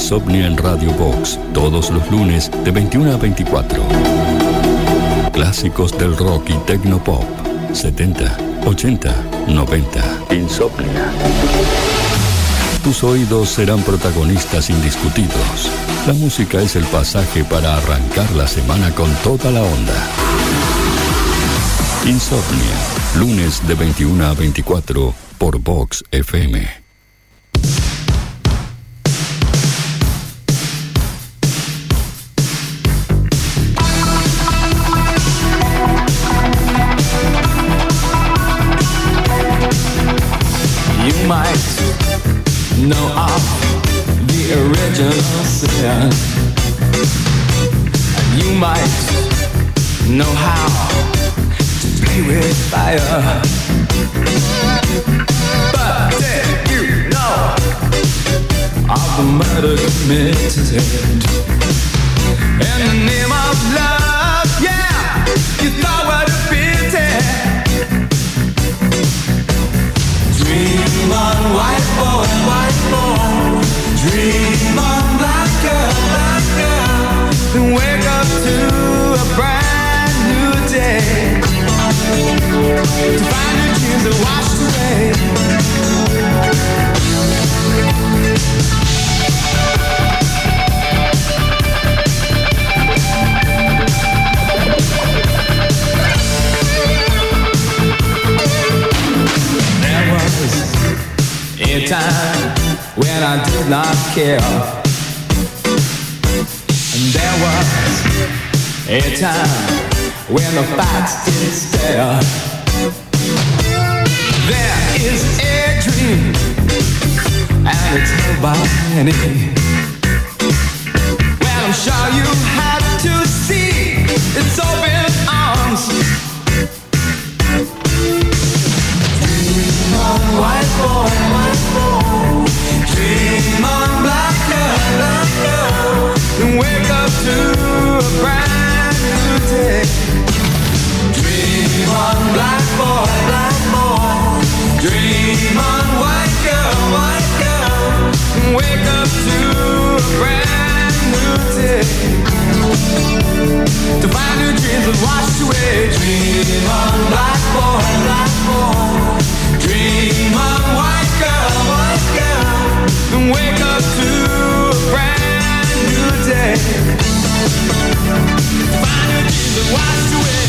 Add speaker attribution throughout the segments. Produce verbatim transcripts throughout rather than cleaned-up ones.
Speaker 1: Insomnia en Radio Box, todos los lunes de veintiuno a veinticuatro. Clásicos del rock y tecnopop, setenta, ochenta, noventa. Insomnia. Tus oídos serán protagonistas indiscutidos. La música es el pasaje para arrancar la semana con toda la onda. Insomnia, lunes de veintiuno a veinticuatro por Vox F M.
Speaker 2: You might know of the original sin. You might know how to play with fire. But did you know of the murder committed in the name of love? Yeah, you thought what a pity. Dream on, white boy, white boy. Dream on, black girl, black girl. Then wake up to a brand new day. To find your dreams are washed away. There was a time when I did not care, and there was a time when the facts didn't stare. There is a dream, and it's held by many. Well, I'm sure you had to see its open arms. Dream on, white boy, white boy. Dream on, black girl, black girl. And wake up to a brand new day. Dream on, black boy, black boy. Dream on, white girl, white girl. And wake up to a brand new day. To find your dreams and wash away. Dream on, black boy, black boy. Dream on, white girl, white girl. And wake up to a brand new day. To find your dreams and wash away.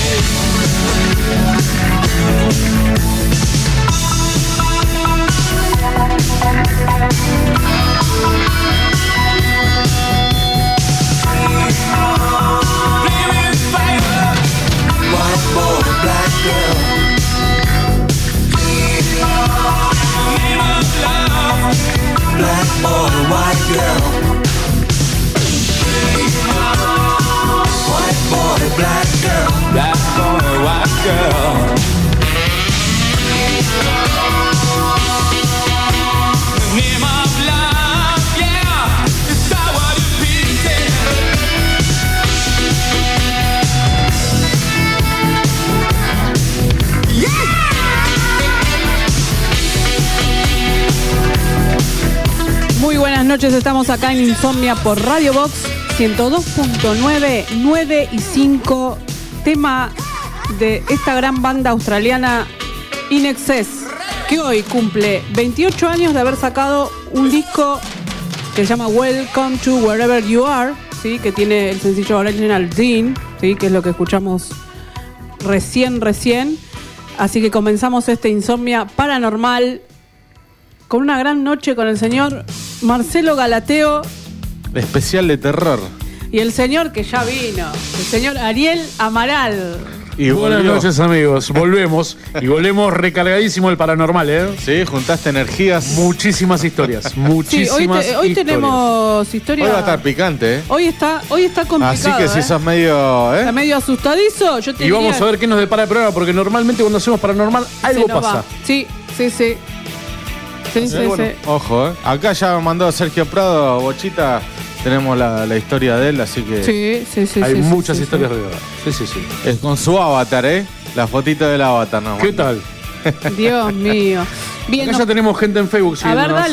Speaker 2: White boy, black girl. Name of love. Black boy, white girl. White boy, black girl. Black boy, white girl. Name of love, yeah. It's not what it means.
Speaker 3: Muy buenas noches, estamos acá en Insomnia por Radio Box ciento dos punto nueve, nueve y cinco, tema de esta gran banda australiana In Excess, que hoy cumple veintiocho años de haber sacado un disco que se llama Welcome to Wherever You Are, ¿sí? Que tiene el sencillo original Dean, ¿sí? Que es lo que escuchamos recién, recién. Así que comenzamos este Insomnia Paranormal con una gran noche con el señor Marcelo Galateo.
Speaker 4: Especial de terror.
Speaker 3: Y el señor que ya vino, el señor Ariel Amaral.
Speaker 4: Y buenas
Speaker 5: volvió.
Speaker 4: noches, amigos. Volvemos. Y volvemos recargadísimo el paranormal, ¿eh?
Speaker 5: Sí, juntaste energías.
Speaker 4: Muchísimas historias. Muchísimas
Speaker 3: Sí, hoy, te- hoy
Speaker 4: historias.
Speaker 3: tenemos historia.
Speaker 5: Hoy va a estar picante, ¿eh?
Speaker 3: Hoy está, hoy está complicado.
Speaker 5: Así que si
Speaker 3: ¿eh?
Speaker 5: sos medio,
Speaker 3: Está
Speaker 5: ¿eh?
Speaker 3: medio asustadizo, yo te
Speaker 4: Y vamos
Speaker 3: diría-
Speaker 4: a ver qué nos depara el programa, porque normalmente cuando hacemos paranormal algo
Speaker 3: se nos
Speaker 4: pasa.
Speaker 3: va. Sí, sí, sí. Sí, sí,
Speaker 5: Bueno,
Speaker 3: sí.
Speaker 5: ojo, ¿eh? Acá ya mandó Sergio Prado, Bochita. Tenemos la, la historia de él, así que
Speaker 3: Sí, sí, sí.
Speaker 4: Hay
Speaker 3: sí,
Speaker 4: muchas
Speaker 3: sí, sí,
Speaker 4: historias
Speaker 3: sí.
Speaker 4: de verdad. Sí, sí, sí.
Speaker 5: es con su avatar, ¿eh? La fotito del avatar, ¿no?
Speaker 4: ¿Qué tal?
Speaker 3: Dios mío. Bien,
Speaker 4: Acá
Speaker 3: nos-
Speaker 4: ya tenemos gente en Facebook
Speaker 3: a ver,
Speaker 4: siguiéndonos.
Speaker 3: dale.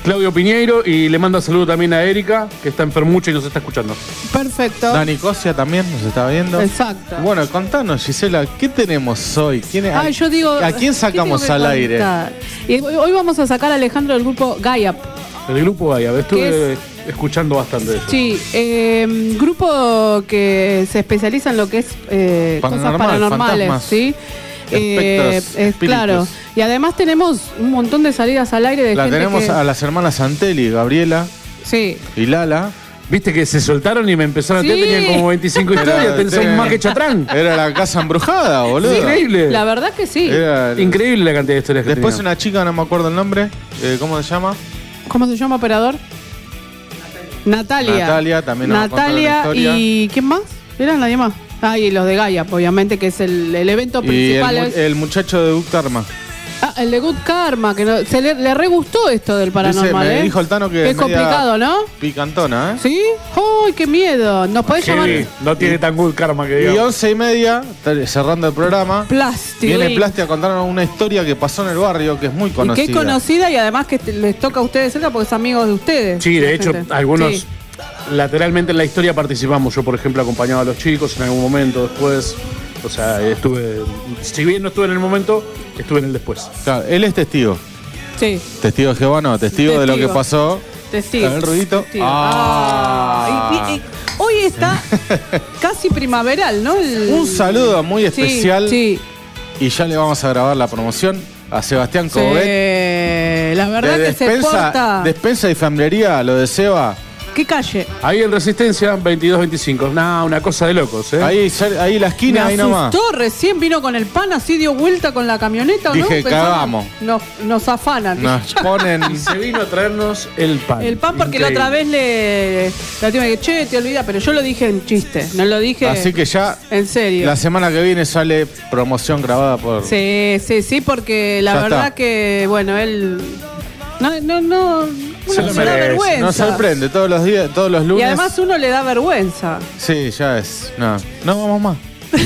Speaker 4: Claudio Piñeiro, y le manda saludo también a Erika, que está enfermucha y nos está escuchando.
Speaker 3: Perfecto.
Speaker 5: Dani Cosia también nos está viendo.
Speaker 3: Exacto.
Speaker 5: Bueno, contanos, Gisela, ¿qué tenemos hoy? ¿Quién es-
Speaker 3: Ah, yo digo,
Speaker 5: ¿A quién sacamos
Speaker 3: ¿qué tengo
Speaker 5: al
Speaker 3: que
Speaker 5: aire?
Speaker 3: contar? Y hoy hoy vamos a sacar a Alejandro del grupo Gaiap.
Speaker 4: El grupo Gaya, estuve
Speaker 3: ¿Qué
Speaker 4: escuchando bastante de eso.
Speaker 3: Sí, eh, grupo que se especializa en lo que es eh, cosas
Speaker 5: Paranormal,
Speaker 3: paranormales,
Speaker 5: fantasmas,
Speaker 3: ¿sí? Eh,
Speaker 5: espectros,
Speaker 3: es
Speaker 5: espíritus.
Speaker 3: claro. Y además tenemos un montón de salidas al aire de
Speaker 5: La
Speaker 3: gente
Speaker 5: tenemos
Speaker 3: que...
Speaker 5: a las hermanas Santelli, Gabriela
Speaker 3: Sí.
Speaker 5: y Lala.
Speaker 4: Viste que se soltaron y me empezaron
Speaker 3: Sí.
Speaker 4: a tener, tenían como veinticinco historias, tenés
Speaker 5: Era-
Speaker 4: más que Chatrán.
Speaker 5: Era la casa embrujada, boludo.
Speaker 4: Increíble.
Speaker 3: La verdad que sí.
Speaker 5: Era el-
Speaker 4: Increíble la cantidad de historias que
Speaker 5: Después
Speaker 4: tenían.
Speaker 5: una chica, no me acuerdo el nombre, eh, ¿cómo se llama?
Speaker 3: ¿Cómo se llama, operador? Natalia.
Speaker 5: Natalia, también nos contó
Speaker 3: Natalia
Speaker 5: una historia.
Speaker 3: y... ¿quién más? ¿Eran nadie más? Ah, y los de Gaiap, obviamente, que es el, el evento
Speaker 5: Y el,
Speaker 3: principal.
Speaker 5: mu-
Speaker 3: es-
Speaker 5: el muchacho de Buctarma.
Speaker 3: Ah, el de Good Karma, que no- se le, le re gustó esto del paranormal,
Speaker 5: Dice, me
Speaker 3: ¿eh?
Speaker 5: dijo el Tano que
Speaker 3: es
Speaker 5: media
Speaker 3: complicado, ¿no?
Speaker 5: Picantona, ¿eh?
Speaker 3: ¿Sí? ¡Ay, qué miedo! ¿Nos podés llamar?
Speaker 4: Heavy. No tiene tan good karma que
Speaker 5: Y
Speaker 4: digamos.
Speaker 5: once y media, t- cerrando el programa,
Speaker 3: Plasti.
Speaker 5: viene Plasti a contarnos una historia que pasó en el barrio que es muy
Speaker 3: Y
Speaker 5: conocida.
Speaker 3: que es conocida y además que te- les toca a ustedes cerca porque es amigos de ustedes.
Speaker 4: Sí, de
Speaker 3: La
Speaker 4: hecho,
Speaker 3: gente.
Speaker 4: algunos
Speaker 3: Sí.
Speaker 4: lateralmente en la historia participamos. Yo, por ejemplo, acompañaba a los chicos en algún momento después. O sea, estuve. Si bien no estuve en el momento, estuve en el después.
Speaker 5: Claro, él es testigo.
Speaker 3: Sí,
Speaker 5: Testigo de Jehová, no, testigo, de lo
Speaker 3: Testigo.
Speaker 5: que pasó.
Speaker 3: testigo.
Speaker 5: A ver, ruidito.
Speaker 3: Testigo.
Speaker 5: Ah.
Speaker 3: Ah, y- y- hoy está casi primaveral, ¿no? El-
Speaker 5: Un saludo muy
Speaker 3: Sí,
Speaker 5: especial.
Speaker 3: Sí,
Speaker 5: Y ya le vamos a grabar la promoción a Sebastián
Speaker 3: sí.
Speaker 5: Cobet.
Speaker 3: La verdad
Speaker 5: de
Speaker 3: que se
Speaker 5: despensa,
Speaker 3: porta.
Speaker 5: despensa y familiaría, lo de Seba.
Speaker 3: ¿Qué calle?
Speaker 4: Ahí en Resistencia, veintidós veinticinco. Nah, una cosa de locos, ¿eh?
Speaker 5: Ahí, cer- ahí la
Speaker 3: Me
Speaker 5: esquina, ahí nomás.
Speaker 3: asustó, recién vino con el pan, así dio vuelta con la camioneta, ¿o
Speaker 5: Dije,
Speaker 3: ¿no? Pensaba-
Speaker 5: cagamos.
Speaker 3: Nos, nos afanan.
Speaker 5: Nos ponen.
Speaker 4: Y se vino a traernos el pan.
Speaker 3: El pan porque
Speaker 4: Increíble.
Speaker 3: la otra vez le... La tía me dijo, che, te olvidas, pero yo lo dije en chiste, no lo dije
Speaker 5: Así que ya
Speaker 3: en serio.
Speaker 5: la semana que viene sale promoción grabada por.
Speaker 3: Sí, sí, sí, porque la
Speaker 5: Ya
Speaker 3: verdad
Speaker 5: está.
Speaker 3: que, bueno, él... No, no, no... Uno
Speaker 4: Se lo
Speaker 3: se da
Speaker 4: merece.
Speaker 3: vergüenza.
Speaker 5: Nos sorprende todos los días, todos los
Speaker 3: Y
Speaker 5: lunes.
Speaker 3: además uno le da vergüenza.
Speaker 5: Sí, ya es. No, no vamos más.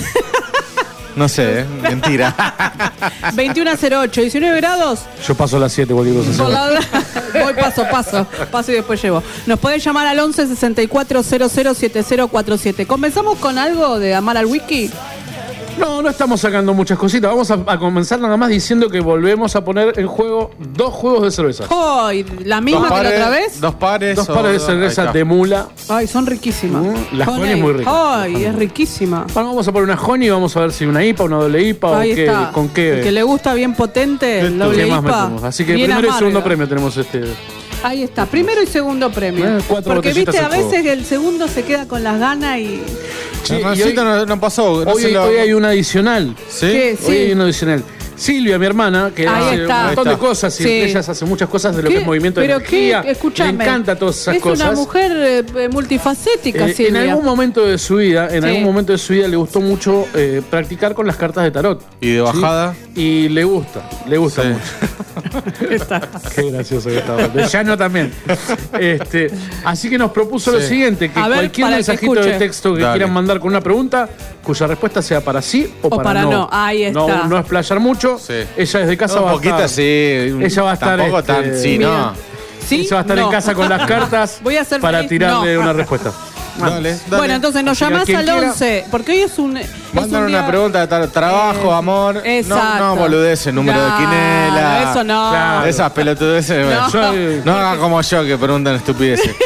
Speaker 5: No sé, ¿eh? Mentira.
Speaker 3: veintiuno a cero ocho, diecinueve grados.
Speaker 4: Yo paso a las siete, cualquier cosa.
Speaker 3: Por la- Voy paso, paso, paso y después llevo. Nos podés llamar al once sesenta y cuatro cero cero siete cero cuatro siete. ¿Comenzamos con algo de Amar al Wiki?
Speaker 4: No, no estamos sacando muchas cositas. Vamos a, a comenzar nada más diciendo que volvemos a poner en juego dos juegos de cerveza.
Speaker 3: Hoy, la misma
Speaker 5: Dos
Speaker 3: que la
Speaker 5: pares,
Speaker 3: otra vez.
Speaker 5: Dos pares.
Speaker 4: Dos
Speaker 5: o
Speaker 4: pares de
Speaker 5: dos-
Speaker 4: cerveza
Speaker 5: ahí está.
Speaker 4: de mula.
Speaker 3: Ay, son riquísimas.
Speaker 4: Mm, la
Speaker 3: Honey.
Speaker 4: Honey es muy rica.
Speaker 3: Ay, es riquísima.
Speaker 4: Bueno, vamos a poner una honey y vamos a ver si una I P A, una doble I P A
Speaker 3: Ahí
Speaker 4: o qué,
Speaker 3: está.
Speaker 4: con qué.
Speaker 3: El que le gusta bien potente, el
Speaker 5: ¿Qué
Speaker 3: doble
Speaker 4: ¿Qué más
Speaker 3: I P A,
Speaker 4: metemos? Así que
Speaker 3: bien
Speaker 4: primero y
Speaker 3: amarga.
Speaker 4: segundo premio tenemos este.
Speaker 3: Ahí está, primero y segundo premio.
Speaker 4: Eh, cuatro
Speaker 3: Porque
Speaker 4: botellitas
Speaker 3: viste, a
Speaker 4: al fuego.
Speaker 3: veces el segundo se queda con las ganas y.
Speaker 4: Sí,
Speaker 5: No,
Speaker 4: y
Speaker 5: Rosita
Speaker 4: hoy-
Speaker 5: no, no pasó. No
Speaker 4: Hoy,
Speaker 5: se lo-
Speaker 4: hoy hay una adicional.
Speaker 5: ¿Sí?
Speaker 3: ¿Qué? Sí.
Speaker 4: Hoy hay una adicional. Silvia, mi hermana, que
Speaker 3: Ahí
Speaker 4: hace
Speaker 3: está.
Speaker 4: un montón
Speaker 5: Ahí
Speaker 4: de
Speaker 5: está.
Speaker 4: cosas y
Speaker 3: Sí.
Speaker 4: ella hace muchas cosas de lo
Speaker 3: ¿Qué?
Speaker 4: que es movimiento de
Speaker 3: Pero
Speaker 4: energía.
Speaker 3: qué, escúchame.
Speaker 4: Le encanta todas esas
Speaker 3: es
Speaker 4: cosas.
Speaker 3: una mujer eh, multifacética,
Speaker 4: Eh, en
Speaker 3: Silvia.
Speaker 4: algún momento de su vida, en
Speaker 3: Sí.
Speaker 4: algún momento de su vida le gustó mucho eh, practicar con las cartas de tarot.
Speaker 5: Y de bajada.
Speaker 4: ¿Sí? Y le gusta, le gusta
Speaker 5: Sí.
Speaker 4: mucho.
Speaker 3: Está.
Speaker 4: Qué gracioso que estaba. De Llano también. Este, así que nos propuso lo
Speaker 5: Sí.
Speaker 4: siguiente, que
Speaker 3: A ver,
Speaker 4: cualquier
Speaker 3: para que
Speaker 4: mensajito de
Speaker 3: escuche.
Speaker 4: texto que
Speaker 5: Dale.
Speaker 4: quieran mandar con una pregunta, cuya respuesta sea para sí o,
Speaker 3: O para no. Ahí
Speaker 4: No,
Speaker 3: está.
Speaker 4: no explayar mucho.
Speaker 5: Sí.
Speaker 4: Ella desde casa
Speaker 5: Un
Speaker 4: va a
Speaker 5: poquito
Speaker 4: estar,
Speaker 5: así.
Speaker 4: Ella va a estar,
Speaker 5: Tampoco
Speaker 4: este,
Speaker 5: tan. Sí,
Speaker 3: Mira.
Speaker 5: no.
Speaker 3: ¿Sí?
Speaker 4: ella va a estar
Speaker 3: No.
Speaker 4: en casa con las cartas
Speaker 3: Voy a hacer
Speaker 4: para
Speaker 3: feliz.
Speaker 4: tirarle
Speaker 3: No.
Speaker 4: una respuesta.
Speaker 5: Dale, dale.
Speaker 3: Bueno, entonces nos
Speaker 4: Así que
Speaker 3: llamás
Speaker 4: quien
Speaker 3: al
Speaker 4: quiera-
Speaker 3: once, porque hoy es un. es
Speaker 5: Mandan
Speaker 3: un
Speaker 5: una
Speaker 3: día-
Speaker 5: pregunta de tra- trabajo,
Speaker 3: Eh,
Speaker 5: amor.
Speaker 3: Exacto.
Speaker 5: No, no boludeces, número
Speaker 3: Claro,
Speaker 5: de quinela.
Speaker 3: eso no.
Speaker 4: Claro.
Speaker 5: Esas pelotudeces.
Speaker 3: No.
Speaker 5: Yo- no hagan como yo que preguntan estupideces.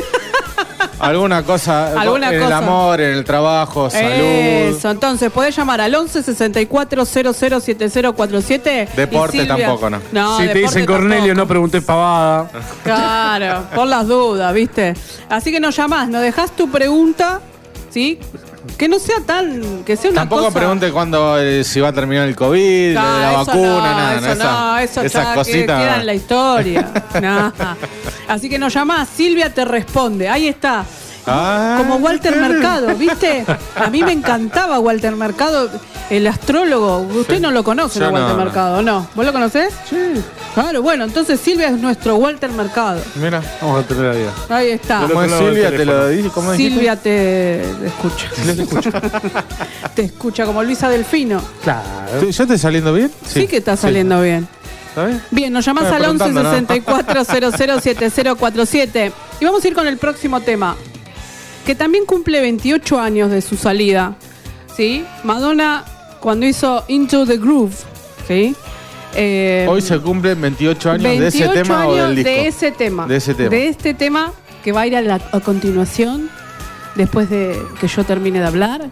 Speaker 5: Alguna cosa.
Speaker 3: Alguna
Speaker 5: en el
Speaker 3: cosa.
Speaker 5: amor, en el trabajo, salud.
Speaker 3: Eso, entonces podés llamar al once sesenta y cuatro cero cero siete cero cuatro siete.
Speaker 5: Deporte
Speaker 3: Y Silvia-
Speaker 5: tampoco, ¿no?
Speaker 3: No,
Speaker 4: si te
Speaker 3: deporte
Speaker 4: dicen Cornelio,
Speaker 3: tampoco.
Speaker 4: no preguntes pavada.
Speaker 3: Claro, por las dudas, ¿viste? Así que nos llamás, nos dejás tu pregunta, ¿sí? Que no sea tan. Que sea una
Speaker 5: Tampoco
Speaker 3: cosa.
Speaker 5: pregunte cuándo eh, si va a terminar el COVID,
Speaker 3: No,
Speaker 5: la
Speaker 3: eso
Speaker 5: vacuna,
Speaker 3: no,
Speaker 5: nada.
Speaker 3: eso
Speaker 5: Esa-
Speaker 3: no, eso
Speaker 5: esas
Speaker 3: ya que-
Speaker 5: cositas.
Speaker 3: queda en la historia. No. Así que nos llamás, Silvia te responde. Ahí está.
Speaker 5: Ah,
Speaker 3: Como Walter
Speaker 5: qué
Speaker 3: Mercado, ¿viste? A mí me encantaba Walter Mercado, el astrólogo. Usted
Speaker 5: Sí.
Speaker 3: no lo conoce,
Speaker 5: Yo
Speaker 3: a Walter
Speaker 5: no, no.
Speaker 3: Mercado, ¿no? ¿Vos lo conocés?
Speaker 4: Sí.
Speaker 3: Claro, bueno, entonces Silvia es nuestro Walter Mercado.
Speaker 5: Mira.
Speaker 4: Vamos a tener ahí.
Speaker 3: Ahí está.
Speaker 4: Del
Speaker 5: ¿Cómo es
Speaker 4: otro lado del
Speaker 5: Silvia? ¿Te lo
Speaker 4: teléfono.
Speaker 5: dije? ¿Cómo dijiste?
Speaker 3: Silvia te escucha. Te escucha como Luisa Delfino.
Speaker 4: Claro.
Speaker 5: ¿Tú- ¿Ya te saliendo bien?
Speaker 3: Sí, que está saliendo bien.
Speaker 5: ¿Está bien?
Speaker 3: Bien, nos llamás
Speaker 5: Estaba
Speaker 3: al once
Speaker 5: preguntando, ¿no?
Speaker 3: sesenta y cuatro cero cero siete cero cuatro siete. Y vamos a ir con el próximo tema, que también cumple veintiocho años de su salida. ¿Sí? Madonna, cuando hizo Into the Groove. ¿Sí? Eh,
Speaker 5: Hoy se cumplen veintiocho años de ese
Speaker 3: veintiocho
Speaker 5: tema o del
Speaker 3: años
Speaker 5: disco.
Speaker 3: de ese tema.
Speaker 5: De ese tema.
Speaker 3: De este tema que va a ir a, la, a continuación, después de que yo termine de hablar.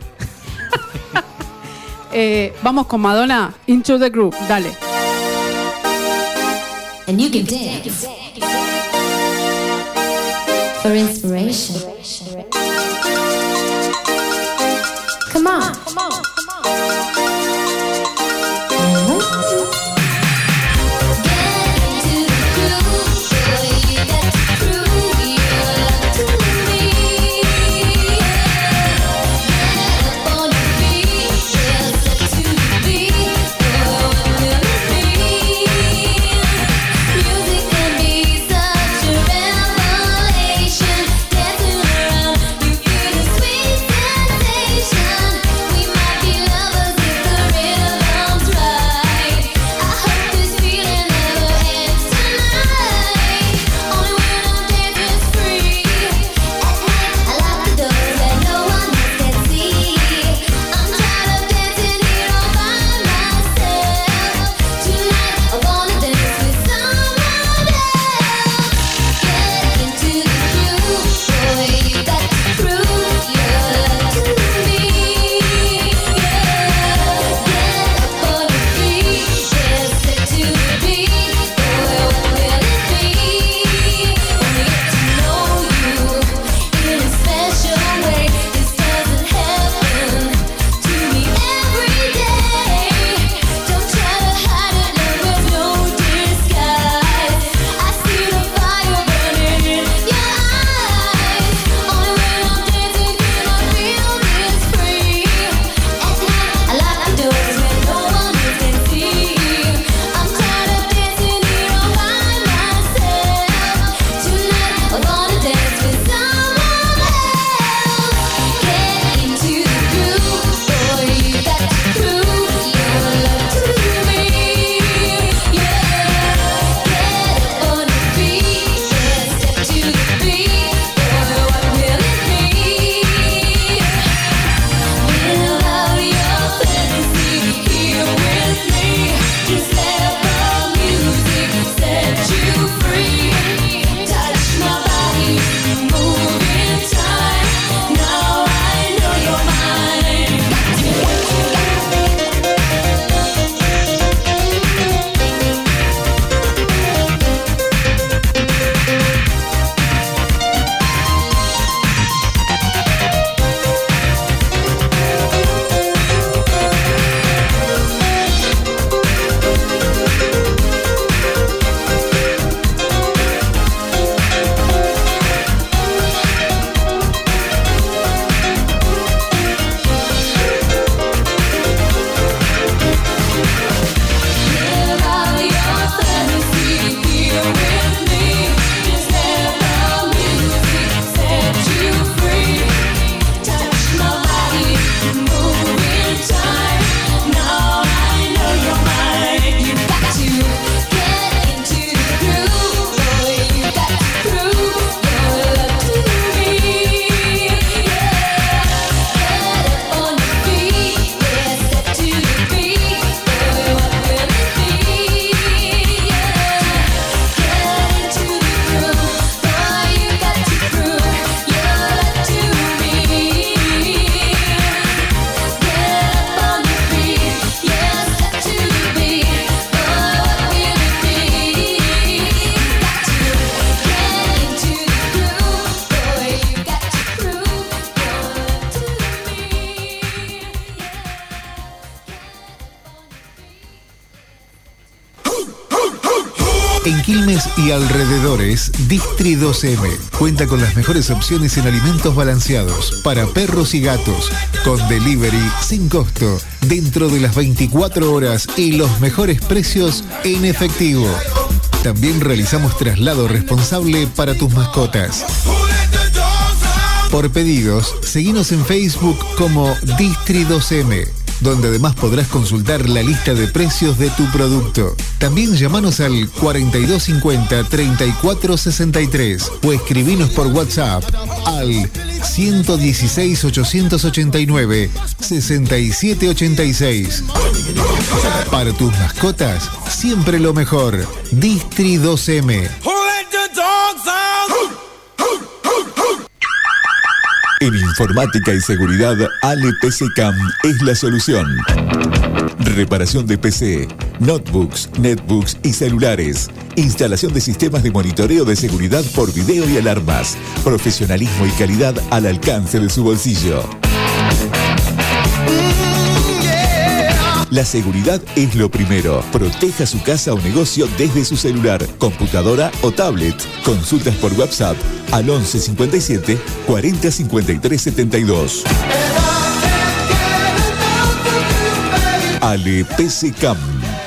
Speaker 3: eh, vamos con Madonna, Into the Groove. Dale.
Speaker 6: And you can dance for inspiration. Come on. Come on.
Speaker 7: En Quilmes y alrededores, Distri dos eme cuenta con las mejores opciones en alimentos balanceados para perros y gatos, con delivery sin costo, dentro de las veinticuatro horas y los mejores precios en efectivo. También realizamos traslado responsable para tus mascotas. Por pedidos, seguinos en Facebook como Distri dos eme. donde además podrás consultar la lista de precios de tu producto. También llamanos al cuarenta y dos cincuenta, treinta y cuatro sesenta y tres o escribinos por WhatsApp al ciento dieciséis, ochocientos ochenta y nueve, sesenta y siete ochenta y seis. Para tus mascotas, siempre lo mejor. Distri dos eme.
Speaker 8: En informática y seguridad, Ale P C Cam es la solución. Reparación de P C, notebooks, netbooks y celulares. Instalación de sistemas de monitoreo de seguridad por video y alarmas. Profesionalismo y calidad al alcance de su bolsillo. La seguridad es lo primero. Proteja su casa o negocio desde su celular, computadora o tablet. Consultas por WhatsApp al once cincuenta y siete, cuarenta cincuenta y tres setenta y dos. Ale P C Cam.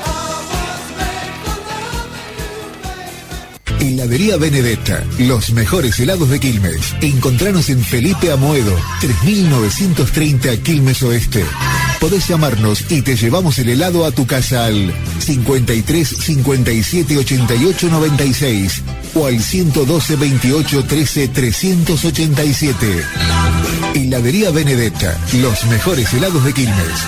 Speaker 7: Heladería Benedetta, los mejores helados de Quilmes. Encontranos en Felipe Amoedo, tres mil novecientos treinta Quilmes Oeste. Podés llamarnos y te llevamos el helado a tu casa al cincuenta y tres, cincuenta y siete, ochenta y ocho, noventa y seis o al ciento doce, veintiocho, trece, trescientos ochenta y siete. Heladería Benedetta, los mejores helados de Quilmes.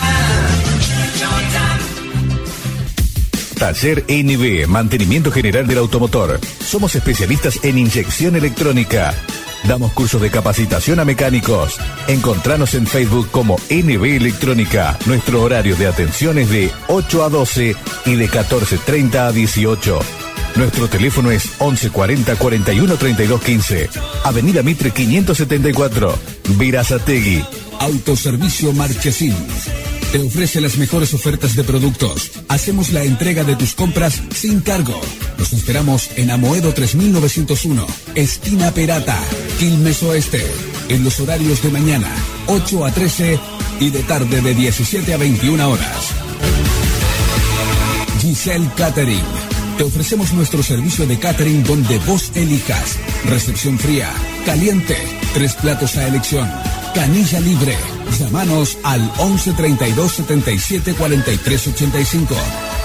Speaker 9: Taller N B, mantenimiento general del automotor. Somos especialistas en inyección electrónica. Damos cursos de capacitación a mecánicos. Encontranos en Facebook como N B Electrónica. Nuestro horario de atención es de ocho a doce y de catorce treinta a dieciocho. Nuestro teléfono es once cuarenta, cuarenta y uno, treinta y dos quince. Avenida Mitre quinientos setenta y cuatro, Virazategui.
Speaker 10: Autoservicio Marchesín te ofrece las mejores ofertas de productos. Hacemos la entrega de tus compras sin cargo. Los esperamos en Amoedo tres mil novecientos uno, esquina Perata, Quilmes Oeste, en los horarios de mañana, ocho a trece y de tarde de diecisiete a veintiuna horas. Giselle Catering. Te ofrecemos nuestro servicio de catering donde vos elijas. Recepción fría, caliente, tres platos a elección, canilla libre. Llámanos al once treinta y dos, setenta y siete, cuarenta y tres ochenta y cinco.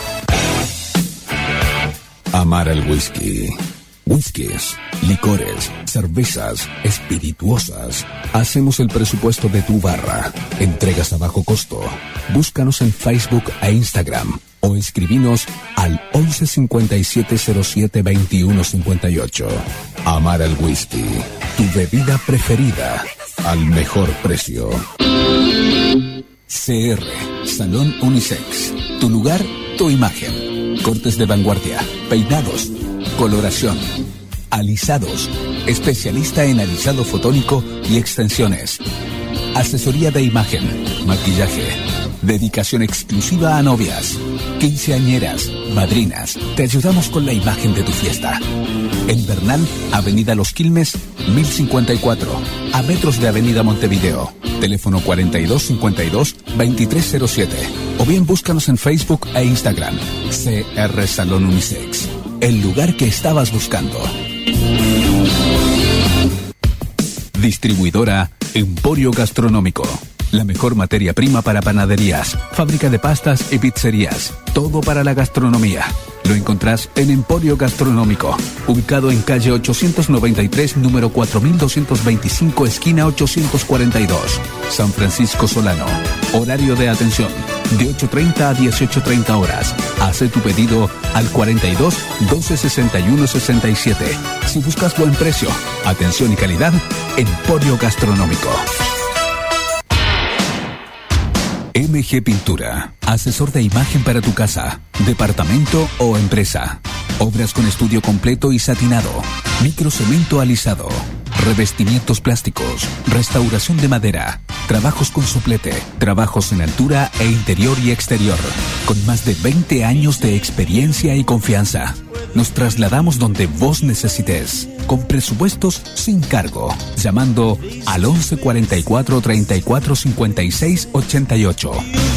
Speaker 10: Amar al whisky. Whiskies, licores, cervezas, espirituosas. Hacemos el presupuesto de tu barra. Entregas a bajo costo. Búscanos en Facebook e Instagram o escribinos al once cincuenta y siete, cero siete, veintiuno cincuenta y ocho. Amar al whisky, tu bebida preferida al mejor precio. C R, Salón Unisex. Tu lugar, tu imagen. Cortes de vanguardia, peinados, coloración, alisados, especialista en alisado fotónico y extensiones, asesoría de imagen, maquillaje, dedicación exclusiva a novias, quinceañeras, madrinas. Te ayudamos con la imagen de tu fiesta. En Bernal, Avenida Los Quilmes, mil cincuenta y cuatro, a metros de Avenida Montevideo. Teléfono cuarenta y dos, cincuenta y dos, veintitrés cero siete. O bien búscanos en Facebook e Instagram. C R Salón Unisex. El lugar que estabas buscando. Distribuidora Emporio Gastronómico. La mejor materia prima para panaderías, fábrica de pastas y pizzerías. Todo para la gastronomía. Lo encontrás en Emporio Gastronómico, ubicado en calle ochocientos noventa y tres, número cuatro mil doscientos veinticinco, esquina ochocientos cuarenta y dos, San Francisco Solano. Horario de atención, de ocho treinta a dieciocho treinta horas. Hace tu pedido al cuarenta y dos, doce sesenta y uno, sesenta y siete. Si buscas buen precio, atención y calidad, Emporio Gastronómico. M G Pintura, asesor de imagen para tu casa, departamento o empresa. Obras con estudio completo y satinado, microcemento alisado, revestimientos plásticos, restauración de madera, trabajos con soplete, trabajos en altura e interior y exterior, con más de veinte años de experiencia y confianza. Nos trasladamos donde vos necesites, con presupuestos sin cargo, llamando al once cuarenta y cuatro, treinta y cuatro, cincuenta y seis, ochenta y ocho.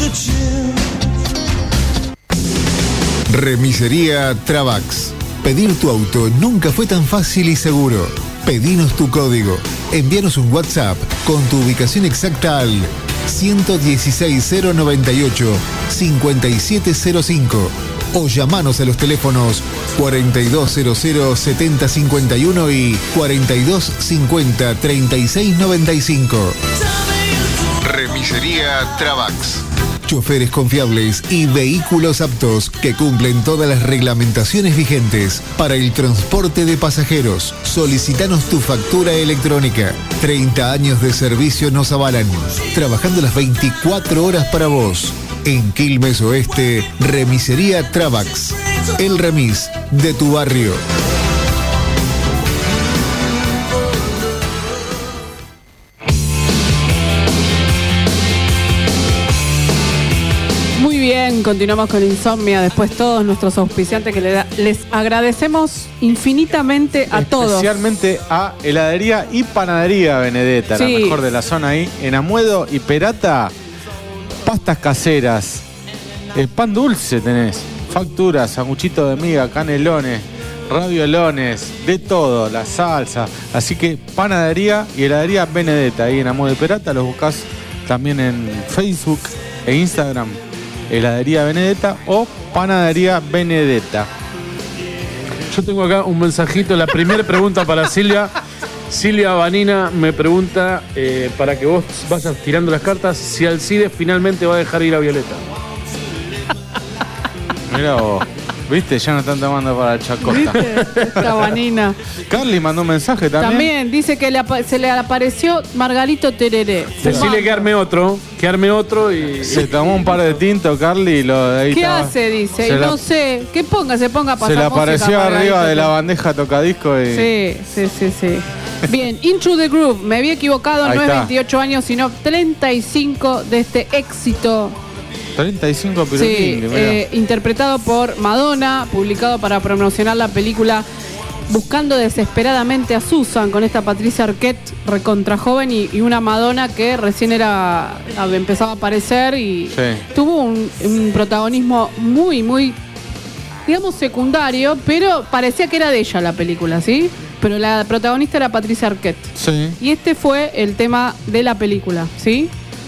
Speaker 7: Remisería Travax. Pedir tu auto nunca fue tan fácil y seguro. Pedinos tu código. Envíanos un WhatsApp con tu ubicación exacta al ciento dieciséis cero noventa y ocho cincuenta y siete cero cinco o llamanos a los teléfonos cuarenta y dos cero cero setenta cincuenta y uno y cuarenta y dos cincuenta treinta y seis noventa y cinco. Remisería Travax. Choferes confiables y vehículos aptos que cumplen todas las reglamentaciones vigentes para el transporte de pasajeros. Solicitanos tu factura electrónica. treinta años de servicio nos avalan. Trabajando las veinticuatro horas para vos. En Quilmes Oeste, Remisería Travax. El remis de tu barrio.
Speaker 3: Muy bien, continuamos con Insomnia. Después todos nuestros auspiciantes que le da- les agradecemos infinitamente a todos.
Speaker 5: Especialmente a Heladería y Panadería Benedetta,
Speaker 3: Sí.
Speaker 5: la mejor de la zona ahí. En Amuedo y Perata, pastas caseras, el pan dulce tenés, facturas, sanguchito de miga, canelones, raviolones, de todo, la salsa. Así que Panadería y Heladería Benedetta ahí en Amuedo y Perata, los buscás también en Facebook e Instagram. Heladería Benedetta o Panadería Benedetta.
Speaker 4: Yo tengo acá un mensajito. La primera pregunta para Silvia. Silvia Vanina me pregunta, eh, para que vos vayas tirando las cartas, si Alcides finalmente va a dejar ir a Violeta.
Speaker 5: Mirá vos, viste, ya no están tomando para el Chacosta.
Speaker 3: ¿Viste? Esta Vanina.
Speaker 5: Carly mandó un mensaje también.
Speaker 3: También dice que le apa- se le apareció Margarito Tereré.
Speaker 4: Decirle que arme otro, que arme otro y...
Speaker 5: Se tomó un par de tintos, Carly, y lo de ahí
Speaker 3: ¿Qué
Speaker 5: estaba-
Speaker 3: hace? Dice.
Speaker 5: Se
Speaker 3: Y
Speaker 5: la-
Speaker 3: no sé. ¿Qué ponga? Se ponga a pasar
Speaker 5: Se le
Speaker 3: música,
Speaker 5: apareció
Speaker 3: Margarito
Speaker 5: arriba de la
Speaker 3: Tereré.
Speaker 5: bandeja tocadisco y...
Speaker 3: Sí, sí, sí, sí. Bien, Into the Groove. Me había equivocado,
Speaker 5: Ahí
Speaker 3: no es
Speaker 5: está.
Speaker 3: veintiocho años, sino treinta y cinco de este éxito.
Speaker 5: treinta y cinco
Speaker 3: Sí,
Speaker 5: pirulín, mirá.
Speaker 3: eh, interpretado por Madonna, publicado para promocionar la película Buscando desesperadamente a Susan, con esta Patricia Arquette recontra joven y, y una Madonna que recién era a- empezaba a aparecer y
Speaker 5: Sí.
Speaker 3: tuvo un, un protagonismo muy, muy, digamos, secundario, pero parecía que era de ella la película, ¿sí? Pero la protagonista era Patricia Arquette.
Speaker 5: Sí.
Speaker 3: Y este fue el tema de la película, ¿sí?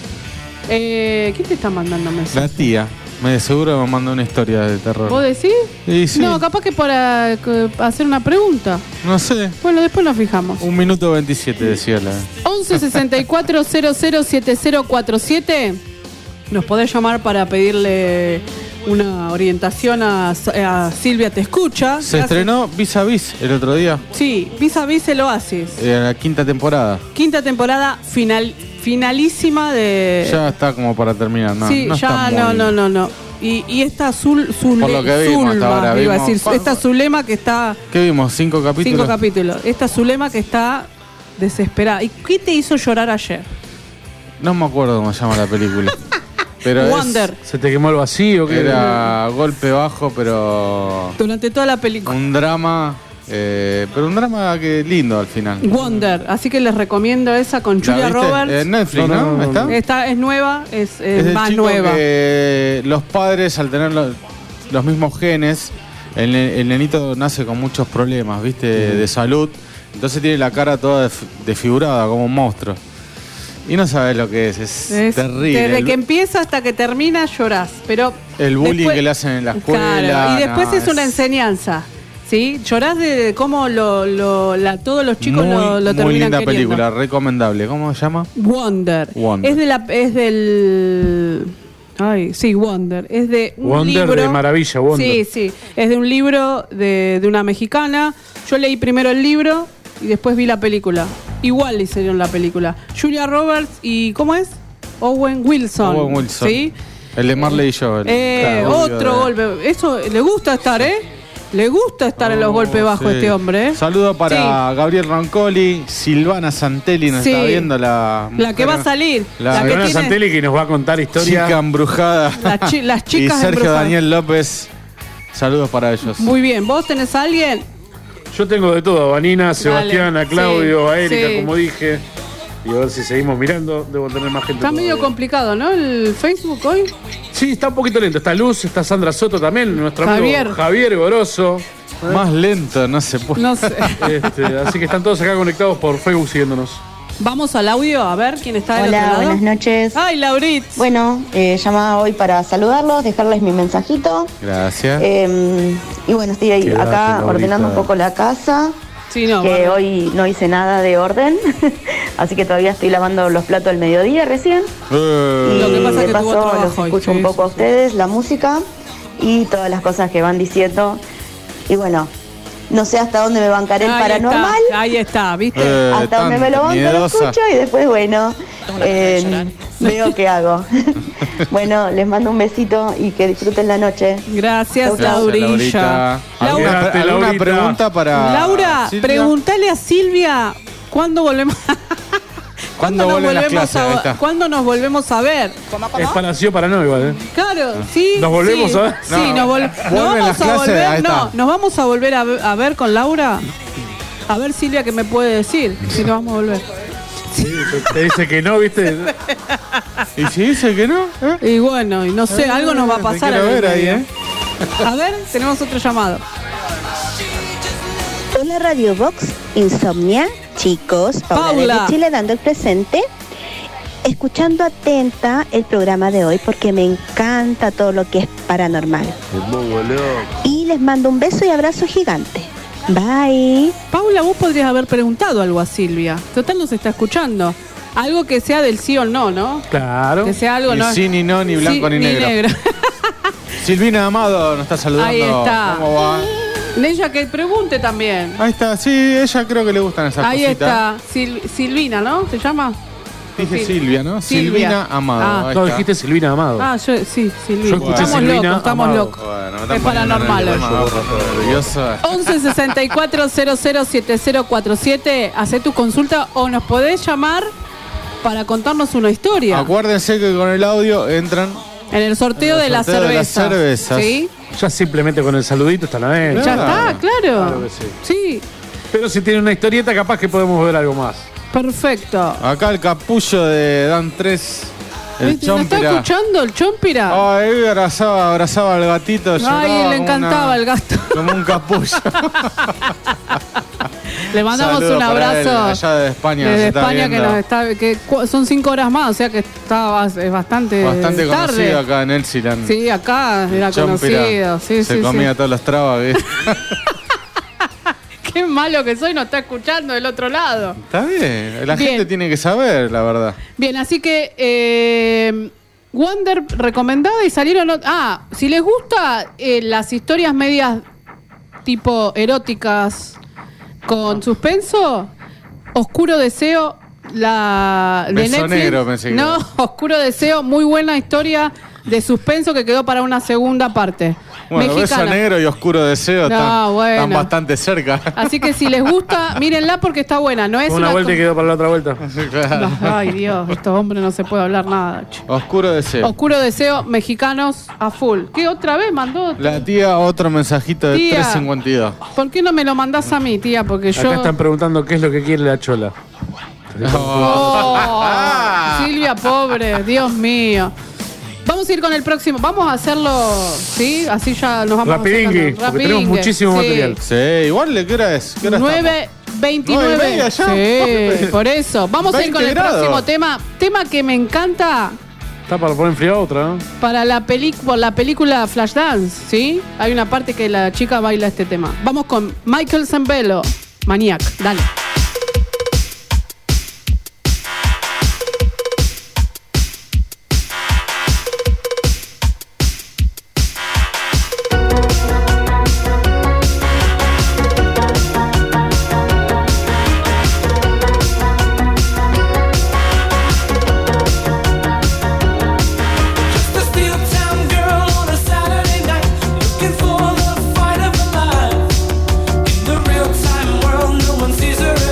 Speaker 3: Eh, ¿Quién te está mandando mensajes?
Speaker 5: La tía. Me seguro me mandó una historia de terror.
Speaker 3: ¿Vos decís?
Speaker 5: Y sí.
Speaker 3: No, capaz que para eh, hacer una pregunta.
Speaker 5: No sé.
Speaker 3: Bueno, después nos fijamos.
Speaker 5: Un minuto veintisiete decía la...
Speaker 3: once sesenta y cuatro cero cero siete cero cuatro siete. Nos podés llamar para pedirle una orientación a, a Silvia Te Escucha.
Speaker 5: Se
Speaker 3: Gracias.
Speaker 5: estrenó Vis a Vis el otro día.
Speaker 3: Sí, Vis a Vis el Oasis.
Speaker 5: eh, la quinta temporada.
Speaker 3: Quinta temporada final, finalísima de...
Speaker 5: Ya está como para terminar, ¿no?
Speaker 3: sí,
Speaker 5: no
Speaker 3: ya
Speaker 5: está muy-
Speaker 3: no, no, no, no. Y, y esta azul, Zul,
Speaker 5: Por lo que vimos hasta
Speaker 3: Zulma,
Speaker 5: ahora,
Speaker 3: iba a
Speaker 5: vimos-
Speaker 3: decir, esta Zulema que está...
Speaker 5: ¿Qué vimos? ¿Cinco capítulos?
Speaker 3: Cinco capítulos. Esta Zulema que está desesperada. ¿Y qué te hizo llorar ayer?
Speaker 5: No me acuerdo cómo se llama la película. Pero es-
Speaker 3: Wonder.
Speaker 4: ¿Se te quemó el vacío? ¿Qué?
Speaker 5: Era golpe bajo, pero
Speaker 3: Durante toda la película.
Speaker 5: un drama, eh, pero un drama que lindo al final.
Speaker 3: Wonder. Así que les recomiendo esa con
Speaker 5: ¿La
Speaker 3: Julia
Speaker 5: viste?
Speaker 3: Roberts.
Speaker 5: En Netflix,
Speaker 4: No,
Speaker 5: ¿no?
Speaker 4: no, no,
Speaker 5: ¿Está?
Speaker 4: no.
Speaker 3: Esta es nueva, es, eh,
Speaker 5: Es del
Speaker 3: más
Speaker 5: chico
Speaker 3: nueva.
Speaker 5: que los padres, al tener los, los mismos genes, el, ne- el nenito nace con muchos problemas, ¿viste? De salud. Entonces tiene la cara toda def- desfigurada, como un monstruo. Y no sabes lo que es, es,
Speaker 3: Es-
Speaker 5: terrible.
Speaker 3: Desde
Speaker 5: El-
Speaker 3: que empieza hasta que termina llorás. Pero
Speaker 5: El bullying
Speaker 3: después-
Speaker 5: que le hacen en la escuela.
Speaker 3: Claro, y después
Speaker 5: no,
Speaker 3: es una enseñanza. ¿Sí? Llorás de cómo lo, lo- la- todos los chicos
Speaker 5: muy,
Speaker 3: lo, lo
Speaker 5: muy
Speaker 3: terminan
Speaker 5: linda
Speaker 3: queriendo.
Speaker 5: película, recomendable. ¿Cómo se llama?
Speaker 3: Wonder.
Speaker 5: Wonder.
Speaker 3: Es de la es del ay, sí, Wonder. Es de un
Speaker 4: Wonder
Speaker 3: libro.
Speaker 4: de maravilla, Wonder.
Speaker 3: Sí, sí. Es de un libro de, de una mexicana. Yo leí primero el libro y después vi la película. Igual le hicieron la película. Julia Roberts y ¿cómo es? Owen Wilson.
Speaker 5: Owen Wilson.
Speaker 3: ¿Sí?
Speaker 5: El de Marley y yo. el-
Speaker 3: Eh,
Speaker 5: claro,
Speaker 3: otro
Speaker 5: obvio,
Speaker 3: golpe. Eso le gusta estar, ¿eh? Le gusta estar en los
Speaker 5: Oh,
Speaker 3: golpes bajos
Speaker 5: sí.
Speaker 3: este hombre. ¿eh?
Speaker 5: Saludo para Gabriel Roncoli, Silvana Santelli nos
Speaker 3: Sí.
Speaker 5: está viendo la
Speaker 3: La que va a salir.
Speaker 5: La-
Speaker 3: La, que
Speaker 4: Silvana
Speaker 3: tiene
Speaker 4: Santelli que nos va a contar historia.
Speaker 5: chica embrujada.
Speaker 3: las, chi- las
Speaker 5: Y
Speaker 3: chicas
Speaker 5: Sergio
Speaker 3: embrujadas.
Speaker 5: Daniel López. Saludos para ellos.
Speaker 3: Muy bien. ¿Vos tenés a alguien?
Speaker 4: Yo tengo de todo, a Vanina, a Sebastián, a Claudio,
Speaker 3: Sí,
Speaker 4: a Erika,
Speaker 3: sí.
Speaker 4: como dije. Y a ver si seguimos mirando, debo tener más gente.
Speaker 3: Está medio
Speaker 4: todavía.
Speaker 3: complicado, ¿no? El Facebook hoy.
Speaker 4: Sí, está un poquito lento. Está Luz, está Sandra Soto también, nuestro
Speaker 3: Javier.
Speaker 4: amigo Javier Goroso.
Speaker 5: Más lento, no se puede.
Speaker 3: No sé.
Speaker 4: Este, así que están todos acá conectados por Facebook siguiéndonos.
Speaker 3: Vamos al audio a ver quién está del
Speaker 11: Hola,
Speaker 3: otro lado.
Speaker 11: buenas noches.
Speaker 3: Ay, Laurit.
Speaker 11: Bueno, eh, llamaba hoy para saludarlos, dejarles mi mensajito.
Speaker 5: Gracias.
Speaker 11: Eh, y bueno, estoy ahí,
Speaker 5: Quédate,
Speaker 11: acá
Speaker 5: Laurita.
Speaker 11: ordenando un poco la casa.
Speaker 3: Sí, no,
Speaker 11: que
Speaker 3: bueno.
Speaker 11: hoy no hice nada de orden, así que todavía estoy lavando los platos del mediodía recién.
Speaker 5: Eh,
Speaker 11: Y
Speaker 3: Lo que pasa es
Speaker 11: de
Speaker 3: que tuvo
Speaker 11: paso
Speaker 3: trabajo
Speaker 11: los
Speaker 3: hoy,
Speaker 11: escucho
Speaker 3: sí,
Speaker 11: un poco a ustedes, la música y todas las cosas que van diciendo. Y bueno, no sé hasta dónde me bancaré el
Speaker 3: Ahí
Speaker 11: paranormal.
Speaker 3: está, ahí está, ¿viste?
Speaker 5: Eh,
Speaker 11: Hasta donde me lo
Speaker 5: tan
Speaker 11: banco lo
Speaker 5: miedosa.
Speaker 11: escucho y después, bueno, eh, veo qué hago. Bueno, les mando un besito y que disfruten la noche.
Speaker 3: Gracias,
Speaker 11: Chau, chau.
Speaker 3: Laurilla.
Speaker 5: Laurita. ¿Alguna,
Speaker 4: Quédate,
Speaker 5: alguna
Speaker 4: Laurita.
Speaker 5: pregunta para
Speaker 3: Laura,
Speaker 5: Silvia?
Speaker 3: pregúntale a Silvia cuándo volvemos.
Speaker 5: ¿Cuándo
Speaker 3: nos
Speaker 5: vuelven las
Speaker 3: volvemos
Speaker 5: clases? Ahí
Speaker 3: a,
Speaker 5: está.
Speaker 3: ¿Cuándo nos volvemos a ver?
Speaker 4: Es para sí o para no, igual, ¿eh?
Speaker 3: Claro, sí.
Speaker 4: ¿Nos volvemos
Speaker 3: sí,
Speaker 4: a ver?
Speaker 3: Sí,
Speaker 5: No.
Speaker 3: nos, vol- nos
Speaker 5: ¿Vuelven
Speaker 3: vamos
Speaker 5: las
Speaker 3: a
Speaker 5: clases?
Speaker 3: volver.
Speaker 5: Ahí está.
Speaker 3: No, nos vamos a volver a, ve- a ver con Laura. A ver, Silvia, qué me puede decir. Si nos vamos a volver.
Speaker 4: Te dice que no, ¿viste?
Speaker 5: ¿Y si dice que no? ¿Eh?
Speaker 3: Y bueno, y no sé, algo nos va a
Speaker 5: Te
Speaker 3: pasar.
Speaker 5: quiero
Speaker 3: en el
Speaker 5: ver ahí,
Speaker 3: medio.
Speaker 5: ¿eh?
Speaker 3: A ver, tenemos otro llamado.
Speaker 12: Hola Radio Box, Insomnia, chicos, Paula,
Speaker 3: Paula.
Speaker 12: desde Chile dando el presente, escuchando atenta el programa de hoy porque me encanta todo lo que es paranormal. Y les mando un beso y abrazo gigante. Bye.
Speaker 3: Paula, vos podrías haber preguntado algo a Silvia. Total nos está escuchando. Algo que sea del sí o no, ¿no?
Speaker 4: Claro.
Speaker 3: Que sea algo,
Speaker 5: Ni
Speaker 3: ¿no?
Speaker 5: sí, ni no, ni blanco,
Speaker 3: Sí,
Speaker 5: ni negro. Silvina Amado nos está saludando.
Speaker 3: Ahí está.
Speaker 5: ¿Cómo va?
Speaker 3: Ella que pregunte también.
Speaker 5: Ahí está, sí, ella creo que le gustan esas
Speaker 3: Ahí
Speaker 5: cositas.
Speaker 3: está. Sil- Silvina, ¿no? ¿Se llama?
Speaker 5: Dije
Speaker 3: Sí.
Speaker 5: Silvia, ¿no?
Speaker 3: Silvia.
Speaker 5: Silvina Amado.
Speaker 3: Ah.
Speaker 5: ahí
Speaker 4: No,
Speaker 5: está.
Speaker 4: dijiste Silvina Amado.
Speaker 3: Ah, yo sí, Silvina.
Speaker 4: Yo escuché
Speaker 3: estamos
Speaker 4: Silvina
Speaker 3: locos, estamos
Speaker 4: Amado.
Speaker 3: locos.
Speaker 5: Bueno, me
Speaker 3: Es
Speaker 5: están poniendo
Speaker 3: paranormal.
Speaker 5: nervioso, me aburro, nervioso.
Speaker 3: once sesenta y cuatro cero cero siete cero cuatro siete. Hacé tu consulta o nos podés llamar para contarnos una historia.
Speaker 5: Acuérdense que con el audio entran
Speaker 3: En el sorteo,
Speaker 5: En el
Speaker 3: de, las
Speaker 5: sorteo de las
Speaker 3: cervezas.
Speaker 5: cervezas.
Speaker 3: ¿Sí?
Speaker 4: Ya simplemente con el saludito está la vez.
Speaker 3: Ya está, claro.
Speaker 4: Claro que sí.
Speaker 3: Sí,
Speaker 4: Pero si tiene una historieta, capaz que podemos ver algo más.
Speaker 3: perfecto.
Speaker 5: acá el capullo de Dan tres. El
Speaker 3: ¿Viste? ¿No está
Speaker 5: chompira.
Speaker 3: escuchando el chompira?
Speaker 5: Ay, abrazaba, abrazaba al gatito.
Speaker 3: Ay,
Speaker 5: lloraba
Speaker 3: le
Speaker 5: como
Speaker 3: encantaba
Speaker 5: una-
Speaker 3: el gato.
Speaker 5: Como un capullo.
Speaker 3: Le mandamos
Speaker 5: Saludos
Speaker 3: un
Speaker 5: para
Speaker 3: abrazo.
Speaker 5: él, allá de España.
Speaker 3: Desde
Speaker 5: se está
Speaker 3: España que
Speaker 5: viendo.
Speaker 3: nos está que cu- son cinco horas más, o sea que está es bastante
Speaker 5: Bastante
Speaker 3: tarde.
Speaker 5: conocido acá en Elsilan.
Speaker 3: Sí, acá era
Speaker 5: Chompira.
Speaker 3: conocido. Sí,
Speaker 5: Se
Speaker 3: sí,
Speaker 5: comía
Speaker 3: sí.
Speaker 5: todas las trabas. ¿viste?
Speaker 3: Qué malo que soy, no está escuchando del otro lado.
Speaker 5: Está bien. La
Speaker 3: Bien.
Speaker 5: gente tiene que saber, la verdad.
Speaker 3: Bien, así que eh, Wonder recomendada y salieron. ot- Ah, si les gusta eh, las historias medias tipo eróticas con suspenso, Oscuro Deseo, la de
Speaker 5: Beso
Speaker 3: Netflix.
Speaker 5: negro, pensé que
Speaker 3: No,
Speaker 5: era.
Speaker 3: Oscuro Deseo, muy buena historia de suspenso que quedó para una segunda parte.
Speaker 5: Bueno, beso
Speaker 3: Mexicana.
Speaker 5: negro y oscuro deseo
Speaker 3: No,
Speaker 5: están,
Speaker 3: bueno.
Speaker 5: están bastante cerca.
Speaker 3: Así que si les gusta, mírenla porque está buena. No es
Speaker 4: Una vuelta y
Speaker 3: co-
Speaker 4: quedó para la otra vuelta.
Speaker 5: Claro.
Speaker 3: No, ay Dios, estos hombres no se puede hablar nada. che.
Speaker 5: Oscuro deseo.
Speaker 3: Oscuro Deseo, mexicanos a full. ¿Qué otra vez mandó?
Speaker 5: La tía, otro mensajito de
Speaker 3: Tía.
Speaker 5: tres cincuenta y dos.
Speaker 3: ¿Por qué no me lo mandás a mí, tía? Porque yo.
Speaker 4: Acá están preguntando qué es lo que quiere la chola.
Speaker 3: Oh, Silvia, pobre, Dios mío. Vamos a ir con el próximo. Vamos a hacerlo, ¿sí? Así ya nos vamos
Speaker 4: Rapidingui,
Speaker 3: acercando.
Speaker 4: porque tenemos muchísimo
Speaker 3: sí.
Speaker 4: material.
Speaker 5: Sí, igual, ¿qué hora es? ¿Qué hora
Speaker 3: nueve veintinueve.
Speaker 5: ¿Nueve y media ya?
Speaker 3: Sí, por eso. Vamos a ir con el
Speaker 5: veinte grados.
Speaker 3: próximo tema. Tema que me encanta
Speaker 4: Está para poner frío otra, ¿no?
Speaker 3: para la, peli- por la película Flashdance, ¿sí? Hay una parte que la chica baila este tema. Vamos con Michael Zambello, Maniac. Dale.
Speaker 2: Just a steel town girl on a Saturday night, looking for the fight of her life. In the real time world, no one sees her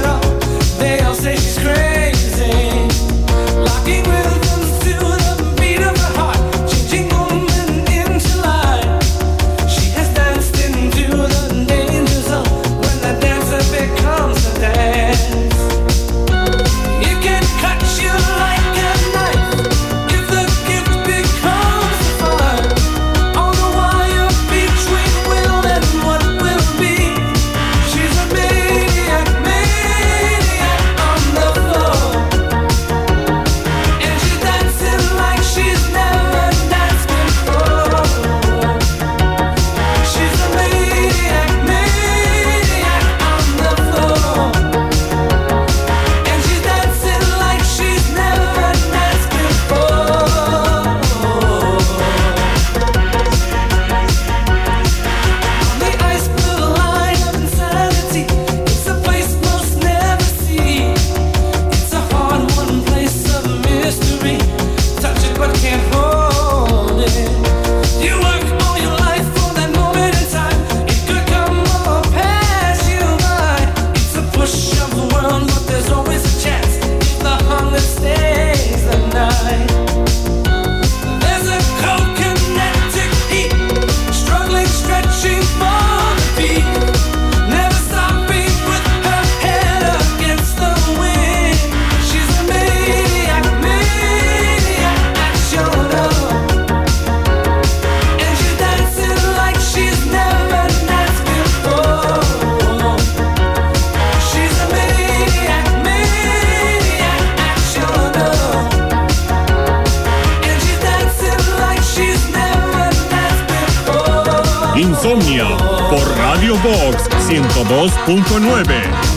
Speaker 13: Insomnia por Radio Box ciento dos punto nueve.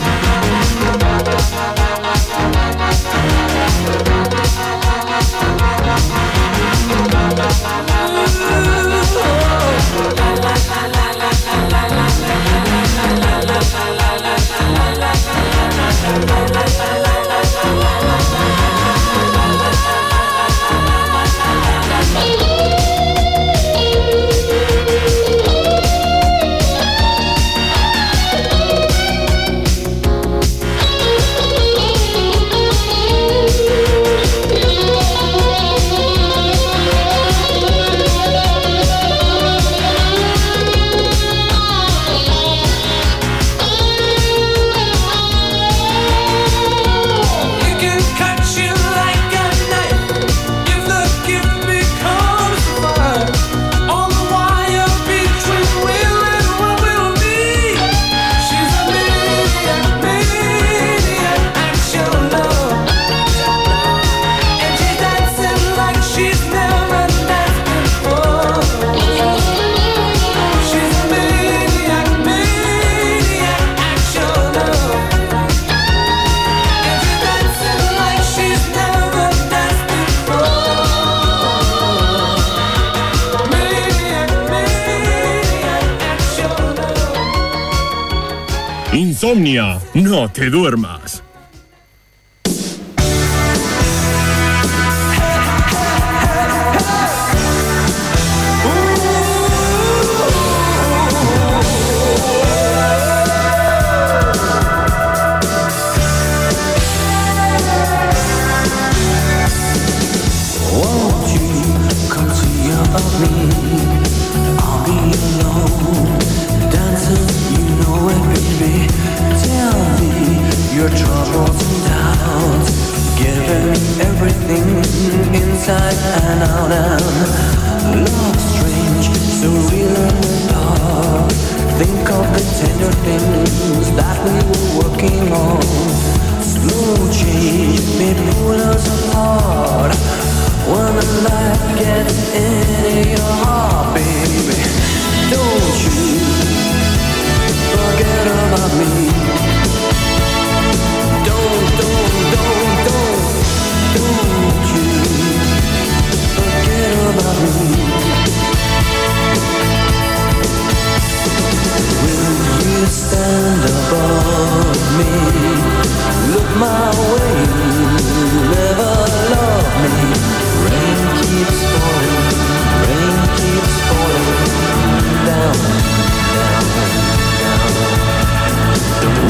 Speaker 13: Insomnia, no te duermas.
Speaker 2: Down, down, down.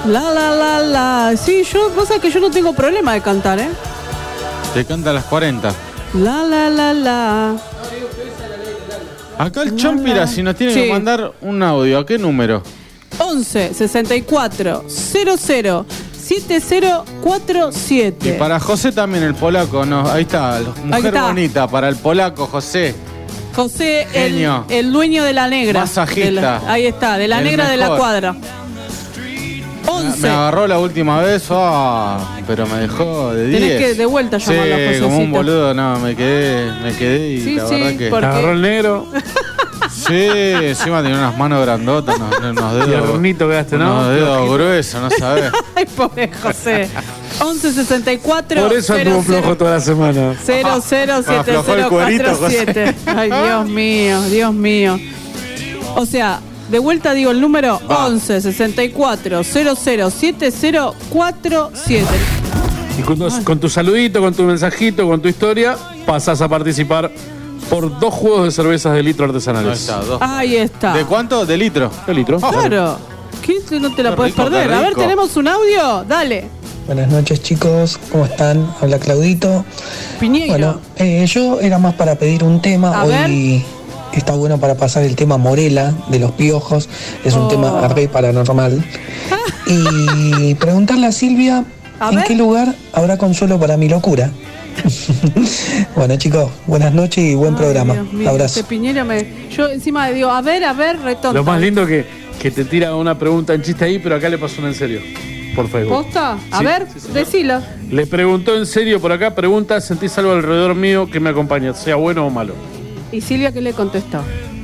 Speaker 3: La, la, la, la. Sí, yo, vos sabés que yo no tengo problema de cantar, ¿eh?
Speaker 5: Te canta a las cuarenta.
Speaker 3: La, la, la, la.
Speaker 5: Acá el Chompira, si nos tiene
Speaker 3: Sí.
Speaker 5: que mandar un audio, ¿a qué número?
Speaker 3: once sesenta y cuatro cero cero siete cero cuatro siete.
Speaker 5: Y para José también, el polaco, no, ahí está, mujer
Speaker 3: está.
Speaker 5: bonita, para el polaco, José.
Speaker 3: José, el,
Speaker 5: Genio.
Speaker 3: el dueño de la negra.
Speaker 5: Masajista.
Speaker 3: De la- ahí está, de la
Speaker 5: El
Speaker 3: negra de la
Speaker 5: mejor.
Speaker 3: cuadra.
Speaker 5: Me
Speaker 3: once.
Speaker 5: agarró la última vez, ah, pero me dejó de diez.
Speaker 3: Tenés que de vuelta llamarlo a
Speaker 5: Sí,
Speaker 3: Josecito.
Speaker 5: como un boludo, no, me quedé, me quedé y
Speaker 3: Sí,
Speaker 5: la
Speaker 3: sí,
Speaker 5: verdad que...
Speaker 3: porque-
Speaker 4: Te agarró el negro.
Speaker 5: Sí, encima tenía unas manos grandotas, unos, unos dedos...
Speaker 4: Tiernito quedaste, ¿no?
Speaker 5: Unos dedos gruesos, no sabés.
Speaker 3: Ay, pobre José. once sesenta y cuatro
Speaker 4: Por eso anduvo flojo toda la semana.
Speaker 3: cero cero
Speaker 5: Me
Speaker 3: siete
Speaker 5: aflojó el
Speaker 3: cero
Speaker 5: cuerito,
Speaker 3: cuatro siete. Ay, Dios mío, Dios mío. O sea, de vuelta digo el número once sesenta y cuatro cero cero siete cero cuatro siete.
Speaker 4: Y con, tus- con tu saludito, con tu mensajito, con tu historia, pasás a participar por dos juegos de cervezas de litro
Speaker 5: Ahí
Speaker 4: artesanales.
Speaker 5: está, dos.
Speaker 3: Ahí está.
Speaker 5: ¿De cuánto? ¿De litro?
Speaker 4: De litro.
Speaker 3: Claro. ¿Qué? No te la
Speaker 5: Qué
Speaker 3: podés
Speaker 5: rico,
Speaker 3: perder.
Speaker 5: qué
Speaker 3: A ver,
Speaker 5: rico.
Speaker 3: tenemos un audio. Dale.
Speaker 14: Buenas noches chicos, ¿cómo están? Habla Claudito.
Speaker 3: Piñeiro.
Speaker 14: Bueno, eh, yo era más para pedir un tema.
Speaker 3: A
Speaker 14: Hoy está bueno para pasar el tema Morela de los Piojos. Es un
Speaker 3: Oh.
Speaker 14: tema re paranormal. Y preguntarle a Silvia
Speaker 3: A
Speaker 14: en
Speaker 3: ver.
Speaker 14: qué lugar habrá consuelo para mi locura. Bueno chicos, buenas noches y buen
Speaker 3: Ay,
Speaker 14: programa.
Speaker 3: Dios mío,
Speaker 14: Abrazo.
Speaker 3: este Piñero me. Yo encima digo, a ver, a ver, retonta.
Speaker 4: Lo más lindo que, que te tira una pregunta en chiste ahí, pero acá le pasó una en serio. Por Facebook.
Speaker 3: ¿Posta? A
Speaker 4: Sí,
Speaker 3: ver,
Speaker 4: sí, señor.
Speaker 3: decilo.
Speaker 4: Le preguntó en serio por acá, pregunta, ¿sentís algo alrededor mío que me acompaña, sea bueno o malo?
Speaker 3: ¿Y Silvia qué le contestó?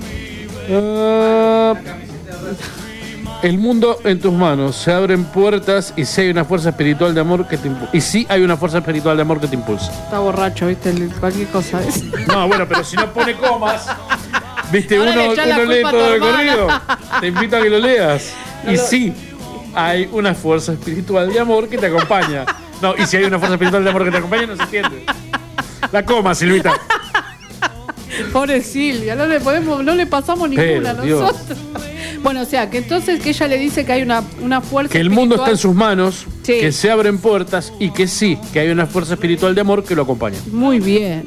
Speaker 4: Ah, el mundo en tus manos, se abren puertas y si hay una fuerza espiritual de amor que te impulsa. Y sí hay una fuerza espiritual de amor que te impulsa.
Speaker 3: Está borracho, viste, el- cualquier cosa. ¿ves?
Speaker 4: No, bueno, pero si no pone comas, viste,
Speaker 3: Ahora
Speaker 4: uno,
Speaker 3: le echás la
Speaker 4: uno lee
Speaker 3: culpa a tu
Speaker 4: todo de
Speaker 3: hermana.
Speaker 4: corrido. Te invito a que lo leas.
Speaker 3: No
Speaker 4: y
Speaker 3: lo-
Speaker 4: sí, hay una fuerza espiritual de amor que te acompaña. No, y si hay una fuerza espiritual de amor que te acompaña, no se entiende. La coma, Silvita.
Speaker 3: Pobre Silvia, no le podemos, no le pasamos ninguna
Speaker 4: Pero, Dios.
Speaker 3: nosotros. Bueno, o sea, que entonces que ella le dice que hay una, una fuerza
Speaker 4: Que el mundo está en sus manos,
Speaker 3: Sí.
Speaker 4: que se abren puertas y que sí, que hay una fuerza espiritual de amor que lo acompaña.
Speaker 3: Muy bien.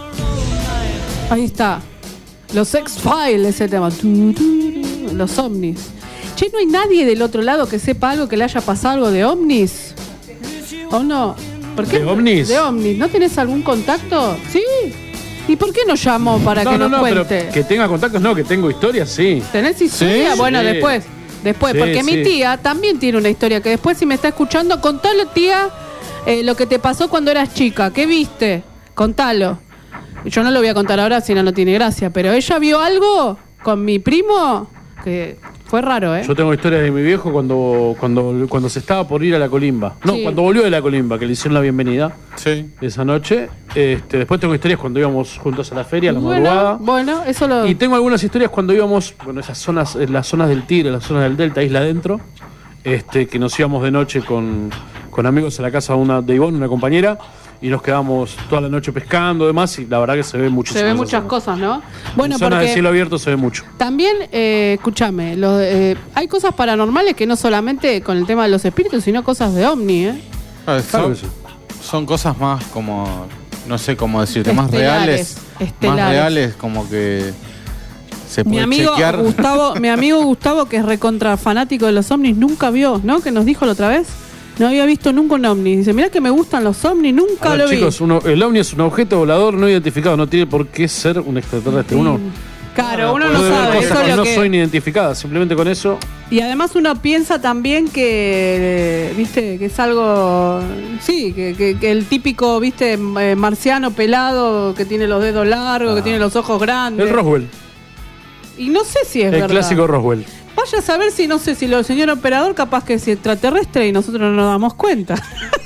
Speaker 3: Ahí está. Los X-Files, ese tema. Tu, tu, tu, Los ovnis. Che, ¿no hay nadie del otro lado que sepa algo, que le haya pasado algo de ovnis? ¿O no? ¿Por qué?
Speaker 4: ¿De ovnis?
Speaker 3: De ovnis. ¿No tenés algún contacto? Sí. ¿Y por qué no llamó para
Speaker 4: no,
Speaker 3: que
Speaker 4: no,
Speaker 3: nos
Speaker 4: no,
Speaker 3: cuente?
Speaker 4: pero que tenga contactos, no, que tengo historias, sí.
Speaker 3: ¿Tenés historia?
Speaker 4: Sí.
Speaker 3: Bueno,
Speaker 4: Sí.
Speaker 3: después. Después,
Speaker 4: Sí,
Speaker 3: porque mi
Speaker 4: sí.
Speaker 3: tía también tiene una historia que después, si me está escuchando, contalo, tía, eh, lo que te pasó cuando eras chica. ¿Qué viste? Contalo. Yo no lo voy a contar ahora, si no, no tiene gracia. Pero ella vio algo con mi primo que fue raro, ¿eh?
Speaker 4: Yo tengo historias de mi viejo cuando, cuando, cuando se estaba por ir a la colimba. No,
Speaker 3: Sí.
Speaker 4: cuando volvió de la colimba, que le hicieron la bienvenida
Speaker 5: Sí.
Speaker 4: esa noche. Este, después tengo historias cuando íbamos juntos a la feria, a la
Speaker 3: bueno,
Speaker 4: madrugada.
Speaker 3: bueno, eso lo...
Speaker 4: Y tengo algunas historias cuando íbamos, bueno, esas zonas, en las zonas del Tigre, las zonas del Delta, isla adentro, este, que nos íbamos de noche con, con amigos a la casa de, una, de Ivonne, una compañera, y nos quedamos toda la noche pescando y demás, y la verdad que se ve muchísimo.
Speaker 3: se ven muchas cosas, ¿no? Bueno,
Speaker 4: en zonas de
Speaker 3: porque
Speaker 4: cielo abierto se ve mucho.
Speaker 3: también, eh, escúchame, los, eh, hay cosas paranormales que no solamente con el tema de los espíritus, sino cosas de ovni, ¿eh?
Speaker 5: Ah,
Speaker 4: Claro
Speaker 5: son,
Speaker 4: que sí.
Speaker 5: son cosas más como, no sé cómo decirte, más
Speaker 3: Estelares,
Speaker 5: reales.
Speaker 3: estelares.
Speaker 5: Más reales, como que se
Speaker 3: Mi
Speaker 5: puede
Speaker 3: amigo
Speaker 5: chequear.
Speaker 3: Gustavo, mi amigo Gustavo, que es recontra fanático de los ovnis, nunca vio, ¿no? Que nos dijo la otra vez. No había visto nunca un ovni. Dice, mirá que me gustan los ovnis, nunca
Speaker 4: A ver,
Speaker 3: lo vi.
Speaker 4: chicos, uno- el ovni es un objeto volador no identificado, no tiene por qué ser un extraterrestre. Uno
Speaker 3: Claro, uno no
Speaker 4: puede ver
Speaker 3: sabe,
Speaker 4: cosas
Speaker 3: eso es
Speaker 4: que
Speaker 3: lo
Speaker 4: no
Speaker 3: que...
Speaker 4: son identificadas, simplemente con eso.
Speaker 3: Y además uno piensa también que, viste, que es algo, sí, que, que- que el típico, viste, eh, marciano pelado, que tiene los dedos largos, que tiene los ojos grandes.
Speaker 4: El Roswell,
Speaker 3: Y no sé si es
Speaker 4: el
Speaker 3: verdad.
Speaker 4: clásico Roswell.
Speaker 3: Vaya a saber si, no sé, si lo, el señor operador capaz que es extraterrestre y nosotros no nos damos cuenta.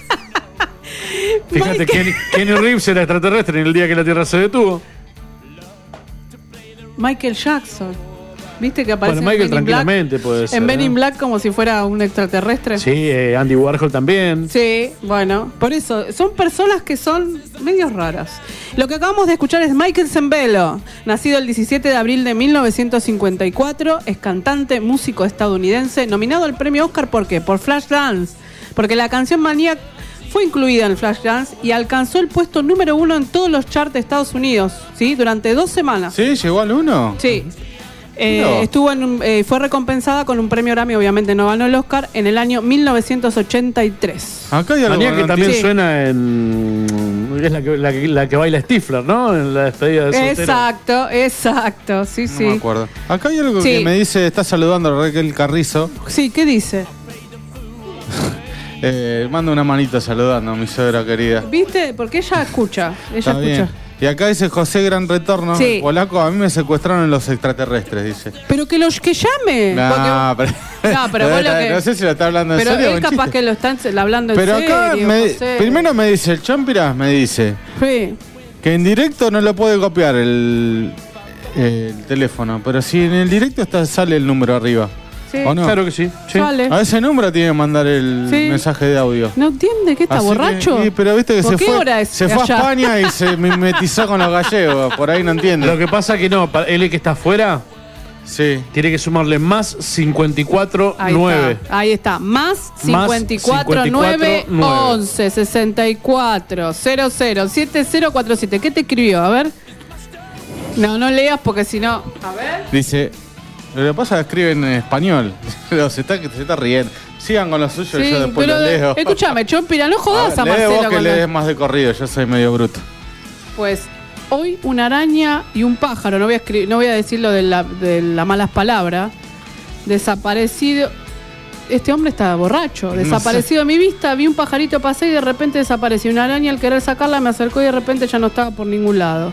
Speaker 4: Fíjate, Kenny, Kenny Reeves era extraterrestre en el día que la Tierra se detuvo.
Speaker 3: Michael Jackson. ¿Viste que aparece
Speaker 4: Bueno, Michael
Speaker 3: en Men in Black?
Speaker 4: tranquilamente puede ser.
Speaker 3: En Men in
Speaker 4: ¿eh?
Speaker 3: Black como si fuera un extraterrestre.
Speaker 4: Sí, eh, Andy Warhol también.
Speaker 3: Sí, bueno, por eso, son personas que son medios raras. Lo que acabamos de escuchar es Michael Sembello, nacido el diecisiete de abril de mil novecientos cincuenta y cuatro, es cantante, músico estadounidense, nominado al premio Oscar, ¿por qué? Por Flashdance, porque la canción Maniac fue incluida en Flashdance y alcanzó el puesto número uno en todos los charts de Estados Unidos, ¿sí? Durante dos semanas.
Speaker 5: ¿Sí? ¿Llegó al uno?
Speaker 3: Sí. Eh,
Speaker 5: No.
Speaker 3: estuvo en un- eh, fue recompensada con un premio Grammy, obviamente no ganó el Oscar, en el año mil novecientos ochenta y tres.
Speaker 5: Acá hay algo
Speaker 4: Manía que
Speaker 5: no
Speaker 4: también
Speaker 3: Sí.
Speaker 4: suena en. Es la que, la, que, la que baila Stifler, ¿no? En la despedida de soltero.
Speaker 3: Exacto, exacto, sí,
Speaker 5: No
Speaker 3: sí.
Speaker 5: me acuerdo. Acá hay algo
Speaker 3: Sí.
Speaker 5: que me dice, está saludando a Raquel Carrizo.
Speaker 3: Sí, ¿qué dice?
Speaker 5: Eh, manda una manita saludando a mi suegra querida.
Speaker 3: ¿Viste? Porque ella escucha, ella
Speaker 5: Está
Speaker 3: escucha.
Speaker 5: bien. Y acá dice José Gran Retorno,
Speaker 3: Sí.
Speaker 5: el polaco, a mí me secuestraron los extraterrestres, dice.
Speaker 3: Pero que los que llame.
Speaker 5: Nah,
Speaker 3: porque-
Speaker 5: pero,
Speaker 3: No, pero vos lo que-
Speaker 5: no sé si lo está hablando en
Speaker 3: pero
Speaker 5: serio o
Speaker 3: él
Speaker 5: en
Speaker 3: capaz
Speaker 5: chiste.
Speaker 3: que lo están hablando en
Speaker 5: Pero acá
Speaker 3: serio.
Speaker 5: me-
Speaker 3: José.
Speaker 5: primero me dice, el Champiras me dice
Speaker 3: Sí.
Speaker 5: que en directo no lo puede copiar el, el teléfono, pero si en el directo está, sale el número arriba.
Speaker 3: Sí.
Speaker 5: ¿O no?
Speaker 4: Claro que sí. sí.
Speaker 3: Sale.
Speaker 5: A ese número tiene que mandar el
Speaker 3: Sí.
Speaker 5: mensaje de audio.
Speaker 3: ¿No entiende que está
Speaker 5: Así que-
Speaker 3: borracho?
Speaker 5: sí, pero viste que
Speaker 3: ¿Por
Speaker 5: se
Speaker 3: qué
Speaker 5: fue,
Speaker 3: hora es
Speaker 5: se fue a
Speaker 3: allá?
Speaker 5: España y se mimetizó con los gallegos. Por ahí no entiende.
Speaker 4: Lo que pasa que no, para él que está afuera,
Speaker 5: sí.
Speaker 4: tiene que sumarle más cincuenta y cuatro
Speaker 3: Ahí
Speaker 4: nueve.
Speaker 3: está, ahí está. Más
Speaker 4: Más
Speaker 3: cincuenta y cuatro nueve once sesenta y cuatro cero cero siete cero cuatro siete. ¿Qué te escribió? A ver. No, no leas porque si no. A ver.
Speaker 5: Dice, lo que pasa es que escriben en español. Pero se está, se está riendo. Sigan con lo suyo y
Speaker 3: Sí,
Speaker 5: yo después
Speaker 3: pero
Speaker 5: lo leo.
Speaker 3: escúchame, Chompira, no
Speaker 5: A
Speaker 3: jodas
Speaker 5: ver,
Speaker 3: a,
Speaker 5: lee
Speaker 3: Marcelo.
Speaker 5: vos que
Speaker 3: con la-
Speaker 5: lees más de corrido, yo soy medio bruto.
Speaker 3: Pues hoy una araña y un pájaro, no voy a escribir, no voy a decir lo de, la, de las malas palabras, desaparecido. Este hombre está borracho, desaparecido de mi vista, vi un pajarito pasar y de repente desapareció. Una araña, al querer sacarla me acercó y de repente ya no estaba por ningún lado.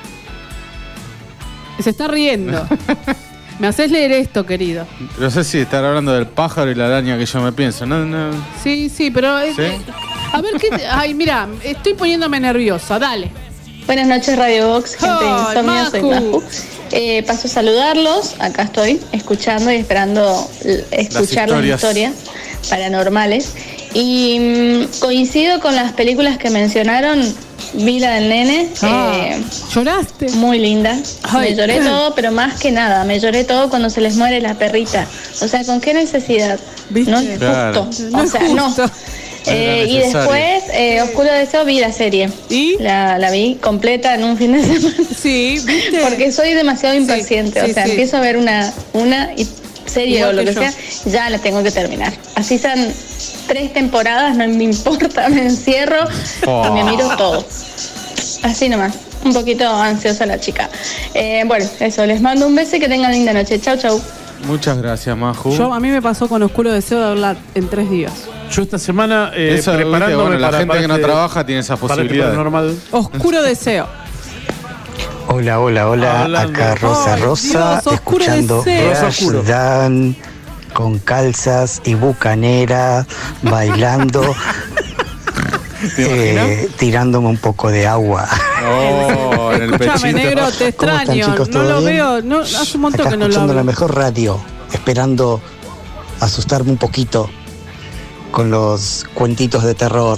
Speaker 3: Se está riendo. Me haces leer esto, querido.
Speaker 5: No sé si estar hablando del pájaro y la araña que yo me pienso. No, no.
Speaker 3: Sí, sí, pero... eh,
Speaker 5: ¿Sí?
Speaker 3: eh, a ver, ¿qué? te- Ay, mira, estoy poniéndome nerviosa, dale.
Speaker 15: Buenas noches, Radio Box, gente de
Speaker 3: Ay,
Speaker 15: Insomnia, soy
Speaker 3: Maju.
Speaker 15: Maju. Eh, paso a saludarlos, acá estoy, escuchando y esperando l- escuchar las
Speaker 5: historias.
Speaker 15: historias paranormales. Y mm, coincido con las películas que mencionaron, vi la del nene.
Speaker 3: Ah,
Speaker 15: eh,
Speaker 3: ¿Lloraste?
Speaker 15: Muy linda.
Speaker 3: Ay.
Speaker 15: Me lloré todo, pero más que nada, me lloré todo cuando se les muere la perrita. O sea, ¿con qué necesidad?
Speaker 3: ¿Viste?
Speaker 15: No es
Speaker 5: Claro.
Speaker 15: justo.
Speaker 3: No
Speaker 15: o
Speaker 3: es
Speaker 15: sea,
Speaker 3: justo.
Speaker 15: no. Eh,
Speaker 5: Era
Speaker 15: y
Speaker 5: necesario.
Speaker 15: después, eh, Oscuro Deseo, vi la serie.
Speaker 3: ¿Y?
Speaker 15: La, la vi completa en un fin de semana.
Speaker 3: Sí, ¿viste?
Speaker 15: Porque soy demasiado impaciente.
Speaker 3: sí,
Speaker 15: o sea,
Speaker 3: sí.
Speaker 15: empiezo a ver una, una y- serie
Speaker 3: Igual
Speaker 15: o lo
Speaker 3: que
Speaker 15: que,
Speaker 3: yo.
Speaker 15: sea, ya la tengo que terminar. Así sean tres temporadas, no me importa, me encierro
Speaker 5: Oh.
Speaker 15: y me miro todo. Así nomás. Un poquito ansiosa la chica. Eh, bueno, eso, les mando un beso y que tengan linda noche. Chau, chau.
Speaker 5: Muchas gracias, Maju.
Speaker 3: Yo, a mí me pasó con Oscuro Deseo de verla en tres días.
Speaker 4: Yo esta semana eh,
Speaker 5: Eso, viste,
Speaker 4: preparándome
Speaker 5: bueno, la
Speaker 4: para,
Speaker 5: gente
Speaker 4: para
Speaker 5: que no
Speaker 4: este-
Speaker 5: trabaja tiene esa
Speaker 4: para este
Speaker 5: posibilidad.
Speaker 4: paranormal.
Speaker 3: Oscuro Deseo.
Speaker 16: Hola, hola, hola.
Speaker 4: Hablando.
Speaker 16: Acá Rosa
Speaker 3: Ay,
Speaker 16: Rosa,
Speaker 3: Dios, oscuro
Speaker 16: escuchando
Speaker 3: deseo.
Speaker 4: Rosa oscuro.
Speaker 16: Dan con calzas y bucanera, bailando,
Speaker 5: ¿Te imaginas?
Speaker 16: eh, tirándome un poco de agua.
Speaker 5: Oh, en el
Speaker 3: Escúchame,
Speaker 5: pechito.
Speaker 3: negro, te
Speaker 16: ¿Cómo están,
Speaker 3: extraño.
Speaker 16: chicos?
Speaker 3: No
Speaker 16: ¿Todo
Speaker 3: lo
Speaker 16: bien?
Speaker 3: veo, no, hace un montón
Speaker 16: Acá
Speaker 3: que no lo
Speaker 16: escuchando la
Speaker 3: hablo.
Speaker 16: mejor radio, esperando asustarme un poquito con los cuentitos de terror.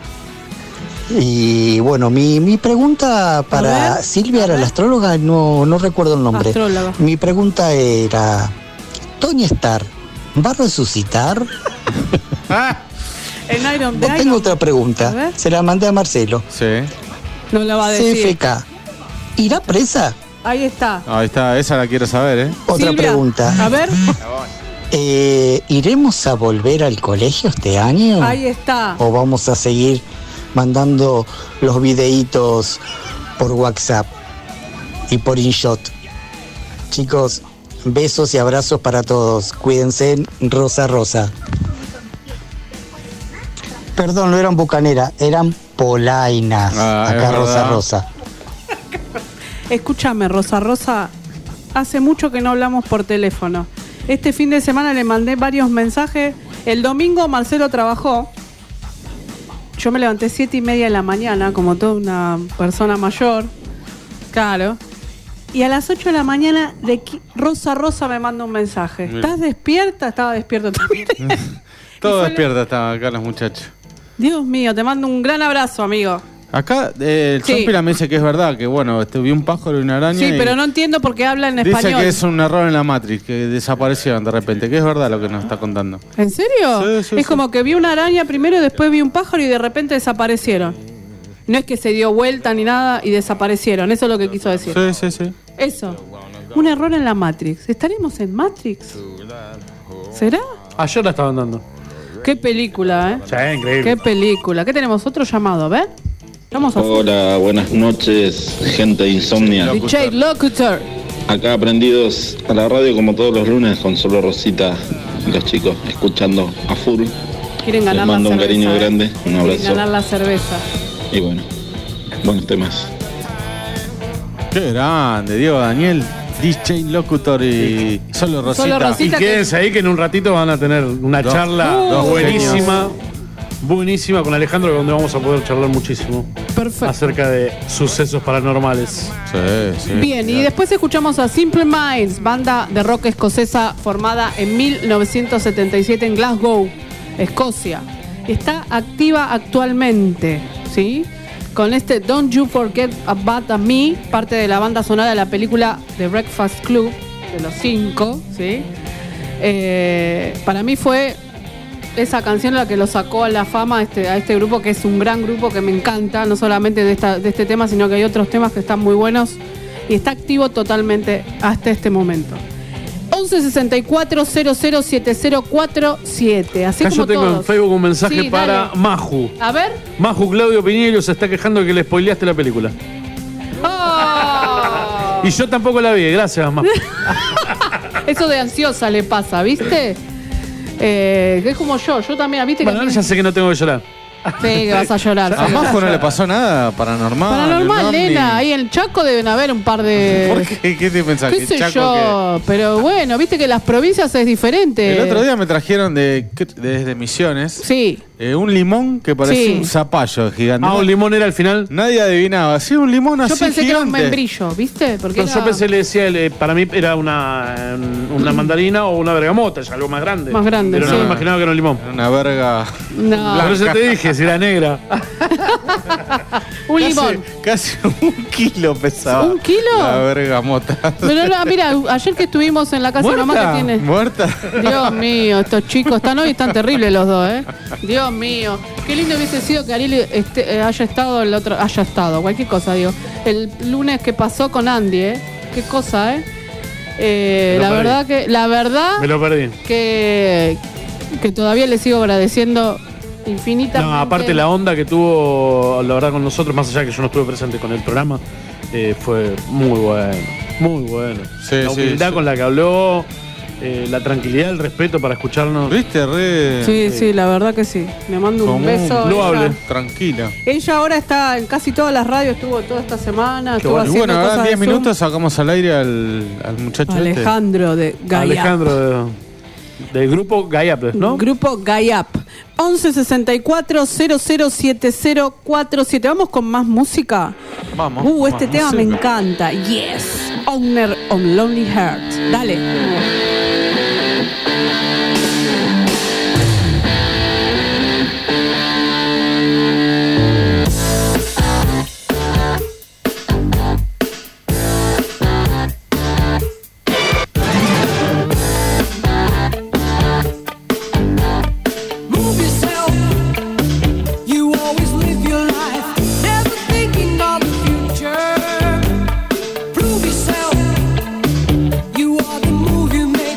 Speaker 16: Y bueno, mi, mi pregunta para
Speaker 3: ver,
Speaker 16: Silvia, era la astróloga, no, no recuerdo el nombre.
Speaker 3: Astróloga.
Speaker 16: Mi pregunta era, ¿Tony Stark va a resucitar?
Speaker 3: En Iron, de
Speaker 16: Yo tengo
Speaker 3: Iron
Speaker 16: otra
Speaker 3: A
Speaker 16: pregunta,
Speaker 3: ver.
Speaker 16: se la mandé a Marcelo.
Speaker 5: Sí.
Speaker 3: no la va a
Speaker 16: C
Speaker 3: decir.
Speaker 16: F K, ¿irá presa?
Speaker 3: Ahí está.
Speaker 5: Ahí está, esa la quiero saber, ¿eh?
Speaker 16: Otra
Speaker 3: Silvia,
Speaker 16: pregunta.
Speaker 3: A ver,
Speaker 16: Eh, ¿Iremos a volver al colegio este año?
Speaker 3: ahí está.
Speaker 16: ¿O vamos a seguir mandando los videitos por WhatsApp y por InShot? Chicos, besos y abrazos para todos. Cuídense, Rosa Rosa. Perdón, no eran bucanera, eran polainas.
Speaker 5: Ah, es
Speaker 16: Acá Rosa
Speaker 5: verdad.
Speaker 16: Rosa.
Speaker 3: Escúchame, Rosa Rosa. Hace mucho que no hablamos por teléfono. Este fin de semana le mandé varios mensajes. El domingo Marcelo trabajó. Yo me levanté siete y media de la mañana, como toda una persona mayor. Claro. y a las ocho de la mañana de qui- Rosa Rosa me manda un mensaje.
Speaker 5: Mira.
Speaker 3: ¿Estás despierta? Estaba despierto también.
Speaker 5: Todo despierta estaban acá los muchachos.
Speaker 3: Dios mío, te mando un gran abrazo, amigo.
Speaker 5: Acá eh, el
Speaker 3: Sí.
Speaker 5: Zompira me dice que es verdad, que bueno, este, vi un pájaro y una araña.
Speaker 3: Sí,
Speaker 5: y
Speaker 3: pero no entiendo por qué habla en
Speaker 5: dice
Speaker 3: español.
Speaker 5: que es un error en la Matrix, que desaparecieron de repente, que es verdad lo que nos está contando.
Speaker 3: ¿En serio?
Speaker 5: Sí, sí,
Speaker 3: es
Speaker 5: sí.
Speaker 3: como que vi una araña primero y después vi un pájaro y de repente desaparecieron. No es que se dio vuelta ni nada y desaparecieron. Eso es lo que quiso decir.
Speaker 5: Sí, sí, sí.
Speaker 3: Eso. Un error en la Matrix. ¿Estaremos en Matrix? ¿Será?
Speaker 4: Ayer la estaban dando.
Speaker 3: Qué película, ¿eh?
Speaker 4: Sí, increíble.
Speaker 3: Qué película. ¿Qué tenemos? Otro llamado, a ver. Vamos a
Speaker 17: Hola, buenas noches, gente de Insomnia.
Speaker 3: D J Locutor.
Speaker 17: Acá aprendidos a la radio como todos los lunes con solo Rosita y los chicos escuchando a full.
Speaker 3: Quieren
Speaker 17: Les
Speaker 3: ganar la
Speaker 17: mando un
Speaker 3: cerveza.
Speaker 17: cariño
Speaker 3: ¿eh?
Speaker 17: grande, un
Speaker 3: Quieren
Speaker 17: abrazo
Speaker 3: ganar la cerveza.
Speaker 17: y bueno, buenos temas.
Speaker 5: Qué grande, Diego Daniel, D J Locutor y solo Rosita.
Speaker 3: Solo Rosita.
Speaker 4: Y
Speaker 3: que-
Speaker 4: quédense ahí que en un ratito van a tener una
Speaker 5: Dos-
Speaker 4: charla
Speaker 3: dos
Speaker 4: buenísima. Buenísima con Alejandro, donde vamos a poder charlar muchísimo
Speaker 3: Perfecto.
Speaker 4: acerca de sucesos paranormales.
Speaker 5: Sí, sí.
Speaker 3: Bien, y después escuchamos a Simple Minds, banda de rock escocesa formada en mil novecientos setenta y siete en Glasgow, Escocia. Está activa actualmente, ¿sí? Con este Don't You Forget About Me, parte de la banda sonora de la película The Breakfast Club, de los cinco, ¿sí? Eh, para mí fue esa canción la que lo sacó a la fama a este, a este grupo, que es un gran grupo que me encanta, no solamente de, esta, de este tema, sino que hay otros temas que están muy buenos y está activo totalmente hasta este momento. once sesenta y cuatro cero cero siete cero cuatro siete, así
Speaker 4: Acá
Speaker 3: como
Speaker 4: yo tengo
Speaker 3: todos.
Speaker 4: en Facebook un mensaje
Speaker 3: Sí,
Speaker 4: para
Speaker 3: dale.
Speaker 4: Maju.
Speaker 3: A ver.
Speaker 4: Maju Claudio Piñeiro se está quejando de que le spoileaste la película.
Speaker 3: ¡Oh!
Speaker 4: Y yo tampoco la vi, gracias, Maju.
Speaker 3: Eso de ansiosa le pasa, ¿viste? Eh, que es como yo, yo también, ¿viste?
Speaker 4: Bueno,
Speaker 3: que
Speaker 4: ahora ya sé que no tengo que llorar.
Speaker 3: Sí, que vas a llorar.
Speaker 5: A Majo no le pasó nada paranormal.
Speaker 3: Paranormal,
Speaker 5: un ovni.
Speaker 3: nena. Ahí en Chaco deben haber un par de.
Speaker 5: ¿Por qué? ¿Qué te pensás?
Speaker 3: ¿Qué
Speaker 5: ¿Que
Speaker 3: sé
Speaker 5: Chaco
Speaker 3: yo? Pero bueno, viste que las provincias es diferente.
Speaker 5: qué? El otro día me trajeron de, desde Misiones
Speaker 3: Sí.
Speaker 5: eh, un limón que parecía
Speaker 3: Sí.
Speaker 5: un zapallo gigante.
Speaker 4: Ah, un limón era al final.
Speaker 5: Nadie adivinaba. Sí, un limón
Speaker 3: Yo
Speaker 5: así
Speaker 3: pensé que era un
Speaker 5: gigante.
Speaker 3: membrillo, ¿viste? Porque
Speaker 4: No,
Speaker 3: era
Speaker 4: yo pensé, le decía, eh, para mí era una, una mandarina o una bergamota, es algo más grande.
Speaker 3: Más grande,
Speaker 4: Pero
Speaker 3: sí.
Speaker 4: no me imaginaba que era un limón.
Speaker 5: Una verga.
Speaker 3: No.
Speaker 4: Por eso te dije, si era negra.
Speaker 3: un
Speaker 5: Casi-
Speaker 3: limón.
Speaker 5: Casi un kilo pesaba.
Speaker 3: ¿Un kilo?
Speaker 5: La vergamota.
Speaker 3: Pero no, mira, ayer que estuvimos en la casa de mamá que tiene.
Speaker 5: ¿Muerta?
Speaker 3: Dios mío, estos chicos están hoy están terribles los dos, ¿eh? Dios mío. Qué lindo hubiese sido que Ariel este, eh, haya estado el otro, haya estado, cualquier cosa, digo. El lunes que pasó con Andy, ¿eh? Qué cosa, ¿eh? Eh,
Speaker 4: Me lo
Speaker 3: la
Speaker 4: perdí.
Speaker 3: verdad que, la verdad
Speaker 4: Me lo perdí.
Speaker 3: que, que todavía le sigo agradeciendo infinitamente.
Speaker 4: No, aparte la onda que tuvo, la verdad, con nosotros, más allá que yo no estuve presente con el programa, eh, fue muy bueno. Muy bueno.
Speaker 5: Sí,
Speaker 4: la
Speaker 5: sí,
Speaker 4: humildad
Speaker 5: sí.
Speaker 4: con la que habló, eh, la tranquilidad, el respeto para escucharnos.
Speaker 5: ¿Viste? Re.
Speaker 3: Sí, sí, la verdad que sí. Le mando un
Speaker 5: Común,
Speaker 3: beso.
Speaker 4: loable.
Speaker 3: Ella,
Speaker 5: Tranquila.
Speaker 3: ella ahora está en casi todas las radios, estuvo toda esta semana, estuvo
Speaker 5: Y
Speaker 3: haciendo
Speaker 5: bueno, ahora
Speaker 3: cosas
Speaker 5: en
Speaker 3: de
Speaker 5: diez
Speaker 3: Zoom.
Speaker 5: minutos sacamos al aire al, al muchacho
Speaker 3: Alejandro de Gayap.
Speaker 4: Alejandro de- del grupo Gayap, ¿no?
Speaker 3: Grupo Gayap. once sesenta y cuatro cero cero siete cero cuatro siete. Vamos con más música.
Speaker 5: este. Vamos.
Speaker 3: Uh, este
Speaker 5: más
Speaker 3: tema me
Speaker 5: música.
Speaker 3: encanta. Yes. Owner on Lonely Heart. Dale.
Speaker 2: Move yourself. You always live your life, never thinking of the future. Prove yourself. You are the move you make.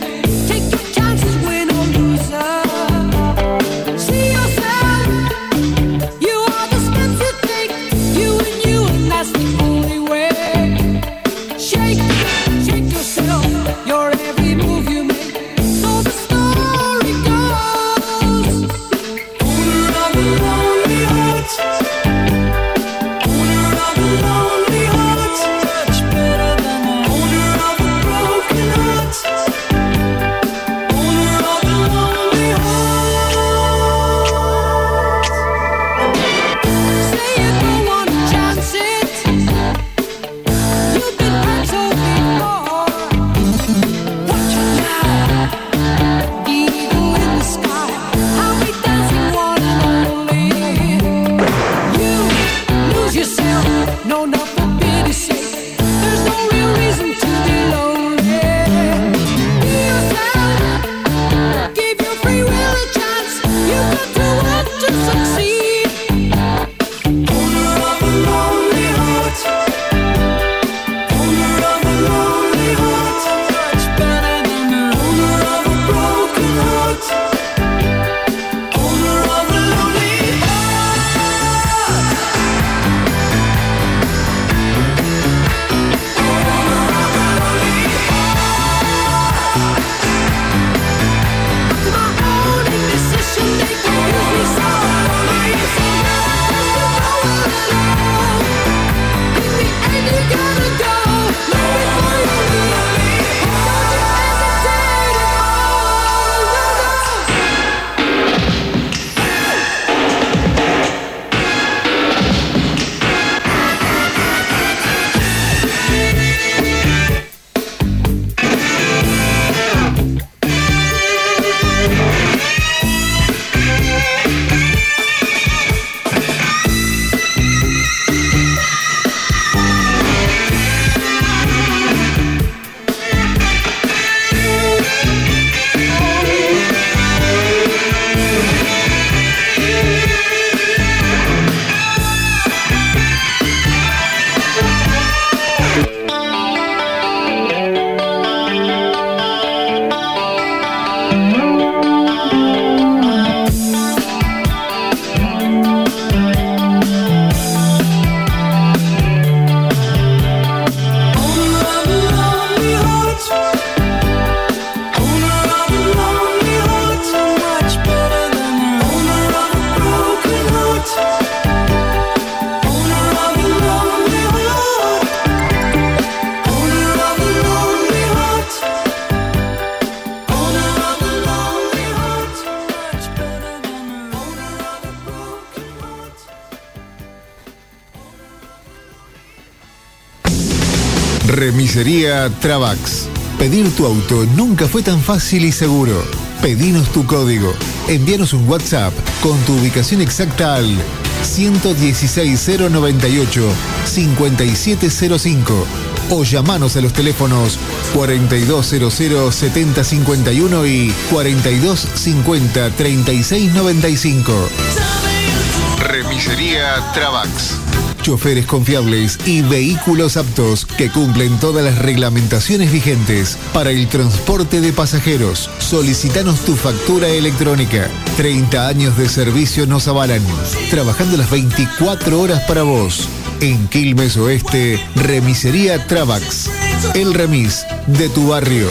Speaker 7: Remisería Travax. Pedir tu auto nunca fue tan fácil y seguro. Pedinos tu código. Envíanos un WhatsApp con tu ubicación exacta al uno uno seis cero nueve ocho cinco siete cero cinco o llamanos a los teléfonos cuatro dos cero cero siete cero cinco uno y cuatro dos cinco cero tres seis nueve cinco. Remisería Travax. Choferes confiables y vehículos aptos que cumplen todas las reglamentaciones vigentes para el transporte de pasajeros. Solicítanos tu factura electrónica. treinta años de servicio nos avalan. Trabajando las veinticuatro horas para vos. En Quilmes Oeste, Remisería Travax. El remis de tu barrio.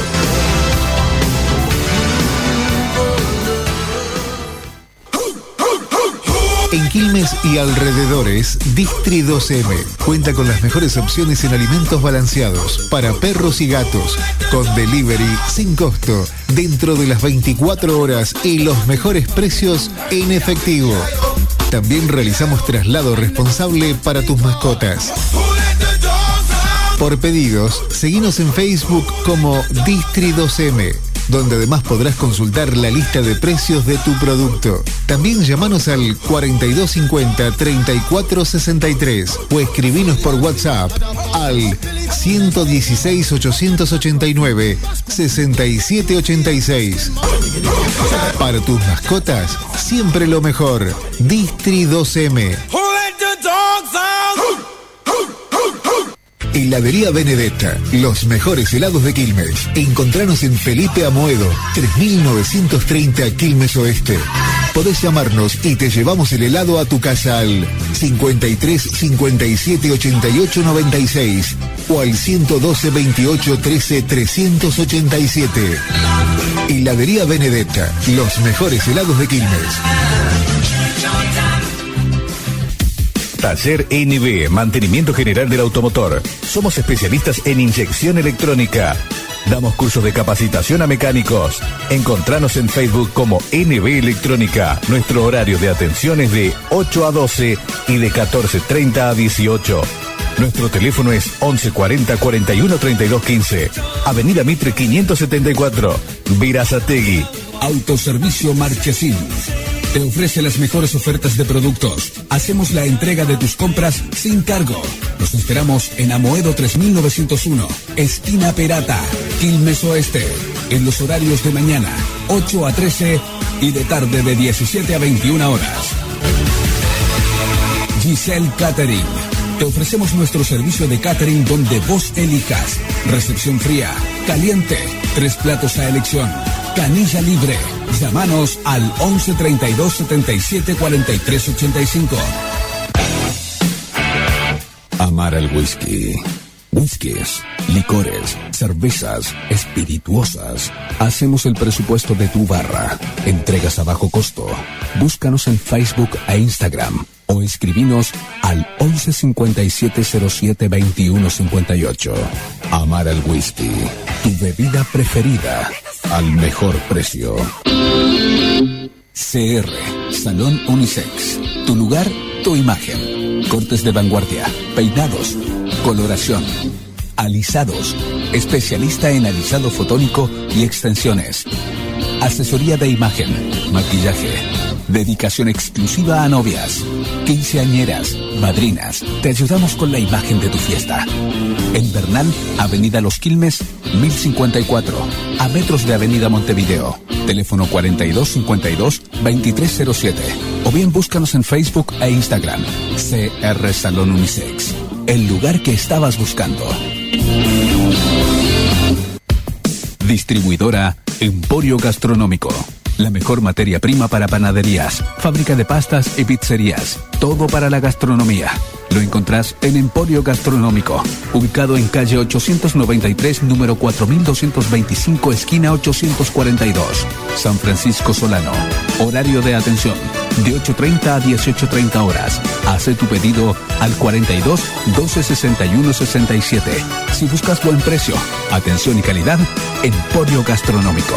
Speaker 7: En Quilmes y alrededores, Distri dos eme cuenta con las mejores opciones en alimentos balanceados para perros y gatos, con delivery sin costo, dentro de las veinticuatro horas y los mejores precios en efectivo. También realizamos traslado responsable para tus mascotas. Por pedidos, seguinos en Facebook como Distri dos eme, donde además podrás consultar la lista de precios de tu producto. También llamanos al cuatro dos cinco cero treinta y cuatro sesenta y tres o escribinos por WhatsApp al uno uno seis ocho ocho nueve sesenta y siete ochenta y seis. Para tus mascotas, siempre lo mejor. Distri dos eme. Heladería Benedetta, los mejores helados de Quilmes. Encontranos en Felipe Amoedo, tres mil novecientos treinta Quilmes Oeste. Podés llamarnos y te llevamos el helado a tu casa al cincuenta y tres cincuenta y siete ochenta y ocho noventa y seis o al ciento doce veintiocho trece trescientos ochenta y siete. Heladería Benedetta, los mejores helados de Quilmes.
Speaker 9: Taller N B, mantenimiento general del automotor. Somos especialistas en inyección electrónica. Damos cursos de capacitación a mecánicos. Encontranos en Facebook como N B Electrónica. Nuestro horario de atención es de ocho a doce y de catorce treinta a dieciocho. Nuestro teléfono es once cuarenta cuarenta y uno treinta y dos quince. Avenida Mitre quinientos setenta y cuatro, Verazategui.
Speaker 10: Autoservicio Marchesín te ofrece las mejores ofertas de productos. Hacemos la entrega de tus compras sin cargo. Los esperamos en Amoedo tres mil novecientos uno, esquina Perata, Quilmes Oeste, en los horarios de mañana, ocho a trece y de tarde de diecisiete a veintiuna horas. Giselle Catering. Te ofrecemos nuestro servicio de catering donde vos elijas. Recepción fría, caliente, tres platos a elección, canilla libre. Llámanos al once treinta y dos setenta y siete cuarenta y tres ochenta y cinco. Amar el whisky. Whiskies, licores, cervezas, espirituosas. Hacemos el presupuesto de tu barra. Entregas a bajo costo. Búscanos en Facebook e Instagram o escribinos al once cincuenta y siete cero siete veintiuno cincuenta y ocho. Amar el whisky, tu bebida preferida al mejor precio. C R, Salón Unisex. Tu lugar, tu imagen. Cortes de vanguardia, peinados, coloración, alisados, especialista en alisado fotónico y extensiones. Asesoría de imagen, maquillaje, dedicación exclusiva a novias, quinceañeras, madrinas. Te ayudamos con la imagen de tu fiesta. En Bernal, Avenida Los Quilmes, mil cincuenta y cuatro, a metros de Avenida Montevideo. Teléfono cuarenta y dos cincuenta y dos veintitrés cero siete. O bien búscanos en Facebook e Instagram. C R Salón Unisex. El lugar que estabas buscando. Distribuidora Emporio Gastronómico. La mejor materia prima para panaderías, fábrica de pastas y pizzerías. Todo para la gastronomía. Lo encontrás en Emporio Gastronómico, ubicado en calle ochocientos noventa y tres, número cuatro mil doscientos veinticinco, esquina ochocientos cuarenta y dos, San Francisco Solano. Horario de atención, de ocho treinta a dieciocho treinta horas. Hace tu pedido al cuarenta y dos, doce sesenta y uno sesenta y siete. Si buscas buen precio, atención y calidad, Emporio Gastronómico.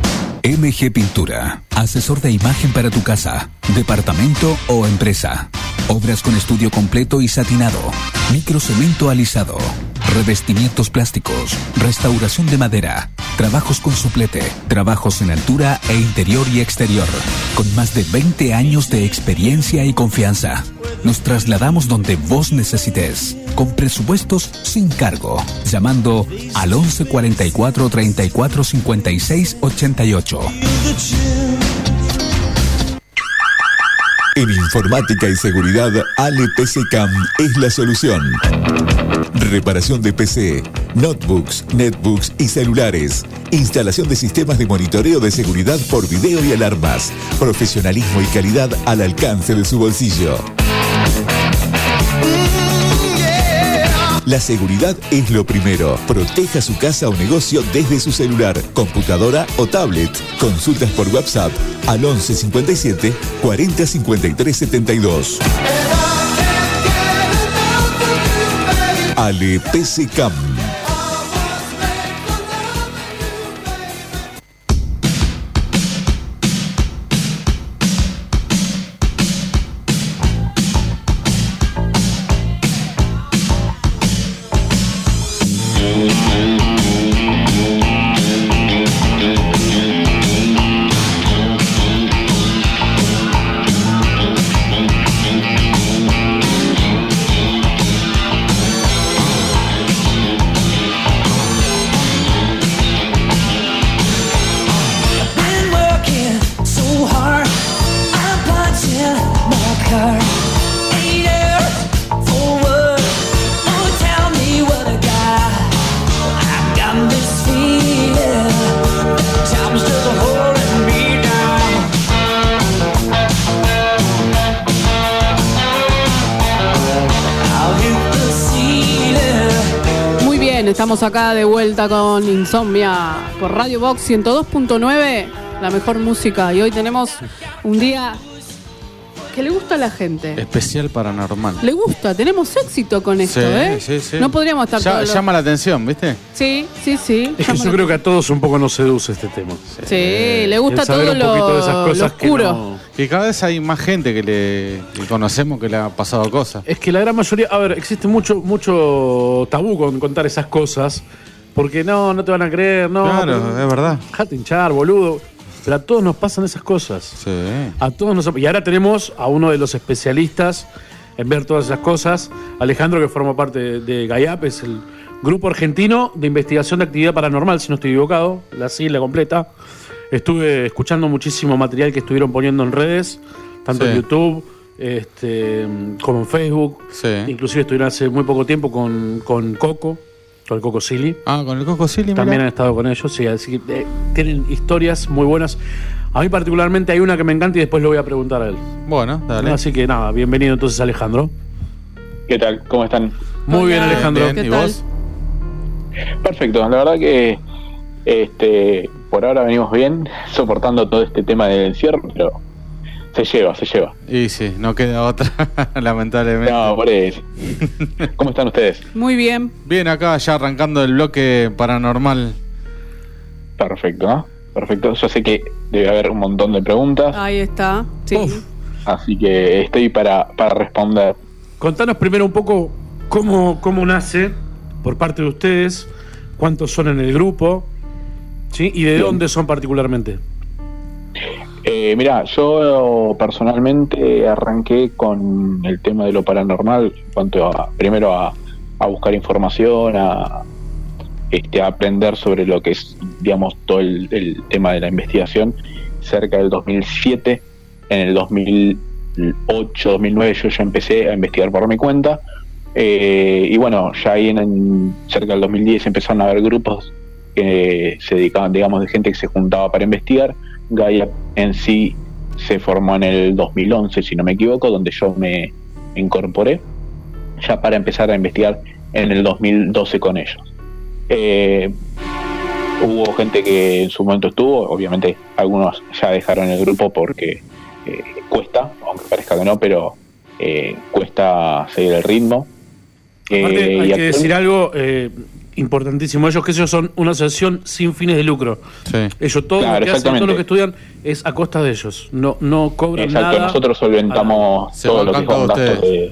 Speaker 10: M G Pintura, asesor de imagen para tu casa, departamento o empresa. Obras con estudio completo y satinado. Microcemento alisado. Revestimientos plásticos. Restauración de madera. Trabajos con suplete. Trabajos en altura e interior y exterior. Con más de veinte años de experiencia y confianza. Nos trasladamos donde vos necesites. Con presupuestos sin cargo. Llamando al once cuarenta y cuatro treinta y cuatro cincuenta y seis ochenta y ocho.
Speaker 8: En informática y seguridad, Ale P C Cam es la solución. Reparación de P C, notebooks, netbooks y celulares. Instalación de sistemas de monitoreo de seguridad por video y alarmas. Profesionalismo y calidad al alcance de su bolsillo. La seguridad es lo primero. Proteja su casa o negocio desde su celular, computadora o tablet. Consultas por WhatsApp al once cincuenta y siete cuarenta cincuenta y tres setenta y dos. Ale P C Cam.
Speaker 3: Estamos acá de vuelta con Insomnia por Radio Box ciento dos punto nueve, la mejor música. Y hoy tenemos un día que le gusta a la gente.
Speaker 5: Especial paranormal.
Speaker 3: Le gusta, tenemos éxito con esto,
Speaker 5: Sí,
Speaker 3: ¿eh?
Speaker 5: sí, sí.
Speaker 3: No podríamos estar
Speaker 5: Ya-
Speaker 3: todos los-
Speaker 5: Llama la atención, ¿viste?
Speaker 3: Sí, sí, sí.
Speaker 4: Es que
Speaker 3: Llama
Speaker 4: yo
Speaker 3: la-
Speaker 4: creo que a todos un poco nos seduce este tema.
Speaker 3: Sí, le gusta
Speaker 4: El saber
Speaker 3: todo
Speaker 4: un poquito
Speaker 3: lo,
Speaker 4: de esas
Speaker 3: lo
Speaker 4: cosas que
Speaker 3: oscuro.
Speaker 4: no-
Speaker 5: Y cada vez hay más gente que le que conocemos que le ha pasado cosas.
Speaker 4: Es que la gran mayoría, a ver, existe mucho mucho tabú con contar esas cosas, porque no, no te van a creer, no.
Speaker 5: Claro,
Speaker 4: pero-
Speaker 5: es verdad.
Speaker 4: Dejate hinchar, boludo. Pero a todos nos pasan esas cosas.
Speaker 5: Sí.
Speaker 4: A todos nos. Y ahora tenemos a uno de los especialistas en ver todas esas cosas, Alejandro, que forma parte de, de GAIAP, es el Grupo Argentino de Investigación de Actividad Paranormal, si no estoy equivocado, la sigla completa. Estuve escuchando muchísimo material que estuvieron poniendo en redes, tanto
Speaker 5: Sí.
Speaker 4: en YouTube este, como en Facebook.
Speaker 5: Sí.
Speaker 4: Inclusive estuvieron hace muy poco tiempo con, con Coco, con el Coco Silly.
Speaker 5: Ah, con el Coco Silly,
Speaker 4: También
Speaker 5: mirá.
Speaker 4: han estado con ellos, sí, así que eh, tienen historias muy buenas. A mí particularmente hay una que me encanta y después le voy a preguntar a él.
Speaker 5: Bueno, dale.
Speaker 4: Así que nada, bienvenido entonces Alejandro.
Speaker 17: ¿Qué tal? ¿Cómo están?
Speaker 4: Muy bien, Alejandro.
Speaker 5: Bien,
Speaker 3: ¿Qué
Speaker 5: ¿y
Speaker 3: tal?
Speaker 5: vos?
Speaker 17: Perfecto, la verdad que este por ahora venimos bien, soportando todo este tema del encierro, pero se lleva, se lleva.
Speaker 5: Y sí, no queda otra, lamentablemente.
Speaker 17: No, por eso. ¿Cómo están ustedes?
Speaker 3: Muy bien.
Speaker 5: Bien, acá ya arrancando el bloque paranormal.
Speaker 17: Perfecto, ¿no? Perfecto. Yo sé que debe haber un montón de preguntas,
Speaker 3: Ahí está. Sí.
Speaker 17: así que estoy para, para responder.
Speaker 4: Contanos primero un poco cómo, cómo nace por parte de ustedes, cuántos son en el grupo, ¿sí? Y de
Speaker 17: Bien.
Speaker 4: dónde son particularmente.
Speaker 17: Eh, mirá, yo personalmente arranqué con el tema de lo paranormal en cuanto a, primero a, a buscar información, a, este, a aprender sobre lo que es, digamos, todo el, el tema de la investigación, cerca del dos mil siete. En el dos mil ocho, dos mil nueve yo ya empecé a investigar por mi cuenta, eh, y bueno, ya ahí en, en cerca del dos mil diez empezaron a haber grupos que se dedicaban, digamos, de gente que se juntaba para investigar. Gaia en sí se formó en el dos mil once, si no me equivoco, donde yo me incorporé ya para empezar a investigar en el dos mil doce con ellos. Eh, hubo gente que en su momento estuvo, obviamente algunos ya dejaron el grupo porque eh, cuesta, aunque parezca que no, pero eh, cuesta seguir el ritmo.
Speaker 4: Aparte,
Speaker 17: Eh,
Speaker 4: hay
Speaker 17: y
Speaker 4: que decir
Speaker 17: actual-
Speaker 4: algo, eh, importantísimo ellos, que ellos son una asociación sin fines de lucro.
Speaker 5: Sí.
Speaker 4: Ellos todo
Speaker 17: Claro,
Speaker 4: lo que hacen,
Speaker 17: exactamente.
Speaker 4: todo lo que estudian es a costa de ellos. No, no cobran
Speaker 17: Exacto,
Speaker 4: nada.
Speaker 17: nosotros solventamos
Speaker 5: Se
Speaker 17: todo lo que
Speaker 5: bancan
Speaker 17: son
Speaker 5: todos
Speaker 17: gastos de...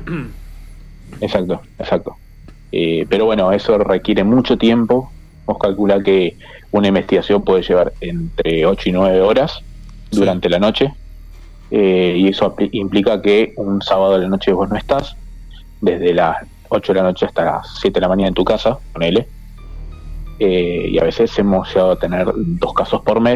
Speaker 17: Exacto, exacto. Eh, pero bueno, eso requiere mucho tiempo. Vos calculá que una investigación puede llevar entre ocho y nueve horas durante la noche. Eh, y eso apl- implica que un sábado a la noche vos no estás, desde las ocho de la noche hasta las siete de la mañana en tu casa, ponele. Eh, y a veces hemos llegado a tener dos casos por mes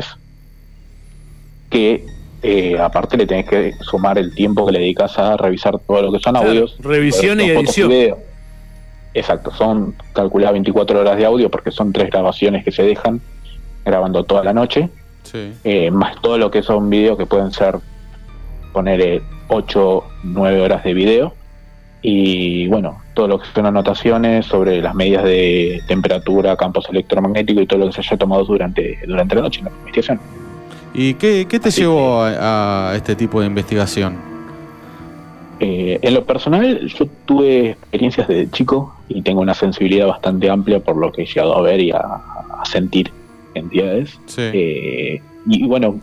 Speaker 17: que eh, aparte le tenés que sumar el tiempo que le dedicas a revisar todo lo que son
Speaker 4: Claro,
Speaker 17: audios,
Speaker 4: revisión y
Speaker 17: fotos
Speaker 4: edición.
Speaker 17: video. Exacto, son calculadas veinticuatro horas de audio porque son tres grabaciones que se dejan grabando toda la noche,
Speaker 5: Sí.
Speaker 17: eh, más todo lo que son videos que pueden ser poner ocho, nueve horas de video, y bueno, todo lo que son anotaciones sobre las medidas de temperatura, campos electromagnéticos y todo lo que se haya tomado durante, durante la noche en la investigación.
Speaker 5: ¿Y qué, qué te llevó a, a este tipo de investigación?
Speaker 17: Eh, en lo personal, yo tuve experiencias desde chico y tengo una sensibilidad bastante amplia por lo que he llegado a ver y a, a sentir entidades.
Speaker 5: Sí.
Speaker 17: Eh, y bueno,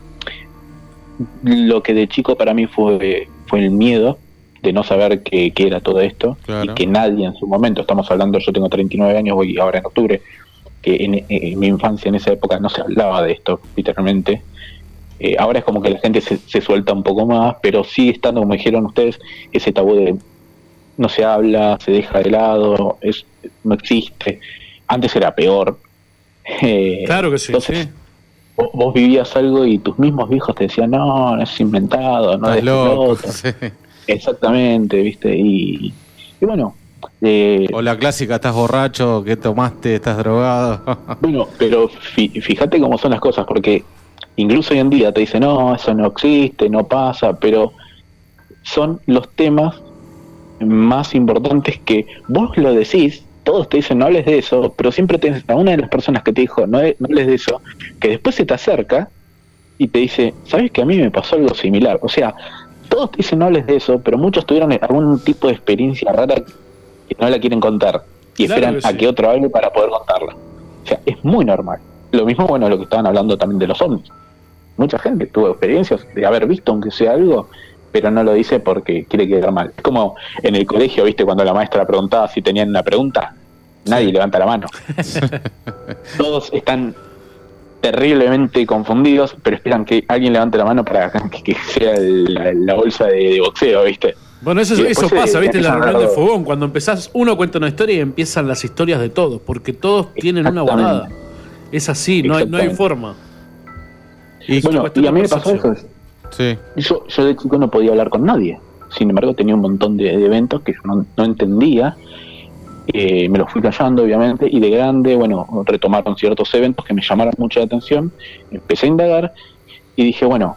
Speaker 17: lo que de chico para mí fue, fue el miedo de no saber qué, qué era todo esto,
Speaker 5: Claro.
Speaker 17: y que nadie en su momento, estamos hablando, yo tengo treinta y nueve años, voy ahora en octubre, que en, en mi infancia en esa época no se hablaba de esto, literalmente. Eh, ahora es como que la gente se, se suelta un poco más, pero sigue estando, como dijeron ustedes, ese tabú de no se habla, se deja de lado, es, no existe. Antes era peor. Eh,
Speaker 4: Claro que sí,
Speaker 17: entonces,
Speaker 4: sí.
Speaker 17: Vos, vos vivías algo y tus mismos viejos te decían, no, no es inventado, no
Speaker 5: Estás
Speaker 17: es lo
Speaker 5: loco.
Speaker 17: otro.
Speaker 5: Sí.
Speaker 17: Exactamente, ¿viste? Y, y bueno, eh,
Speaker 5: O la clásica, estás borracho, ¿qué tomaste? ¿Estás drogado?
Speaker 17: bueno, pero fi- fíjate cómo son las cosas, porque incluso hoy en día te dicen, no, eso no existe, no pasa, pero son los temas más importantes que vos lo decís, todos te dicen no hables de eso, pero siempre tenés a una de las personas que te dijo no, no hables de eso, que después se te acerca y te dice, ¿sabes que a mí me pasó algo similar? O sea, todos te dicen no hables de eso, pero muchos tuvieron algún tipo de experiencia rara que no la quieren contar y
Speaker 4: Claro
Speaker 17: esperan
Speaker 4: que
Speaker 17: a
Speaker 4: sí.
Speaker 17: que otro hable para poder contarla. O sea, es muy normal. Lo mismo, bueno, lo que estaban hablando también de los ovnis. Mucha gente tuvo experiencias de haber visto, aunque sea algo, pero no lo dice porque quiere quedar mal. Es como en el colegio, ¿viste? Cuando la maestra preguntaba si tenían una pregunta, nadie levanta la mano. Todos están terriblemente confundidos, pero esperan que alguien levante la mano para que, que sea la, la bolsa de, de boxeo, ¿viste?
Speaker 4: Bueno, eso,
Speaker 17: Y después
Speaker 4: eso pasa,
Speaker 17: se-
Speaker 4: ¿viste? En la
Speaker 17: empiezan a
Speaker 4: reunión de
Speaker 17: hablar-
Speaker 4: fogón, cuando empezás, uno cuenta una historia y empiezan las historias de todos, porque todos tienen una
Speaker 17: Exactamente.
Speaker 4: guardada. Es así, no hay, no hay
Speaker 17: Exactamente.
Speaker 4: forma.
Speaker 5: Y,
Speaker 17: Bueno,
Speaker 4: cuestión
Speaker 17: y a mí
Speaker 4: de
Speaker 17: me pasó
Speaker 4: percepción.
Speaker 17: eso.
Speaker 5: sí.
Speaker 17: Yo, yo de chico no podía hablar con nadie. Sin embargo, tenía un montón de, de eventos que yo no, no entendía. Eh, me los fui callando, obviamente, y de grande, bueno, retomaron ciertos eventos que me llamaron mucho la atención. Empecé a indagar y dije, bueno,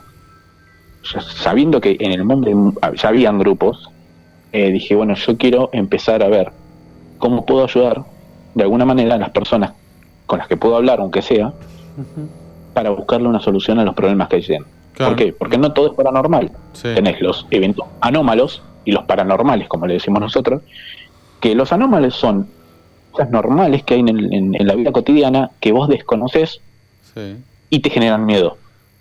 Speaker 17: ya sabiendo que en el mundo ya habían grupos, eh, dije, bueno, yo quiero empezar a ver cómo puedo ayudar de alguna manera a las personas con las que puedo hablar, aunque sea, para buscarle una solución a los problemas que tienen.
Speaker 5: Claro.
Speaker 17: ¿Por qué? Porque no todo es paranormal.
Speaker 5: Sí.
Speaker 17: Tenés los eventos anómalos y los paranormales, como le decimos nosotros, que los anómales son cosas normales que hay en, el- en- en la vida cotidiana que vos desconoces
Speaker 5: Sí.
Speaker 17: y te generan miedo.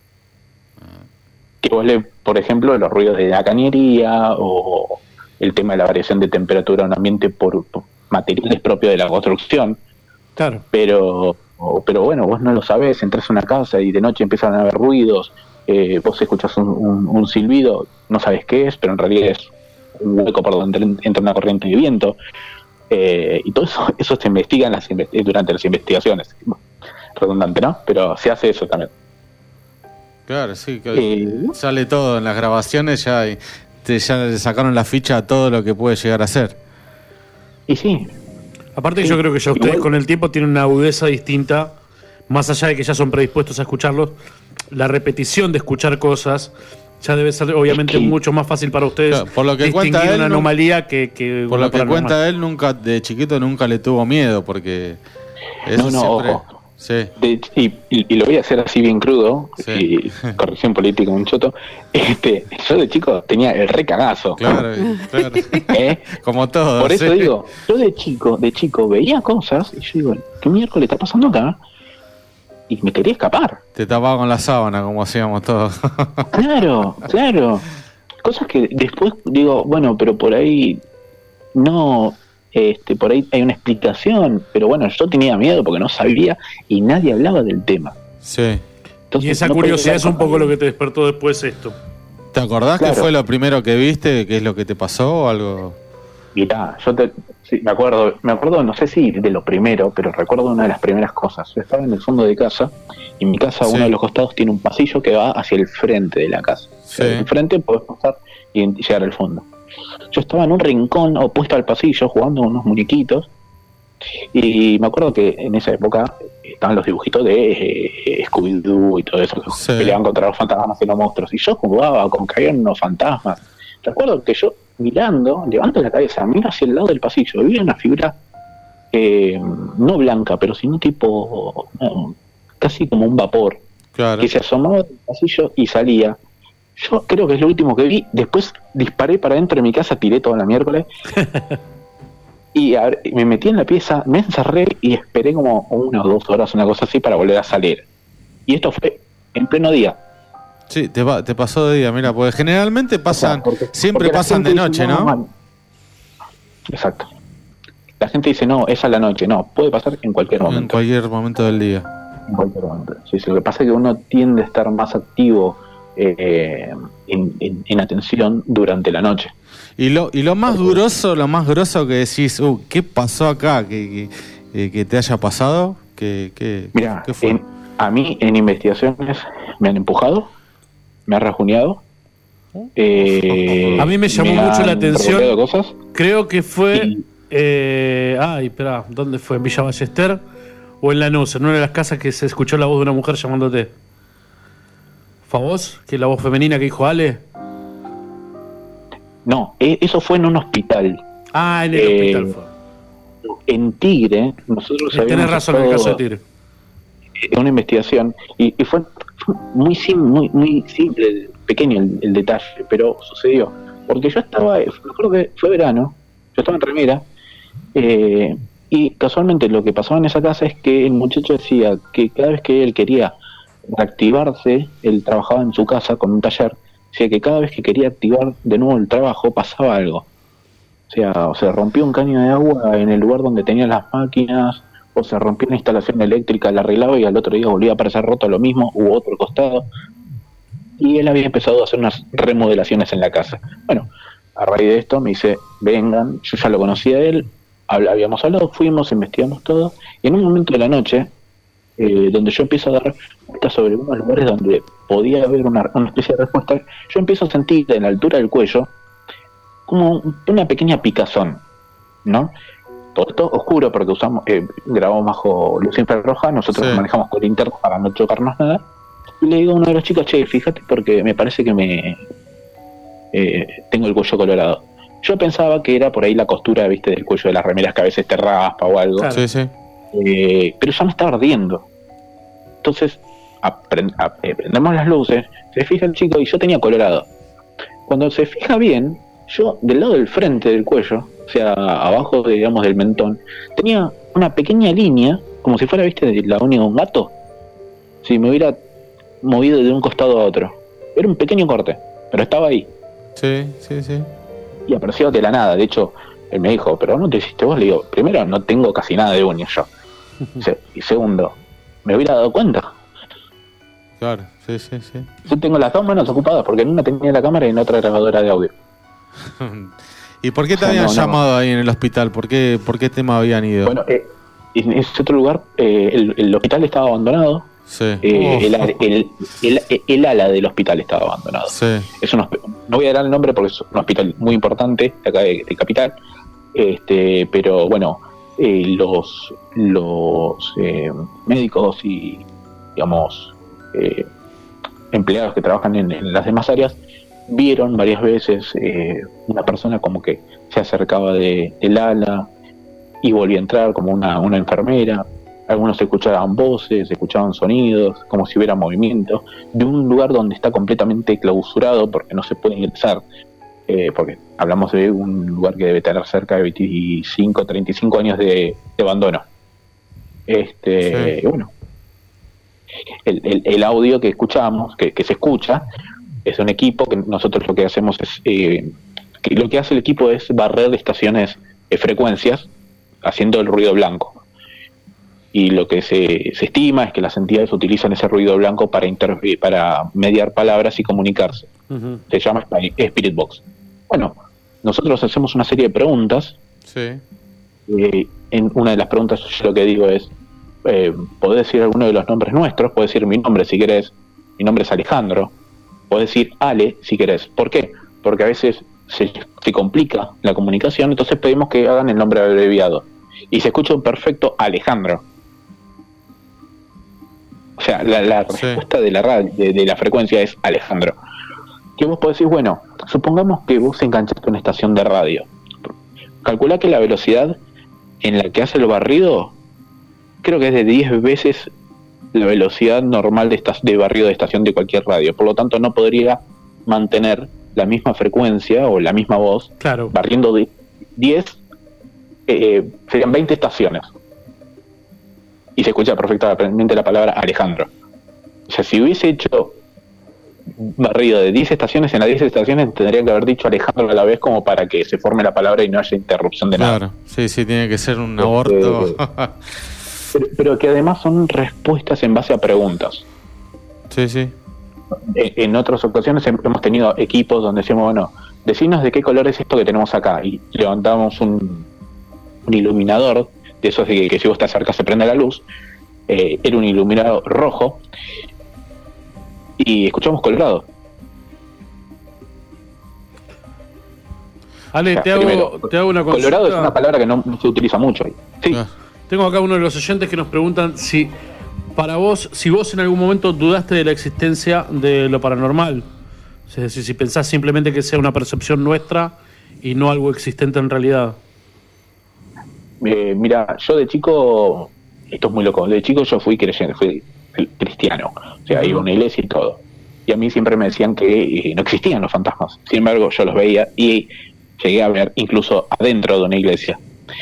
Speaker 17: Que vos le, por ejemplo, los ruidos de la cañería o el tema de la variación de temperatura en un ambiente por, por materiales propios de la construcción.
Speaker 4: Claro.
Speaker 17: Pero, o- pero bueno, vos no lo sabés, entras a una casa y de noche empiezan a haber ruidos, eh, vos escuchás un, un- un silbido, no sabés qué es, pero en realidad es un hueco por donde entra una corriente de viento, eh, y todo eso, eso se investiga en las inve- durante las investigaciones. Redundante, ¿no? Pero se hace eso también.
Speaker 5: Claro, sí. Que
Speaker 17: Eh,
Speaker 5: sale todo en las grabaciones, ya, y te, ya le sacaron la ficha a todo lo que puede llegar a ser.
Speaker 17: Y sí.
Speaker 4: Aparte,
Speaker 17: Sí.
Speaker 4: yo creo que ya ustedes
Speaker 17: Igual-
Speaker 4: con el tiempo tienen una agudeza distinta, más allá de que ya son predispuestos a escucharlos. La repetición de escuchar cosas ya debe ser, obviamente,
Speaker 17: Es que-
Speaker 4: mucho más fácil para ustedes.
Speaker 5: Claro, por lo que
Speaker 4: distinguir
Speaker 5: cuenta él,
Speaker 4: una
Speaker 5: no-
Speaker 4: anomalía que, que
Speaker 5: Por
Speaker 4: una
Speaker 5: lo que
Speaker 4: paranormal.
Speaker 5: cuenta él, nunca de chiquito nunca le tuvo miedo, porque eso
Speaker 17: No, no,
Speaker 5: siempre...
Speaker 17: ojo.
Speaker 5: Sí.
Speaker 17: De- y, y- y lo voy a hacer así bien crudo, y corrección política, un choto. Este, yo de chico tenía el recagazo.
Speaker 5: Claro, claro.
Speaker 17: ¿Eh?
Speaker 5: Como todo.
Speaker 17: Por eso
Speaker 5: sí.
Speaker 17: digo, yo de chico, de chico veía cosas y yo digo, ¿qué miércoles está pasando acá? Y me quería escapar.
Speaker 5: Te tapaba con la sábana, como hacíamos todos.
Speaker 17: Claro, claro. Cosas que después digo, bueno, pero por ahí no, este, por ahí hay una explicación, pero bueno, yo tenía miedo porque no sabía y nadie hablaba del tema.
Speaker 5: Sí.
Speaker 4: Y esa
Speaker 17: no
Speaker 4: curiosidad
Speaker 17: podía
Speaker 4: es un poco lo que te despertó después esto.
Speaker 5: ¿Te acordás
Speaker 17: Claro.
Speaker 5: que fue lo primero que viste? ¿Qué es lo que te pasó o algo?
Speaker 17: Mirá, yo te, sí, me acuerdo, me acuerdo, no sé si de lo primero, pero recuerdo una de las primeras cosas. Yo estaba en el fondo de casa y en mi casa,
Speaker 5: Sí.
Speaker 17: uno de los costados tiene un pasillo que va hacia el frente de la casa. O sea,
Speaker 5: Sí.
Speaker 17: del frente podés pasar y llegar al fondo. Yo estaba en un rincón opuesto al pasillo jugando unos muñequitos y me acuerdo que en esa época estaban los dibujitos de eh, Scooby-Doo y todo eso, que
Speaker 5: Sí.
Speaker 17: peleaban contra los fantasmas y los monstruos. Y yo jugaba con que habían unos fantasmas. Recuerdo que yo, mirando, levanto la cabeza, miro hacia el lado del pasillo, y vi una figura eh, no blanca, pero sino tipo, no, casi como un vapor,
Speaker 5: Claro.
Speaker 17: que se asomaba del pasillo y salía. Yo creo que es lo último que vi. Después disparé para adentro de mi casa, tiré toda la miércoles. Y a ver, me metí en la pieza, me encerré y esperé como una o dos horas, una cosa así, para volver a salir. Y esto fue en pleno día.
Speaker 5: Sí, te, va- te pasó de día, mira, porque generalmente pasan, siempre
Speaker 17: Porque la
Speaker 5: pasan
Speaker 17: gente
Speaker 5: de
Speaker 17: dice,
Speaker 5: noche, ¿no?
Speaker 17: man. Exacto. La gente dice, no, es a la noche. No, puede pasar en cualquier
Speaker 5: En
Speaker 17: momento.
Speaker 5: cualquier momento del día.
Speaker 17: En cualquier momento. Sí, sí, lo que pasa es que uno tiende a estar más activo eh, en, en- en atención durante la noche.
Speaker 5: Y lo, y lo más grueso, lo más grosso que decís, uh, ¿qué pasó acá? Que, que, eh, que te haya pasado, que, que,
Speaker 17: Mira,
Speaker 5: ¿qué fue?
Speaker 17: en- a mí en investigaciones me han empujado, me han rajuneado. eh,
Speaker 4: A mí me llamó mucho
Speaker 17: han
Speaker 4: la atención.
Speaker 17: revolteado cosas.
Speaker 4: Creo que fue. Eh, ay, espera, ¿dónde fue? ¿En Villa Ballester? ¿O en Lanús? En una de las casas que se escuchó la voz de una mujer llamándote. ¿Fue a vos? ¿Que es la voz femenina que dijo Ale?
Speaker 17: No, e- eso fue en un hospital.
Speaker 4: Ah, en el
Speaker 17: Eh,
Speaker 4: hospital fue.
Speaker 17: En Tigre, nosotros
Speaker 4: Tenés
Speaker 17: habíamos
Speaker 4: razón, en el
Speaker 17: estado
Speaker 4: caso de Tigre.
Speaker 17: en una investigación y, y fue, fue muy, sim- muy, muy simple, pequeño el, el detalle, pero sucedió. Porque yo estaba, me acuerdo que fue verano, yo estaba en remera, eh, y casualmente lo que pasaba en esa casa es que el muchacho decía que cada vez que él quería reactivarse, él trabajaba en su casa con un taller, decía que cada vez que quería activar de nuevo el trabajo pasaba algo. O sea, o se rompió un caño de agua en el lugar donde tenían las máquinas, o se rompió una instalación eléctrica, la arreglaba y al otro día volvía a aparecer roto lo mismo, u otro costado. Y él había empezado a hacer unas remodelaciones en la casa. Bueno, a raíz de esto me dice, vengan, yo ya lo conocía a él, habl- habíamos hablado, fuimos, investigamos todo, y en un momento de la noche, eh, donde yo empiezo a dar pistas sobre unos lugares donde podía haber una, una especie de respuesta, yo empiezo a sentir en la altura del cuello como una pequeña picazón, ¿no? Todo esto oscuro porque usamos, eh, grabamos bajo luz infrarroja, nosotros
Speaker 5: Sí.
Speaker 17: manejamos con linterna para no chocarnos nada. Y le digo a uno de los chicos, che, fíjate porque me parece que me eh, tengo el cuello colorado. Yo pensaba que era por ahí la costura, viste, del cuello de las remeras que a veces te raspa o algo.
Speaker 5: Sí, sí.
Speaker 17: Eh, pero ya me estaba ardiendo. Entonces, apren- a- eh, prendemos las luces, se fija el chico y yo tenía colorado. Cuando se fija bien, yo del lado del frente del cuello, o sea, abajo, digamos, del mentón, tenía una pequeña línea, como si fuera, viste, de la uña de un gato. Si me hubiera movido de un costado a otro. Era un pequeño corte, pero estaba ahí.
Speaker 5: Sí, sí, sí.
Speaker 17: Y apareció de la nada. De hecho, él me dijo, pero no te hiciste vos. Le digo, primero, no tengo casi nada de uñas yo. Se- y segundo, me hubiera dado cuenta.
Speaker 5: Claro, sí, sí, sí.
Speaker 17: Yo tengo las dos manos ocupadas porque en una tenía la cámara y en otra grabadora de audio.
Speaker 5: ¿Y por qué te
Speaker 17: O sea,
Speaker 5: habían
Speaker 17: no, no.
Speaker 5: llamado ahí en el hospital? ¿Por qué, por qué tema habían ido?
Speaker 17: Bueno, eh, en ese otro lugar, eh, el, el hospital estaba abandonado.
Speaker 5: Sí.
Speaker 17: Eh,
Speaker 5: Uf.
Speaker 17: el, el, el- el ala del hospital estaba abandonado.
Speaker 5: Sí.
Speaker 17: Es un hosp- no voy a dar el nombre porque es un hospital muy importante de acá de, de Capital, este, pero bueno, eh, los los eh, médicos y digamos eh, empleados que trabajan en, en las demás áreas vieron varias veces eh, una persona como que se acercaba de, del ala y volvía a entrar como una, una enfermera. algunos se escuchaban voces, se escuchaban sonidos, como si hubiera movimiento, de un lugar donde está completamente clausurado porque no se puede ingresar, eh, porque hablamos de un lugar que debe tener cerca de veinticinco, treinta y cinco años de, de abandono. Este, sí. Bueno, el, el, el audio que escuchamos, que, que se escucha, es un equipo que nosotros lo que hacemos es, eh, que lo que hace el equipo es barrer estaciones, eh, frecuencias, haciendo el ruido blanco. Y lo que se, se estima es que las entidades utilizan ese ruido blanco para inter, para mediar palabras y comunicarse. Uh-huh. Se llama Spirit Box. Bueno, nosotros hacemos una serie de preguntas.
Speaker 5: Sí.
Speaker 17: Eh, en una de las preguntas yo lo que digo es, eh, podés decir alguno de los nombres nuestros, podés decir mi nombre si querés, mi nombre es Alejandro, podés decir Ale si querés. ¿Por qué? Porque a veces se, se complica la comunicación, entonces pedimos que hagan el nombre abreviado. Y se escucha un perfecto Alejandro. O sea, la, la sí. respuesta de la radio, de, de la frecuencia es Alejandro. Que vos podés decir, bueno, supongamos que vos enganchaste una estación de radio. Calculá que la velocidad en la que hace el barrido, creo que es de diez veces la velocidad normal de, estas, de barrido de estación de cualquier radio. Por lo tanto, no podría mantener la misma frecuencia o la misma voz,
Speaker 4: claro.
Speaker 17: barriendo de diez, eh, serían veinte estaciones. Y se escucha perfectamente la palabra Alejandro. O sea, si hubiese hecho barrido de diez estaciones, en las diez estaciones tendrían que haber dicho Alejandro a la vez como para que se forme la palabra y no haya interrupción de nada.
Speaker 5: Claro, sí, sí, tiene que ser un aborto.
Speaker 17: Eh, pero, pero que además son respuestas en base a preguntas.
Speaker 5: Sí, sí.
Speaker 17: En, en otras ocasiones hemos tenido equipos donde decimos, bueno, decinos de qué color es esto que tenemos acá. Y levantamos un, un iluminador, de esos de que, que si vos te acercas se prende la luz. Eh, era un iluminador rojo y escuchamos Colorado.
Speaker 4: Ale, o sea, te, hago, primero, te hago una consulta.
Speaker 17: Colorado es una palabra que no, no se utiliza mucho. Sí.
Speaker 4: Ah. Tengo acá uno de los oyentes que nos preguntan si para vos, si vos en algún momento dudaste de la existencia de lo paranormal. Es decir, si pensás simplemente que sea una percepción nuestra y no algo existente en realidad.
Speaker 17: Eh, mira, yo de chico, esto es muy loco, de chico yo fui creyente, fui cristiano, o sea, uh-huh. iba a una iglesia y todo. Y a mí siempre me decían que eh, no existían los fantasmas. Sin embargo, yo los veía y llegué a ver incluso adentro de una iglesia.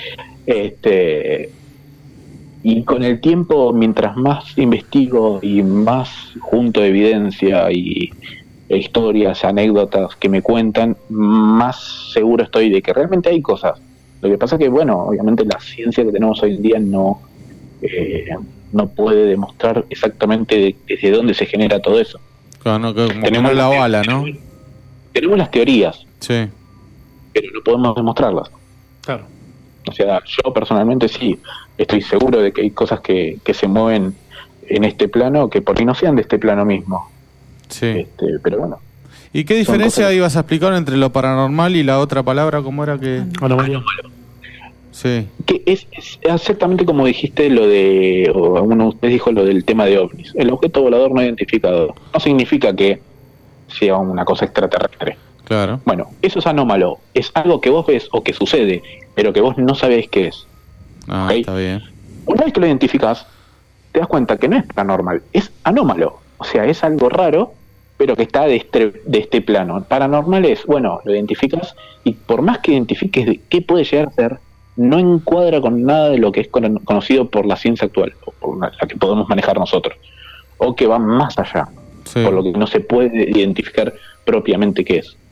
Speaker 17: Este, y con el tiempo, mientras más investigo y más junto evidencia y historias, anécdotas que me cuentan, más seguro estoy de que realmente hay cosas. Lo que pasa es que, bueno, obviamente la ciencia que tenemos hoy en día no eh, no puede demostrar exactamente de, desde dónde se genera todo eso.
Speaker 5: Claro, no, como tenemos la bala, ¿no?
Speaker 17: Tenemos las teorías,
Speaker 5: sí,
Speaker 17: pero no podemos demostrarlas.
Speaker 4: Claro.
Speaker 17: O sea, yo personalmente sí, estoy seguro de que hay cosas que, que se mueven en este plano que por ahí no sean de este plano mismo.
Speaker 5: Sí.
Speaker 17: Este, pero bueno.
Speaker 5: ¿Y qué diferencia cosas... ibas a explicar entre lo paranormal y la otra palabra? ¿Cómo era que...?
Speaker 17: Anómalo.
Speaker 5: Sí.
Speaker 17: Que es, es exactamente como dijiste lo de, o alguno de ustedes dijo lo del tema de ovnis. El objeto volador no identificado no significa que sea una cosa extraterrestre.
Speaker 5: Claro.
Speaker 17: Bueno, eso es anómalo. Es algo que vos ves o que sucede, pero que vos no sabés qué es.
Speaker 5: Ah,
Speaker 17: ¿Okay?
Speaker 5: Está bien.
Speaker 17: Una vez que lo identificás, te das cuenta que no es paranormal, es anómalo. O sea, es algo raro, pero que está de este, de este plano. Paranormal es, bueno, lo identificas y por más que identifiques de qué puede llegar a ser, no encuadra con nada de lo que es conocido por la ciencia actual, o por la que podemos manejar nosotros, o que va más allá, sí, por lo que no se puede identificar propiamente qué es.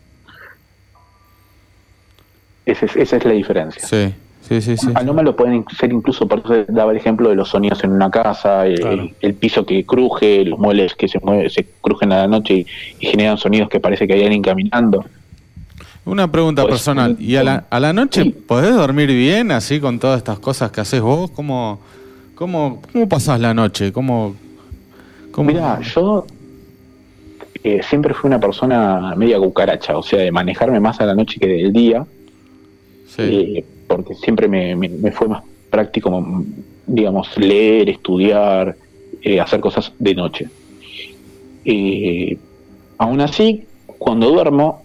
Speaker 17: Esa es, esa es la diferencia.
Speaker 5: Sí, sí, sí, sí.
Speaker 17: Anómalo pueden ser incluso, por eso daba el ejemplo de los sonidos en una casa, el, claro, el, el piso que cruje, los muebles que se mueven, se crujen a la noche y, y generan sonidos que parece que hay alguien caminando.
Speaker 5: Una pregunta pues, personal. ¿Y a la, a la noche sí, podés dormir bien así con todas estas cosas que haces vos? ¿Cómo, cómo, cómo pasás la noche? ¿Cómo, cómo...
Speaker 17: Mirá, yo eh, siempre fui una persona media cucaracha, o sea, de manejarme más a la noche que del día, sí, eh, porque siempre me, me, me fue más práctico, digamos, leer, estudiar, eh, hacer cosas de noche. Eh, aún así, cuando duermo,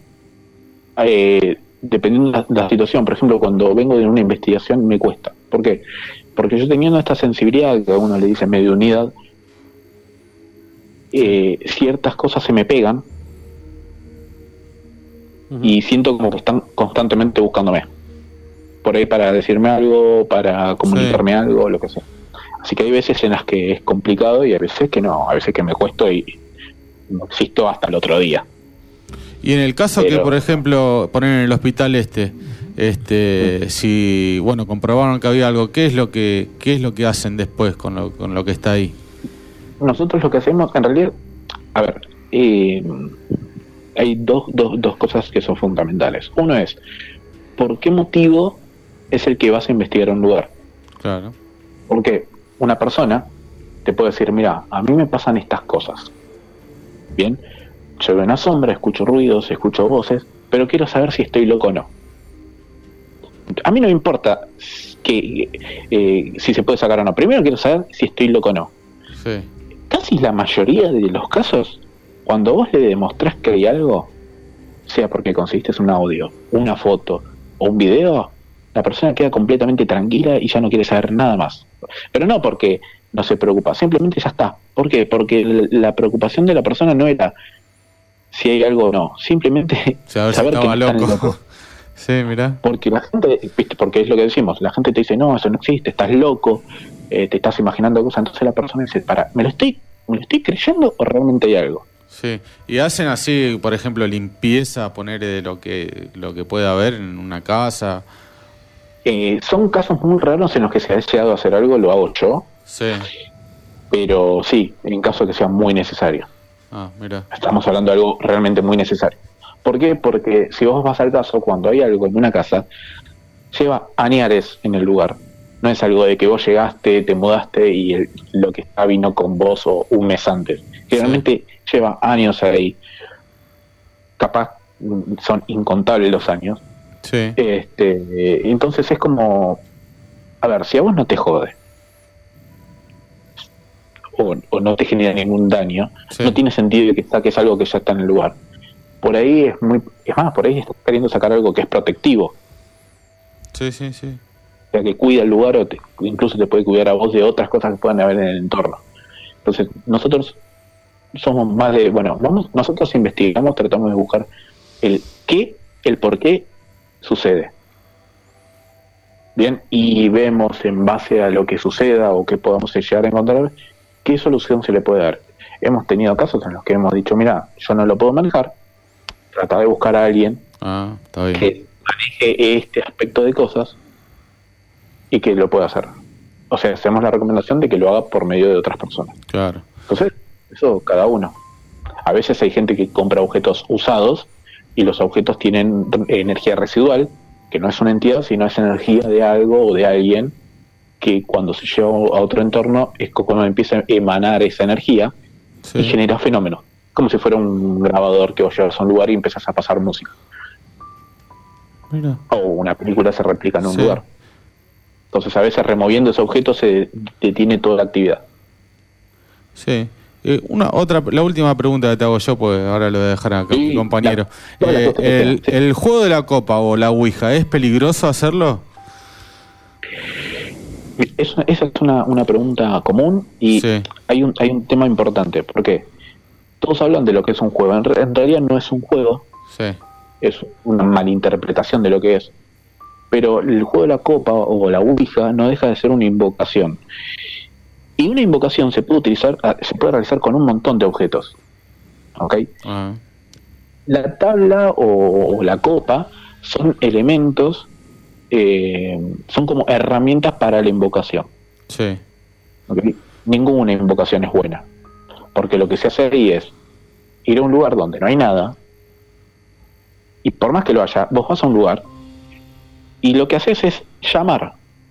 Speaker 17: Eh, dependiendo de la, de la situación, por ejemplo, cuando vengo de una investigación me cuesta. ¿Por qué? Porque yo teniendo esta sensibilidad, que a uno le dice mediunidad, eh, ciertas cosas se me pegan uh-huh. y siento como que están constantemente buscándome. Por ahí para decirme algo, para comunicarme sí. algo, lo que sea. Así que hay veces en las que es complicado y hay veces que no, a veces que me cuesto y no existo hasta el otro día.
Speaker 5: Y en el caso Pero, que, por ejemplo, poner en el hospital este, este, ¿sí? si, bueno, comprobaron que había algo, ¿qué es lo que, qué es lo que hacen después con lo, con lo que está ahí?
Speaker 17: Nosotros lo que hacemos, en realidad, a ver, eh, hay dos, dos, dos cosas que son fundamentales. Uno es, ¿por qué motivo es el que vas a investigar un lugar?
Speaker 5: Claro.
Speaker 17: Porque una persona te puede decir, mira, a mí me pasan estas cosas. Bien, yo veo una sombra, escucho ruidos, escucho voces, pero quiero saber si estoy loco o no. A mí no me importa que eh, si se puede sacar o no. Primero quiero saber si estoy loco o no.
Speaker 5: Sí.
Speaker 17: Casi la mayoría de los casos, cuando vos le demostrás que hay algo, sea porque conseguiste un audio, una foto o un video, la persona queda completamente tranquila y ya no quiere saber nada más. Pero no porque no se preocupa, simplemente ya está. ¿Por qué? Porque la preocupación de la persona no era si hay algo o no, simplemente
Speaker 5: o sea,
Speaker 17: saber
Speaker 5: si
Speaker 17: que no
Speaker 5: loco.
Speaker 17: están locos.
Speaker 5: Sí, mira.
Speaker 17: Porque la gente, ¿viste? Porque es lo que decimos, la gente te dice, no, eso no existe, estás loco, eh, te estás imaginando cosas, entonces la persona dice, para, ¿me lo estoy, me lo estoy creyendo o realmente hay algo?
Speaker 5: Sí, y hacen así, por ejemplo, limpieza, poner de lo que lo que pueda haber en una casa.
Speaker 17: Eh, son casos muy raros en los que se ha deseado hacer algo, lo hago yo.
Speaker 5: Sí.
Speaker 17: Pero sí, en caso de que sea muy necesario.
Speaker 5: Ah, mira.
Speaker 17: Estamos hablando de algo realmente muy necesario. ¿Por qué? Porque si vos vas al caso, cuando hay algo en una casa, lleva añares en el lugar. No es algo de que vos llegaste, te mudaste y el, lo que está vino con vos o un mes antes. Generalmente sí. lleva años ahí. Capaz son incontables los años.
Speaker 5: Sí.
Speaker 17: Este, entonces es como, a ver, si a vos no te jode o, o no te genera ningún daño, sí. no tiene sentido que saques algo que ya está en el lugar. Por ahí es muy, es más, por ahí estás queriendo sacar algo que es protectivo.
Speaker 5: Sí, sí, sí.
Speaker 17: O sea, que cuida el lugar o te, incluso te puede cuidar a vos de otras cosas que puedan haber en el entorno. Entonces, nosotros somos más de, bueno, vamos, nosotros investigamos, tratamos de buscar el qué, el por qué sucede. Bien, y vemos en base a lo que suceda o que podamos llegar a encontrar, qué solución se le puede dar. Hemos tenido casos en los que hemos dicho, mira, yo no lo puedo manejar, trata de buscar a alguien
Speaker 5: ah, está bien.
Speaker 17: que maneje este aspecto de cosas y que lo pueda hacer. O sea, hacemos la recomendación de que lo haga por medio de otras personas.
Speaker 5: Claro.
Speaker 17: Entonces, eso cada uno. A veces hay gente que compra objetos usados y los objetos tienen energía residual, que no es una entidad, sino es energía de algo o de alguien que cuando se lleva a otro entorno es como empieza a emanar esa energía sí. y genera fenómenos. Como si fuera un grabador que vos llevas a un lugar y empiezas a pasar música.
Speaker 5: Mira.
Speaker 17: O una película se replica en un
Speaker 5: sí.
Speaker 17: lugar. Entonces a veces removiendo ese objeto se detiene toda la actividad.
Speaker 5: Sí. Eh, una otra, la última pregunta que te hago yo, pues ahora lo voy a dejar acá, sí, mi compañero. La, eh, el, sí. ¿El juego de la copa o la ouija, es peligroso hacerlo?
Speaker 17: Es, esa es una, una pregunta común y sí. hay un hay un tema importante, porque todos hablan de lo que es un juego. En, re, en realidad no es un juego,
Speaker 5: sí.
Speaker 17: es una malinterpretación de lo que es. Pero el juego de la copa o la ouija no deja de ser una invocación. Y una invocación se puede utilizar, se puede realizar con un montón de objetos. ¿Ok?
Speaker 5: Uh-huh.
Speaker 17: La tabla o, o la copa son elementos, eh, son como herramientas para la invocación.
Speaker 5: Sí.
Speaker 17: ¿Okay? Ninguna invocación es buena. Porque lo que se hace ahí es ir a un lugar donde no hay nada, y por más que lo haya, vos vas a un lugar, y lo que haces es llamar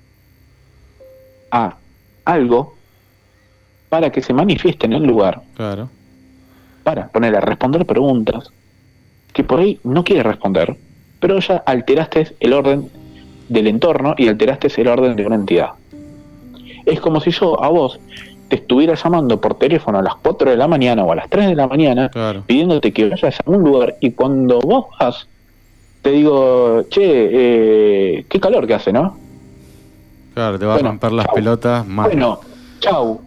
Speaker 17: a algo para que se manifieste en el lugar.
Speaker 5: Claro.
Speaker 17: Para ponerle a responder preguntas que por ahí no quiere responder, pero ya alteraste el orden del entorno y alteraste el orden de una entidad. Es como si yo a vos te estuviera llamando por teléfono a las cuatro de la mañana o a las tres de la mañana,
Speaker 5: claro.
Speaker 17: pidiéndote que vayas a un lugar, y cuando vos vas te digo, che, eh, qué calor que hace, ¿no?
Speaker 5: Claro, te va bueno, a romper las chau. pelotas más.
Speaker 17: Bueno, chau.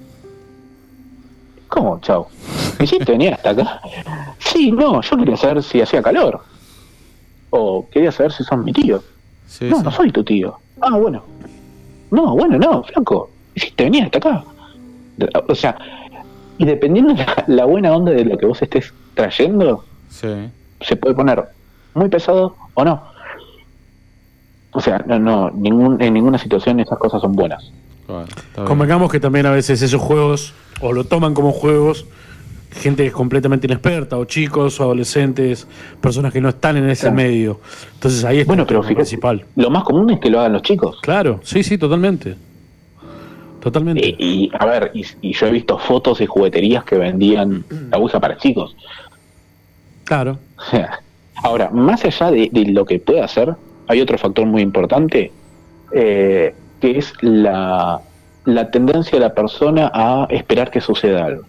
Speaker 17: ¿Cómo, chau? ¿Quisiste venir hasta acá? Sí, no, yo quería saber si hacía calor. O quería saber si son mi tío. Sí, no, sí. no soy tu tío. Ah, bueno. No, bueno, no, flaco. ¿Quisiste venir hasta acá? O sea, y dependiendo de la, la buena onda de lo que vos estés trayendo, sí. se puede poner muy pesado o no. O sea, no, no, ningún, en ninguna situación esas cosas son buenas.
Speaker 4: Bueno, convengamos que también a veces esos juegos, o lo toman como juegos, gente que es completamente inexperta, o chicos, o adolescentes, personas que no están en ese claro. medio. Entonces ahí está
Speaker 17: bueno, pero
Speaker 4: lo fíjate, principal.
Speaker 17: Lo más común es que lo hagan los chicos.
Speaker 4: Claro, sí, sí, totalmente. Totalmente.
Speaker 17: Y, y a ver, y, y yo he visto fotos de jugueterías que vendían la Ouija para chicos.
Speaker 4: Claro.
Speaker 17: O sea, ahora, más allá de, de lo que puede hacer, hay otro factor muy importante, eh, que es la, la tendencia de la persona a esperar que suceda algo.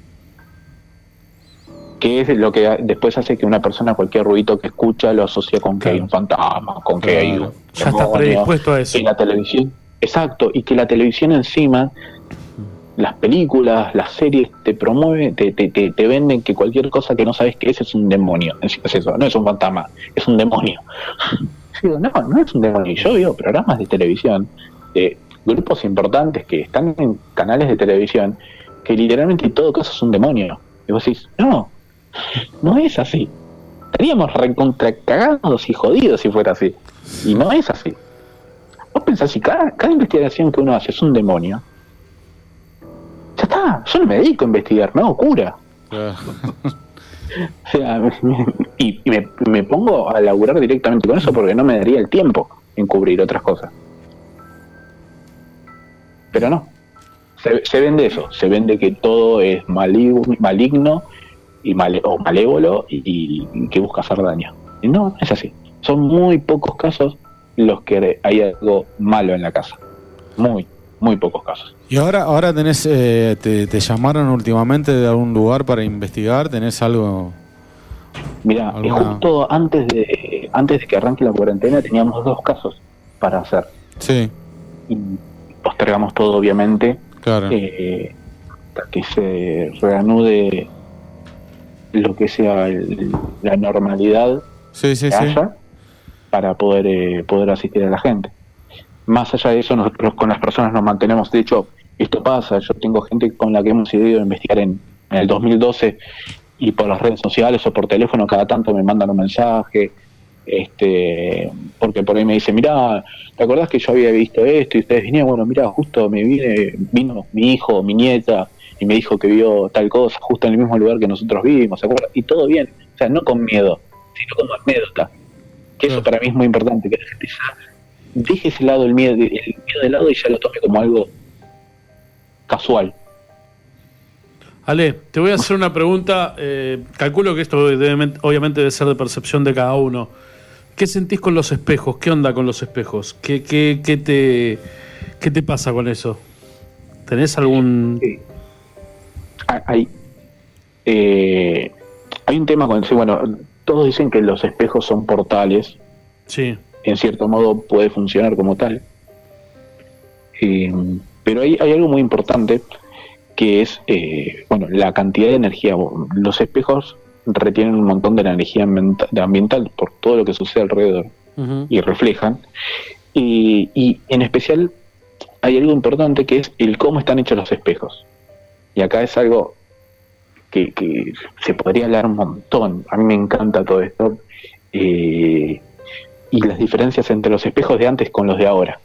Speaker 17: Que es lo que después hace que una persona cualquier ruido que escucha lo asocia con que claro. hay un fantasma, con que claro. hay un
Speaker 4: ya demonio, está predispuesto a eso.
Speaker 17: En la televisión, exacto, y que la televisión encima, las películas, las series te promueven, te, te, te, te venden que cualquier cosa que no sabes qué es es un demonio. Es eso, no es un fantasma, es un demonio. Digo, no, no es un demonio. Yo veo programas de televisión de grupos importantes que están en canales de televisión que literalmente en todo caso es un demonio. Y vos decís, no, no es así. Estaríamos recontracagados y jodidos si fuera así. Y no es así. Vos pensás, si cada, cada investigación que uno hace es un demonio, ya está, yo no me dedico a investigar, me hago cura. O sea, y, y me, me pongo a laburar directamente con eso porque no me daría el tiempo en cubrir otras cosas. Pero no, se, se vende eso, se vende que todo es maligno, maligno y male, o malévolo y, y, y que busca hacer daño. Y no, es así. Son muy pocos casos los que hay algo malo en la casa. Muy, muy pocos casos.
Speaker 5: Y ahora ahora tenés, eh, te, te llamaron últimamente de algún lugar para investigar, ¿tenés algo?
Speaker 17: Mirá, alguna... justo antes de antes de que arranque la cuarentena teníamos dos casos para hacer.
Speaker 5: Sí.
Speaker 17: Y postergamos todo, obviamente,
Speaker 5: claro.
Speaker 17: eh, hasta que se reanude lo que sea el, la normalidad
Speaker 5: sí, sí,
Speaker 17: que
Speaker 5: sí.
Speaker 17: haya para poder eh, poder asistir a la gente. Más allá de eso, nosotros con las personas nos mantenemos. De hecho, esto pasa, yo tengo gente con la que hemos ido a investigar en, en el dos mil doce y por las redes sociales o por teléfono cada tanto me mandan un mensaje, este porque por ahí me dicen, mirá, ¿te acordás que yo había visto esto? Y ustedes vinieron, bueno, mirá, justo me vine, vino mi hijo, mi nieta, y me dijo que vio tal cosa, justo en el mismo lugar que nosotros vivimos, ¿se acuerdan? Y todo bien, o sea, no con miedo, sino como anécdota, que eso para mí es muy importante, que la gente ya deje ese lado el miedo, el miedo de lado y ya lo tome como algo casual.
Speaker 4: Ale, te voy a hacer una pregunta, eh, calculo que esto debe, obviamente debe ser de percepción de cada uno. ¿Qué sentís con los espejos? ¿Qué onda con los espejos? ¿Qué, qué, qué, te, qué te pasa con eso? ¿Tenés algún...?
Speaker 17: Sí. Hay, eh, hay un tema con eso. Bueno, todos dicen que los espejos son portales.
Speaker 4: Sí.
Speaker 17: En cierto modo puede funcionar como tal. Eh, pero hay, hay algo muy importante que es, eh, bueno, la cantidad de energía. Los espejos retienen un montón de la energía ambiental por todo lo que sucede alrededor uh-huh. y reflejan. Y, y en especial hay algo importante que es el cómo están hechos los espejos. Y acá es algo que, que se podría hablar un montón. A mí me encanta todo esto. Eh, y las diferencias entre los espejos de antes con los de ahora.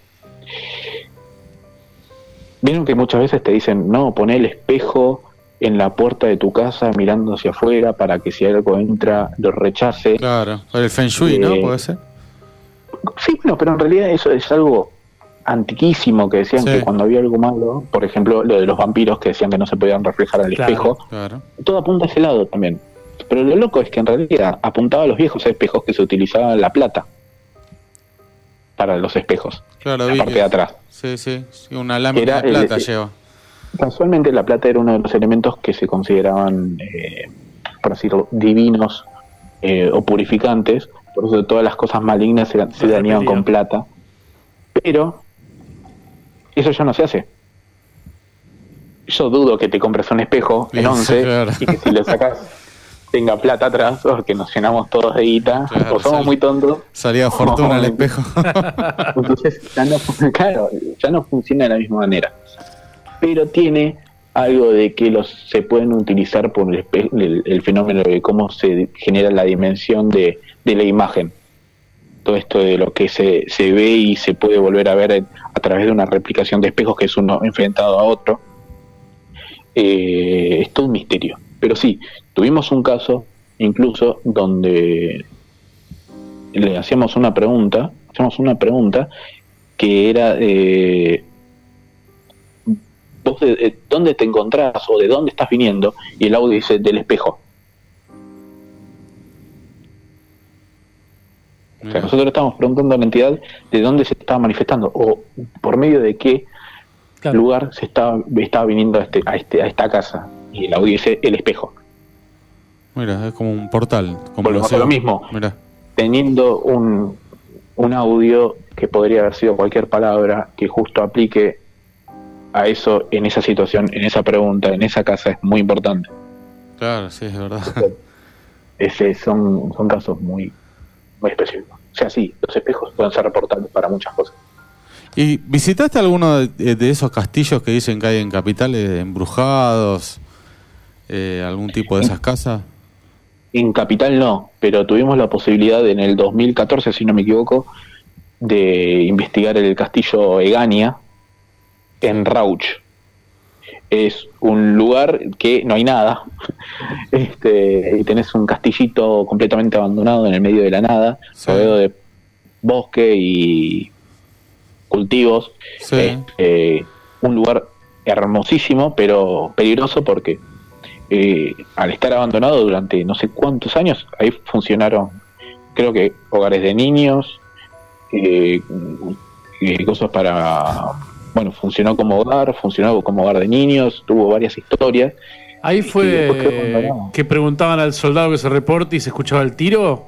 Speaker 17: Vieron que muchas veces te dicen, no, poné el espejo en la puerta de tu casa mirando hacia afuera para que si algo entra lo rechace.
Speaker 5: Claro, el Feng Shui, eh, ¿no? ¿Puede ser?
Speaker 17: Sí, bueno, pero en realidad eso es algo antiquísimo, que decían sí. que cuando había algo malo, por ejemplo, lo de los vampiros que decían que no se podían reflejar al claro, espejo,
Speaker 5: claro.
Speaker 17: todo apunta a ese lado también. Pero lo loco es que en realidad apuntaba a los viejos espejos que se utilizaban la plata para los espejos,
Speaker 5: claro,
Speaker 17: la parte
Speaker 5: que,
Speaker 17: de atrás.
Speaker 5: Sí, sí, sí, una lámina de plata el, lleva.
Speaker 17: Casualmente la plata era uno de los elementos que se consideraban, eh, por decirlo, divinos eh, o purificantes, por eso todas las cosas malignas se, se dañaban con plata. Pero Eso ya no se hace. Yo dudo que te compres un espejo en once sí, claro. y que si lo sacas tenga plata atrás, porque nos llenamos todos de guita, claro, o somos sal, muy tontos.
Speaker 5: Salía fortuna el espejo.
Speaker 17: Entonces ya no, claro, ya no funciona de la misma manera. Pero tiene algo de que los se pueden utilizar por el, el, el fenómeno de cómo se genera la dimensión de, de la imagen. Todo esto de lo que se, se ve y se puede volver a ver a través de una replicación de espejos, que es uno enfrentado a otro. Eh, es todo un misterio. Pero sí, tuvimos un caso incluso donde le hacíamos una pregunta, hacíamos una pregunta que era eh, vos de, de dónde te encontrás o de dónde estás viniendo, y el audio dice del espejo. O sea, nosotros estamos preguntando a la entidad de dónde se estaba manifestando o por medio de qué claro. lugar se estaba, estaba viniendo a, este, a, este, a esta casa. Y el audio dice el espejo.
Speaker 5: Mira, es como un portal. Como
Speaker 17: Volvemos a lo mismo. Mirá. Teniendo un, un audio que podría haber sido cualquier palabra que justo aplique a eso, en esa situación, en esa pregunta, en esa casa, es muy importante.
Speaker 5: Claro, sí, es verdad.
Speaker 17: Ese son, son casos muy, muy específicos. O sea, sí, los espejos pueden ser reportables para muchas cosas.
Speaker 5: ¿Y visitaste alguno de, de esos castillos que dicen que hay en capitales embrujados? Eh, ¿Algún tipo de esas casas?
Speaker 17: En Capital no, pero tuvimos la posibilidad en el dos mil catorce, si no me equivoco, de investigar el castillo Egania en Rauch. Es un lugar que no hay nada, este, y tenés un castillito completamente abandonado en el medio de la nada, sí. rodeado de bosque y cultivos. Sí. Este, un lugar hermosísimo, pero peligroso porque Eh, al estar abandonado durante no sé cuántos años, ahí funcionaron, creo que hogares de niños, eh, eh, cosas para, bueno, funcionó como hogar, funcionó como hogar de niños, tuvo varias historias.
Speaker 4: Ahí fue que preguntaban al soldado que se reporte y se escuchaba el tiro.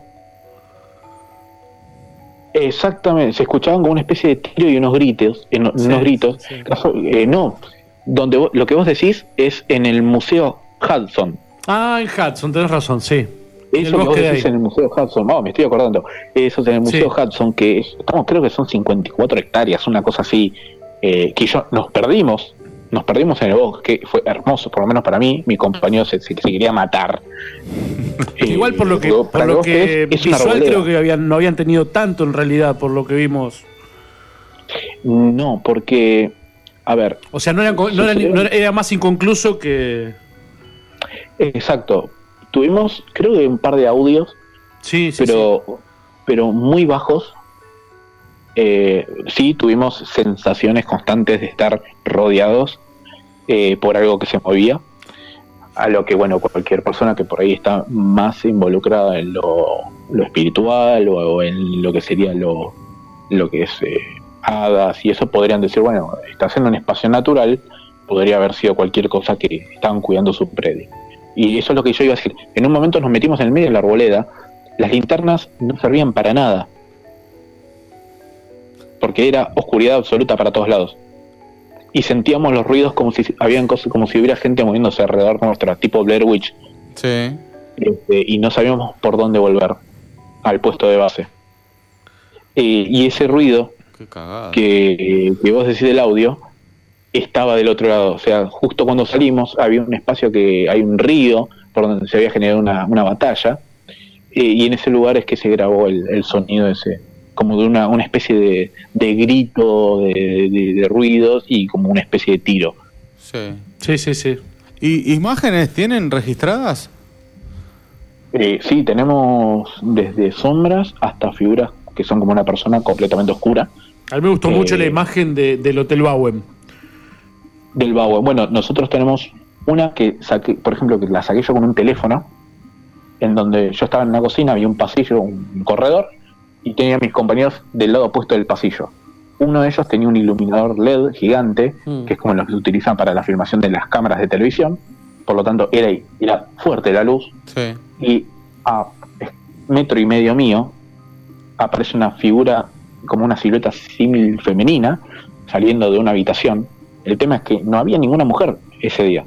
Speaker 17: Exactamente, se escuchaban como una especie de tiro y unos gritos, eh, no, sí, unos gritos. Sí. Eh, no, donde vos, lo que vos decís es en el museo Hudson.
Speaker 4: Ah, en Hudson, tenés razón, sí.
Speaker 17: Eso que vos decís en el Museo Hudson, oh, me estoy acordando. Eso es en el Museo sí. Hudson, que es, estamos, creo que son cincuenta y cuatro hectáreas, una cosa así, eh, que yo nos perdimos, nos perdimos en el bosque, fue hermoso, por lo menos para mí, mi compañero se, se, se quería matar.
Speaker 4: eh, Igual por lo que, por por lo que es, es visual creo que habían, no habían tenido tanto en realidad, por lo que vimos.
Speaker 17: No, porque, a ver...
Speaker 4: O sea, no era, no era, no era, era más inconcluso que...
Speaker 17: Exacto. Tuvimos, creo que un par de audios,
Speaker 4: sí, sí,
Speaker 17: pero,
Speaker 4: sí.
Speaker 17: pero muy bajos. Eh, sí, tuvimos sensaciones constantes de estar rodeados eh, por algo que se movía. A lo que, bueno, cualquier persona que por ahí está más involucrada en lo, lo espiritual o, o en lo que sería lo, lo que es eh, hadas y eso, podrían decir, bueno, estás en un espacio natural, podría haber sido cualquier cosa que estaban cuidando su predio. Y eso es lo que yo iba a decir. En un momento nos metimos en el medio de la arboleda, las linternas no servían para nada, porque era oscuridad absoluta para todos lados. Y sentíamos los ruidos como si habían cosas, como si hubiera gente moviéndose alrededor nuestra, tipo Blair Witch.
Speaker 5: Sí.
Speaker 17: Este, y no sabíamos por dónde volver al puesto de base. Eh, y ese ruido que, que vos decís del audio estaba del otro lado, o sea, justo cuando salimos había un espacio que hay un río por donde se había generado una, una batalla, eh, y en ese lugar es que se grabó el, el sonido ese, como de una, una especie de, de grito, de, de, de ruidos y como una especie de tiro.
Speaker 5: Sí,
Speaker 4: sí, sí, sí.
Speaker 5: ¿Y imágenes tienen registradas?
Speaker 17: Eh, sí, tenemos desde sombras hasta figuras que son como una persona completamente oscura.
Speaker 4: A mí me gustó eh, mucho la imagen de, del Hotel Bowen.
Speaker 17: Del Bowen. Bueno, nosotros tenemos una que saqué, por ejemplo, que la saqué yo con un teléfono, en donde yo estaba en una cocina, había un pasillo, un corredor, y tenía a mis compañeros del lado opuesto del pasillo. Uno de ellos tenía un iluminador L E D gigante, mm. que es como los que se utilizan para la filmación de las cámaras de televisión, por lo tanto era, era fuerte la luz,
Speaker 5: sí.
Speaker 17: Y a metro y medio mío aparece una figura como una silueta símil femenina, o saliendo de una habitación. El tema es que no había ninguna mujer ese día.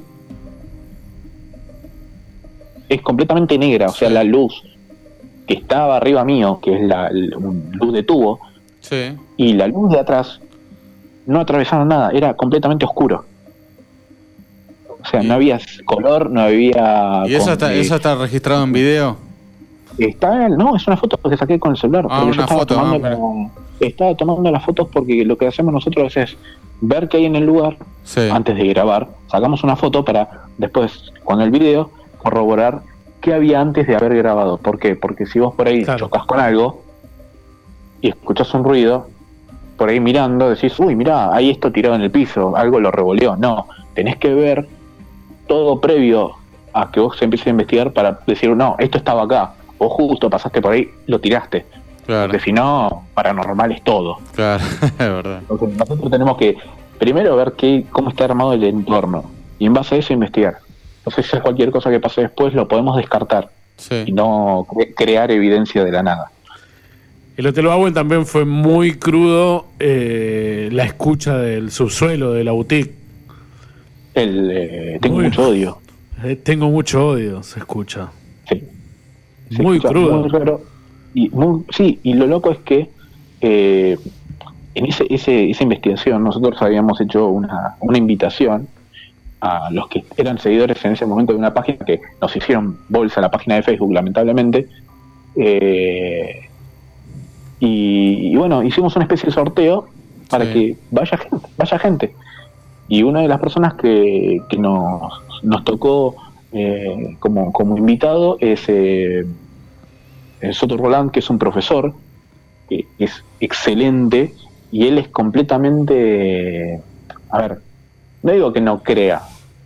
Speaker 17: Es completamente negra, o sea, la luz que estaba arriba mío, que es la, la un luz de tubo,
Speaker 5: Sí.
Speaker 17: y la luz de atrás no atravesaron nada, era completamente oscuro. O sea, no había color, no había...
Speaker 5: ¿Y eso
Speaker 17: con-
Speaker 5: está,
Speaker 17: eh,
Speaker 5: eso está registrado en video?
Speaker 17: Está, no, es una foto que saqué con el celular.
Speaker 5: Ah,
Speaker 17: porque yo
Speaker 5: una
Speaker 17: estaba
Speaker 5: foto,
Speaker 17: tomando
Speaker 5: ah,
Speaker 17: la- estaba tomando las fotos porque lo que hacemos nosotros es ver qué hay en el lugar antes de grabar. Sacamos una foto para después, con el video, corroborar qué había antes de haber grabado. ¿Por qué? Porque si vos por ahí chocas con algo y escuchás un ruido, por ahí mirando, decís, uy, mirá, hay esto tirado en el piso, algo lo revoleó. No, tenés que ver todo previo a que vos empieces a investigar para decir, no, esto estaba acá, o justo pasaste por ahí, lo tiraste.
Speaker 5: Claro.
Speaker 17: Porque si no, paranormal es todo.
Speaker 5: Claro, es verdad.
Speaker 17: Entonces nosotros tenemos que primero ver qué, cómo está armado el entorno y en base a eso investigar. Entonces ya cualquier cosa que pase después lo podemos descartar y no cre- crear evidencia de la nada.
Speaker 4: El Hotel Bowen también fue muy crudo, eh, la escucha del subsuelo de la boutique.
Speaker 17: El, eh, tengo
Speaker 4: Muy-
Speaker 17: mucho odio.
Speaker 4: Eh, tengo mucho odio, se escucha.
Speaker 17: Sí. Se
Speaker 4: Muy
Speaker 17: escucha
Speaker 4: crudo.
Speaker 17: muy raro. Y muy, sí, y lo loco es que eh, en ese, ese, esa investigación nosotros habíamos hecho una, una invitación a los que eran seguidores en ese momento de una página que nos hicieron bolsa la página de Facebook, lamentablemente. Eh, y, y bueno, hicimos una especie de sorteo para
Speaker 5: Sí.
Speaker 17: que vaya gente, vaya gente. Y una de las personas que, que nos, nos tocó eh, como, como invitado es eh, eh, Soto Roland, que es un profesor, que es excelente, y él es completamente, a ver, no digo que no crea,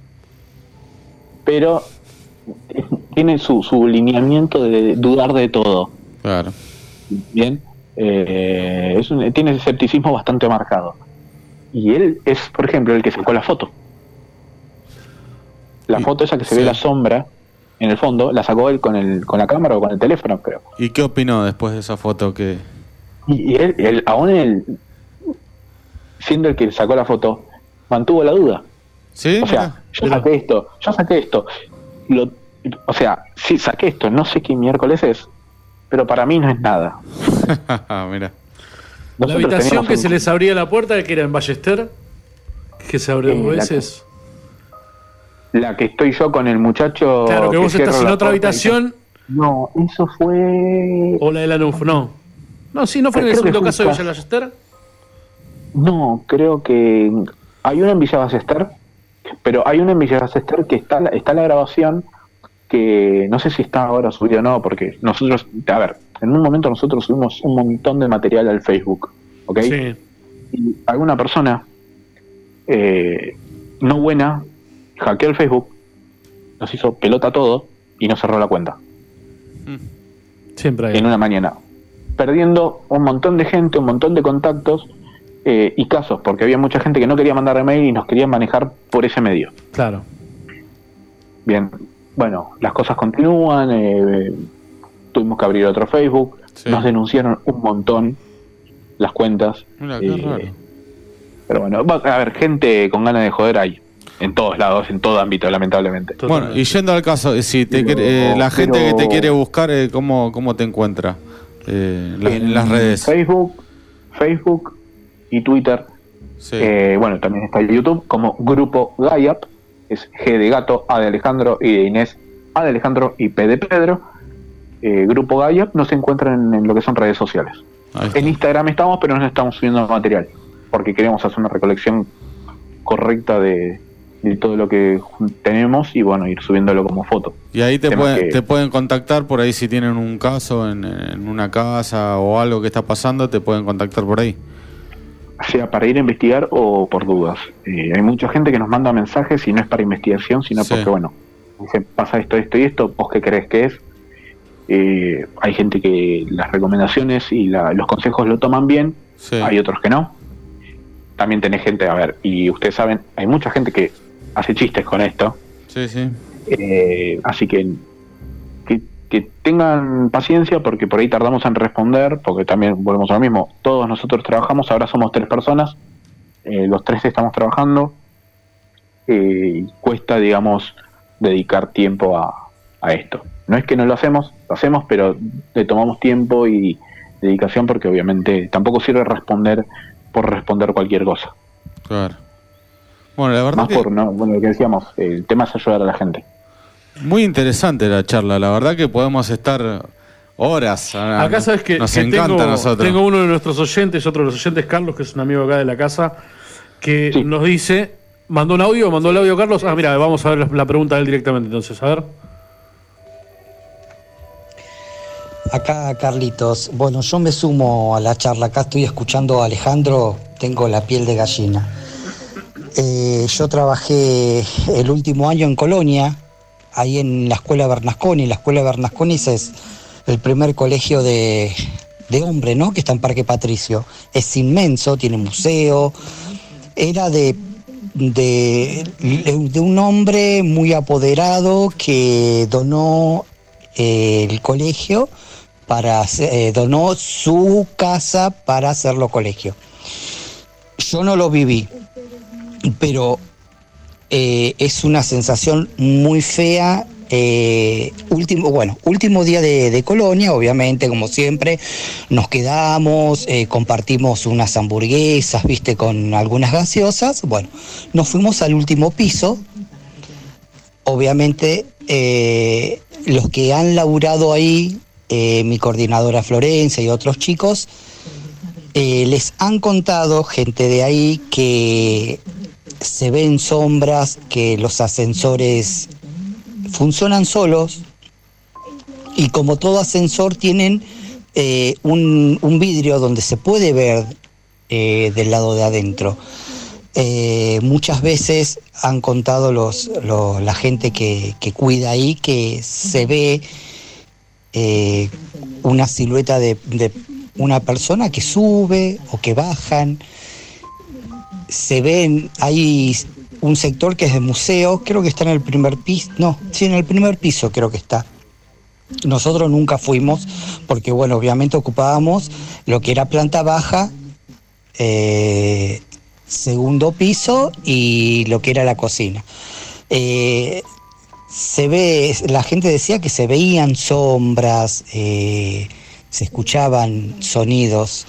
Speaker 17: pero tiene su, su lineamiento de dudar de todo.
Speaker 5: Claro.
Speaker 17: Bien, eh, es un- tiene ese escepticismo bastante marcado. Y él es, por ejemplo, el que sacó la foto. La foto esa que se ve
Speaker 5: sí.
Speaker 17: la sombra en el fondo, la sacó él con el con la cámara o con el teléfono, creo.
Speaker 5: ¿Y qué opinó después de esa foto que...?
Speaker 17: Y, y él, él, aún él, siendo el que sacó la foto, mantuvo la duda.
Speaker 5: ¿Sí?
Speaker 17: O sea, yo saqué esto, yo saqué esto. Lo, o sea, sí, saqué esto, no sé qué miércoles es, pero para mí no es nada.
Speaker 5: Mira.
Speaker 4: La
Speaker 17: Nosotros
Speaker 4: habitación
Speaker 17: tenemos
Speaker 4: que
Speaker 17: un-
Speaker 4: se les abría la puerta, que era en Ballester, que se abrió
Speaker 17: Eh,
Speaker 4: dos
Speaker 17: la
Speaker 4: veces.
Speaker 17: La que estoy yo con el muchacho.
Speaker 4: Claro, que vos
Speaker 17: cierro
Speaker 4: estás en
Speaker 17: la
Speaker 4: otra
Speaker 17: puerta y-
Speaker 4: habitación.
Speaker 17: No, eso fue.
Speaker 4: O la de la N U F, no. No, sí, ¿no fue en el
Speaker 17: Creo que
Speaker 4: segundo
Speaker 17: fue
Speaker 4: caso de
Speaker 17: un
Speaker 4: Villa Ballester?
Speaker 17: No, creo que hay una en Villa Ballester, pero hay una en Villa Ballester que está, la- está la grabación que no sé si está ahora subida o no, porque nosotros, a ver, en un momento nosotros subimos un montón de material al Facebook, ¿ok?
Speaker 4: Sí.
Speaker 17: Y alguna persona eh, no buena hackeó el Facebook, nos hizo pelota todo y nos cerró la cuenta.
Speaker 4: Siempre hay.
Speaker 17: En una mañana. Perdiendo un montón de gente, un montón de contactos eh, y casos, porque había mucha gente que no quería mandar email y nos quería manejar por ese medio.
Speaker 4: Claro.
Speaker 17: Bien, bueno, las cosas continúan, eh, tuvimos que abrir otro Facebook, nos denunciaron un montón las cuentas.
Speaker 5: Mira, qué
Speaker 17: eh,
Speaker 5: raro.
Speaker 17: Pero bueno, va a haber gente con ganas de joder ahí, en todos lados, en todo ámbito, lamentablemente.
Speaker 5: Bueno, y yendo al caso, eh, si te
Speaker 17: Pero-
Speaker 5: quiere- eh, la gente
Speaker 17: pero-
Speaker 5: que te quiere buscar, eh, ¿cómo, ¿cómo te encuentra? Eh, la- en, las redes.
Speaker 17: Facebook, Facebook y Twitter. Eh, bueno, también está YouTube como Grupo Gaiap, es G de gato, A de Alejandro, I de Inés, A de Alejandro y P de Pedro. Eh, Grupo Gaiap nos encuentran en, en lo que son redes sociales. En Instagram estamos, pero no estamos subiendo material, porque queremos hacer una recolección correcta de, de todo lo que tenemos y bueno, ir subiéndolo como foto.
Speaker 5: Y ahí te,
Speaker 17: Tema
Speaker 5: pueden,
Speaker 17: que-
Speaker 5: te pueden contactar por ahí si tienen un caso en, en una casa o algo que está pasando, te pueden contactar por ahí.
Speaker 17: Sea para ir a investigar o por dudas. Eh, hay mucha gente que nos manda mensajes y no es para investigación, sino
Speaker 5: Sí.
Speaker 17: porque, bueno, dice, pasa esto, esto y esto, ¿vos qué crees que es? Eh, hay gente que las recomendaciones y la- los consejos lo toman bien,
Speaker 5: Sí.
Speaker 17: hay otros que no. También tenés gente, a ver, y ustedes saben, hay mucha gente que hace chistes con esto,
Speaker 5: Sí, sí.
Speaker 17: eh, así que, que que tengan paciencia porque por ahí tardamos en responder, porque también volvemos a lo mismo, todos nosotros trabajamos, ahora somos tres personas, eh, los tres estamos trabajando, eh, y cuesta, digamos, dedicar tiempo a, a esto. No es que no lo hacemos, lo hacemos, pero le tomamos tiempo y dedicación porque obviamente tampoco sirve responder por responder cualquier cosa.
Speaker 5: Claro. Bueno, la verdad
Speaker 17: Más
Speaker 5: que
Speaker 17: por, no, bueno, lo que decíamos, el tema es ayudar a la gente.
Speaker 5: muy interesante la charla. La verdad que podemos estar horas. Ah,
Speaker 4: Acá sabes que,
Speaker 5: nos
Speaker 4: que
Speaker 5: encanta
Speaker 4: tengo,
Speaker 5: a nosotros.
Speaker 4: tengo uno de nuestros oyentes, otro de los oyentes, Carlos, que es un amigo acá de la casa, que
Speaker 17: Sí.
Speaker 4: nos dice, mandó un audio, mandó el audio Carlos. Ah, mira, vamos a ver la, la pregunta de él directamente entonces, a ver.
Speaker 16: Acá Carlitos, bueno, yo me sumo a la charla, acá estoy escuchando a Alejandro, tengo la piel de gallina. Eh, yo trabajé el último año en Colonia, ahí en la escuela Bernasconi. La escuela Bernasconi es el primer colegio de, de hombre, ¿no? Que está en Parque Patricio. Es inmenso, tiene museo. Era de, de, de un hombre muy apoderado que donó eh, el colegio, para hacer- eh, donó su casa para hacerlo colegio. Yo no lo viví, pero eh, es una sensación muy fea. Eh, último, bueno, último día de, de Colonia, obviamente, como siempre, nos quedamos, eh, compartimos unas hamburguesas, viste, con algunas gaseosas. Bueno, nos fuimos al último piso. Obviamente, eh, los que han laburado ahí, eh, mi coordinadora Florencia y otros chicos, eh, les han contado, gente de ahí, que se ven sombras, que los ascensores funcionan solos y como todo ascensor tienen eh, un, un vidrio donde se puede ver eh, del lado de adentro. Eh, muchas veces han contado los, los- la gente que, que cuida ahí que se ve eh, una silueta de, de una persona que sube o que bajan. Se ven, hay un sector que es de museo, creo que está en el primer piso, no, sí, en el primer piso creo que está. Nosotros nunca fuimos porque, bueno, obviamente ocupábamos lo que era planta baja, eh, segundo piso y lo que era la cocina. Eh, se ve, la gente decía que se veían sombras, eh, se escuchaban sonidos.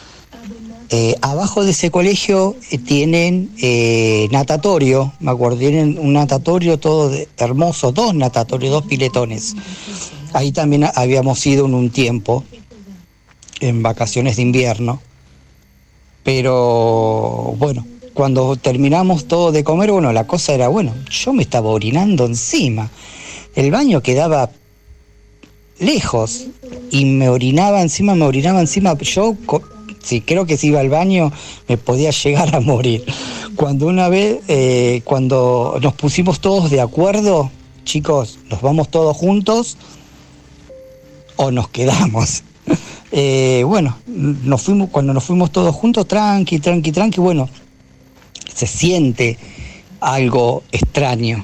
Speaker 16: Eh, abajo de ese colegio eh, tienen eh, natatorio, me acuerdo, tienen un natatorio todo de- hermoso, dos natatorios, dos piletones. Ahí también ha- habíamos ido en un tiempo, en vacaciones de invierno, pero bueno, cuando terminamos todo de comer, bueno, la cosa era, bueno, yo me estaba orinando encima, el baño quedaba lejos y me orinaba encima, me orinaba encima, yo co- si creo que si iba al baño me podía llegar a morir. Cuando una vez, eh, cuando nos pusimos todos de acuerdo, chicos, nos vamos todos juntos o nos quedamos. Eh, bueno, nos fuimos, cuando nos fuimos todos juntos, tranqui, tranqui, tranqui, bueno, se siente algo extraño.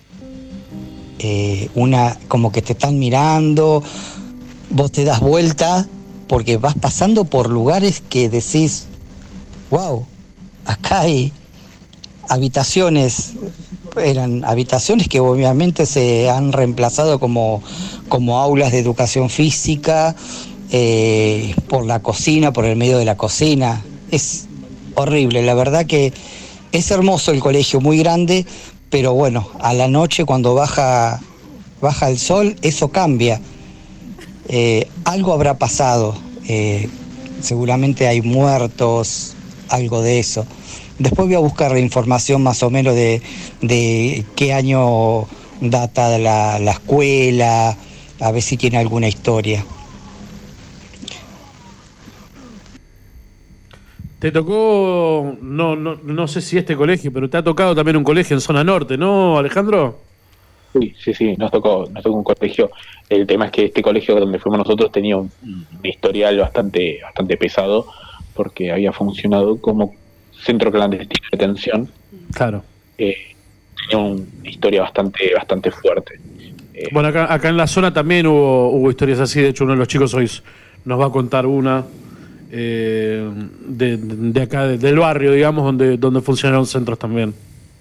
Speaker 16: Eh, una, como que te están mirando, vos te das vuelta porque vas pasando por lugares que decís, wow, acá hay habitaciones, eran habitaciones que obviamente se han reemplazado como, como aulas de educación física, eh, por la cocina, por el medio de la cocina. Es horrible, la verdad que es hermoso el colegio, muy grande, pero bueno, a la noche cuando baja, baja el sol, eso cambia. Eh, algo habrá pasado, eh, seguramente hay muertos, algo de eso. Después voy a buscar la información más o menos de, de qué año data de la, la escuela, a ver si tiene alguna historia.
Speaker 4: Te tocó, no, no, no sé si este colegio, pero te ha tocado también un colegio en zona norte, ¿no, Alejandro?
Speaker 17: Sí, sí, sí, nos tocó, nos tocó un colegio. El tema es que este colegio donde fuimos nosotros tenía un, un historial bastante, bastante pesado, porque había funcionado como centro clandestino de detención.
Speaker 4: Claro.
Speaker 17: Eh, tenía una historia bastante, bastante fuerte.
Speaker 4: Bueno, acá, acá en la zona también hubo, hubo historias así. De hecho, uno de los chicos hoy nos va a contar una. eh, de, de acá, de, del barrio, digamos, donde, donde funcionan los centros también.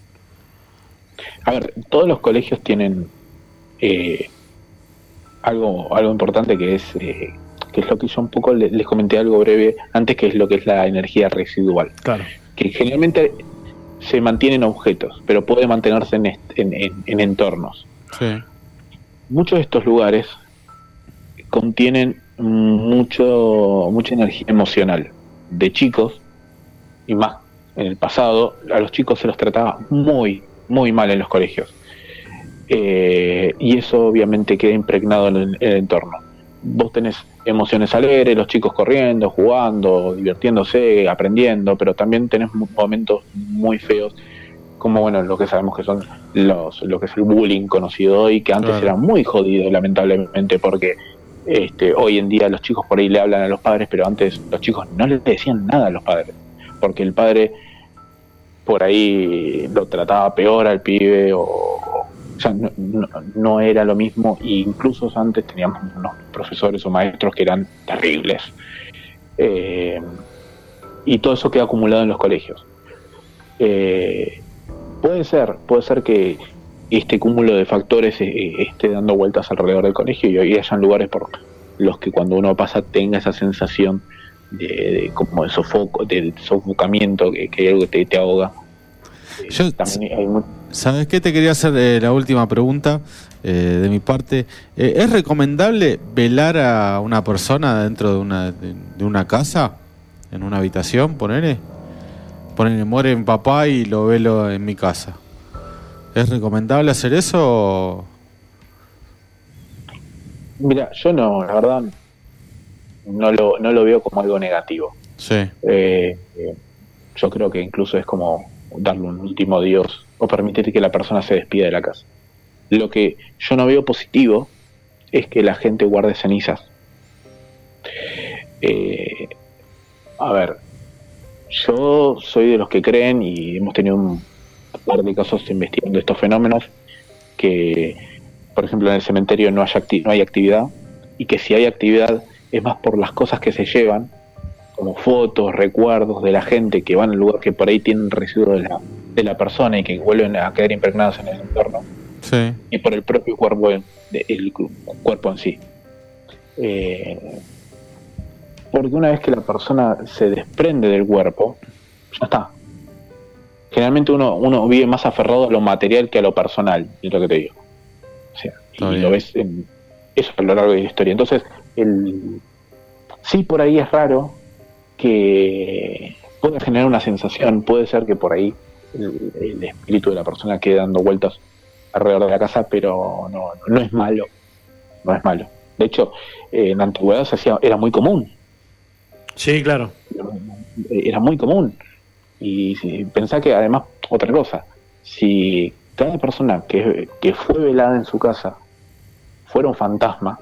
Speaker 17: A ver, todos los colegios tienen eh, algo algo importante que es eh, que es lo que yo un poco les, les comenté algo breve antes, que es lo que es la energía residual.
Speaker 4: Claro.
Speaker 17: Que generalmente se mantienen objetos, pero puede mantenerse en, est- en, en, en entornos.
Speaker 5: Sí.
Speaker 17: Muchos de estos lugares contienen mucho mucha energía emocional. De chicos, y más en el pasado, a los chicos se los trataba muy, muy mal en los colegios. Eh, y eso obviamente queda impregnado en el, en el entorno. Vos tenés emociones alegres, los chicos corriendo, jugando, divirtiéndose, aprendiendo, pero también tenés momentos muy feos, como bueno, lo que sabemos que son los lo que es el bullying conocido hoy, que antes
Speaker 5: Claro.
Speaker 17: era muy jodido, lamentablemente, porque este hoy en día los chicos por ahí le hablan a los padres, pero antes los chicos no le decían nada a los padres, porque el padre por ahí lo trataba peor al pibe, o, o sea, no, no, no era lo mismo. E incluso antes teníamos unos profesores o maestros que eran terribles, eh, y todo eso queda acumulado en los colegios. Eh, puede ser, puede ser que este cúmulo de factores eh, esté dando vueltas alrededor del colegio y hoy hayan lugares por los que cuando uno pasa tenga esa sensación de, de como de sofoco, del sofocamiento, que, que hay algo que te, te ahoga. Eh,
Speaker 5: Yo-
Speaker 17: también hay mu-
Speaker 5: ¿Sabes qué? Te quería hacer eh, la última pregunta eh, de mi parte. Eh, ¿Es recomendable velar a una persona dentro de una, de, de una casa? ¿En una habitación? Ponele. Ponele, muere mi papá y lo velo en mi casa. ¿Es recomendable hacer eso o...?
Speaker 17: Mira, yo no, la verdad, no lo, no lo veo como algo negativo.
Speaker 5: Sí.
Speaker 17: Eh, eh, yo creo que incluso es como darle un último adiós o permitir que la persona se despida de la casa. Lo que yo no veo positivo es que la gente guarde cenizas. Eh, a ver, yo soy de los que creen, y hemos tenido un par de casos investigando estos fenómenos, que por ejemplo en el cementerio no hay, acti- no hay actividad, y que si hay actividad es más por las cosas que se llevan, como fotos, recuerdos de la gente que van al lugar, que por ahí tienen residuos de la, de la persona y que vuelven a quedar impregnados en el entorno,
Speaker 5: Sí.
Speaker 17: y por el propio cuerpo, en- de- el cu- cuerpo en sí. Eh, porque una vez que la persona se desprende del cuerpo, ya está. Generalmente uno, uno vive más aferrado a lo material que a lo personal, es lo que te digo. O sea,
Speaker 5: Está
Speaker 17: y
Speaker 5: bien.
Speaker 17: lo ves en eso a lo largo de la historia. Entonces, el, sí, por ahí es raro que pueda generar una sensación, puede ser que por ahí el, el espíritu de la persona quede dando vueltas alrededor de la casa, pero no, no es malo, no es malo. De hecho, eh, en la antigüedad se hacía, era muy común,
Speaker 4: Sí, claro.
Speaker 17: era muy común. Y si, pensá que además, otra cosa, si cada persona que, que fue velada en su casa fuera un fantasma,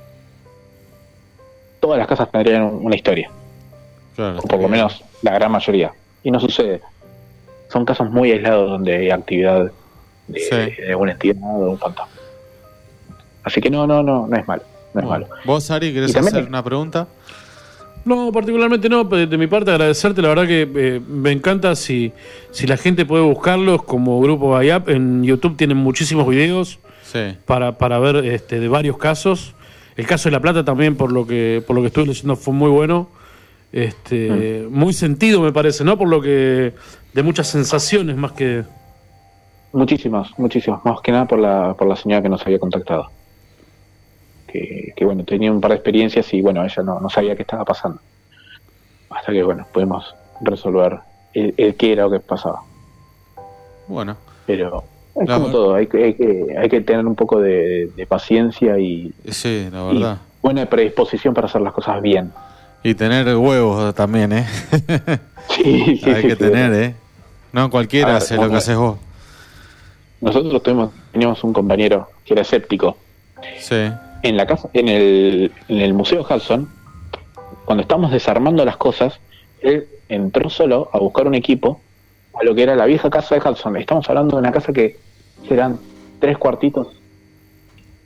Speaker 17: todas las casas tendrían una historia,
Speaker 5: Claro.
Speaker 17: o por lo menos la gran mayoría. Y no sucede. Son casos muy aislados donde hay actividad de,
Speaker 5: Sí.
Speaker 17: de una entidad o de un fantasma. Así que no, no, no, no es malo, no es
Speaker 5: Bueno.
Speaker 17: malo.
Speaker 5: ¿Vos, Ari, querés
Speaker 17: Y también-
Speaker 5: hacer una pregunta?
Speaker 4: No, particularmente no, pero de mi parte agradecerte, la verdad que eh, me encanta si, si la gente puede buscarlos como grupo I A P, en YouTube tienen muchísimos videos
Speaker 5: Sí.
Speaker 4: para, para ver este, de varios casos. El caso de La Plata también, por lo que por lo que estuve leyendo, fue muy bueno. Este, muy sentido me parece, ¿no? Por lo que de muchas sensaciones más que...
Speaker 17: Muchísimas, muchísimas, más que nada por la, por la señora que nos había contactado. Que, que bueno, tenía un par de experiencias y bueno, ella no, no sabía qué estaba pasando. Hasta que bueno, pudimos resolver el, el qué era lo que pasaba.
Speaker 5: Bueno.
Speaker 17: Pero es
Speaker 5: La
Speaker 17: como
Speaker 5: ver-
Speaker 17: todo, hay, que- hay, que, hay que tener un poco de, de paciencia y,
Speaker 5: Sí, la
Speaker 17: y
Speaker 5: verdad.
Speaker 17: buena predisposición para hacer las cosas bien.
Speaker 5: Y tener huevos también, ¿eh?
Speaker 17: Sí, sí,
Speaker 5: Hay
Speaker 17: sí,
Speaker 5: que
Speaker 17: sí.
Speaker 5: tener, ¿eh? No cualquiera
Speaker 17: A ver,
Speaker 5: hace lo que
Speaker 17: bueno.
Speaker 5: haces vos.
Speaker 17: Nosotros tuvimos, teníamos un compañero que era escéptico.
Speaker 5: Sí.
Speaker 17: En la casa, en el, en el Museo Hudson, cuando estábamos desarmando las cosas, él entró solo a buscar un equipo a lo que era la vieja casa de Hudson. Estamos hablando de una casa que serán tres cuartitos,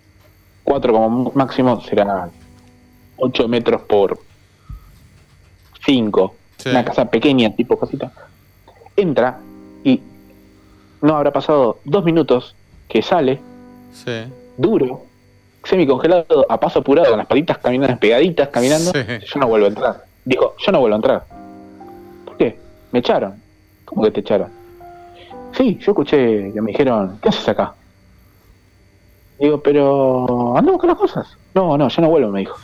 Speaker 17: cuatro como máximo, serán ocho metros por cinco,
Speaker 5: Sí.
Speaker 17: una casa pequeña, tipo cosita. Entra y no habrá pasado dos minutos que sale,
Speaker 5: Sí.
Speaker 17: duro, semicongelado, a paso apurado, con las patitas caminando, pegaditas, caminando.
Speaker 5: Sí.
Speaker 17: Yo no vuelvo a entrar. Dijo, yo no vuelvo a entrar. ¿Por qué? Me echaron. ¿Cómo que te echaron? Sí, yo escuché que me dijeron, ¿qué haces acá? Digo, pero anda a buscar las cosas. No, no, yo no vuelvo, me dijo.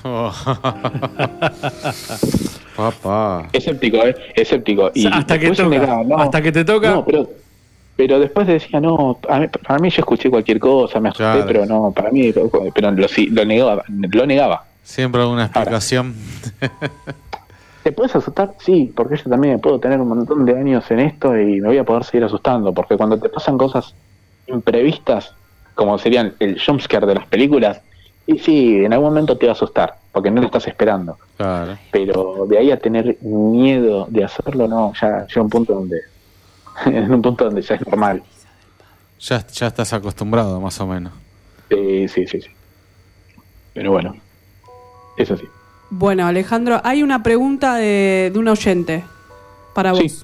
Speaker 5: Papá.
Speaker 17: Escéptico, ¿eh? Escéptico. Y
Speaker 4: hasta que
Speaker 17: después yo
Speaker 4: toca.
Speaker 17: negaba, no,
Speaker 4: hasta que te toca.
Speaker 17: No, pero, pero después decía, no, a mí, para mí yo escuché cualquier cosa, me asusté,
Speaker 5: Claro.
Speaker 17: pero no, para mí, pero lo, sí, lo negaba, lo negaba.
Speaker 5: Siempre alguna explicación.
Speaker 17: ¿Te puedes asustar? Sí, porque yo también puedo tener un montón de años en esto y me voy a poder seguir asustando, porque cuando te pasan cosas imprevistas, como serían el jumpscare de las películas, y sí, en algún momento te va a asustar, porque no lo estás esperando.
Speaker 5: Claro.
Speaker 17: Pero de ahí a tener miedo de hacerlo, no, ya llega un punto donde, en un punto donde ya es normal.
Speaker 5: Ya, ya estás acostumbrado, más o menos.
Speaker 17: Sí, sí, sí, sí. Pero bueno, eso sí.
Speaker 3: Bueno, Alejandro, hay una pregunta de, de un oyente para vos.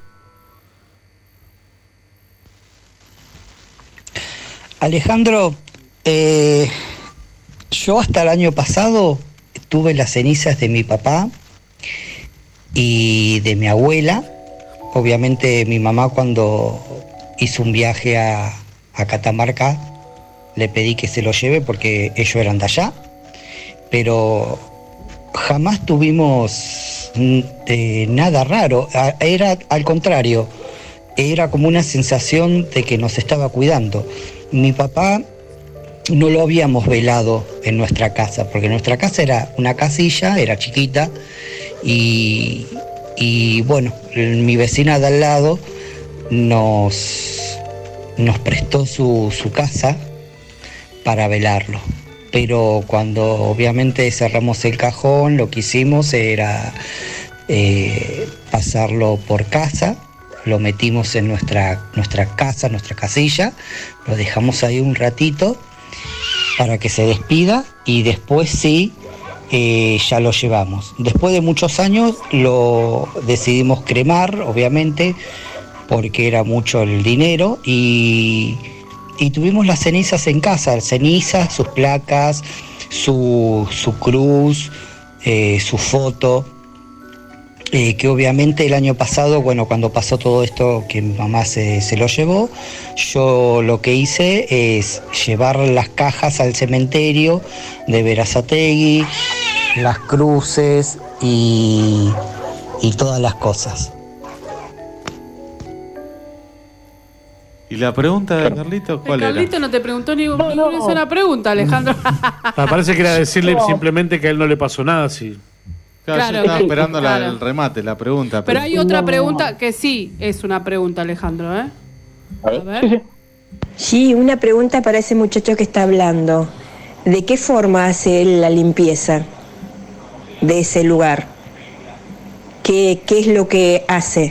Speaker 16: Alejandro, eh, yo hasta el año pasado tuve las cenizas de mi papá y de mi abuela. Obviamente mi mamá cuando hizo un viaje a, a Catamarca le pedí que se lo lleve porque ellos eran de allá, pero jamás tuvimos mm, eh, nada raro. A- Era al contrario, era como una sensación de que nos estaba cuidando. Mi papá no lo habíamos velado en nuestra casa, porque nuestra casa era una casilla, era chiquita, y, y bueno, el- mi vecina de al lado nos, nos prestó su, su casa para velarlo. Pero cuando obviamente cerramos el cajón, lo que hicimos era eh, pasarlo por casa, lo metimos en nuestra, nuestra casa, nuestra casilla, lo dejamos ahí un ratito para que se despida y después sí, eh, ya lo llevamos. Después de muchos años lo decidimos cremar, obviamente, porque era mucho el dinero y... Y tuvimos las cenizas en casa, cenizas, sus placas, su, su cruz, eh, su foto, eh, que obviamente el año pasado, bueno, cuando pasó todo esto que mi mamá se, se lo llevó, yo lo que hice es llevar las cajas al cementerio de Berazategui, las cruces y, y todas las cosas.
Speaker 5: ¿Y la pregunta de Carlito cuál era?
Speaker 3: Carlito no te preguntó ni no, no. Es una pregunta, Alejandro.
Speaker 4: Me parece que era decirle
Speaker 3: No.
Speaker 4: simplemente que a él no le pasó nada, sí.
Speaker 5: Claro,
Speaker 3: Claro.
Speaker 5: yo estaba esperando la-
Speaker 3: Claro.
Speaker 5: el remate, la pregunta.
Speaker 3: Pero hay otra pregunta que sí es una pregunta, Alejandro, ¿eh?
Speaker 17: A ver.
Speaker 18: Sí, una pregunta para ese muchacho que está hablando. ¿De qué forma hace él la limpieza de ese lugar? ¿Qué, qué es lo que hace?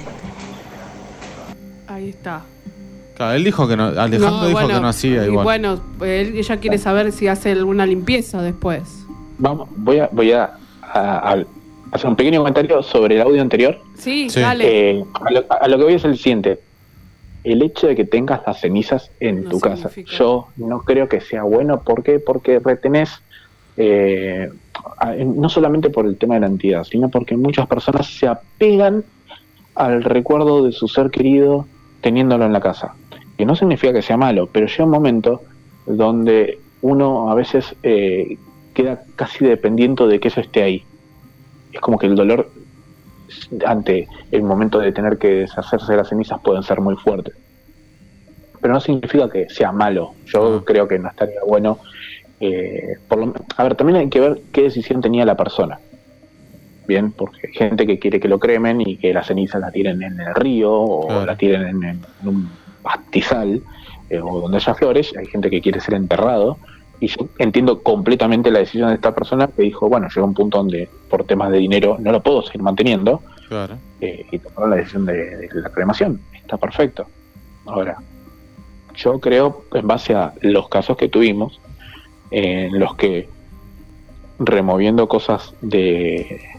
Speaker 3: Ahí está.
Speaker 5: Claro, él dijo que no, Alejandro
Speaker 3: No,
Speaker 5: dijo
Speaker 3: bueno,
Speaker 5: que no hacía
Speaker 3: y
Speaker 5: igual.
Speaker 3: bueno, él, ella quiere saber si hace alguna limpieza después.
Speaker 17: Vamos, voy a, voy a, a- a hacer un pequeño comentario sobre el audio anterior.
Speaker 3: Sí, dale.
Speaker 17: Eh, a, lo, a lo que voy es el siguiente. El hecho de que tengas las cenizas en
Speaker 3: No
Speaker 17: tu casa,
Speaker 3: significa-
Speaker 17: yo no creo que sea bueno. ¿Por qué? Porque retenés, eh, a- no solamente por el tema de la entidad, sino porque muchas personas se apegan al recuerdo de su ser querido teniéndolo en la casa. Que no significa que sea malo, pero llega un momento donde uno a veces eh, queda casi dependiente de que eso esté ahí. Es como que el dolor ante el momento de tener que deshacerse de las cenizas pueden ser muy fuertes. Pero no significa que sea malo. Yo creo que no estaría bueno. Eh, por lo, a ver, también hay que ver qué decisión tenía la persona. Bien, porque hay gente que quiere que lo cremen y que las cenizas las tiren en el río o
Speaker 5: Claro.
Speaker 17: las tiren en, en un pastizal eh, o donde haya flores. Hay gente que quiere ser enterrado. Y yo entiendo completamente la decisión de esta persona que dijo, bueno, llegó un punto donde por temas de dinero no lo puedo seguir manteniendo,
Speaker 5: Claro.
Speaker 17: eh, y tomaron la decisión de, de la cremación. Está perfecto. Ahora, yo creo, en base a los casos que tuvimos, eh, en los que removiendo cosas de,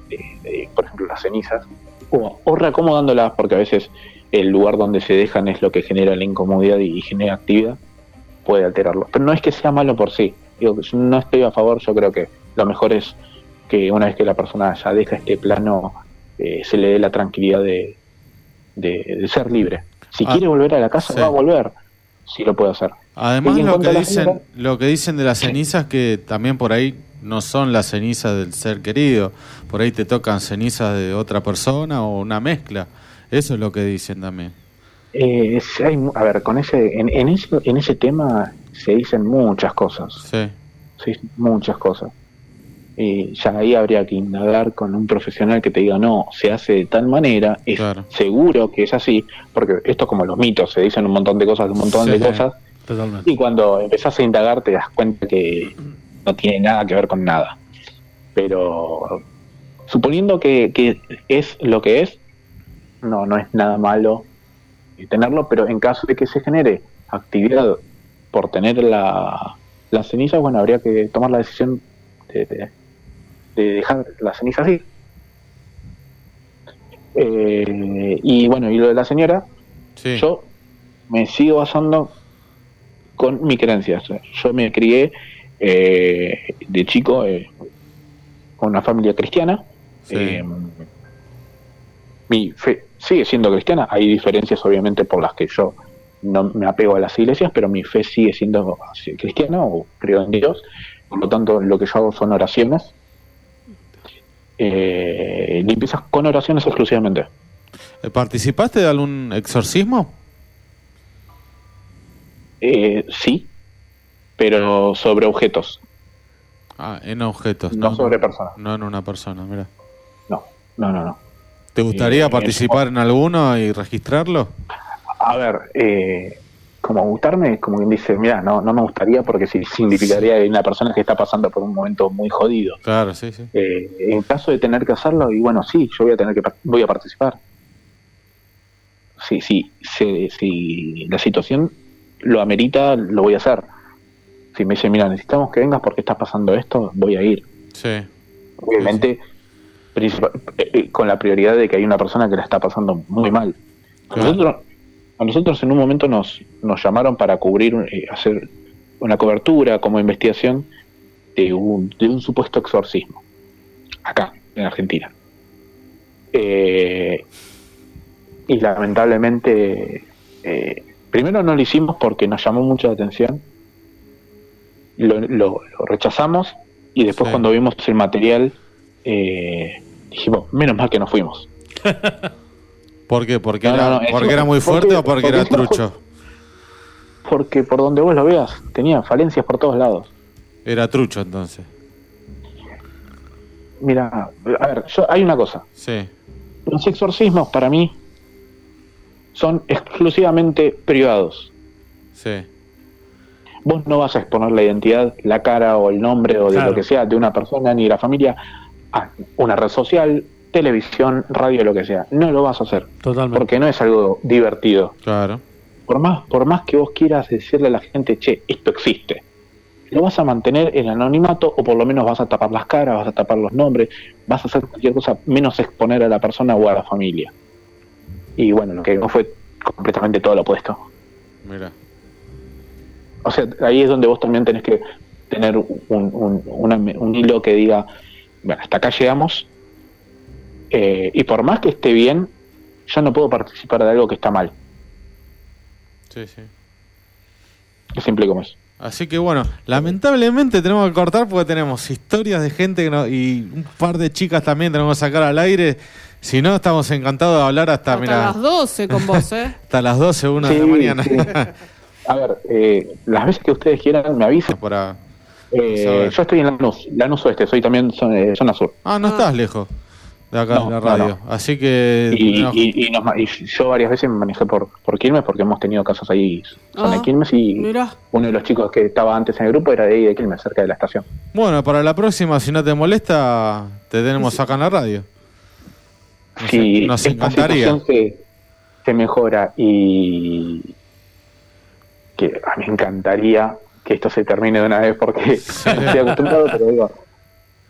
Speaker 17: de, de, por ejemplo, las cenizas, o, o reacomodándolas, porque a veces el lugar donde se dejan es lo que genera la incomodidad y, y genera actividad, puede alterarlo. Pero no es que sea malo por sí. Digo, yo no estoy a favor, yo creo que lo mejor es que una vez que la persona ya deja este plano, eh, se le dé la tranquilidad de, de, de ser libre. Si
Speaker 5: ah,
Speaker 17: quiere volver a la casa,
Speaker 5: sí.
Speaker 17: va a volver, si lo puede hacer.
Speaker 5: Además,
Speaker 17: Y en
Speaker 5: lo
Speaker 17: cuanto
Speaker 5: que,
Speaker 17: a la
Speaker 5: dicen,
Speaker 17: señora-
Speaker 5: lo que dicen de las cenizas, que también por ahí no son las cenizas del ser querido, por ahí te tocan cenizas de otra persona o una mezcla. Eso es lo que dicen también.
Speaker 17: Eh, es- hay mu- a ver, con ese, en, en ese, en ese tema se dicen muchas cosas.
Speaker 5: Sí.
Speaker 17: Se dicen muchas cosas. Y ya ahí habría que indagar con un profesional que te diga, no, se hace de tal manera, es seguro que es así, porque esto es como los mitos, se dicen un montón de cosas, un montón
Speaker 4: Sí,
Speaker 17: de cosas,
Speaker 4: Totalmente.
Speaker 17: y cuando empezás a indagar te das cuenta que no tiene nada que ver con nada. Pero suponiendo que, que es lo que es, no, no es nada malo tenerlo, pero en caso de que se genere actividad por tener la, la ceniza, bueno, habría que tomar la decisión de, de, de dejar la ceniza así. Eh, y bueno, y lo de la señora, yo me sigo basando con mi creencia. O sea, yo me crié eh, de chico eh, con una familia cristiana. Eh, mi fe sigue siendo cristiana. Hay diferencias, obviamente, por las que yo no me apego a las iglesias, pero mi fe sigue siendo así, cristiana, o creo en Dios. Por lo tanto, lo que yo hago son oraciones. Eh, limpiezas con oraciones exclusivamente.
Speaker 5: ¿Participaste de algún exorcismo?
Speaker 17: Eh, sí, pero sobre objetos.
Speaker 5: Ah, en objetos.
Speaker 17: No sobre personas.
Speaker 5: No en una persona, mira.
Speaker 17: No, no, no, no.
Speaker 5: ¿Te gustaría
Speaker 17: Eh,
Speaker 5: participar en alguno y registrarlo?
Speaker 17: A ver, eh, como gustarme, como quien dice, mira, no, no me gustaría porque sí, significaría que hay una persona que está pasando por un momento muy jodido.
Speaker 5: Claro, sí, sí.
Speaker 17: Eh, en caso de tener que hacerlo, y bueno, sí, yo voy a tener que voy a participar. Sí, sí, si, si la situación lo amerita, lo voy a hacer. Si me dicen, mira, necesitamos que vengas porque está pasando esto, voy a ir.
Speaker 5: Sí.
Speaker 17: Obviamente, principal- eh, eh, con la prioridad de que hay una persona que la está pasando muy mal. A nosotros, a nosotros en un momento nos, nos llamaron para cubrir, eh, hacer una cobertura como investigación de un, de un supuesto exorcismo, acá, en Argentina. Eh, y lamentablemente, eh, primero no lo hicimos porque nos llamó mucho la atención, lo, lo, lo rechazamos, y después
Speaker 5: Sí.
Speaker 17: cuando vimos el material, eh, dijimos, menos mal que no fuimos.
Speaker 5: ¿Por qué? ¿Porque,
Speaker 17: No,
Speaker 5: era,
Speaker 17: no, no,
Speaker 5: porque
Speaker 17: encima-
Speaker 5: era muy fuerte
Speaker 17: porque-
Speaker 5: o porque,
Speaker 17: porque
Speaker 5: era
Speaker 17: encima
Speaker 5: trucho?
Speaker 17: Porque por donde vos lo veas, tenía falencias por todos lados.
Speaker 5: Era trucho entonces.
Speaker 17: Mira, a ver, yo, hay una cosa.
Speaker 5: Sí.
Speaker 17: Los exorcismos para mí son exclusivamente privados.
Speaker 5: Sí.
Speaker 17: Vos no vas a exponer la identidad, la cara o el nombre o de
Speaker 4: Claro.
Speaker 17: lo que sea de una persona ni de la familia a una red social, televisión, radio, lo que sea. No lo vas a hacer.
Speaker 4: Totalmente.
Speaker 17: Porque no es algo divertido.
Speaker 5: Claro.
Speaker 17: Por más, por más que vos quieras decirle a la gente, che, esto existe, lo vas a mantener en anonimato, o por lo menos vas a tapar las caras, vas a tapar los nombres, vas a hacer cualquier cosa menos exponer a la persona o a la familia. Y bueno, lo que no fue completamente todo lo opuesto.
Speaker 5: Mira.
Speaker 17: O sea, ahí es donde vos también tenés que tener un, un, una- un hilo que diga, bueno, hasta acá llegamos, eh, y por más que esté bien, yo no puedo participar de algo que está mal.
Speaker 5: Sí, sí.
Speaker 17: Es simple como eso.
Speaker 5: Así que bueno, lamentablemente tenemos que cortar porque tenemos historias de gente que no- y un par de chicas también tenemos que sacar al aire. Si no, estamos encantados de hablar hasta,
Speaker 3: Hasta
Speaker 5: mira,
Speaker 3: las doce con vos, ¿eh?
Speaker 5: hasta las doce, una de
Speaker 17: Sí,
Speaker 5: la mañana.
Speaker 17: sí. A ver, eh, las veces que ustedes quieran me avisan.
Speaker 5: Para,
Speaker 17: Eh,
Speaker 5: saber.
Speaker 17: yo estoy en Lanús, Lanús Oeste, soy también zona, eh, zona sur.
Speaker 5: Ah, no estás lejos de acá
Speaker 17: No,
Speaker 5: de la
Speaker 17: no,
Speaker 5: radio.
Speaker 17: no.
Speaker 5: Así que...
Speaker 17: Y,
Speaker 5: no,
Speaker 17: y, y, nos ma- y yo varias veces me manejé por, por Quilmes porque hemos tenido casos ahí, zona
Speaker 3: Ah,
Speaker 17: de Quilmes, y
Speaker 3: mirá.
Speaker 17: uno de los chicos que estaba antes en el grupo era de ahí de Quilmes, cerca de la estación.
Speaker 5: Bueno, para la próxima, si no te molesta, te tenemos acá en la radio. Nos,
Speaker 17: Si
Speaker 5: nos
Speaker 17: esta
Speaker 5: encantaría.
Speaker 17: situación se, se mejora, y que a mí me encantaría que esto se termine de una vez porque no estoy acostumbrado, pero digo,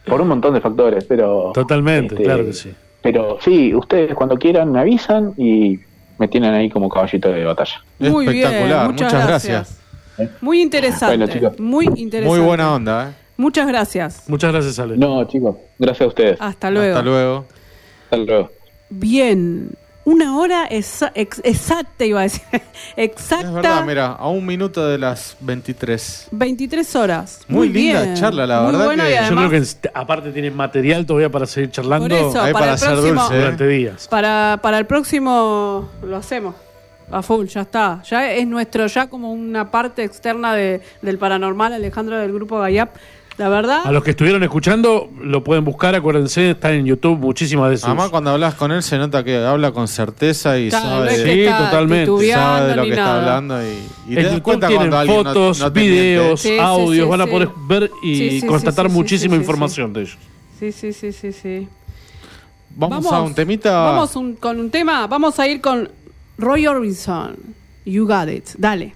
Speaker 17: por un montón de factores, pero...
Speaker 4: Totalmente,
Speaker 17: este,
Speaker 4: claro que sí.
Speaker 17: Pero sí, ustedes cuando quieran me avisan y me tienen ahí como caballito de batalla.
Speaker 3: Muy
Speaker 5: Espectacular,
Speaker 3: bien, muchas,
Speaker 5: muchas
Speaker 3: gracias.
Speaker 5: gracias.
Speaker 3: Muy interesante.
Speaker 17: Bueno, chicos.
Speaker 3: Muy interesante.
Speaker 5: Muy buena onda, ¿eh?
Speaker 3: Muchas gracias.
Speaker 4: Muchas gracias, Ale.
Speaker 17: No, chicos, gracias a ustedes.
Speaker 3: Hasta luego.
Speaker 5: Hasta luego.
Speaker 17: Hasta luego.
Speaker 3: Bien. Una hora exa- ex- exacta, iba a decir. Exacta.
Speaker 5: Es verdad, mira, a un minuto de las veintitrés.
Speaker 3: veintitrés horas.
Speaker 5: Muy,
Speaker 3: Muy
Speaker 5: linda
Speaker 3: bien.
Speaker 5: charla, la
Speaker 3: Muy
Speaker 5: verdad
Speaker 3: bueno
Speaker 5: que...
Speaker 3: y
Speaker 4: Yo
Speaker 3: además-
Speaker 4: creo que aparte tienen material todavía para seguir charlando.
Speaker 3: Por eso,
Speaker 5: Ahí
Speaker 3: para,
Speaker 5: para
Speaker 3: el
Speaker 5: hacer
Speaker 3: próximo,
Speaker 5: dulce, ¿eh?
Speaker 4: durante días.
Speaker 3: para, para el próximo lo hacemos. A full, ya está. Ya es nuestro, ya como una parte externa de, del paranormal, Alejandro del grupo Gayap. La verdad.
Speaker 4: A los que estuvieron escuchando, lo pueden buscar, acuérdense, están en YouTube muchísimas de sus...
Speaker 5: Además, cuando hablas con él se nota que habla con certeza y
Speaker 3: Claro,
Speaker 5: sabe,
Speaker 3: no es que
Speaker 4: Sí,
Speaker 3: está
Speaker 4: totalmente.
Speaker 3: titubeando
Speaker 5: sabe de lo
Speaker 3: ni
Speaker 5: que está
Speaker 3: nada.
Speaker 5: hablando y, y
Speaker 4: En
Speaker 5: te das
Speaker 4: YouTube
Speaker 5: cuenta
Speaker 4: tienen
Speaker 5: cuando alguien no-
Speaker 4: fotos,
Speaker 5: no te
Speaker 4: videos,
Speaker 5: miente.
Speaker 3: Sí, sí,
Speaker 4: audios,
Speaker 3: sí,
Speaker 4: van a
Speaker 3: sí.
Speaker 4: poder ver y
Speaker 3: Sí, sí,
Speaker 4: constatar
Speaker 3: sí, sí,
Speaker 4: muchísima
Speaker 3: sí, sí,
Speaker 4: información de ellos.
Speaker 3: Sí, sí, sí, sí, sí.
Speaker 5: Vamos, a un temita.
Speaker 3: Vamos un- con un tema. Vamos a ir con Roy Orbison. You got it. Dale.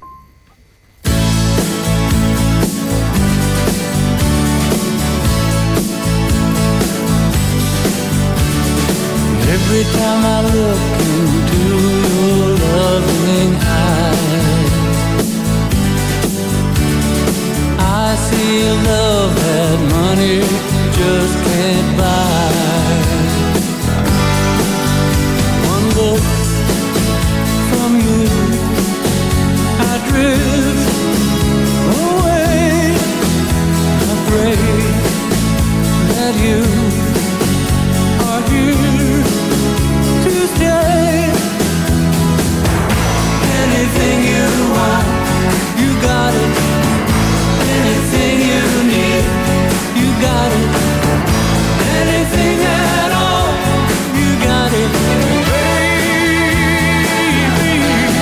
Speaker 2: Every time I look into your loving eyes, I see a love that money just can't buy. One look from you, I drift away. I pray that you are here to stay. Anything you want, you got it. Anything you need, you got it. Anything at all, you got it, baby.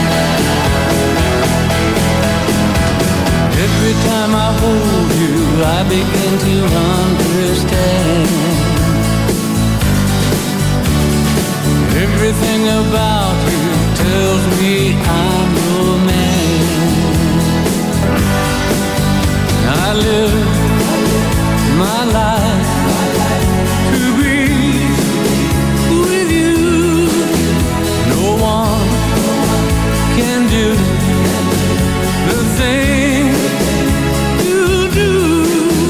Speaker 2: Every time I hold you, I begin to understand. Everything about you tells me I'm your man. I live my life to be with you. No one can do the thing you do.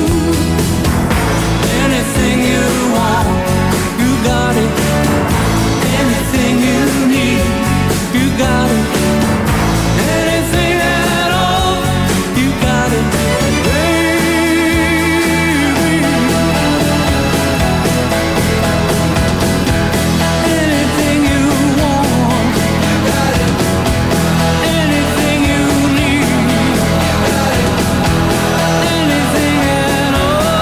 Speaker 2: Anything you want, you got it. Anything you need, you got it. Anything at all, you got it, baby. Anything you want, you got it. Anything you need, you got it. Anything at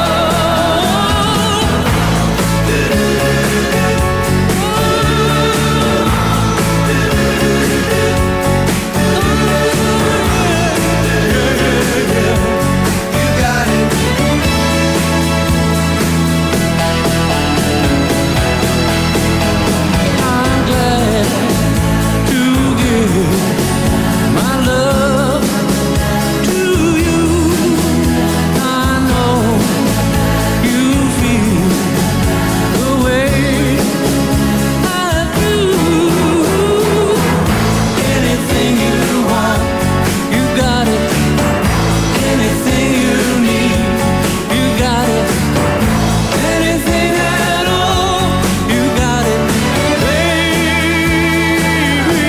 Speaker 2: I'm glad to give my love to you. I know you feel the way I do. Anything you want, you got it. Anything you need, you got it. Anything at all, you got it, baby.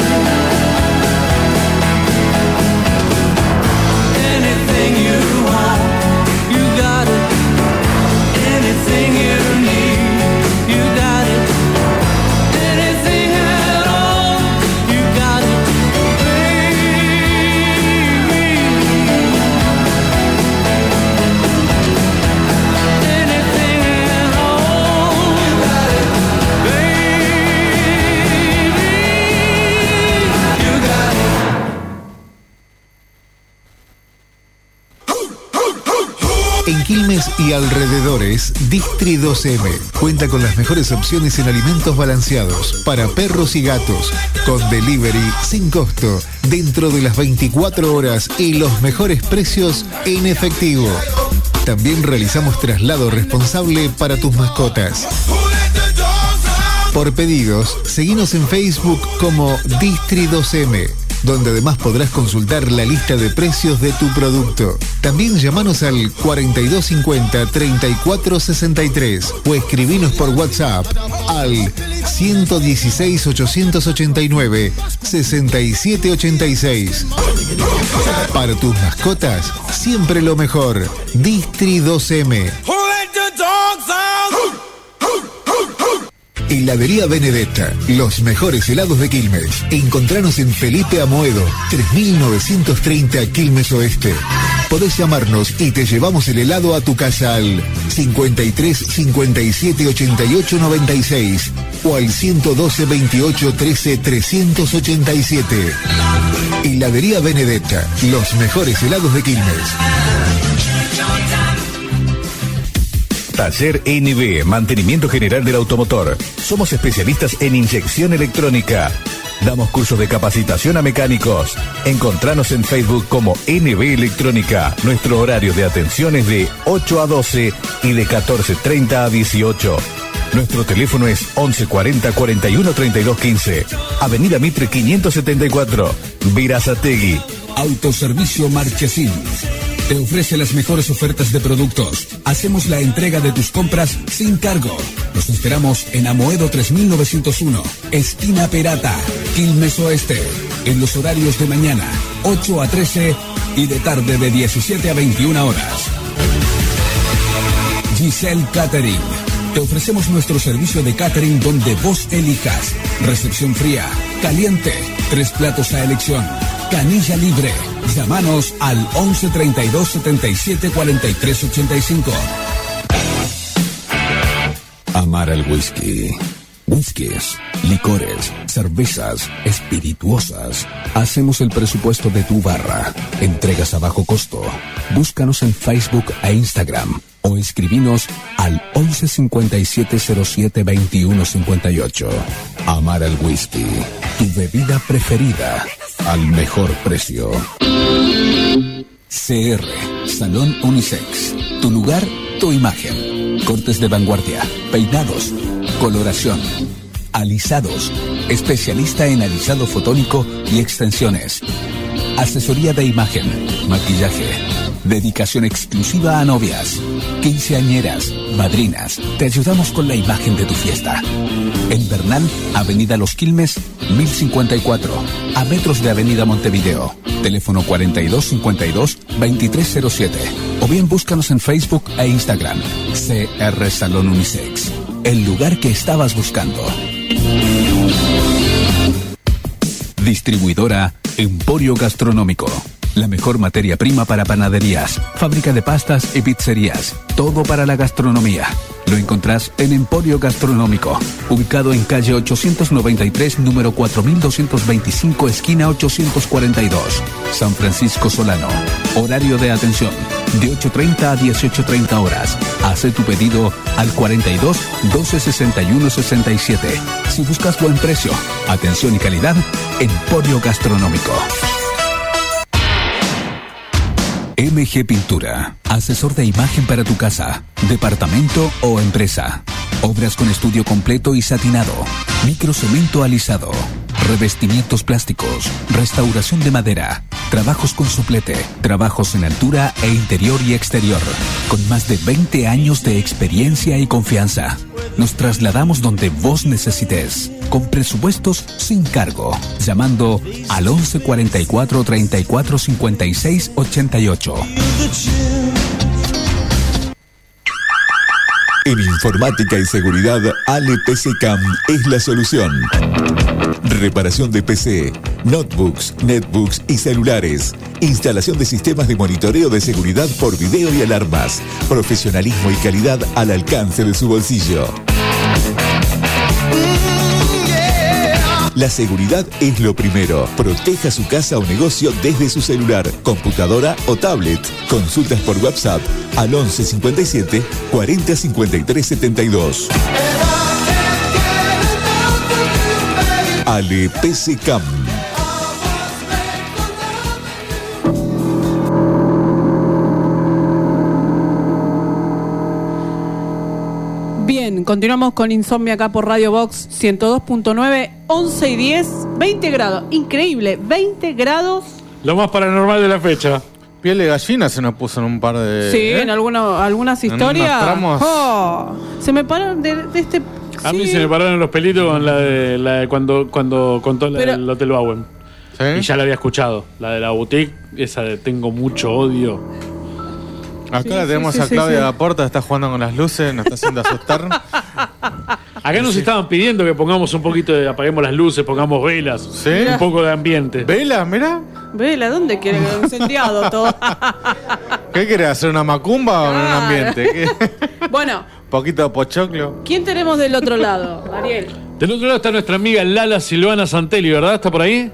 Speaker 2: Anything you want, you got it. Anything you need, you got it. Anything at all, you got it, baby. Anything at all, you got it, baby. You got it.
Speaker 7: En Quilmes y alrededores, Distri dos eme cuenta con las mejores opciones en alimentos balanceados para perros y gatos, con delivery sin costo, dentro de las veinticuatro horas y los mejores precios en efectivo. También realizamos traslado responsable para tus mascotas. Por pedidos, seguinos en Facebook como Distri dos eme, donde además podrás consultar la lista de precios de tu producto. También llamanos al cuarenta y dos cincuenta, treinta y cuatro sesenta y tres o escribinos por WhatsApp al ciento dieciséis, ochocientos ochenta y nueve, sesenta y siete ochenta y seis. Para tus mascotas, siempre lo mejor. Distri dos eme. Heladería Benedetta, los mejores helados de Quilmes. Encontranos en Felipe Amoedo, tres mil novecientos treinta Quilmes Oeste. Podés llamarnos y te llevamos el helado a tu casa al cincuenta y tres, cincuenta y siete, ochenta y ocho, noventa y seis o al ciento doce, veintiocho, trece, trescientos ochenta y siete. Heladería Benedetta, los mejores helados de Quilmes.
Speaker 9: Taller N B, Mantenimiento General del Automotor. Somos especialistas en inyección electrónica. Damos cursos de capacitación a mecánicos. Encontranos en Facebook como N B Electrónica. Nuestro horario de atención es de ocho a doce y de catorce treinta a dieciocho. Nuestro teléfono es once cuarenta, cuarenta y uno, treinta y dos quince. Avenida Mitre quinientos setenta y cuatro, Verazategui.
Speaker 10: Autoservicio Marchesín te ofrece las mejores ofertas de productos. Hacemos la entrega de tus compras sin cargo. Nos esperamos en Amoedo tres mil novecientos uno, esquina Perata, Quilmes Oeste, en los horarios de mañana, ocho a trece y de tarde de diecisiete a veintiuna horas. Giselle Catering. Te ofrecemos nuestro servicio de catering donde vos elijas. Recepción fría, caliente, tres platos a elección. Canilla libre. Llámanos al once treinta y dos, setenta y siete, cuarenta y tres ochenta y cinco. Amar el whisky. Whiskies, licores, cervezas, espirituosas. Hacemos el presupuesto de tu barra. Entregas a bajo costo. Búscanos en Facebook e Instagram o escribinos al once cincuenta y siete, cero siete, veintiuno cincuenta y ocho. Amar el whisky, tu bebida preferida, al mejor precio. C R, Salón Unisex. Tu lugar, tu imagen. Cortes de vanguardia, peinados, coloración, alisados, especialista en alisado fotónico y extensiones. Asesoría de imagen, maquillaje, dedicación exclusiva a novias, quinceañeras, madrinas. Te ayudamos con la imagen de tu fiesta. En Bernal, Avenida Los Quilmes, mil cincuenta y cuatro, a metros de Avenida Montevideo. Teléfono cuarenta y dos cincuenta y dos, veintitrés cero siete. O bien búscanos en Facebook e Instagram. C R Salón Unisex. El lugar que estabas buscando. Distribuidora Emporio Gastronómico. La mejor materia prima para panaderías, fábrica de pastas y pizzerías. Todo para la gastronomía. Lo encontrás en Emporio Gastronómico, ubicado en calle ochocientos noventa y tres, número cuatro mil doscientos veinticinco, esquina ochocientos cuarenta y dos, San Francisco Solano. Horario de atención, de ocho treinta a dieciocho treinta horas. Hace tu pedido al cuarenta y dos, doce sesenta y uno, sesenta y siete. Si buscas buen precio, atención y calidad, Emporio Gastronómico. M G Pintura, asesor de imagen para tu casa, departamento o empresa. Obras con estudio completo y satinado, microcemento alisado, revestimientos plásticos, restauración de madera, trabajos con soplete, trabajos en altura e interior y exterior. Con más de veinte años de experiencia y confianza, nos trasladamos donde vos necesites, con presupuestos sin cargo, llamando al once cuarenta y cuatro, treinta y cuatro, cincuenta y seis, ochenta y ocho.
Speaker 8: En informática y seguridad, Ale P C Cam es la solución. Reparación de P C, notebooks, netbooks y celulares. Instalación de sistemas de monitoreo de seguridad por video y alarmas. Profesionalismo y calidad al alcance de su bolsillo. La seguridad es lo primero. Proteja su casa o negocio desde su celular, computadora o tablet. Consultas por WhatsApp al once cincuenta y siete, cuarenta, cincuenta y tres, setenta y dos. Ale P C Cam.
Speaker 3: Bien, continuamos con Insomnia acá por Radio Box ciento dos punto nueve, once y diez, veinte grados. Increíble, veinte grados.
Speaker 4: Lo más paranormal de la fecha.
Speaker 5: Piel de gallina se nos puso en un par de...
Speaker 3: Sí,
Speaker 5: ¿eh?
Speaker 3: en alguna, algunas
Speaker 5: En
Speaker 3: historias.
Speaker 5: unos tramos.
Speaker 3: Oh, se me pararon de, de este...
Speaker 4: A
Speaker 3: sí.
Speaker 4: mí se me pararon los pelitos con la de, la de cuando, cuando contó la
Speaker 3: Pero-
Speaker 4: del Hotel Bowen.
Speaker 5: ¿Sí?
Speaker 4: Y ya la había escuchado. La de la boutique, esa de tengo mucho odio.
Speaker 5: Acá
Speaker 3: Sí,
Speaker 5: la
Speaker 3: sí,
Speaker 5: tenemos
Speaker 3: sí,
Speaker 5: a
Speaker 3: sí,
Speaker 5: Claudia
Speaker 3: sí.
Speaker 5: Laporta, está jugando con las luces, nos está haciendo asustar.
Speaker 4: Acá nos estaban pidiendo que pongamos un poquito de... Apaguemos las luces, pongamos velas.
Speaker 5: ¿Sí?
Speaker 4: Un poco de ambiente.
Speaker 5: ¿Vela? Mira.
Speaker 3: Vela, ¿dónde quiere? Incendiado todo.
Speaker 5: ¿Qué querés? ¿Hacer una macumba o en un ambiente? ¿Qué?
Speaker 3: Bueno,
Speaker 5: ¿Un poquito de pochoclo?
Speaker 3: ¿quién tenemos del otro lado, Ariel?
Speaker 4: Del otro lado está nuestra amiga Lala Silvana Santelli, ¿verdad? ¿Está por ahí?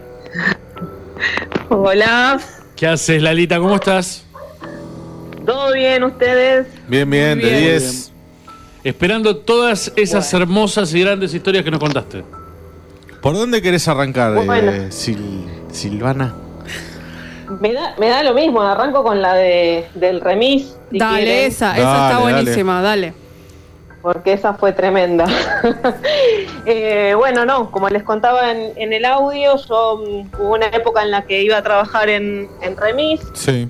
Speaker 19: Hola,
Speaker 4: ¿Qué haces, Lalita? ¿Cómo estás?
Speaker 19: ¿todo bien ustedes?
Speaker 5: Bien, bien, de
Speaker 3: Bien.
Speaker 5: diez.
Speaker 4: Esperando todas esas hermosas y grandes historias que nos contaste.
Speaker 5: ¿Por dónde querés arrancar,
Speaker 19: Bueno.
Speaker 5: eh, Sil- Silvana?
Speaker 19: Me da, me da lo mismo, arranco con la de del remis. si
Speaker 3: Dale,
Speaker 19: quieren,
Speaker 3: esa, esa
Speaker 5: Dale,
Speaker 3: está
Speaker 5: dale.
Speaker 3: buenísima, dale.
Speaker 19: porque esa fue tremenda. Eh, bueno, no, como les contaba en, en el audio, yo mm, hubo una época en la que iba a trabajar en, en remis
Speaker 5: Sí.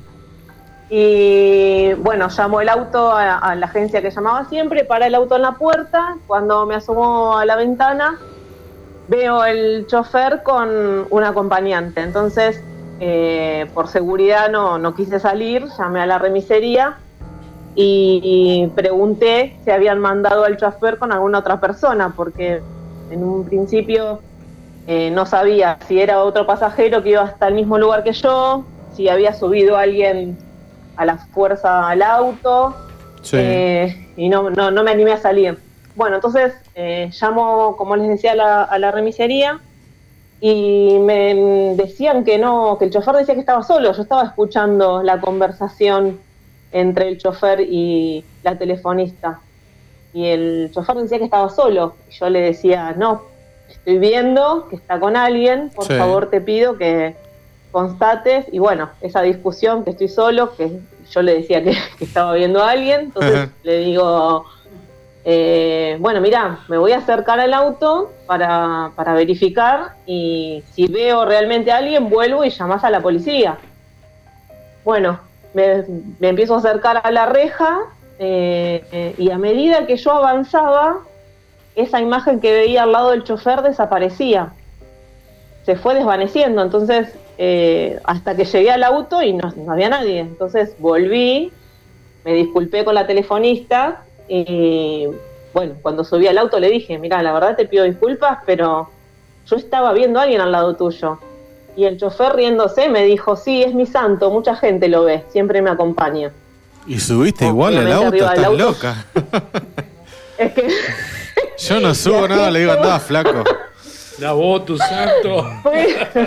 Speaker 19: y bueno, llamó el auto a, a la agencia que llamaba siempre, para el auto en la puerta. Cuando me asomó a la ventana, veo el chofer con un acompañante. Entonces, eh, por seguridad no, no quise salir, llamé a la remisería y, y pregunté si habían mandado al chofer con alguna otra persona, porque en un principio eh, no sabía si era otro pasajero que iba hasta el mismo lugar que yo, si había subido alguien a la fuerza al auto,
Speaker 5: Sí.
Speaker 19: eh, y no, no, no me animé a salir. Bueno, entonces eh, llamo, como les decía, a la, a la remisería y me decían que no, que el chofer decía que estaba solo. Yo estaba escuchando la conversación entre el chofer y la telefonista y el chofer decía que estaba solo. Y yo le decía, no, estoy viendo que está con alguien, por
Speaker 5: Sí.
Speaker 19: favor te pido que constates. Y bueno, esa discusión, que estoy solo, que yo le decía que, que estaba viendo a alguien, entonces
Speaker 5: Ajá.
Speaker 19: le digo, eh, bueno, mira, me voy a acercar al auto para, para verificar, y si veo realmente a alguien, vuelvo y llamás a la policía. Bueno, me, me empiezo a acercar a la reja, eh, eh, y a medida que yo avanzaba, esa imagen que veía al lado del chofer desaparecía. Se fue desvaneciendo, entonces eh, hasta que llegué al auto y no, no había nadie. Entonces volví, me disculpé con la telefonista y bueno, cuando subí al auto le dije, mira, la verdad te pido disculpas, pero yo estaba viendo a alguien al lado tuyo. Y el chofer, riéndose, me dijo, sí, es mi santo, mucha gente lo ve, siempre me acompaña.
Speaker 5: Y subiste igual al
Speaker 19: Obviamente
Speaker 5: auto,
Speaker 19: arriba
Speaker 5: estás
Speaker 19: del auto.
Speaker 5: loca.
Speaker 19: Es que
Speaker 5: Yo no subo nada, le digo, andaba flaco.
Speaker 4: La voz, tu santo.
Speaker 19: fui,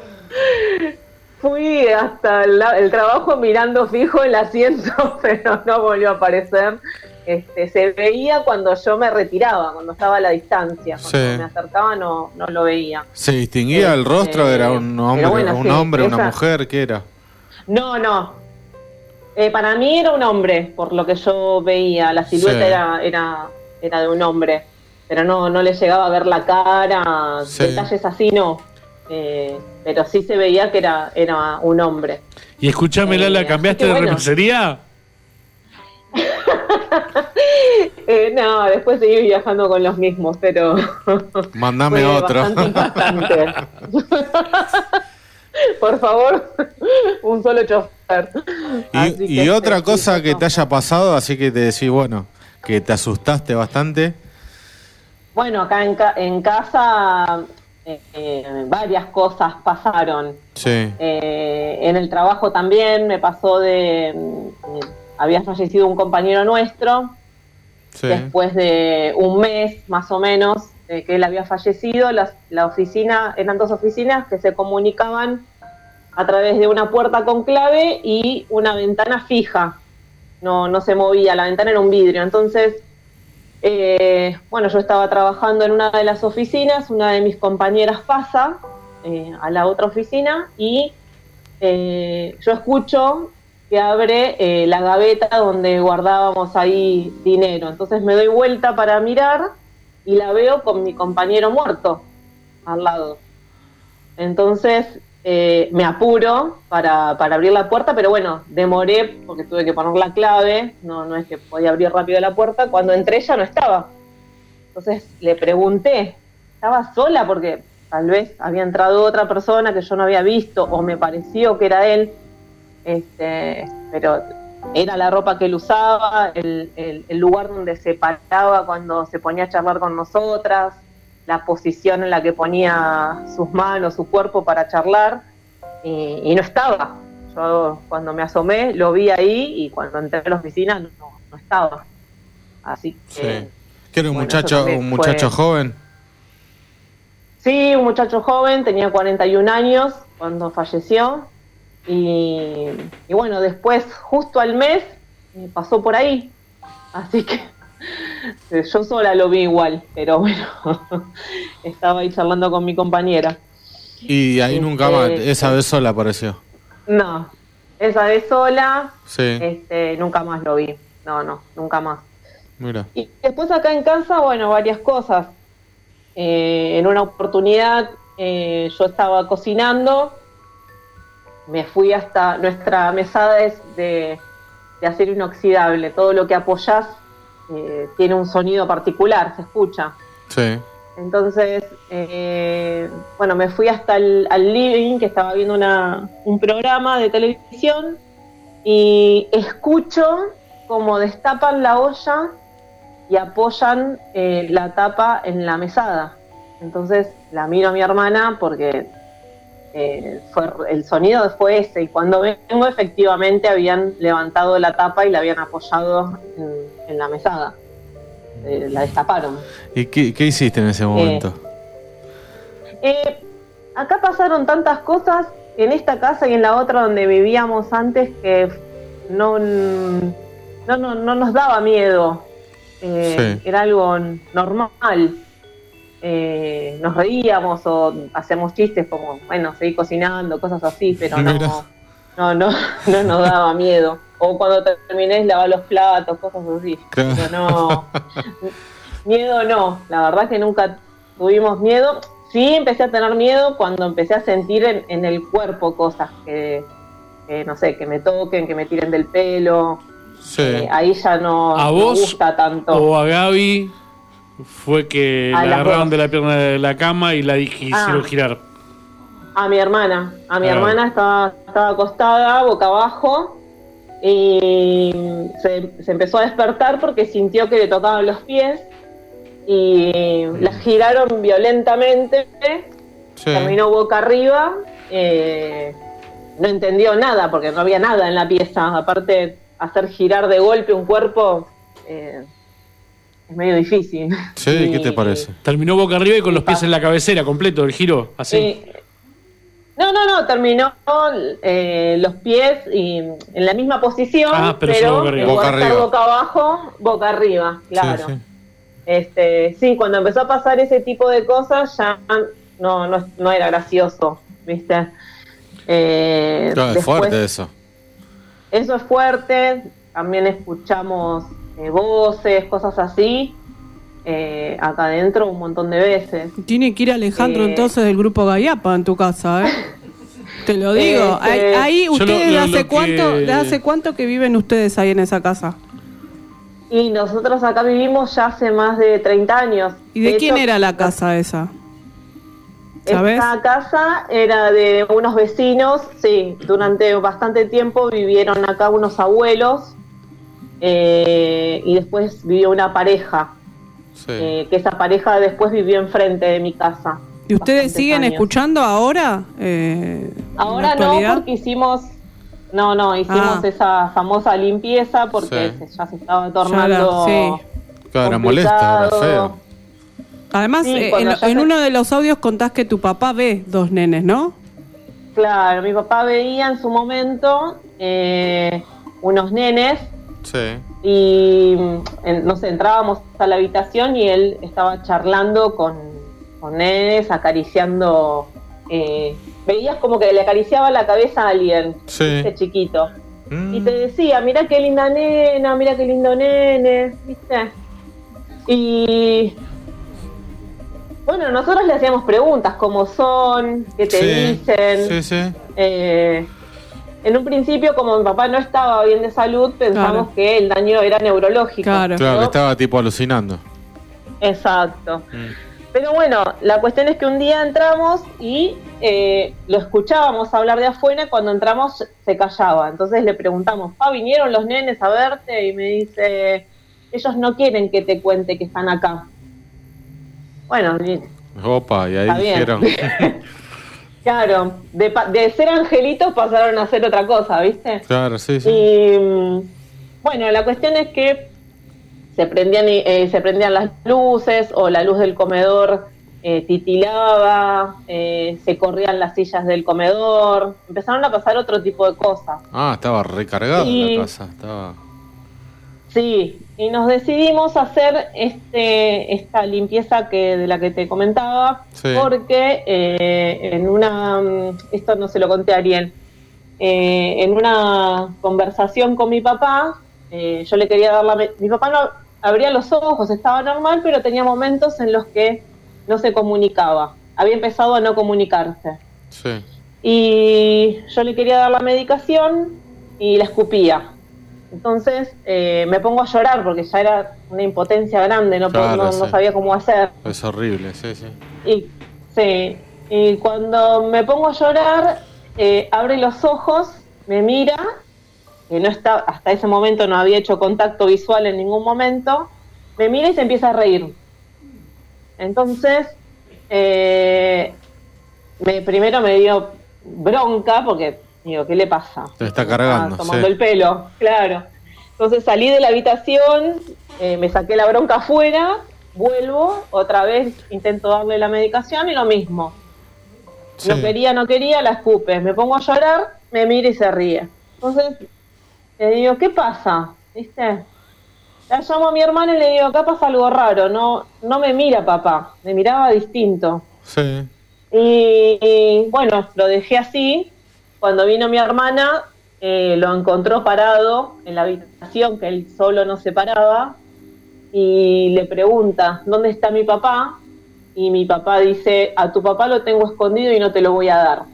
Speaker 19: fui hasta el, el trabajo mirando fijo el asiento, pero no volvió a aparecer. Este, se veía cuando yo me retiraba, cuando estaba a la distancia. Cuando
Speaker 5: Sí.
Speaker 19: me acercaba no, no lo veía.
Speaker 5: ¿Se distinguía el
Speaker 19: Este,
Speaker 5: rostro? ¿Era un hombre,
Speaker 19: bueno,
Speaker 5: un
Speaker 19: sí,
Speaker 5: hombre una
Speaker 19: esa-
Speaker 5: mujer? ¿Qué era?
Speaker 19: No, no. Eh, para mí era un hombre, por lo que yo veía. La silueta
Speaker 5: Sí.
Speaker 19: era, era, era de un hombre. Pero no, no le llegaba a ver la cara,
Speaker 5: Sí.
Speaker 19: detalles así no. Eh, pero sí se veía que era, era un hombre.
Speaker 4: Y escúchame, Lala, ¿cambiaste
Speaker 19: así que
Speaker 4: de
Speaker 19: bueno.
Speaker 4: remisería?
Speaker 19: Eh, no, después seguí viajando con los mismos, pero
Speaker 5: Mandame
Speaker 19: fue
Speaker 5: otro.
Speaker 19: bastante impactante. Por favor, un solo chofer. Así
Speaker 5: Y, y
Speaker 19: que,
Speaker 5: otra
Speaker 19: sí,
Speaker 5: cosa
Speaker 19: sí,
Speaker 5: que
Speaker 19: no.
Speaker 5: te haya pasado, así que te decís, bueno, que te asustaste bastante.
Speaker 19: Bueno, acá en, ca- en casa eh, eh, varias cosas pasaron.
Speaker 5: Sí.
Speaker 19: Eh, en el trabajo también me pasó de... mm, eh, había fallecido un compañero nuestro,
Speaker 5: Sí.
Speaker 19: después de un mes más o menos eh, que él había fallecido. Las- la oficina, eran dos oficinas que se comunicaban a través de una puerta con clave y una ventana fija. No, no se movía, la ventana era un vidrio. Entonces, eh, bueno, yo estaba trabajando en una de las oficinas, una de mis compañeras pasa eh, a la otra oficina y eh, yo escucho que abre eh, la gaveta donde guardábamos ahí dinero. Entonces me doy vuelta para mirar y la veo con mi compañero muerto al lado. Entonces eh, me apuro para, para abrir la puerta, pero bueno, demoré porque tuve que poner la clave, no, no es que podía abrir rápido la puerta. Cuando entré ya no estaba. Entonces le pregunté, ¿estaba sola? Porque tal vez había entrado otra persona que yo no había visto o me pareció que era él, este, pero era la ropa que él usaba, el, el, el lugar donde se paraba cuando se ponía a charlar con nosotras, la posición en la que ponía sus manos, su cuerpo para charlar, y, y no estaba. Yo cuando me asomé lo vi ahí y cuando entré a la oficina no, no estaba. Así que...
Speaker 5: Sí. ¿Que era un
Speaker 19: bueno,
Speaker 5: muchacho, un muchacho
Speaker 19: fue...
Speaker 5: joven?
Speaker 19: Sí, un muchacho joven, tenía cuarenta y un años cuando falleció. Y, y bueno, después, justo al mes, pasó por ahí. Así que yo sola lo vi igual, pero bueno, estaba ahí charlando con mi compañera.
Speaker 5: Y ahí
Speaker 19: Este,
Speaker 5: nunca más, esa vez sola apareció.
Speaker 19: No, esa vez sola,
Speaker 5: Sí,
Speaker 19: este, nunca más lo vi. No, no, nunca más.
Speaker 5: mira.
Speaker 19: Y después acá en casa, bueno, varias cosas. Eh, en una oportunidad eh, yo estaba cocinando, me fui hasta... Nuestra mesada es de, de acero inoxidable, todo lo que apoyás eh, tiene un sonido particular, se escucha.
Speaker 5: Sí.
Speaker 19: Entonces, eh, bueno, me fui hasta el al living, que estaba viendo una, un programa de televisión, y escucho como destapan la olla y apoyan eh, la tapa en la mesada. Entonces la miro a mi hermana porque eh, fue, el sonido fue ese, y cuando vengo efectivamente habían levantado la tapa y la habían apoyado en, en la mesada. Eh, la destaparon.
Speaker 5: ¿Y qué, qué hiciste en ese momento?
Speaker 19: Eh, acá pasaron tantas cosas en esta casa y en la otra donde vivíamos antes que no, no, no, no nos daba miedo. Eh,
Speaker 5: Sí.
Speaker 19: Era algo normal. Eh, nos reíamos o hacíamos chistes como, bueno, seguí cocinando, cosas así, pero no,
Speaker 5: Mira.
Speaker 19: no, no, no nos daba miedo. O cuando terminé lavar los platos, cosas así.
Speaker 5: Claro.
Speaker 19: Pero no, miedo no, la verdad que nunca tuvimos miedo. Sí empecé a tener miedo cuando empecé a sentir en, en el cuerpo cosas que, que, no sé, que me toquen, que me tiren del pelo.
Speaker 5: Sí.
Speaker 19: Eh, ahí ya no
Speaker 4: ¿A
Speaker 19: no
Speaker 4: vos
Speaker 19: gusta tanto.
Speaker 4: o a Gaby fue que
Speaker 19: A
Speaker 4: la
Speaker 19: las
Speaker 4: agarraron
Speaker 19: dos.
Speaker 4: de la pierna de la cama y la di- hicieron
Speaker 19: Ah.
Speaker 4: girar?
Speaker 19: A mi hermana, a mi
Speaker 4: Ah.
Speaker 19: hermana estaba, estaba acostada, boca abajo, y se, se empezó a despertar porque sintió que le tocaban los pies, y la giraron violentamente,
Speaker 5: Sí.
Speaker 19: terminó boca arriba, eh, no entendió nada porque no había nada en la pieza, aparte hacer girar de golpe un cuerpo eh, es medio difícil.
Speaker 5: Sí, ¿qué te
Speaker 19: Y-
Speaker 5: parece?
Speaker 4: Terminó boca arriba y con los pies en la cabecera, completo, el giro, así.
Speaker 19: Eh, no, no, no, terminó eh, los pies y en la misma posición,
Speaker 4: Ah, pero
Speaker 19: pero,
Speaker 4: solo boca arriba.
Speaker 19: en lugar
Speaker 5: Boca
Speaker 19: de estar
Speaker 5: arriba.
Speaker 19: boca abajo, boca arriba, claro.
Speaker 5: Sí, sí.
Speaker 19: Este, sí, cuando empezó a pasar ese tipo de cosas ya no, no, no era gracioso, ¿viste? Eh,
Speaker 5: Claro, es
Speaker 19: después-
Speaker 5: fuerte eso.
Speaker 19: Eso es fuerte, también escuchamos eh, voces, cosas así, eh, acá adentro un montón de veces.
Speaker 3: Tiene que ir Alejandro
Speaker 19: Eh.
Speaker 3: entonces del grupo Gayapa en tu casa, ¿eh? Te lo digo.
Speaker 19: Este,
Speaker 3: ahí, ahí
Speaker 4: Yo lo-
Speaker 3: ustedes,
Speaker 4: lo-
Speaker 3: ¿de hace
Speaker 4: lo
Speaker 3: cuánto,
Speaker 4: que-
Speaker 3: de hace cuánto que viven ustedes ahí en esa casa?
Speaker 19: Y nosotros acá vivimos ya hace más de treinta años.
Speaker 3: ¿Y de, quién
Speaker 19: hecho,
Speaker 3: era la casa esa? ¿Sabes?
Speaker 19: Esta casa era de unos vecinos, sí, durante bastante tiempo vivieron acá unos abuelos, eh, y después vivió una pareja,
Speaker 5: Sí.
Speaker 19: eh, que esa pareja después vivió enfrente de mi casa.
Speaker 3: ¿Y ustedes
Speaker 19: bastantes
Speaker 3: siguen
Speaker 19: años.
Speaker 3: escuchando ahora? Eh, en la
Speaker 19: Ahora no,
Speaker 3: actualidad?
Speaker 19: porque hicimos, no, no, hicimos
Speaker 3: Ah.
Speaker 19: esa famosa limpieza porque
Speaker 5: Sí.
Speaker 19: se- ya se estaba
Speaker 3: Ya
Speaker 19: tornando...
Speaker 3: la- sí.
Speaker 5: Claro, era molesto, era feo.
Speaker 3: Además,
Speaker 19: Sí,
Speaker 3: eh,
Speaker 19: cuando
Speaker 3: en,
Speaker 19: ya
Speaker 3: en
Speaker 19: se-
Speaker 3: uno de los audios contás que tu papá ve dos nenes, ¿no?
Speaker 19: Claro, mi papá veía en su momento eh, unos nenes
Speaker 5: Sí.
Speaker 19: y, en- no sé, entrábamos a la habitación y él estaba charlando con, con nenes, acariciando, eh, veías como que le acariciaba la cabeza a alguien,
Speaker 5: Sí.
Speaker 19: ese chiquito. y te decía, mira qué linda nena, mira qué lindo nene, ¿viste? Y bueno, nosotros le hacíamos preguntas, cómo son, qué te
Speaker 5: Sí,
Speaker 19: dicen.
Speaker 5: sí, sí.
Speaker 19: Eh, en un principio, como mi papá no estaba bien de salud, pensamos
Speaker 5: Claro.
Speaker 19: que el daño era neurológico.
Speaker 5: Claro,
Speaker 19: ¿no?
Speaker 5: que estaba tipo alucinando.
Speaker 19: Exacto. Pero bueno, la cuestión es que un día entramos y eh, lo escuchábamos hablar de afuera, cuando entramos se callaba. Entonces le preguntamos, Pa, ¿vinieron los nenes a verte? Y me dice, ellos no quieren que te cuente que están acá. Bueno, y-
Speaker 5: Opa, y ahí
Speaker 19: Está bien.
Speaker 5: dijeron.
Speaker 19: claro, de, pa- de ser angelitos pasaron a ser otra cosa, ¿viste?
Speaker 5: Claro, sí, sí.
Speaker 19: Y mm, bueno, la cuestión es que se prendían, y- eh, se prendían las luces, o la luz del comedor eh, titilaba, eh, se corrían las sillas del comedor, empezaron a pasar otro tipo de cosas.
Speaker 5: Ah, estaba recargada
Speaker 19: Y-
Speaker 5: la casa. Estaba...
Speaker 19: Sí, y nos decidimos hacer este esta limpieza que de la que te comentaba,
Speaker 5: Sí.
Speaker 19: porque eh, en una, mm, esto no se lo conté a Ariel, eh, en una conversación con mi papá, eh, yo le quería dar la... me- Mi papá no abría los ojos, estaba normal, pero tenía momentos en los que no se comunicaba, había empezado a no comunicarse.
Speaker 5: Sí.
Speaker 19: Y yo le quería dar la medicación y la escupía. Entonces eh, me pongo a llorar porque ya era una impotencia grande, no,
Speaker 5: Claro,
Speaker 19: no, no
Speaker 5: sí.
Speaker 19: sabía cómo hacer.
Speaker 5: Es horrible, sí, sí.
Speaker 19: Y, sí, y cuando me pongo a llorar, eh, abre los ojos, me mira, que no está, hasta ese momento no había hecho contacto visual en ningún momento, me mira y se empieza a reír. Entonces, eh, me, primero me dio bronca porque digo, ¿qué le pasa?
Speaker 5: Te está cargando,
Speaker 19: Ah, tomando
Speaker 5: sí.
Speaker 19: el pelo, claro. Entonces salí de la habitación, eh, me saqué la bronca afuera, vuelvo, otra vez intento darle la medicación y lo mismo. No
Speaker 5: Sí.
Speaker 19: quería, no quería, la escupe. Me pongo a llorar, me mira y se ríe. Entonces le digo, ¿qué pasa? ¿Viste? La llamo a mi hermana y le digo, acá pasa algo raro, no, no me mira papá, me miraba distinto.
Speaker 5: Sí.
Speaker 19: Y, y, bueno, lo dejé así. Cuando vino mi hermana, eh, lo encontró parado en la habitación, que él solo no se paraba, y le pregunta, ¿dónde está mi papá? Y mi papá dice, a tu papá lo tengo escondido y no te lo voy a dar.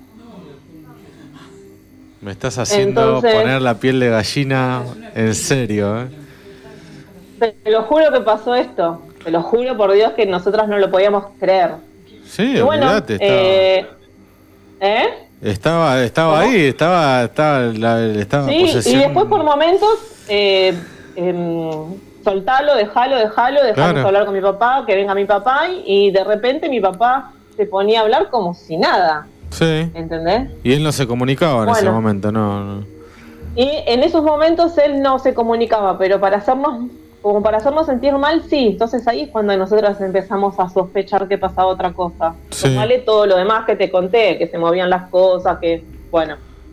Speaker 5: Me estás haciendo
Speaker 19: Entonces-
Speaker 5: poner la piel de gallina en serio, ¿eh?
Speaker 19: Te lo juro que pasó esto, te lo juro por Dios que nosotros no lo podíamos creer.
Speaker 5: Sí,
Speaker 19: Y bueno,
Speaker 5: olvídate, estaba,
Speaker 19: eh, ¿eh?
Speaker 5: estaba, estaba ahí, estaba, estaba, la, estaba
Speaker 19: Sí,
Speaker 5: posesión.
Speaker 19: y después por momentos, eh, em, soltalo, dejalo, dejalo, dejamos
Speaker 5: Claro.
Speaker 19: hablar con mi papá, que venga mi papá, y de repente mi papá se ponía a hablar como si nada,
Speaker 5: Sí.
Speaker 19: ¿entendés?
Speaker 5: Y él no se comunicaba en ese
Speaker 19: Bueno.
Speaker 5: momento, no, no.
Speaker 19: Y en esos momentos él no se comunicaba, pero para hacernos, como para hacernos sentir mal, sí. Entonces ahí es cuando nosotros empezamos a sospechar que pasaba otra cosa.
Speaker 5: Sí.
Speaker 19: Vale todo lo demás que te conté, que se movían las cosas, que, bueno.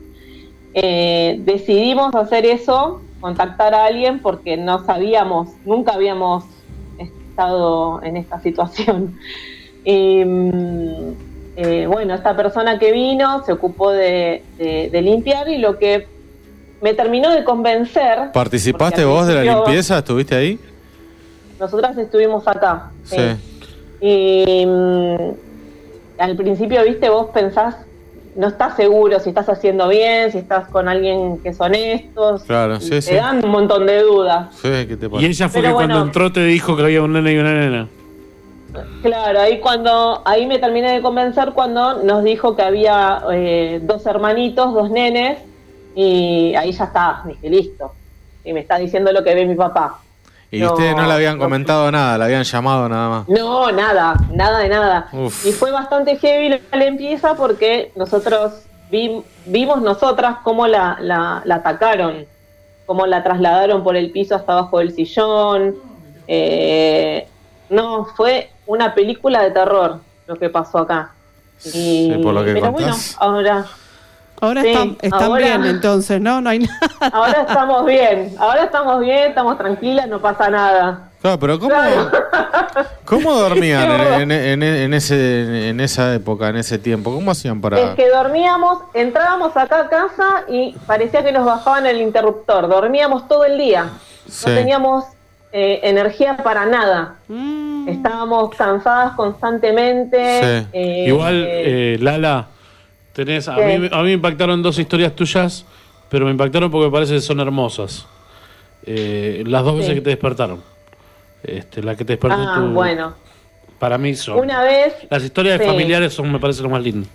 Speaker 19: Eh, decidimos hacer eso, contactar a alguien, porque no sabíamos, nunca habíamos estado en esta situación. Y, mm, eh, bueno, esta persona que vino se ocupó de, de- de limpiar, y lo que me terminó de convencer...
Speaker 5: ¿Participaste
Speaker 19: porque al
Speaker 5: vos de la
Speaker 19: principio
Speaker 5: limpieza? ¿Estuviste ahí?
Speaker 19: Nosotras estuvimos acá.
Speaker 5: Sí.
Speaker 19: sí. Y mm, al principio, viste, vos pensás, no estás seguro si estás haciendo bien, si estás con alguien que es honesto.
Speaker 5: Claro, sí,
Speaker 19: te
Speaker 5: sí.
Speaker 19: dan un montón de dudas.
Speaker 5: Sí, ¿qué te pasa?
Speaker 4: Y ella fue
Speaker 19: Pero
Speaker 4: que
Speaker 19: bueno.
Speaker 4: cuando entró te dijo que había un nene y una nena.
Speaker 19: Claro, ahí cuando ahí me terminé de convencer cuando nos dijo que había eh, dos hermanitos, dos nenes, y ahí ya está, dije, listo. Y me está diciendo lo que ve mi papá.
Speaker 5: Y
Speaker 19: No,
Speaker 5: ustedes no le habían
Speaker 19: no.
Speaker 5: comentado nada, le habían llamado nada más.
Speaker 19: No, nada, nada de nada.
Speaker 5: Uf.
Speaker 19: Y fue bastante heavy la limpieza porque nosotros vi- vimos nosotras cómo la, la, la atacaron, cómo la trasladaron por el piso hasta abajo del sillón. Eh, no, fue una película de terror lo que pasó acá. Y,
Speaker 5: Sí, por lo que
Speaker 19: pero
Speaker 5: contás.
Speaker 19: bueno, ahora...
Speaker 3: Ahora
Speaker 19: Sí,
Speaker 3: están, están
Speaker 19: ahora-
Speaker 3: bien, entonces, ¿no? No hay nada.
Speaker 19: Ahora estamos bien, ahora estamos bien, estamos tranquilas, no pasa nada.
Speaker 5: Claro, pero ¿cómo, ¿cómo dormían en, en, en, en, ese, en esa época, en ese tiempo? ¿Cómo hacían para...?
Speaker 19: Es que dormíamos, entrábamos acá a casa y parecía que nos bajaban el interruptor. Dormíamos todo el día.
Speaker 5: Sí.
Speaker 19: No teníamos eh, energía para nada. Mm. Estábamos cansadas constantemente.
Speaker 4: Sí.
Speaker 19: Eh,
Speaker 4: Igual, eh, Lala, tenés, a mí, a mí me impactaron dos historias tuyas, pero me impactaron porque me parece que son hermosas. Eh, las dos veces
Speaker 19: sí.
Speaker 4: que te despertaron. Este, la que te despertó
Speaker 19: ah,
Speaker 4: tu...
Speaker 19: bueno.
Speaker 4: Para mí son...
Speaker 19: Una vez...
Speaker 4: Las historias
Speaker 19: sí.
Speaker 4: familiares son, me parece, lo más lindo.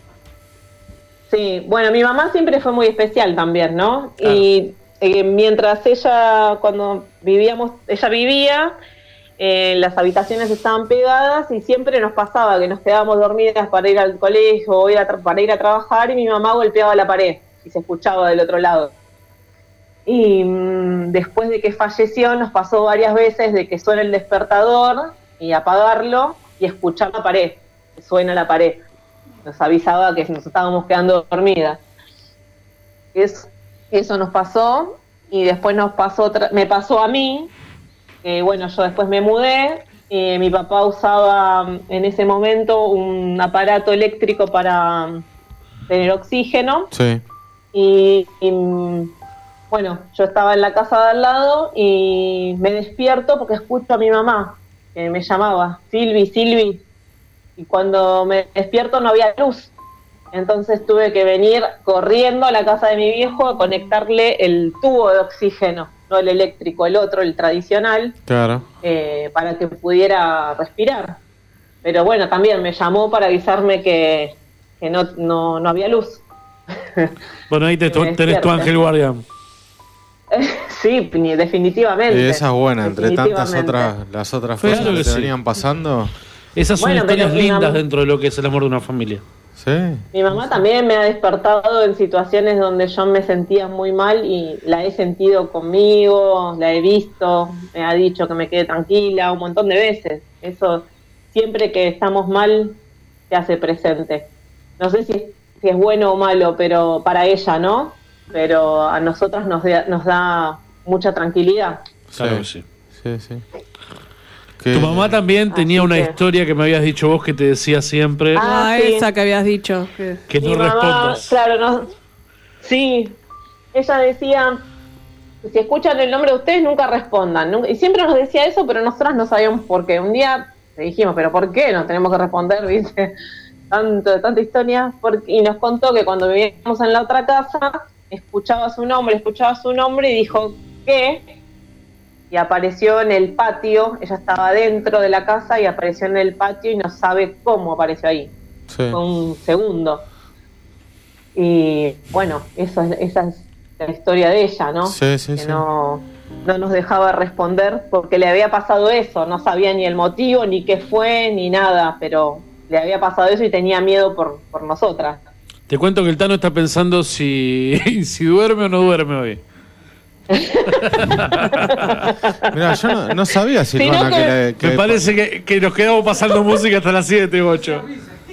Speaker 19: Sí, bueno, mi mamá siempre fue muy especial también, ¿no? Claro. Y eh, mientras ella, cuando vivíamos, ella vivía, eh, las habitaciones estaban pegadas y siempre nos pasaba que nos quedábamos dormidas para ir al colegio o ir a tra- para ir a trabajar y mi mamá golpeaba la pared y se escuchaba del otro lado. Y mmm, después de que falleció nos pasó varias veces de que suena el despertador y apagarlo y escuchar la pared, que suena la pared. Nos avisaba que nos estábamos quedando dormidas. Es, eso nos pasó y después nos pasó, me pasó a mí, que bueno, yo después me mudé y mi papá usaba en ese momento un aparato eléctrico para tener oxígeno.
Speaker 5: Sí.
Speaker 19: Y, y bueno, yo estaba en la casa de al lado y me despierto porque escucho a mi mamá, que me llamaba, Silvi, Silvi, y cuando me despierto no había luz. Entonces tuve que venir corriendo a la casa de mi viejo a conectarle el tubo de oxígeno, no el eléctrico, el otro, el tradicional,
Speaker 5: claro.
Speaker 19: eh, para que pudiera respirar. Pero bueno, también me llamó para avisarme que, que no, no, no había luz.
Speaker 4: Bueno, ahí te, tenés tu ángel guardián.
Speaker 19: Sí, definitivamente.
Speaker 5: Y esa es buena, entre tantas otras las otras cosas
Speaker 4: claro
Speaker 5: que,
Speaker 4: que
Speaker 5: te
Speaker 4: sí.
Speaker 5: venían pasando.
Speaker 4: Esas son
Speaker 19: bueno,
Speaker 4: historias lindas
Speaker 19: mamá,
Speaker 4: dentro de lo que es el amor de una familia.
Speaker 5: Sí.
Speaker 19: Mi mamá también me ha despertado en situaciones donde yo me sentía muy mal y la he sentido conmigo, la he visto, me ha dicho que me quede tranquila un montón de veces. Eso, siempre que estamos mal, se hace presente. No sé si, si es bueno o malo, pero para ella, ¿no? Pero a nosotras nos, de, nos da mucha tranquilidad.
Speaker 4: Claro que sí.
Speaker 5: Sí, sí.
Speaker 4: Tu mamá también tenía
Speaker 19: Así
Speaker 4: una
Speaker 19: que...
Speaker 4: historia que me habías dicho vos que te decía siempre.
Speaker 3: Ah,
Speaker 19: Ah, sí.
Speaker 3: esa que habías dicho. Que,
Speaker 4: que no
Speaker 19: Mi mamá,
Speaker 4: respondas.
Speaker 19: claro, no. Sí, ella decía, si escuchan el nombre de ustedes, nunca respondan. Nunca, y siempre nos decía eso, pero nosotras no sabíamos por qué. Un día le dijimos, pero ¿por qué no tenemos que responder? ¿Viste? Tanto, tanta historia. Porque, y nos contó que cuando vivíamos en la otra casa, escuchaba su nombre, escuchaba su nombre y dijo, ¿qué? Y apareció en el patio, ella estaba dentro de la casa y apareció en el patio y no sabe cómo apareció ahí.
Speaker 5: Sí.
Speaker 19: Fue un segundo. Y bueno, eso es, esa es la historia de ella, ¿no?
Speaker 5: Sí, sí,
Speaker 19: que
Speaker 5: sí.
Speaker 19: no, no nos dejaba responder porque le había pasado eso, no sabía ni el motivo, ni qué fue, ni nada, pero le había pasado eso y tenía miedo por, por nosotras.
Speaker 4: Te cuento que el Tano está pensando si, si duerme o no duerme hoy.
Speaker 5: Mira, yo no, no sabía, Silvana,
Speaker 19: Sino que-
Speaker 5: que, le- que
Speaker 4: Me parece que, que nos quedamos pasando música hasta las siete u ocho.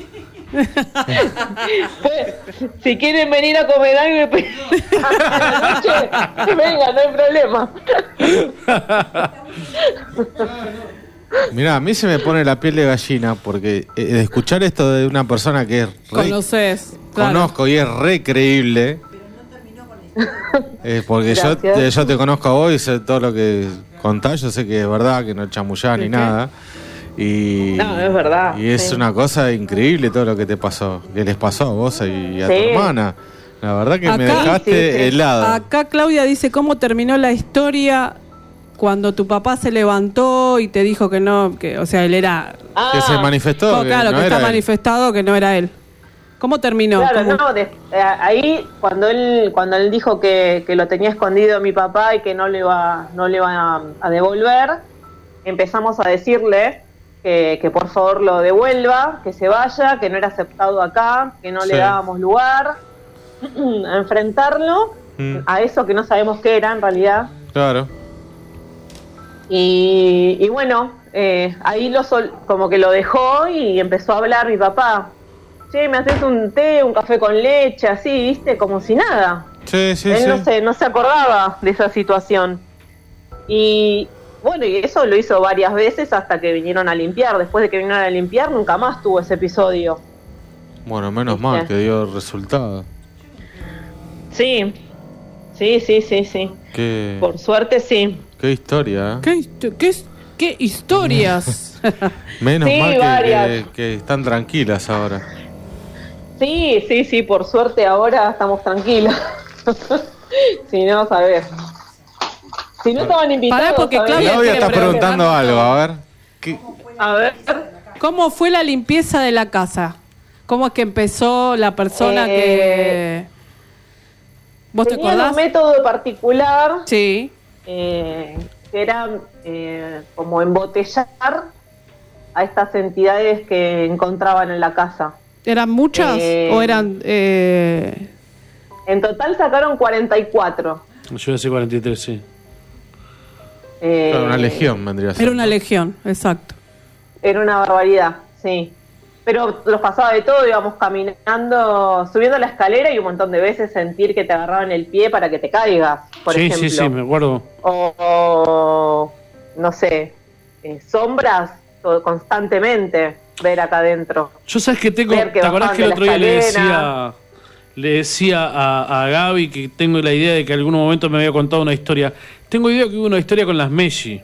Speaker 19: Si quieren venir a comer algo y pe- a la noche, venga, no hay problema.
Speaker 5: Mira, a mí se me pone la piel de gallina porque eh, de escuchar esto de una persona que es re,
Speaker 3: conoces. Claro.
Speaker 5: conozco y es re creíble. Eh, porque yo
Speaker 19: Gracias.
Speaker 5: te, yo te conozco a vos y sé todo lo que contás, yo sé que es verdad, que no chamullás ni
Speaker 19: ¿Sí?
Speaker 5: nada. Y,
Speaker 19: No, es verdad,
Speaker 5: y es
Speaker 19: sí.
Speaker 5: una cosa increíble todo lo que te pasó, que les pasó a vos y a
Speaker 19: Sí.
Speaker 5: tu hermana. La verdad que me
Speaker 3: Acá-
Speaker 5: dejaste
Speaker 19: Sí, sí.
Speaker 5: helada.
Speaker 3: Acá Claudia dice cómo terminó la historia cuando tu papá se levantó y te dijo que no, que, o sea, él era...
Speaker 19: Ah,
Speaker 5: que se manifestó.
Speaker 3: Oh,
Speaker 5: que
Speaker 3: claro,
Speaker 5: no
Speaker 3: que
Speaker 5: era
Speaker 3: está
Speaker 5: él.
Speaker 3: manifestado que no era él. ¿Cómo terminó?
Speaker 19: Claro,
Speaker 3: ¿Cómo-
Speaker 19: no, de- eh, ahí cuando él cuando él dijo que, que lo tenía escondido mi papá y que no le iba no le iba a, a devolver, empezamos a decirle que, que por favor lo devuelva, que se vaya, que no era aceptado acá, que no
Speaker 5: Sí.
Speaker 19: le dábamos lugar, a enfrentarlo
Speaker 5: Mm,
Speaker 19: a eso que no sabemos qué era en realidad.
Speaker 5: claro.
Speaker 19: Y, y bueno, eh, ahí lo sol, como que lo dejó y empezó a hablar mi papá. Che, me haces un té, un café con leche, así, viste, como si nada.
Speaker 5: Sí, sí,
Speaker 19: Él
Speaker 5: sí.
Speaker 19: no se, no se acordaba de esa situación. Y bueno, y eso lo hizo varias veces hasta que vinieron a limpiar. Después de que vinieron a limpiar, nunca más tuvo ese episodio.
Speaker 5: Bueno, menos mal que dio resultado.
Speaker 19: Sí, sí, sí, sí, sí.
Speaker 5: Qué,
Speaker 19: Por suerte, sí.
Speaker 5: qué historia, ¿eh?
Speaker 3: ¿Qué, histo- qué, es- qué historias?
Speaker 5: Menos
Speaker 19: Sí,
Speaker 5: mal que,
Speaker 19: varias.
Speaker 5: que- que están tranquilas ahora.
Speaker 19: Sí, sí, sí, por suerte ahora estamos tranquilos. Si no, a ver. Si no estaban invitados.
Speaker 3: Pará, porque
Speaker 19: a ver,
Speaker 3: Claudia
Speaker 5: Claudia
Speaker 3: quiere
Speaker 5: está preguntando
Speaker 3: preguntar.
Speaker 5: algo, a ver. ¿Qué?
Speaker 19: A ver.
Speaker 3: ¿Cómo fue la limpieza de la casa? ¿Cómo es que empezó la persona
Speaker 19: Eh,
Speaker 3: que... ¿Vos te
Speaker 19: Tenían
Speaker 3: acordás?
Speaker 19: un método particular.
Speaker 3: Sí.
Speaker 19: eh, que era eh, como embotellar a estas entidades que encontraban en la casa.
Speaker 3: ¿Eran muchas
Speaker 19: Eh,
Speaker 3: o eran...? eh,
Speaker 19: En total sacaron cuarenta y cuatro.
Speaker 4: Yo decía cuarenta y tres, sí.
Speaker 19: Eh,
Speaker 5: Claro, una legión vendría a ser.
Speaker 3: Era una legión, exacto.
Speaker 19: Era una barbaridad, sí. Pero los pasaba de todo, íbamos caminando, subiendo la escalera y un montón de veces sentir que te agarraban el pie para que te caigas, por
Speaker 4: sí,
Speaker 19: ejemplo.
Speaker 4: sí, sí, me acuerdo.
Speaker 19: O, o, no sé, eh, sombras todo- constantemente ver acá adentro.
Speaker 4: Yo sabes que tengo,
Speaker 19: Ver que
Speaker 4: ¿te acordás
Speaker 19: bajaban
Speaker 4: que el
Speaker 19: de
Speaker 4: otro
Speaker 19: la
Speaker 4: día le
Speaker 19: escalera?
Speaker 4: decía, le decía a, a Gaby que tengo la idea de que en algún momento me había contado una historia? Tengo idea que hubo una historia con las Messi.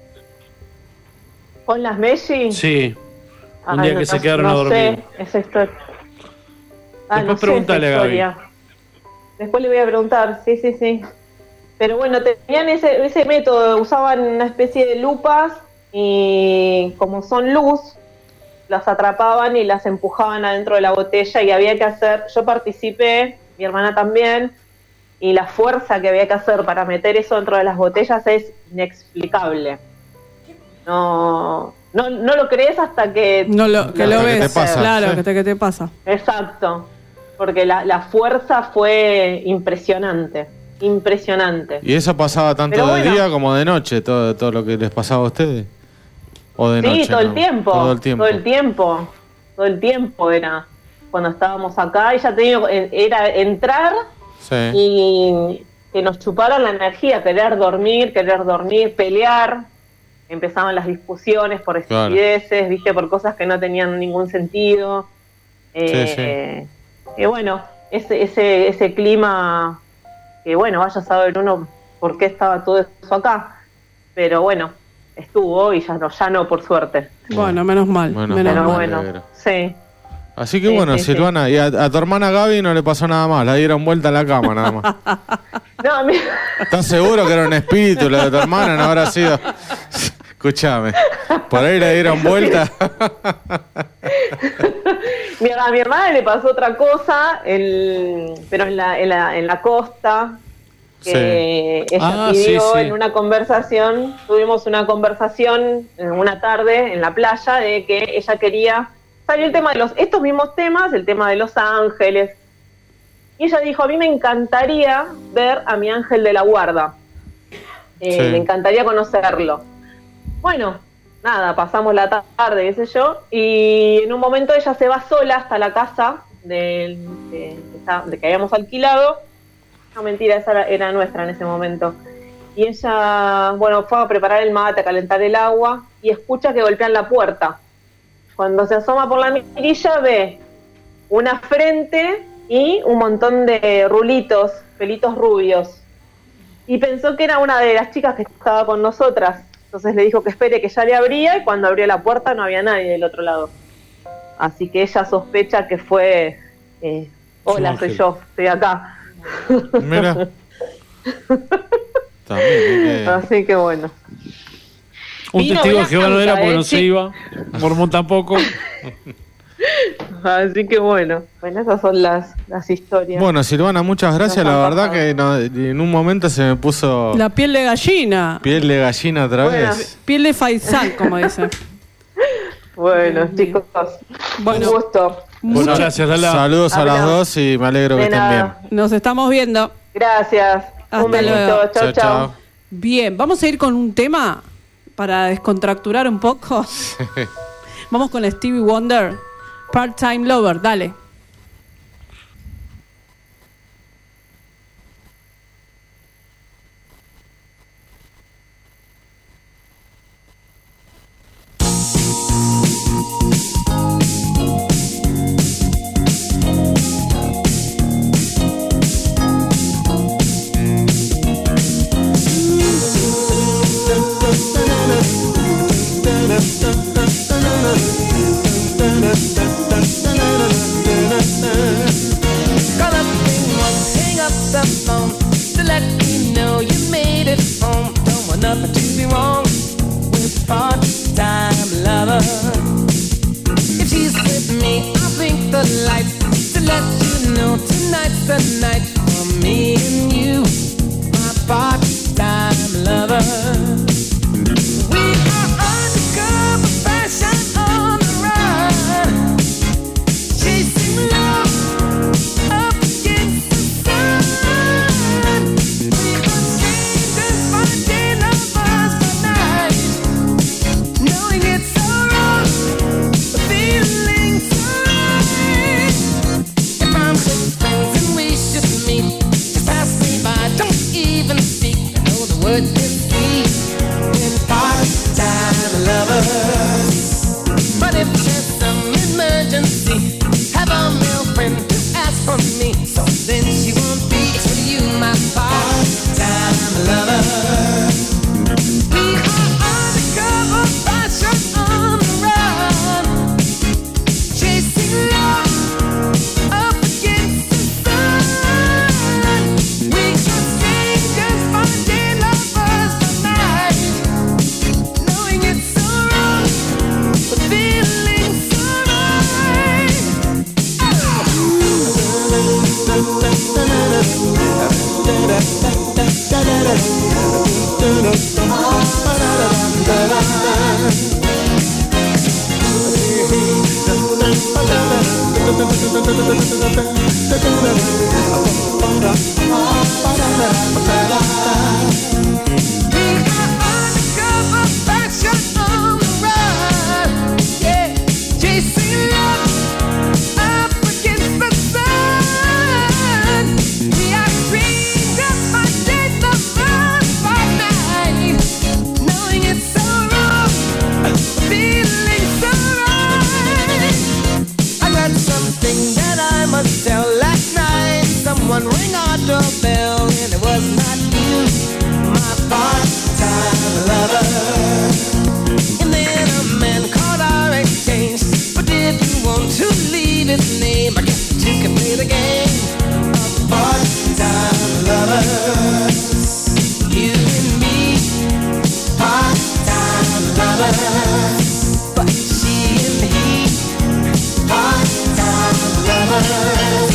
Speaker 19: ¿Con las Messi?
Speaker 4: Sí. Un
Speaker 19: Ay,
Speaker 4: día
Speaker 19: no-
Speaker 4: que se
Speaker 19: no-
Speaker 4: quedaron
Speaker 19: no
Speaker 4: a dormir.
Speaker 19: sé esa historia. Ah,
Speaker 4: Después
Speaker 19: no sé
Speaker 4: preguntale
Speaker 19: esa
Speaker 4: a Gaby.
Speaker 19: historia. Después le voy a preguntar, sí, sí, sí. Pero bueno, tenían ese, ese método, usaban una especie de lupas y como son luz, las atrapaban y las empujaban adentro de la botella y había que hacer, yo participé, mi hermana también, y la fuerza que había que hacer para meter eso dentro de las botellas es inexplicable. No, no, no lo crees hasta que...
Speaker 3: No lo, que lo
Speaker 5: Hasta que
Speaker 3: ves,
Speaker 5: te pasa,
Speaker 3: claro,
Speaker 5: sí.
Speaker 3: que te, que te pasa.
Speaker 19: Exacto, porque la, la fuerza fue impresionante, impresionante.
Speaker 5: ¿Y eso pasaba tanto
Speaker 19: Pero
Speaker 5: de
Speaker 19: bueno.
Speaker 5: día como de noche, todo, todo lo que les pasaba a ustedes? ¿O de
Speaker 19: Sí,
Speaker 5: noche?
Speaker 19: todo el
Speaker 5: no?
Speaker 19: tiempo,
Speaker 5: Todo el tiempo.
Speaker 19: todo el tiempo, todo el tiempo era cuando estábamos acá y ya te digo, eh, era entrar
Speaker 5: Sí.
Speaker 19: y que nos chuparan la energía, querer dormir, querer dormir, pelear. Empezaban las discusiones por
Speaker 5: Claro.
Speaker 19: estupideces, viste, por cosas que no tenían ningún sentido. Eh, Y bueno, ese, ese, ese clima, que bueno, vaya a saber uno por qué estaba todo eso acá. Pero bueno, estuvo y ya no, ya no, por suerte.
Speaker 3: Bueno, menos mal.
Speaker 5: Menos
Speaker 3: menos
Speaker 19: Pero
Speaker 5: mal,
Speaker 3: mal.
Speaker 5: me
Speaker 19: bueno,
Speaker 5: alegro.
Speaker 19: sí.
Speaker 5: Así que
Speaker 19: Sí,
Speaker 5: bueno,
Speaker 19: sí, sí.
Speaker 5: Silvana, y a, a tu hermana Gaby no le pasó nada más, la dieron vuelta a la cama nada más.
Speaker 19: No, a mí-
Speaker 5: ¿Estás seguro que era un espíritu lo de tu hermana? No habrá sido. Escúchame, por ahí le dieron vuelta.
Speaker 19: Mi- a mi hermana le pasó otra cosa, el, pero en la, en, la, en la costa, que
Speaker 5: Sí.
Speaker 19: ella
Speaker 4: Ah,
Speaker 19: pidió
Speaker 4: sí, sí.
Speaker 19: en una conversación, tuvimos una conversación en una tarde en la playa de que ella quería, salió el tema de los, estos mismos temas, el tema de los ángeles, y ella dijo, a mí me encantaría ver a mi ángel de la guarda, Eh,
Speaker 5: Sí.
Speaker 19: me encantaría conocerlo. Bueno, nada, pasamos la tarde, qué sé yo, y en un momento ella se va sola hasta la casa de, de- de- de que habíamos alquilado. No, mentira, esa era, era nuestra en ese momento. Y ella, bueno, fue a preparar el mate, a calentar el agua, y escucha que golpean la puerta. Cuando se asoma por la mirilla ve una frente y un montón de rulitos, pelitos rubios. Y pensó que era una de las chicas que estaba con nosotras. Entonces le dijo que espere que ya le abría, y cuando abrió la puerta no había nadie del otro lado. Así que ella sospecha que fue, eh, hola, soy
Speaker 4: ángel.
Speaker 19: yo, estoy acá.
Speaker 5: Mira. También, ¿eh?
Speaker 19: Así que bueno.
Speaker 4: Un
Speaker 19: Vino
Speaker 4: testigo de
Speaker 19: Blanca,
Speaker 4: Jehová no era porque
Speaker 19: eh,
Speaker 4: no se
Speaker 19: sí.
Speaker 4: iba. Mormón tampoco.
Speaker 19: Así que bueno, bueno, esas son las, las historias.
Speaker 5: Bueno, Silvana, muchas gracias.
Speaker 19: Nos
Speaker 5: La
Speaker 19: han
Speaker 5: verdad
Speaker 19: pasado.
Speaker 5: que no- en un momento se me puso
Speaker 3: La piel de gallina.
Speaker 5: piel de gallina otra
Speaker 19: Bueno,
Speaker 5: vez.
Speaker 3: Piel de faisán, como dicen.
Speaker 19: Bueno, chicos,
Speaker 3: Bueno.
Speaker 19: un gusto.
Speaker 4: Bueno, gracias, Lala.
Speaker 5: Saludos a las
Speaker 19: Hablamos.
Speaker 5: dos y me alegro que
Speaker 19: De
Speaker 5: estén
Speaker 19: nada.
Speaker 5: bien.
Speaker 3: Nos estamos viendo.
Speaker 19: Gracias.
Speaker 3: Hasta
Speaker 19: un besito.
Speaker 3: luego.
Speaker 19: Chau,
Speaker 5: Chao,
Speaker 19: chau.
Speaker 5: chao.
Speaker 3: Bien, vamos a ir con un tema para descontracturar un poco. Vamos con Stevie Wonder, Part-Time Lover, dale.
Speaker 2: the night for me and you, my part-time lover. We are undercover fashion on the run, chasing love up against the sun. We are strangers by day, lovers by night, knowing it's so wrong, but feeling so right. If I'm with friends and we should meet, just pass me by, don't even speak. I know the word is sweet. We're part-time lovers, but if there's some emergency, have a male friend who asks for me, so then she won't be to you, my part-time lover. We are undercover fashion on the run, chasing love up against the sun. We are strangers by day, lovers by night, knowing it's so wrong, but feeling so right. Undercover fashion on the run, yeah, chasing love up against the sun. We are strangers by day, lovers by night, knowing it's so wrong, feeling so right. I got something that I must tell. Last night someone rang our doorbell and it was not you, my part-time lover. And then a man called our exchange, but didn't want to leave his name. I guess that you can play the game of part-time lovers. You and me, part-time lovers, but she and he, part-time lovers.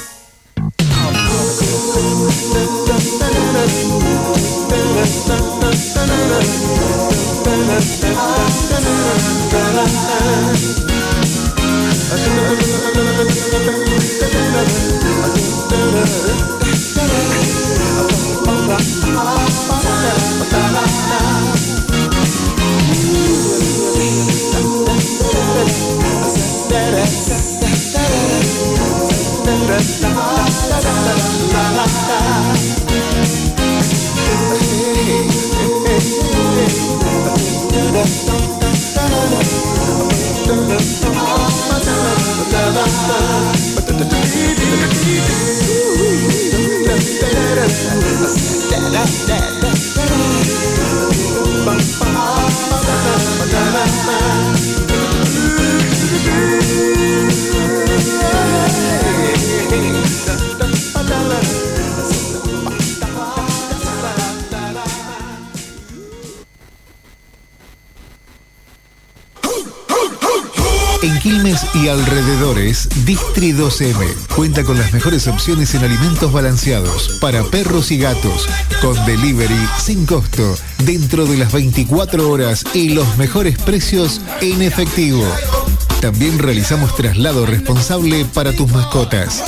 Speaker 7: En Quilmes y alrededores, Distri dos eme cuenta con las mejores opciones en alimentos balanceados para perros y gatos, con delivery sin costo, dentro de las veinticuatro horas y los mejores precios en efectivo. También realizamos traslado responsable para tus mascotas.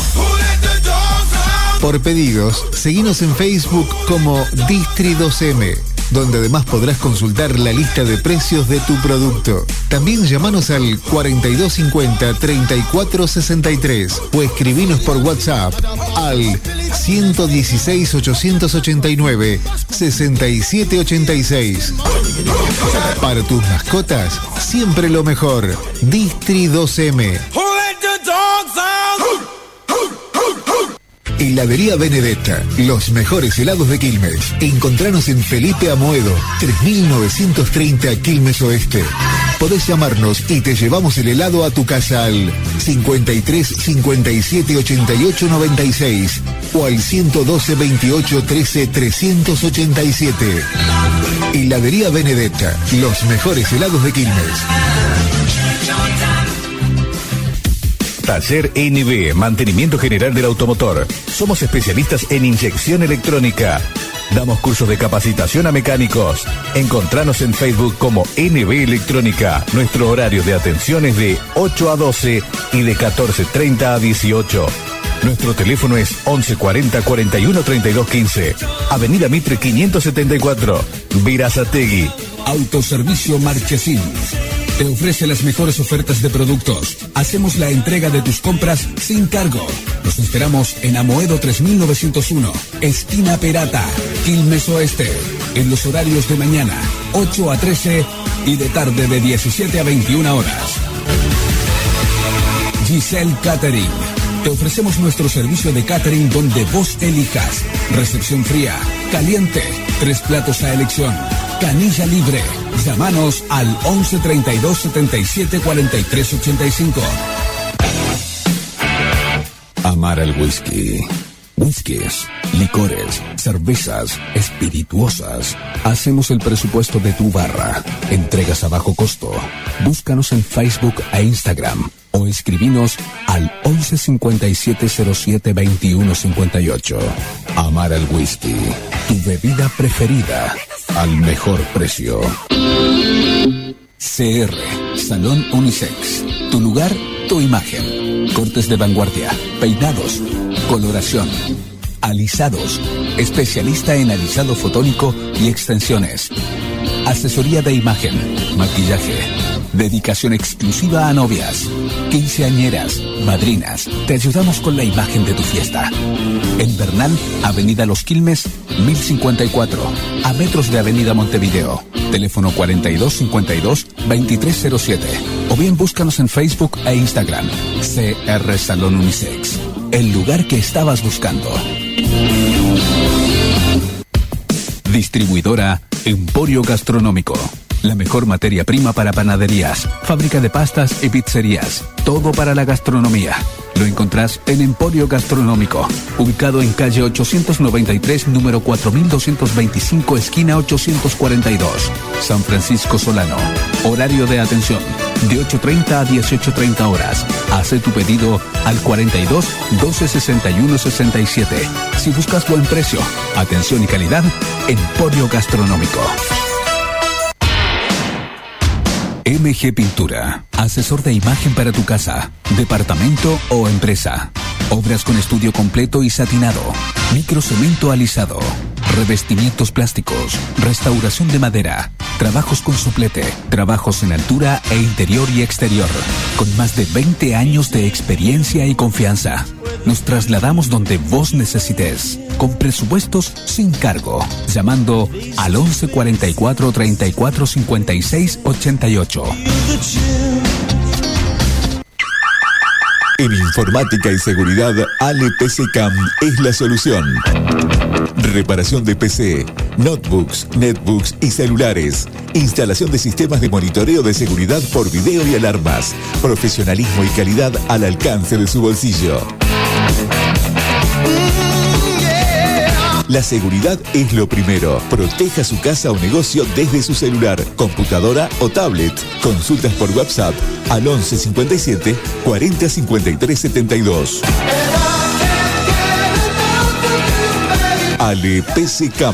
Speaker 7: Por pedidos, seguinos en Facebook como Distri dos eme, donde además podrás consultar la lista de precios de tu producto. También llamanos al cuarenta y dos cincuenta, treinta y cuatro sesenta y tres o escribinos por WhatsApp al ciento dieciséis, ochocientos ochenta y nueve, sesenta y siete ochenta y seis. Para tus mascotas, siempre lo mejor. Distri dos eme. Heladería Benedetta, los mejores helados de Quilmes. Encontranos en Felipe Amoedo, tres mil novecientos treinta Quilmes Oeste. Podés llamarnos y te llevamos el helado a tu casa al cincuenta y tres, cincuenta y siete, ochenta y ocho, noventa y seis o al ciento doce, veintiocho, trece, trescientos ochenta y siete. Heladería Benedetta, los mejores helados de Quilmes.
Speaker 9: Taller N B, mantenimiento general del automotor. Somos especialistas en inyección electrónica. Damos cursos de capacitación a mecánicos. Encontranos en Facebook como N B Electrónica. Nuestro horario de atención es de ocho a doce y de catorce treinta a dieciocho. Nuestro teléfono es once cuarenta cuarenta y uno treinta y dos quince. Avenida Mitre quinientos setenta y cuatro, Verazategui.
Speaker 10: Autoservicio Marchesín te ofrece las mejores ofertas de productos. Hacemos la entrega de tus compras sin cargo. Los esperamos en Amoedo tres mil novecientos uno, esquina Perata, Quilmes Oeste, en los horarios de mañana, ocho a trece y de tarde de diecisiete a veintiuna horas. Giselle Catering. Te ofrecemos nuestro servicio de catering donde vos elijas. Recepción fría, caliente, tres platos a elección, canilla libre. Llámanos al once treinta y dos setenta y siete cuarenta y tres ochenta y cinco.
Speaker 9: Amar el whisky. Whiskies, licores, cervezas, espirituosas. Hacemos el presupuesto de tu barra. Entregas a bajo costo. Búscanos en Facebook e Instagram o escribinos al once cincuenta y siete cero siete veintiuno cincuenta y ocho. Amar el whisky, tu bebida preferida al mejor precio. C R, Salón Unisex. Tu lugar, tu imagen. Cortes de vanguardia, peinados, coloración, alisados, especialista en alisado fotónico y extensiones. Asesoría de imagen, maquillaje, dedicación exclusiva a novias, quinceañeras, madrinas. Te ayudamos con la imagen de tu fiesta. En Bernal, Avenida Los Quilmes, mil cincuenta y cuatro, a metros de Avenida Montevideo. Teléfono cuarenta y dos cincuenta y dos veintitrés cero siete. O bien búscanos en Facebook e Instagram. C R Salón Unisex. El lugar que estabas buscando. Distribuidora Emporio Gastronómico. La mejor materia prima para panaderías, fábrica de pastas y pizzerías. Todo para la gastronomía. Lo encontrás en Emporio Gastronómico, ubicado en calle ochocientos noventa y tres, número cuatro mil doscientos veinticinco, esquina ochocientos cuarenta y dos, San Francisco Solano. Horario de atención, de ocho treinta a dieciocho treinta horas. Hace tu pedido al cuarenta y dos, doce sesenta y uno sesenta y siete. Si buscas buen precio, atención y calidad, Emporio Gastronómico. M G Pintura, asesor de imagen para tu casa, departamento o empresa. Obras con estudio completo y satinado, microcemento alisado, revestimientos plásticos, restauración de madera, trabajos con soplete, trabajos en altura e interior y exterior. Con más de veinte años de experiencia y confianza, nos trasladamos donde vos necesites, con presupuestos sin cargo, llamando al once cuarenta y cuatro treinta y cuatro cincuenta y seis ochenta y ocho.
Speaker 8: En informática y seguridad, Ale P C Cam es la solución. Reparación de P C, notebooks, netbooks y celulares. Instalación de sistemas de monitoreo de seguridad por video y alarmas. Profesionalismo y calidad al alcance de su bolsillo. La seguridad es lo primero. Proteja su casa o negocio desde su celular, computadora o tablet. Consultas por WhatsApp al once cincuenta y siete cuarenta cincuenta y tres setenta y dos. Ale P C Cam.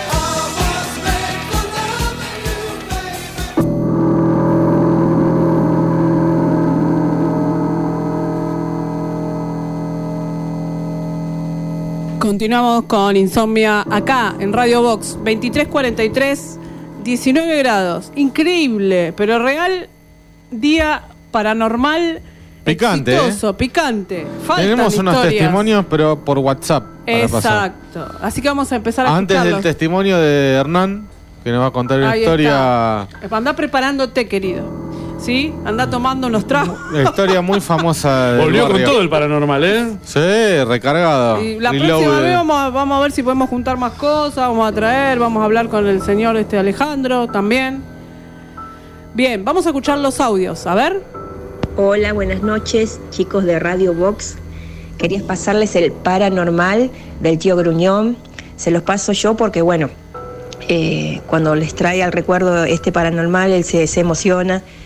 Speaker 3: Continuamos con Insomnia acá en Radio Box. Veintitrés cuarenta y tres, diecinueve grados. Increíble, pero real. Día paranormal.
Speaker 5: Picante,
Speaker 3: exitoso,
Speaker 5: ¿eh?
Speaker 3: picante. Faltan
Speaker 5: Tenemos unos
Speaker 3: historias.
Speaker 5: testimonios, pero por WhatsApp. Para pasar.
Speaker 3: Exacto. Así que vamos a empezar a
Speaker 5: Antes
Speaker 3: escucharlos.
Speaker 5: del testimonio de Hernán, que nos va a contar una
Speaker 3: Ahí
Speaker 5: historia.
Speaker 3: está. Andá preparándote, querido. ¿Sí? Andá tomando unos tragos.
Speaker 5: Una historia muy famosa. del
Speaker 4: Volvió con
Speaker 5: barrio.
Speaker 4: todo el paranormal, ¿eh?
Speaker 5: Sí, recargado.
Speaker 3: Y la
Speaker 5: Reloaded.
Speaker 3: próxima vez vamos a, vamos a ver si podemos juntar más cosas, vamos a traer, vamos a hablar con el señor este Alejandro también. Bien, vamos a escuchar los audios, a ver.
Speaker 18: Hola, buenas noches, chicos de Radio Box. Quería pasarles el paranormal del tío Gruñón. Se los paso yo porque, bueno, eh, cuando les trae al recuerdo este paranormal, él se, se emociona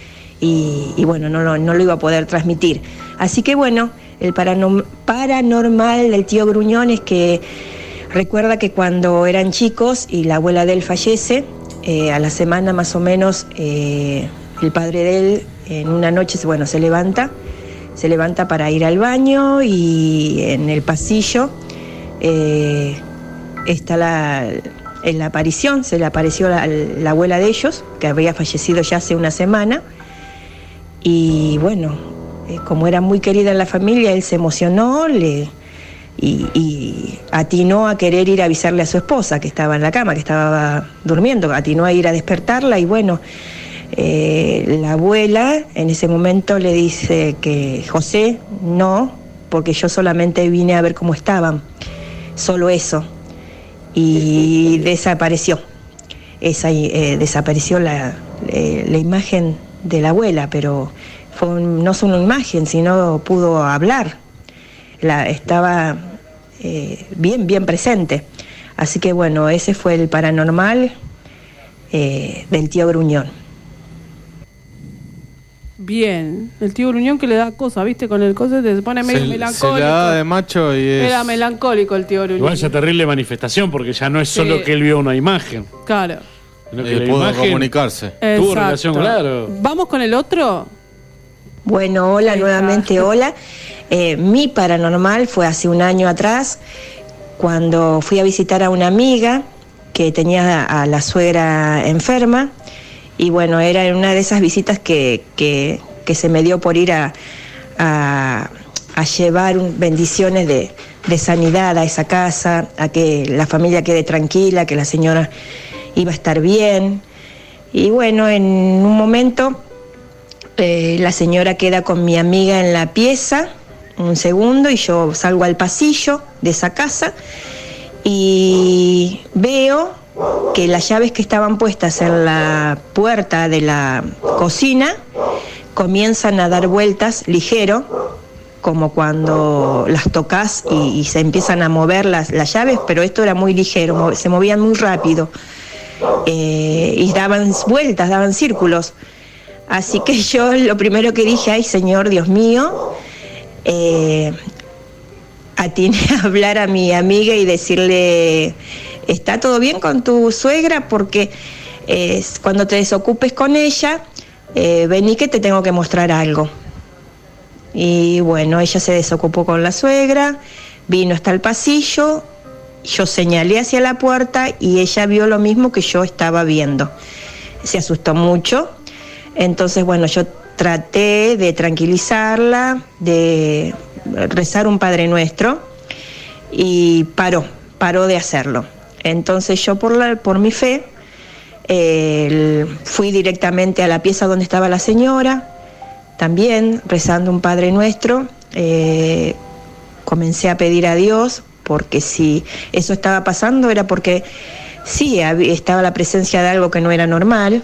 Speaker 18: y, y bueno, no, lo- no lo iba a poder transmitir. Así que bueno, el paranom- paranormal del tío Gruñón es que recuerda que cuando eran chicos y la abuela de él fallece, eh, a la semana más o menos, eh, el padre de él en una noche, bueno, se levanta, se levanta para ir al baño y en el pasillo eh, está la, en la aparición, se le apareció la, la abuela de ellos, que había fallecido ya hace una semana, y bueno, eh, como era muy querida en la familia, él se emocionó, le... Y, y atinó a querer ir a avisarle a su esposa que estaba en la cama, que estaba durmiendo, atinó a ir a despertarla y bueno, eh, la abuela en ese momento le dice que José, no, porque yo solamente vine a ver cómo estaban, solo eso, y desapareció, esa, eh, desapareció la, eh, la imagen de la abuela, pero fue un- no solo una imagen, sino pudo hablar. La, estaba eh, bien, bien presente. Así que bueno, ese fue el paranormal eh, del tío Gruñón.
Speaker 3: Bien, el tío Gruñón que le da cosas, ¿viste? Con el coso se pone medio
Speaker 5: Se, se
Speaker 3: melancólico.
Speaker 5: la da de macho y es...
Speaker 3: Era melancólico el tío Gruñón.
Speaker 4: Igual esa terrible manifestación, porque ya no es
Speaker 3: Sí.
Speaker 4: solo que él vio una imagen,
Speaker 3: Claro.
Speaker 4: sino que
Speaker 5: Eh,
Speaker 4: la
Speaker 5: pudo
Speaker 4: imagen
Speaker 5: comunicarse.
Speaker 4: tuvo
Speaker 3: Exacto.
Speaker 4: relación, claro.
Speaker 3: ¿Vamos con el otro?
Speaker 18: Bueno, hola nuevamente, hola. Eh, mi paranormal fue hace un año atrás, cuando fui a visitar a una amiga que tenía a la suegra enferma. Y bueno, era una de esas visitas que, que, que se me dio por ir a, a, a llevar un- bendiciones de, de sanidad a esa casa, a que la familia quede tranquila, que la señora iba a estar bien. Y bueno, en un momento eh, la señora queda con mi amiga en la pieza, un segundo, y yo salgo al pasillo de esa casa y veo que las llaves que estaban puestas en la puerta de la cocina comienzan a dar vueltas ligero, como cuando las tocas y, y se empiezan a mover las, las llaves, pero esto era muy ligero, mo- se movían muy rápido eh, y daban vueltas, daban círculos. Así que yo lo primero que dije, ay Señor, Dios mío, eh, atiné a hablar a mi amiga y decirle, ¿está todo bien con tu suegra? Porque eh, cuando te desocupes con ella, eh, vení que te tengo que mostrar algo. Y bueno, ella se desocupó con la suegra, vino hasta el pasillo, yo señalé hacia la puerta y ella vio lo mismo que yo estaba viendo. Se asustó mucho, entonces bueno, yo traté de tranquilizarla, de rezar un Padre Nuestro y paró, paró de hacerlo. Entonces yo por, la, por mi fe eh, fui directamente a la pieza donde estaba la señora, también rezando un Padre Nuestro, eh, comencé a pedir a Dios, porque si eso estaba pasando era porque sí, había, estaba la presencia de algo que no era normal,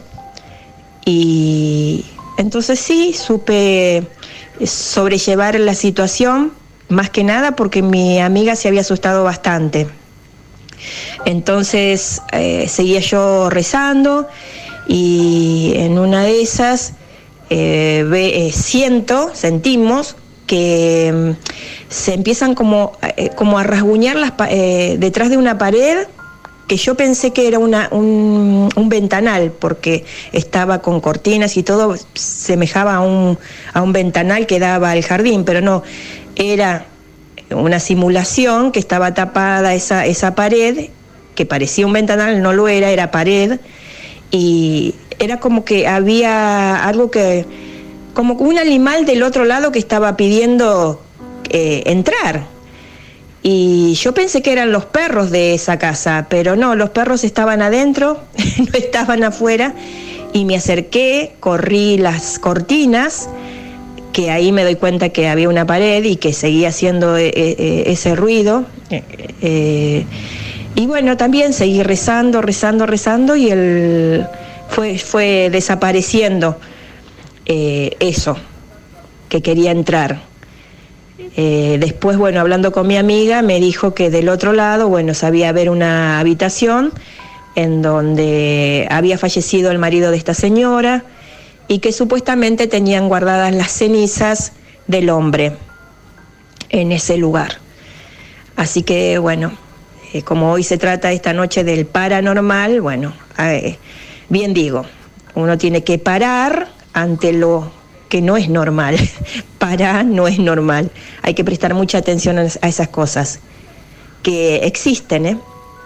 Speaker 18: y entonces sí, supe sobrellevar la situación, más que nada porque mi amiga se había asustado bastante. Entonces eh, seguía yo rezando y en una de esas eh, ve, eh, siento, sentimos que mm, se empiezan como, eh, como a rasguñar las pa- eh, detrás de una pared, que yo pensé que era una, un, un ventanal, porque estaba con cortinas y todo, semejaba a un, a un ventanal que daba al jardín, pero no, era una simulación que estaba tapada esa, esa pared, que parecía un ventanal, no lo era, era pared, y era como que había algo que, como un animal del otro lado que estaba pidiendo eh, entrar. Y yo pensé que eran los perros de esa casa, pero no, los perros estaban adentro, no estaban afuera, y me acerqué, corrí las cortinas, que ahí me doy cuenta que había una pared y que seguía haciendo eh, eh, ese ruido. Eh, eh, y bueno, también seguí rezando, rezando, rezando, y el, fue, fue desapareciendo eh, eso, que quería entrar. Eh, después, bueno, hablando con mi amiga, me dijo que del otro lado, bueno, sabía haber una habitación en donde había fallecido el marido de esta señora, y que supuestamente tenían guardadas las cenizas del hombre en ese lugar. Así que bueno, eh, como hoy se trata esta noche del paranormal, bueno, eh, bien digo, uno tiene que parar ante lo que no es normal. Parar no es normal. Hay que prestar mucha atención a esas cosas que existen, ¿eh?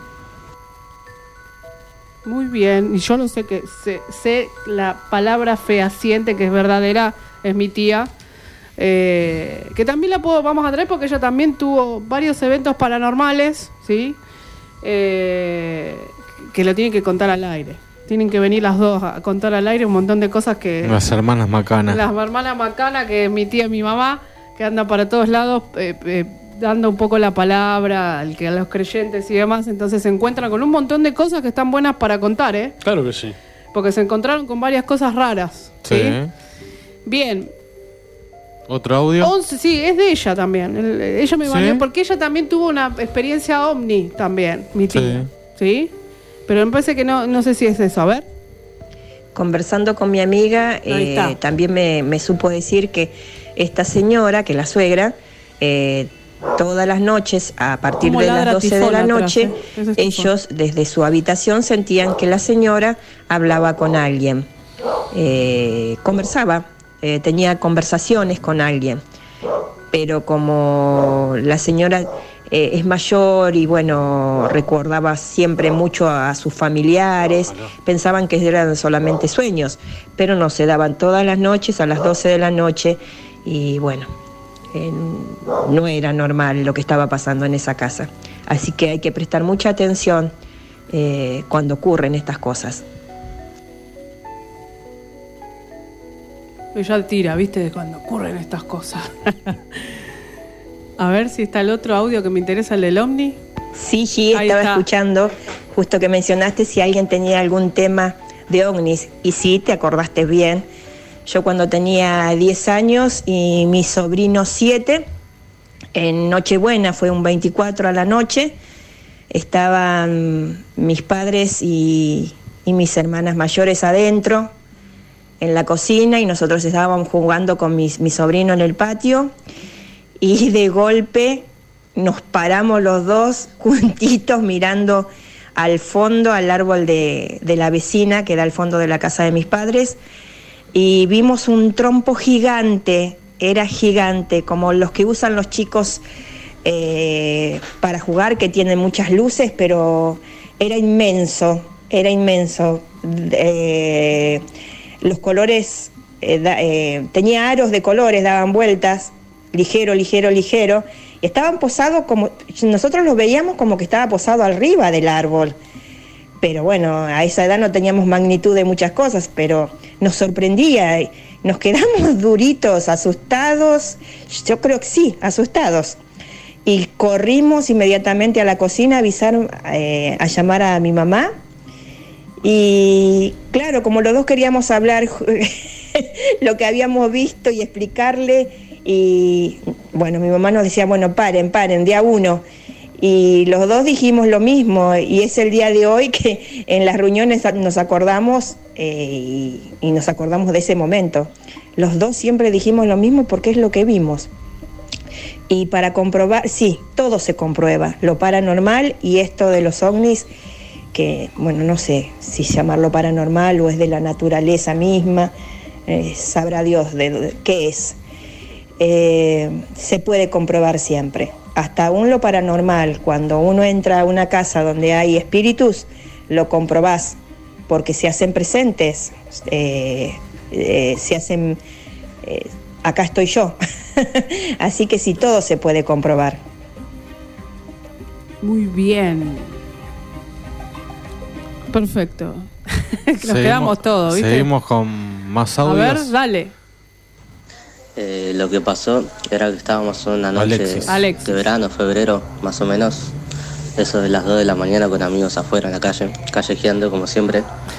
Speaker 3: Muy bien, y yo no sé que sé, sé la palabra fehaciente que es verdadera, es mi tía, eh, que también la puedo, vamos a traer porque ella también tuvo varios eventos paranormales, ¿sí? Eh, que lo tienen que contar al aire. Tienen que venir las dos a contar al aire un montón de cosas que...
Speaker 5: Las hermanas Macana.
Speaker 3: Las hermanas Macana, que es mi tía y mi mamá, que anda para todos lados eh, eh, dando un poco la palabra al que a los creyentes y demás. Entonces se encuentran con un montón de cosas que están buenas para contar, ¿eh?
Speaker 4: Claro que sí.
Speaker 3: Porque se encontraron con varias cosas raras, ¿sí?
Speaker 5: Sí.
Speaker 3: Bien.
Speaker 5: ¿Otro audio?
Speaker 3: once, sí, es de ella también. El- ella me
Speaker 5: ¿Sí?
Speaker 3: valió porque ella también tuvo una experiencia ovni también, mi tía. ¿Sí? Pero me parece que no, no sé si es eso. A ver.
Speaker 18: Conversando con mi amiga,
Speaker 3: Ahí
Speaker 18: eh,
Speaker 3: está.
Speaker 18: también me, me supo decir que esta señora, que la suegra, eh, todas las noches, a partir
Speaker 3: Como
Speaker 18: de las
Speaker 3: ladra
Speaker 18: doce de la
Speaker 3: Tifón atrás,
Speaker 18: noche,
Speaker 3: ¿eh? Ese es Tifón.
Speaker 18: ellos desde su habitación sentían que la señora hablaba con alguien, eh, conversaba, eh, tenía conversaciones con alguien, pero como la señora eh, es mayor y bueno, recordaba siempre mucho a, a sus familiares, pensaban que eran solamente sueños, pero no, se daban todas las noches a las doce de la noche y bueno, eh, no era normal lo que estaba pasando en esa casa. Así que hay que prestar mucha atención eh, cuando ocurren estas cosas.
Speaker 3: Ella tira, ¿viste? Cuando ocurren estas cosas. A ver si está el otro audio que me interesa, el del Omni.
Speaker 18: Sí, sí,
Speaker 3: Ahí
Speaker 18: estaba
Speaker 3: está.
Speaker 18: escuchando, justo que mencionaste si alguien tenía algún tema de ovnis, y sí, te acordaste bien. Yo cuando tenía diez años y mi sobrino siete, en Nochebuena, fue un veinticuatro a la noche, estaban mis padres y, y mis hermanas mayores adentro, en la cocina, y nosotros estábamos jugando con mis, mi sobrino en el patio, y de golpe nos paramos los dos juntitos mirando al fondo, al árbol de, de la vecina que da al fondo de la casa de mis padres, y vimos un trompo gigante, era gigante, como los que usan los chicos eh, para jugar, que tienen muchas luces, pero era inmenso, era inmenso. Eh, los colores, eh, da- eh, tenía aros de colores, daban vueltas, ligero, ligero, ligero, y estaban posados como, nosotros los veíamos como que estaba posado arriba del árbol, pero bueno, a esa edad no teníamos magnitud de muchas cosas, pero nos sorprendía, y nos quedamos duritos, asustados, yo creo que sí, asustados, y corrimos inmediatamente a la cocina a avisar, eh, a llamar a mi mamá, y claro, como los dos queríamos hablar lo que habíamos visto y explicarle, y bueno, mi mamá nos decía, bueno, paren, paren, día uno, y los dos dijimos lo mismo, y es el día de hoy que en las reuniones nos acordamos, eh, y, y nos acordamos de ese momento. Los dos siempre dijimos lo mismo porque es lo que vimos. Y para comprobar, sí, todo se comprueba, lo paranormal y esto de los ovnis, que, bueno, no sé si llamarlo paranormal o es de la naturaleza misma, eh, sabrá Dios de, de qué es. Eh, se puede comprobar siempre. Hasta aún lo paranormal, cuando uno entra a una casa donde hay espíritus, lo comprobás, porque se hacen presentes, eh, eh, se hacen... eh, acá estoy yo. Así que sí, todo se puede comprobar.
Speaker 3: Muy bien. Perfecto. Nos
Speaker 5: Seguimos-
Speaker 3: quedamos todos, ¿viste?
Speaker 5: Seguimos con más
Speaker 3: A
Speaker 5: audios.
Speaker 3: ver, dale.
Speaker 20: Eh, lo que pasó era que estábamos una noche
Speaker 5: Alexis.
Speaker 3: Alexis.
Speaker 20: de verano, febrero, más o menos, eso de las dos de la mañana con amigos afuera en la calle, callejeando como siempre.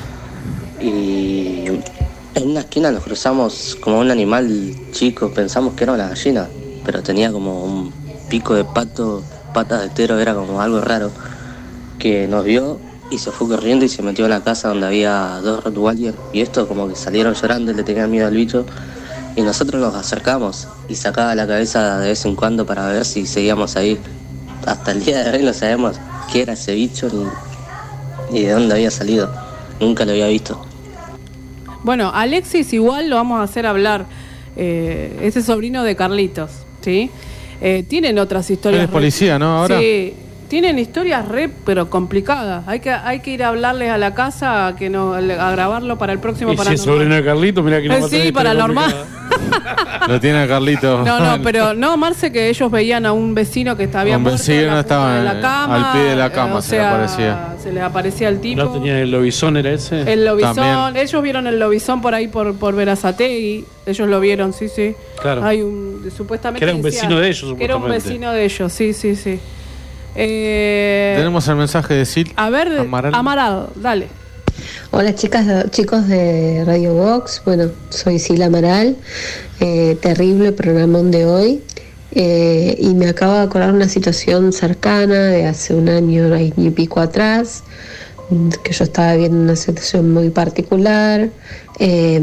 Speaker 20: Y en una esquina nos cruzamos como un animal chico, pensamos que era una gallina, pero tenía como un pico de pato, patas de tero, era como algo raro, que nos vio y se fue corriendo y se metió en la casa donde había dos Rottweiler. Y estos como que salieron llorando y le tenían miedo al bicho. Y nosotros nos acercamos y sacaba la cabeza de vez en cuando para ver si seguíamos ahí. Hasta el día de hoy no sabemos qué era ese bicho ni, ni de dónde había salido. Nunca lo había visto.
Speaker 3: Bueno, Alexis igual lo vamos a hacer hablar. Eh, ese sobrino de Carlitos, ¿sí? Eh, tienen otras historias.
Speaker 5: Él es policía, ¿no? Ahora.
Speaker 3: Sí, tienen historias re, pero complicadas. Hay que, hay que ir a hablarles a la casa, a, que no, a grabarlo para el próximo
Speaker 4: y
Speaker 3: Paranormal.
Speaker 4: Si es sobrino de Carlito, mira que no
Speaker 3: eh,
Speaker 4: va a tener
Speaker 3: Sí, Paranormal.
Speaker 5: Lo tiene a Carlito.
Speaker 3: No, no, pero no, Marce, que ellos veían a un vecino que estaba
Speaker 5: un
Speaker 3: muerto
Speaker 5: vecino
Speaker 3: en la,
Speaker 5: estaba
Speaker 3: en la cama,
Speaker 5: al pie de la cama,
Speaker 3: eh, o
Speaker 5: se
Speaker 3: sea,
Speaker 5: le aparecía.
Speaker 3: Se les aparecía el tipo.
Speaker 4: ¿No tenía el lobizón, era ese?
Speaker 3: El lobizón,
Speaker 4: También.
Speaker 3: ellos vieron el lobizón por ahí por, por Verazategui, ellos lo vieron, sí, sí.
Speaker 4: Claro.
Speaker 3: Hay un, supuestamente
Speaker 4: Que era un
Speaker 3: decía
Speaker 4: vecino de ellos,
Speaker 3: que era un
Speaker 4: supuestamente.
Speaker 3: vecino de ellos, sí, sí, sí. Eh,
Speaker 5: Tenemos el mensaje de Sil.
Speaker 3: a ver,
Speaker 5: Amaral.
Speaker 3: Amaral, dale.
Speaker 21: Hola chicas, chicos de Radio Box, bueno, soy Sila Amaral, eh, terrible programón de hoy, eh, y me acabo de acordar una situación cercana de hace un año, un año y pico atrás, que yo estaba viendo una situación muy particular, eh,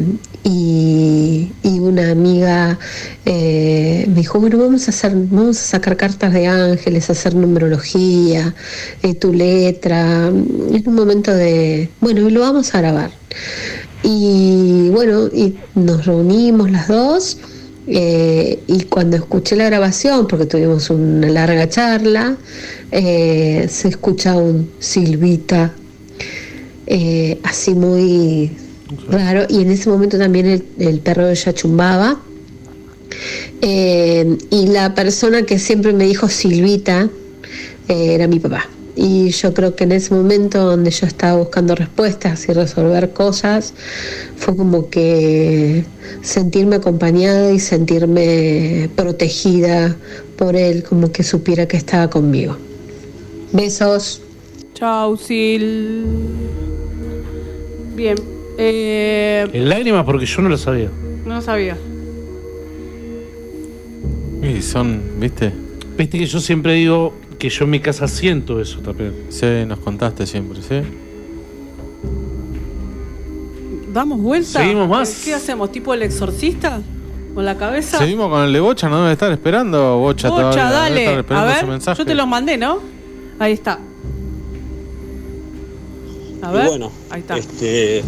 Speaker 21: y, y una amiga eh, me dijo, bueno, vamos a hacer, vamos a sacar cartas de ángeles, a hacer numerología, eh, tu letra, en un momento de, bueno, y lo vamos a grabar. Y bueno, y nos reunimos las dos, eh, y cuando escuché la grabación, porque tuvimos una larga charla, eh, se escucha un Silvita, eh, así muy raro, y en ese momento también el, el perro de ella chumbaba, eh, y la persona que siempre me dijo Silvita eh, era mi papá. Y yo creo que en ese momento donde yo estaba buscando respuestas y resolver cosas, fue como que sentirme acompañada y sentirme protegida por él, como que supiera que estaba conmigo. Besos.
Speaker 3: Chau, Sil. Bien. Eh,
Speaker 4: En lágrimas porque yo no lo sabía.
Speaker 3: no lo sabía.
Speaker 5: Y son, ¿viste?
Speaker 4: Viste que yo siempre digo que yo en mi casa siento eso también.
Speaker 5: Sí, nos contaste siempre, ¿sí?
Speaker 3: ¿Damos vuelta?
Speaker 4: ¿Seguimos más?
Speaker 3: ¿Qué hacemos? ¿Tipo el exorcista? ¿Con la cabeza?
Speaker 5: Seguimos con el de Bocha, ¿no debe estar esperando? Bocha,
Speaker 3: Bocha,
Speaker 5: todavía, debe
Speaker 3: dale.
Speaker 5: estar
Speaker 3: A
Speaker 5: esperando
Speaker 3: ver,
Speaker 5: su mensaje.
Speaker 3: yo te los mandé, ¿no? Ahí está. A
Speaker 22: Y
Speaker 3: ver.
Speaker 22: bueno,
Speaker 3: Ahí está.
Speaker 22: este,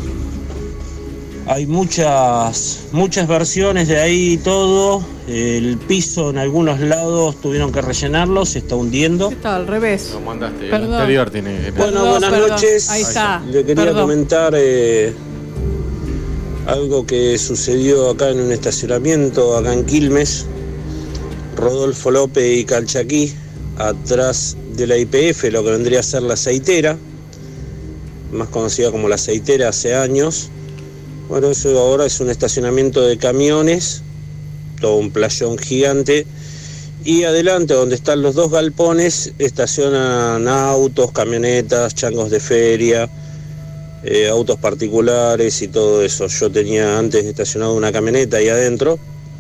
Speaker 22: hay muchas muchas versiones de ahí y todo. El piso en algunos lados tuvieron que rellenarlo, se está hundiendo.
Speaker 3: Está al revés.
Speaker 5: Lo mandaste,
Speaker 3: Perdón.
Speaker 5: el anterior tiene que...
Speaker 22: Bueno,
Speaker 3: Perdón,
Speaker 22: buenas
Speaker 3: perdón.
Speaker 22: noches.
Speaker 3: Ahí está.
Speaker 22: Le quería
Speaker 3: Perdón.
Speaker 22: comentar eh, algo que sucedió acá en un estacionamiento, acá en Quilmes. Rodolfo López y Calchaquí, atrás de la I P F, lo que vendría a ser la aceitera, más conocida como la aceitera hace años. Bueno, eso ahora es un estacionamiento de camiones, todo un playón gigante, y adelante donde están los dos galpones estacionan autos, camionetas, changos de feria, eh, autos particulares y todo eso. Yo tenía antes estacionado una camioneta ahí adentro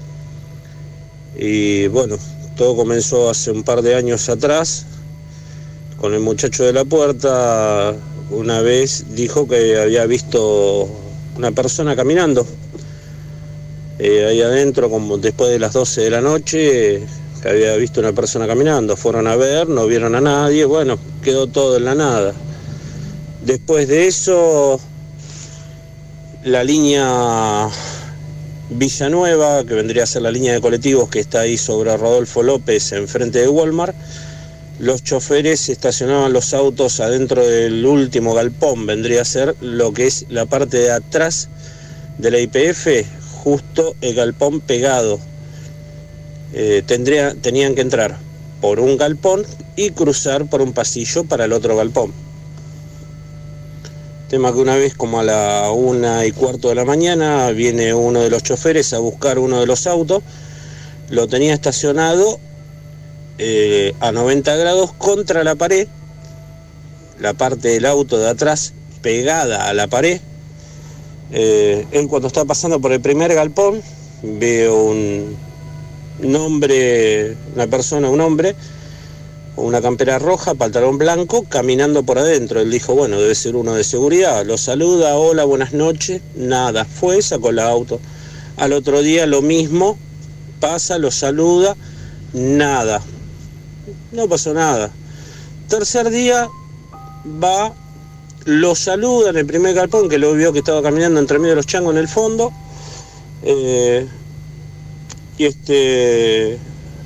Speaker 22: y bueno, todo comenzó hace un par de años atrás con el muchacho de la puerta. Una vez dijo que había visto una persona caminando eh, ahí adentro, como después de las doce de la noche, que había visto una persona caminando. Fueron a ver, no vieron a nadie, bueno, quedó todo en la nada. Después de eso, la línea Villanueva, que vendría a ser la línea de colectivos que está ahí sobre Rodolfo López, enfrente de Walmart, los choferes estacionaban los autos adentro del último galpón, vendría a ser lo que es la parte de atrás de la I P F, justo el galpón pegado. Eh, tendría, tenían que entrar por un galpón y cruzar por un pasillo para el otro galpón. Tema que una vez, como a la una y cuarto de la mañana, viene uno de los choferes a buscar uno de los autos, lo tenía estacionado eh, a noventa grados contra la pared, la parte del auto de atrás pegada a la pared. Eh, él, cuando está pasando por el primer galpón, ve un, un hombre, una persona, un hombre, con una campera roja, pantalón blanco, caminando por adentro. Él dijo, bueno, debe ser uno de seguridad. Lo saluda, hola, buenas noches, nada. Fue, sacó el auto. Al otro día lo mismo, pasa, lo saluda, nada. No pasó nada. Tercer día va, lo saluda en el primer galpón, que lo vio que estaba caminando entre medio de los changos en el fondo. Eh, y este...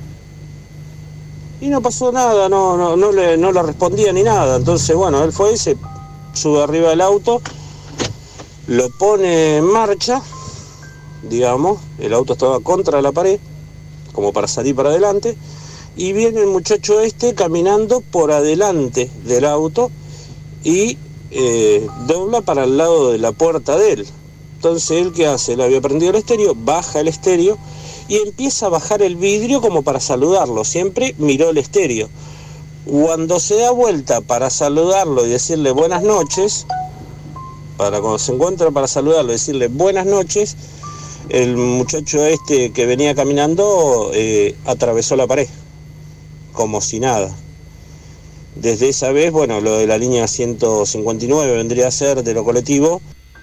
Speaker 22: Y no pasó nada, no, no, no, le, no le respondía ni nada. Entonces, bueno, él fue y se sube arriba del auto, lo pone en marcha, digamos, el auto estaba contra la pared, como para salir para adelante, y viene el muchacho este caminando por adelante del auto y eh, dobla para el lado de la puerta de él. Entonces, ¿él qué hace? Él había prendido el estéreo, baja el estéreo y empieza a bajar el vidrio como para saludarlo. Siempre miró el estéreo. Cuando se da vuelta para saludarlo y decirle buenas noches, para cuando se encuentra para saludarlo y decirle buenas noches, el muchacho este que venía caminando eh, atravesó la pared, como si nada. Desde esa vez, bueno, lo de la línea ciento cincuenta y nueve vendría a ser de lo colectivo.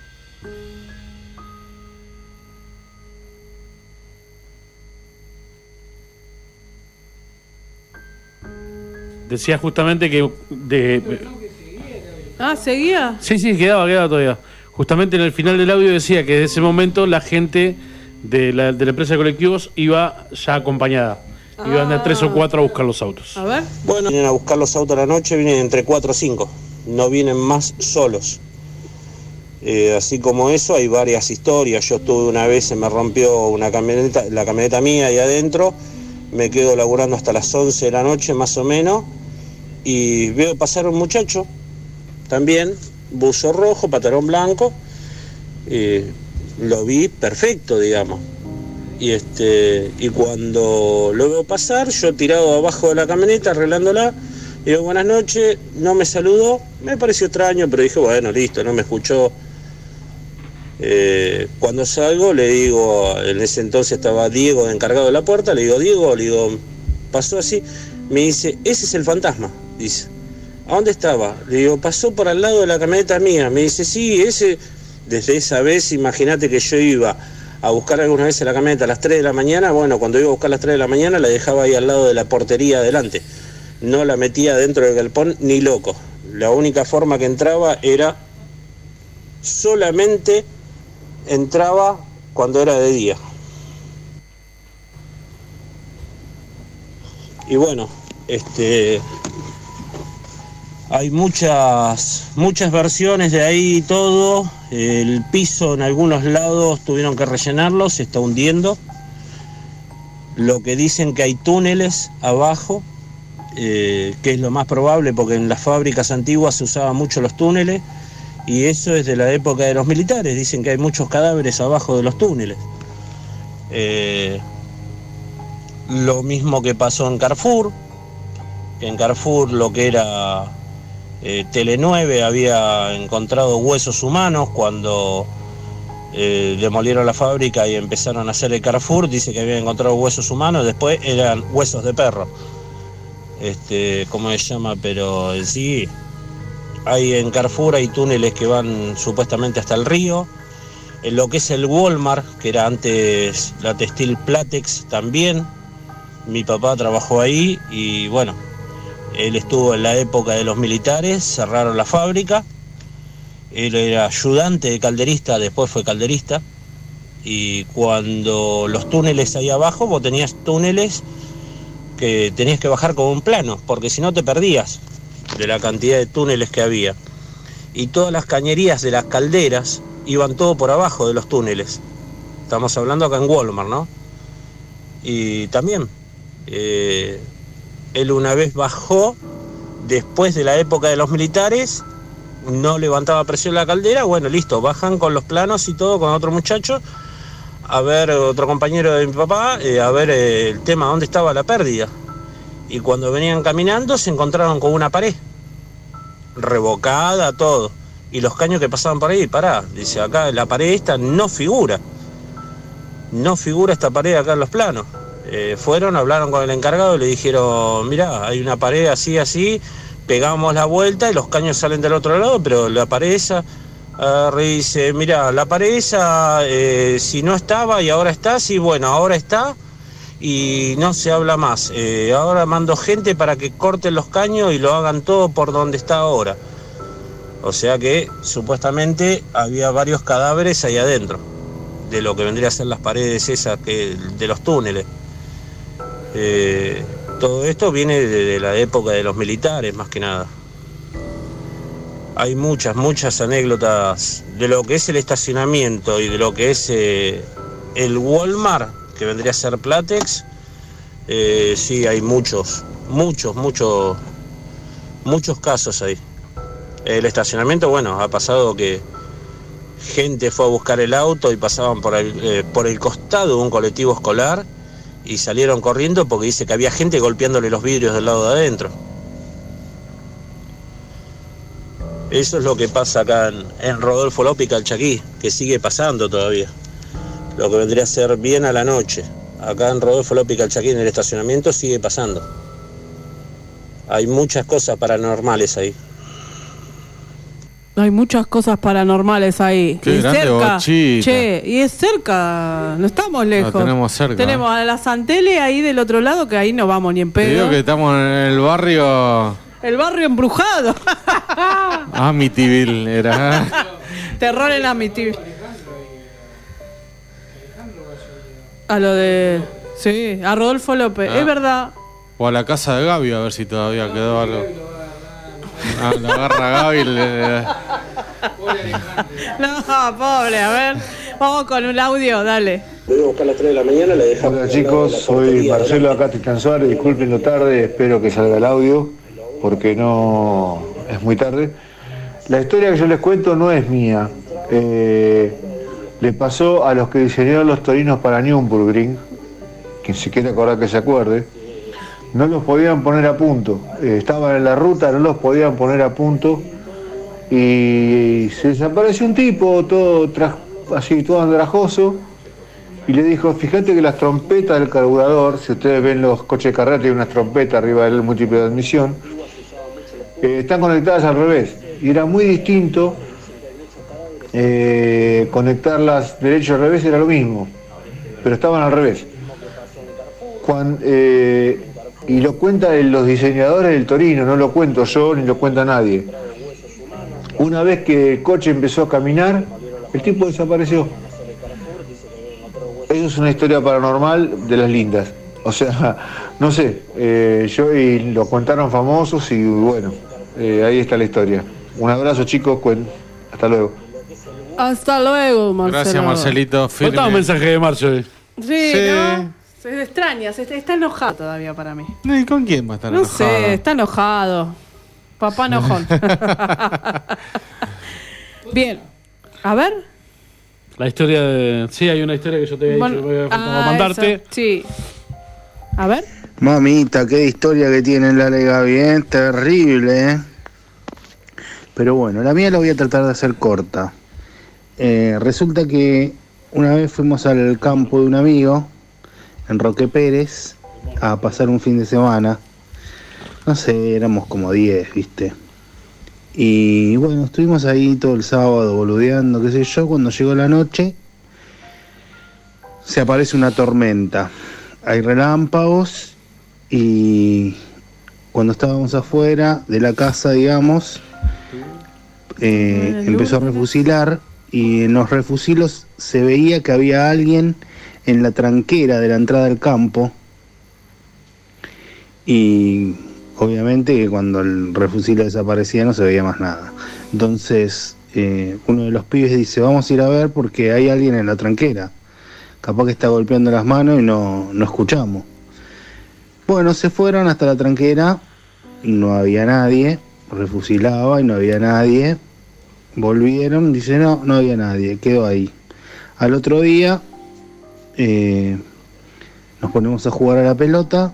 Speaker 4: Decía justamente que... De,
Speaker 3: Ah, ¿seguía?
Speaker 4: sí, sí, quedaba, quedaba todavía. Justamente en el final del audio decía que de ese momento la gente de la, de la empresa de colectivos iba ya acompañada. Ah. Iban de tres o cuatro a buscar los autos.
Speaker 3: A ver.
Speaker 22: Bueno, vienen a buscar los autos a la noche, vienen entre cuatro o cinco. No vienen más solos. Eh, así como eso, hay varias historias. Yo estuve una vez, se me rompió una camioneta, la camioneta mía ahí adentro. Me quedo laburando hasta las once de la noche más o menos y veo pasar un muchacho también, buzo rojo, pantalón blanco, eh, lo vi perfecto, digamos, y este y cuando lo veo pasar, yo tirado abajo de la camioneta arreglándola, digo buenas noches, no me saludó, me pareció extraño, pero dije bueno, listo, no me escuchó. Eh, cuando salgo le digo, en ese entonces estaba Diego encargado de la puerta, le digo Diego, le digo, pasó así, me dice, ese es el fantasma, dice, ¿a dónde estaba? Le digo, pasó por al lado de la camioneta mía, me dice, sí, ese, desde esa vez, imagínate que yo iba a buscar alguna vez la camioneta a las tres de la mañana, bueno, cuando iba a buscar a las tres de la mañana la dejaba ahí al lado de la portería adelante, no la metía dentro del galpón ni loco, la única forma que entraba era solamente entraba cuando era de día. Y bueno, este hay muchas muchas versiones de ahí y todo. El piso en algunos lados tuvieron que rellenarlo, se está hundiendo. Lo que dicen que hay túneles abajo, eh, que es lo más probable porque en las fábricas antiguas se usaban mucho los túneles. Y eso es de la época de los militares, dicen que hay muchos cadáveres abajo de los túneles. Eh, lo mismo que pasó en Carrefour, que en Carrefour lo que era eh, Tele nueve había encontrado huesos humanos cuando eh, demolieron la fábrica y empezaron a hacer el Carrefour, dice que habían encontrado huesos humanos, después eran huesos de perro. Este, ¿cómo se llama? Pero en sí... Hay en Carrefour, hay túneles que van supuestamente hasta el río. En lo que es el Walmart, que era antes la Textil Platex también, mi papá trabajó ahí y bueno, él estuvo en la época de los militares, cerraron la fábrica, él era ayudante de calderista, después fue calderista, y cuando los túneles ahí abajo, vos tenías túneles que tenías que bajar con un plano, porque si no te perdías de la cantidad de túneles que había. Y todas las cañerías de las calderas iban todo por abajo de los túneles. Estamos hablando acá en Walmart, ¿no? Y también, eh, él una vez bajó, después de la época de los militares, no levantaba presión la caldera, bueno, listo, bajan con los planos y todo, con otro muchacho, a ver, otro compañero de mi papá, eh, a ver eh, el tema, dónde estaba la pérdida. Y cuando venían caminando se encontraron con una pared, revocada, todo. Y los caños que pasaban por ahí, pará, dice, acá la pared esta no figura. No figura esta pared acá en los planos. Eh, fueron, hablaron con el encargado y le dijeron, mirá, hay una pared así, así, pegamos la vuelta y los caños salen del otro lado, pero la pared esa, uh, dice, mirá, la pared esa, eh, si no estaba y ahora está, sí, bueno, ahora está y no se habla más. Eh, ahora mando gente para que corten los caños y lo hagan todo por donde está ahora. O sea que supuestamente había varios cadáveres ahí adentro, de lo que vendría a ser las paredes esas que, de los túneles. Eh, todo esto viene de, de la época de los militares, más que nada. Hay muchas, muchas anécdotas de lo que es el estacionamiento y de lo que es eh, el Walmart, que vendría a ser Platex. Eh, sí, hay muchos, muchos, muchos, muchos casos ahí. El estacionamiento, bueno, ha pasado que gente fue a buscar el auto y pasaban por el, eh, por el costado de un colectivo escolar y salieron corriendo porque dice que había gente golpeándole los vidrios del lado de adentro. Eso es lo que pasa acá en, en Rodolfo López Calchaquí, que sigue pasando todavía. Lo que vendría a ser bien a la noche. Acá en Rodolfo López Calchaquí, en el estacionamiento, sigue pasando. Hay muchas cosas paranormales ahí.
Speaker 3: Hay muchas cosas paranormales ahí.
Speaker 5: Qué
Speaker 3: y
Speaker 5: grande
Speaker 3: cerca,
Speaker 5: Bochita.
Speaker 3: che, y es cerca, no estamos lejos.
Speaker 5: Lo tenemos cerca.
Speaker 3: Tenemos a la Santele ahí del otro lado, que ahí no vamos ni en
Speaker 5: Te digo
Speaker 3: pedo.
Speaker 5: que estamos en el barrio
Speaker 3: El barrio embrujado.
Speaker 5: Amityville, era.
Speaker 3: Terror en Amityville. A lo de... Sí, a Rodolfo López.
Speaker 5: Ah.
Speaker 3: Es verdad.
Speaker 5: O a la casa de Gaby, a ver si todavía quedó algo. Ah, la agarra Gaby. Le...
Speaker 3: No, pobre, a ver. Vamos con un audio, dale.
Speaker 22: Voy a buscar a las tres de la mañana, la dejamos.
Speaker 1: Hola chicos, soy Marcelo acá Titán Suárez, disculpen lo tarde, espero que salga el audio, porque no es muy tarde. La historia que yo les cuento no es mía, eh, le pasó a los que diseñaron los torinos para Nürburgring, quien se quiera acordar que se acuerde, no los podían poner a punto, eh, estaban en la ruta, no los podían poner a punto, y se desapareció un tipo, todo tra- así, todo andrajoso, y le dijo, fíjate que las trompetas del carburador, si ustedes ven los coches de carrera, tienen unas trompetas arriba del múltiple de admisión, eh, están conectadas al revés. Y era muy distinto, eh, conectarlas derecho al revés era lo mismo, pero estaban al revés. Cuando, eh, y lo cuentan los diseñadores del Torino, no lo cuento yo ni lo cuenta nadie. Una vez que el coche empezó a caminar, el tipo desapareció. Eso es una historia paranormal de las lindas. O sea, no sé, eh, yo y lo contaron famosos y bueno, eh, ahí está la historia. Un abrazo chicos, cuen- hasta luego.
Speaker 3: Hasta luego, Marcelo.
Speaker 5: Gracias, Marcelito. Firme.
Speaker 4: Faltaba un mensaje de Marcio hoy.
Speaker 3: Sí,
Speaker 5: Sí.
Speaker 3: ¿no? Se extraña, se está, está enojado todavía para mí.
Speaker 5: No, ¿y con quién va a estar
Speaker 3: No
Speaker 5: enojado?
Speaker 3: sé, está enojado. Papá enojón. Bien. A ver.
Speaker 4: La historia de... Sí, hay una historia que yo te había
Speaker 3: Bueno,
Speaker 4: dicho que me faltaba
Speaker 3: ah,
Speaker 4: mandarte.
Speaker 3: eso, sí. A ver.
Speaker 6: Mamita, qué historia que tiene la Lega, bien terrible, ¿eh? Pero bueno, la mía la voy a tratar de hacer corta. Eh, resulta que una vez fuimos al campo de un amigo, en Roque Pérez, a pasar un fin de semana. No sé, éramos como diez, ¿viste? Y bueno, estuvimos ahí todo el sábado boludeando, qué sé yo. Cuando llegó la noche, se aparece una tormenta. Hay relámpagos y cuando estábamos afuera de la casa, digamos, eh, empezó a refusilar y en los refusilos se veía que había alguien en la tranquera de la entrada del campo y obviamente que cuando el refusilo desaparecía no se veía más nada. Entonces eh, uno de los pibes dice, vamos a ir a ver porque hay alguien en la tranquera. Capaz que está golpeando las manos y no, no escuchamos. Bueno, se fueron hasta la tranquera, no había nadie, refusilaba y no había nadie. Volvieron, dice no, no había nadie, quedó ahí. Al otro día eh, nos ponemos a jugar a la pelota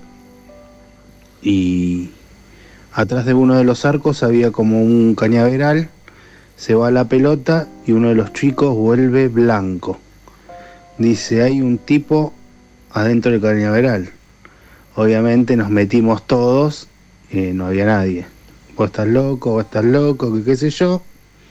Speaker 6: y atrás de uno de los arcos había como un cañaveral, se va la pelota y uno de los chicos vuelve blanco. Dice, hay un tipo adentro del cañaveral. Obviamente nos metimos todos, eh, no había nadie. Vos estás loco, vos estás loco, que qué sé yo.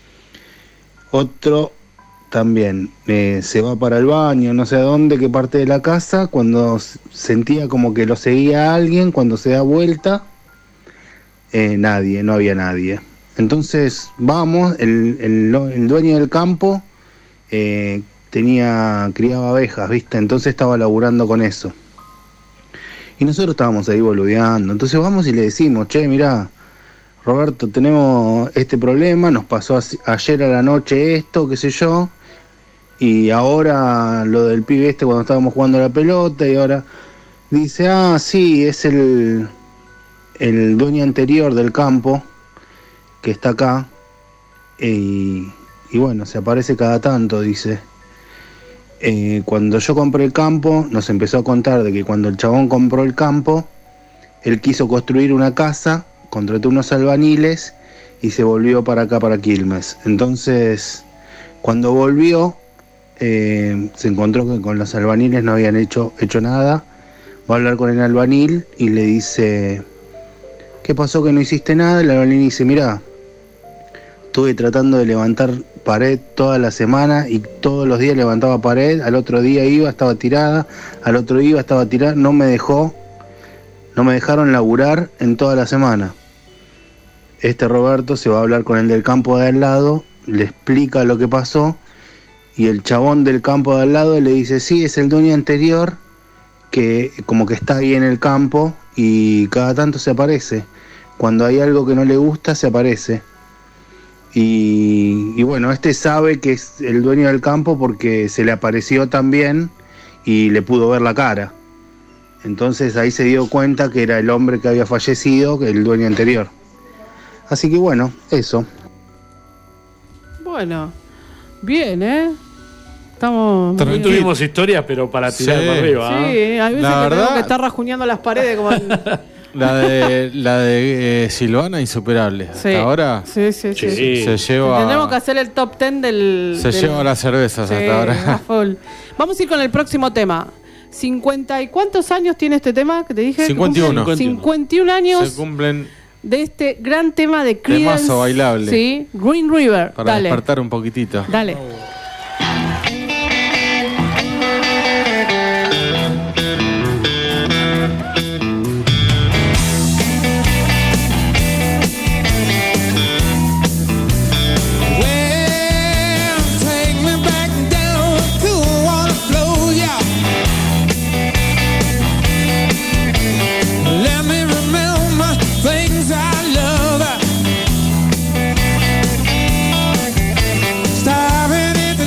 Speaker 6: Otro también eh, se va para el baño, no sé a dónde, qué parte de la casa, cuando s- sentía como que lo seguía alguien, cuando se da vuelta, eh, nadie, no había nadie. Entonces vamos, el, el, el dueño del campo eh, tenía, criaba abejas, ¿viste? Entonces estaba laburando con eso. Y nosotros estábamos ahí boludeando. Entonces vamos y le decimos, che, mirá, Roberto, tenemos este problema, nos pasó así- ayer a la noche esto, qué sé yo, y ahora lo del pibe este cuando estábamos jugando a la pelota, y ahora dice, ah, sí, es el, el dueño anterior del campo, que está acá, y, y bueno, se aparece cada tanto, dice. Eh, cuando yo compré el campo, nos empezó a contar de que cuando el chabón compró el campo, él quiso construir una casa, contrató unos albaniles y se volvió para acá, para Quilmes. Entonces, cuando volvió, eh, se encontró que con los albaniles no habían hecho, hecho nada. Va a hablar con el albanil y le dice, ¿qué pasó que no hiciste nada? El albanil dice, mirá, estuve tratando de levantar pared toda la semana y todos los días levantaba pared, al otro día iba, estaba tirada, al otro día estaba tirada, no me dejó, no me dejaron laburar en toda la semana. Este Roberto se va a hablar con el del campo de al lado, le explica lo que pasó y el chabón del campo de al lado le dice, sí, es el dueño anterior que como que está ahí en el campo y cada tanto se aparece. Cuando hay algo que no le gusta, se aparece. Y, y bueno, este sabe que es el dueño del campo porque se le apareció también y le pudo ver la cara. Entonces ahí se dio cuenta que era el hombre que había fallecido, que el dueño anterior. Así que bueno, eso.
Speaker 3: Bueno, bien, ¿eh? Estamos...
Speaker 4: También
Speaker 3: muy-
Speaker 4: tuvimos historias, pero para tirar
Speaker 5: Sí.
Speaker 4: para arriba.
Speaker 3: Sí,
Speaker 4: ¿ah?
Speaker 3: hay veces
Speaker 5: La
Speaker 3: que
Speaker 5: verdad-
Speaker 3: tengo que estar rajuñando las paredes como... en-
Speaker 5: La de, la de eh, Silvana, insuperable.
Speaker 3: Sí.
Speaker 5: Hasta ahora
Speaker 3: Sí, sí, sí. sí.
Speaker 5: se lleva,
Speaker 3: Tendremos que hacer el top ten del...
Speaker 5: se
Speaker 3: del-
Speaker 5: lleva las cervezas
Speaker 3: Sí,
Speaker 5: hasta
Speaker 3: a
Speaker 5: ahora.
Speaker 3: full. Vamos a ir con el próximo tema. cincuenta ¿Y cuántos años tiene este tema que te dije?
Speaker 5: cincuenta y uno.
Speaker 3: Que cumple cincuenta y uno años
Speaker 5: Se cumplen
Speaker 3: de este gran tema de Creedence.
Speaker 5: Temazo bailable.
Speaker 3: Sí, Green River.
Speaker 5: para
Speaker 3: Dale,
Speaker 5: despertar un poquitito.
Speaker 3: dale.
Speaker 2: Well, take me back down to a water flow, yeah. Let me remember things I love. Stopping at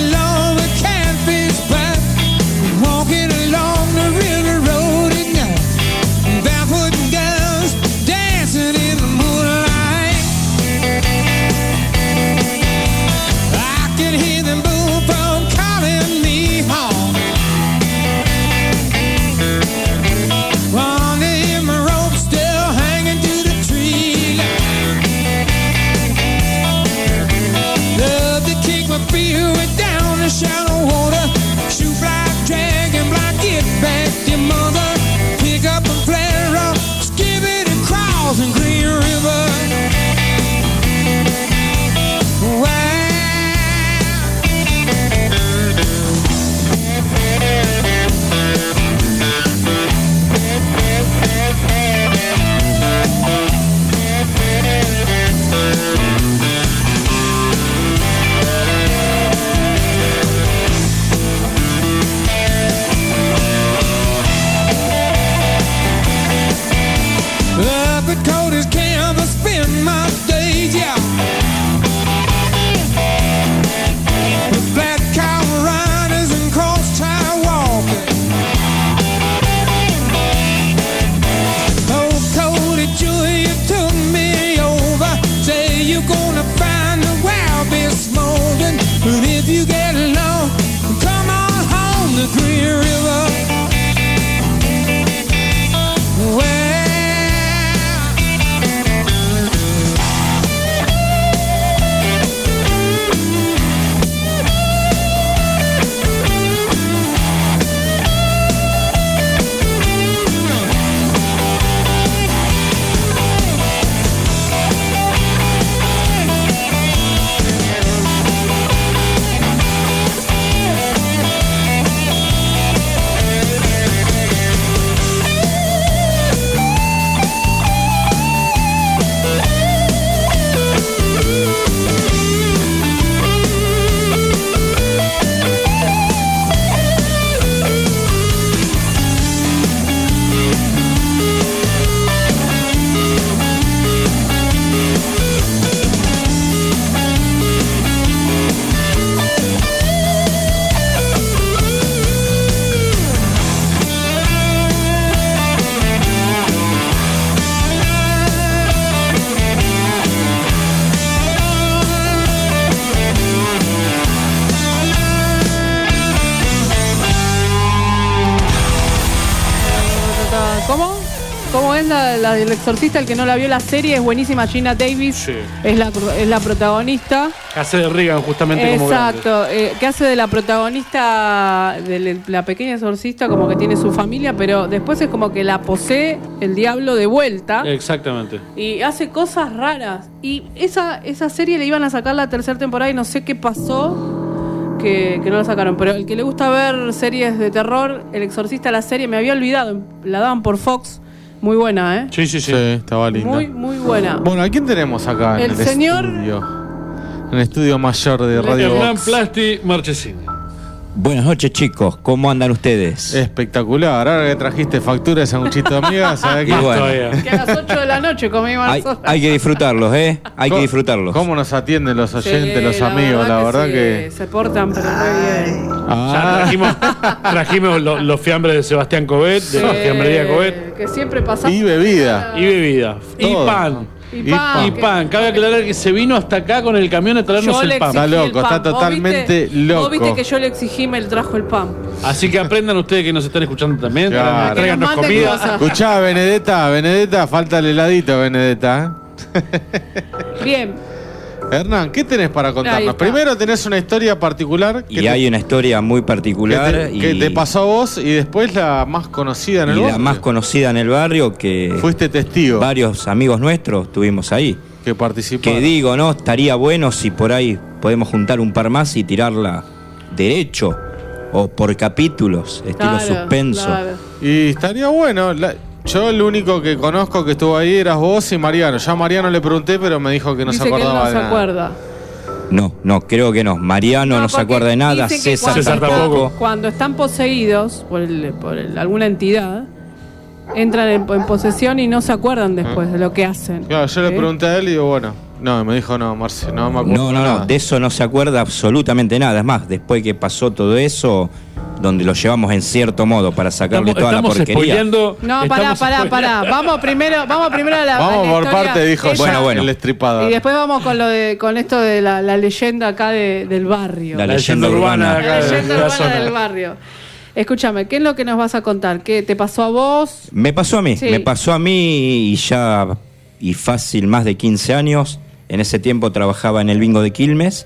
Speaker 3: es la, la del Exorcista, el que no la vio la serie, es buenísima. Gina Davis
Speaker 4: Sí.
Speaker 3: es, la, es la protagonista.
Speaker 4: Hace de Regan justamente como grande.
Speaker 3: Exacto, eh, que hace de la protagonista de la pequeña exorcista, como que tiene su familia, pero después es como que la posee el diablo de vuelta.
Speaker 4: Exactamente.
Speaker 3: Y hace cosas raras. Y esa, esa serie le iban a sacar la tercera temporada y no sé qué pasó que, que no la sacaron. Pero el que le gusta ver series de terror, El Exorcista, la serie, me había olvidado. La daban por Fox. Muy buena, ¿eh?
Speaker 4: Sí, sí, sí.
Speaker 5: Sí, estaba linda.
Speaker 3: Muy, muy buena.
Speaker 5: Bueno, ¿a quién tenemos acá en
Speaker 3: El
Speaker 5: el
Speaker 3: señor-
Speaker 5: estudio? En el estudio mayor de Radio
Speaker 4: Hernán
Speaker 5: Box.
Speaker 4: Plasti Marchesini.
Speaker 11: Buenas noches, chicos. ¿Cómo andan ustedes?
Speaker 5: Espectacular. Ahora que trajiste factura de sanguchito de amigas, ¿sabés
Speaker 11: Y
Speaker 5: qué?
Speaker 11: bueno.
Speaker 3: Que a las ocho de la noche comimos
Speaker 11: Hay,
Speaker 3: nosotros.
Speaker 11: hay que disfrutarlos, ¿eh? Hay que disfrutarlos.
Speaker 5: ¿Cómo nos atienden los oyentes,
Speaker 3: Sí,
Speaker 5: los amigos? La verdad
Speaker 3: sí,
Speaker 5: que...
Speaker 3: se portan pero muy bien.
Speaker 5: Ah.
Speaker 4: Ya trajimos, trajimos lo- los fiambres de Sebastián Cobet, de la
Speaker 3: Sí,
Speaker 4: fiambrería Cobet.
Speaker 3: que siempre pasamos.
Speaker 5: Y bebida.
Speaker 4: Y bebida. Y
Speaker 5: Todo.
Speaker 4: pan.
Speaker 3: Y pan.
Speaker 4: Y pan. Cabe aclarar que se vino hasta acá con el camión a traernos
Speaker 3: Yo le
Speaker 4: el pan.
Speaker 3: exigí
Speaker 5: Está loco,
Speaker 3: el pan.
Speaker 5: está
Speaker 3: ¿Vos
Speaker 5: totalmente
Speaker 3: viste?
Speaker 5: loco.
Speaker 3: Vos viste que yo le exigí, me trajo el pan.
Speaker 4: Así que aprendan ustedes que nos están escuchando también.
Speaker 5: Claro.
Speaker 4: Tráiganos
Speaker 3: Que nos manden
Speaker 4: comida.
Speaker 3: cosas.
Speaker 5: Escuchá, Benedetta, Benedetta, falta el heladito, Benedetta.
Speaker 3: Bien.
Speaker 5: Hernán, ¿qué tenés para
Speaker 3: Ahí
Speaker 5: contarnos?
Speaker 3: está.
Speaker 5: Primero tenés una historia particular que,
Speaker 11: Y
Speaker 5: te,
Speaker 11: hay una historia muy
Speaker 5: que
Speaker 11: particular
Speaker 5: te-
Speaker 11: y,
Speaker 5: que te pasó a vos y después la más conocida en el
Speaker 11: y la
Speaker 5: barrio.
Speaker 11: más conocida en el barrio que
Speaker 5: Fuiste testigo
Speaker 11: varios amigos nuestros estuvimos ahí.
Speaker 5: que participaron.
Speaker 11: Que digo, ¿no? Estaría bueno si por ahí podemos juntar un par más y tirarla derecho o por capítulos, estilo
Speaker 3: Claro,
Speaker 11: suspenso.
Speaker 3: claro.
Speaker 5: Y estaría bueno. la- yo el único que conozco que estuvo ahí eras vos y Mariano. Ya a Mariano le pregunté, pero me dijo que no
Speaker 3: Dice
Speaker 5: se
Speaker 3: que él
Speaker 5: acordaba
Speaker 3: no
Speaker 5: de
Speaker 3: se
Speaker 5: nada.
Speaker 3: acuerda.
Speaker 11: No, no, creo que no. Mariano no, se
Speaker 3: porque
Speaker 11: acuerda de nada,
Speaker 3: dicen que
Speaker 11: César
Speaker 3: cuando
Speaker 11: tampoco.
Speaker 3: están- Cuando están poseídos por, el- por el- alguna entidad, entran en, en posesión y no se acuerdan después de lo que hacen.
Speaker 5: Claro, yo le
Speaker 3: ¿Eh?
Speaker 5: pregunté a él y digo, bueno, no, me dijo no, Marce, no me acuerdo.
Speaker 11: No, no,
Speaker 5: nada.
Speaker 11: no, de eso no se acuerda absolutamente nada. Es más, después que pasó todo eso, donde lo llevamos en cierto modo para sacarle
Speaker 4: Estamos,
Speaker 11: toda la
Speaker 4: estamos
Speaker 11: porquería.
Speaker 4: spoileando.
Speaker 3: No, pará,
Speaker 4: estamos
Speaker 3: pará,
Speaker 4: spoileando.
Speaker 3: pará. Vamos primero, vamos primero a la, a
Speaker 5: Vamos
Speaker 3: la
Speaker 5: por
Speaker 3: historia
Speaker 5: parte, dijo
Speaker 3: esa,
Speaker 5: ya
Speaker 11: Bueno, bueno.
Speaker 5: el estripador.
Speaker 3: Y después vamos con lo de, con esto de la, la leyenda acá de- del barrio.
Speaker 11: La
Speaker 4: La
Speaker 11: leyenda urbana.
Speaker 4: de acá
Speaker 3: La
Speaker 4: de-
Speaker 3: leyenda
Speaker 4: de la
Speaker 3: urbana
Speaker 4: zona.
Speaker 3: del barrio. Escúchame, ¿qué es lo que nos vas a contar? ¿Qué te pasó a vos?
Speaker 11: Me pasó a mí,
Speaker 3: Sí.
Speaker 11: me pasó a mí y ya, y fácil, más de quince años. En ese tiempo trabajaba en el bingo de Quilmes.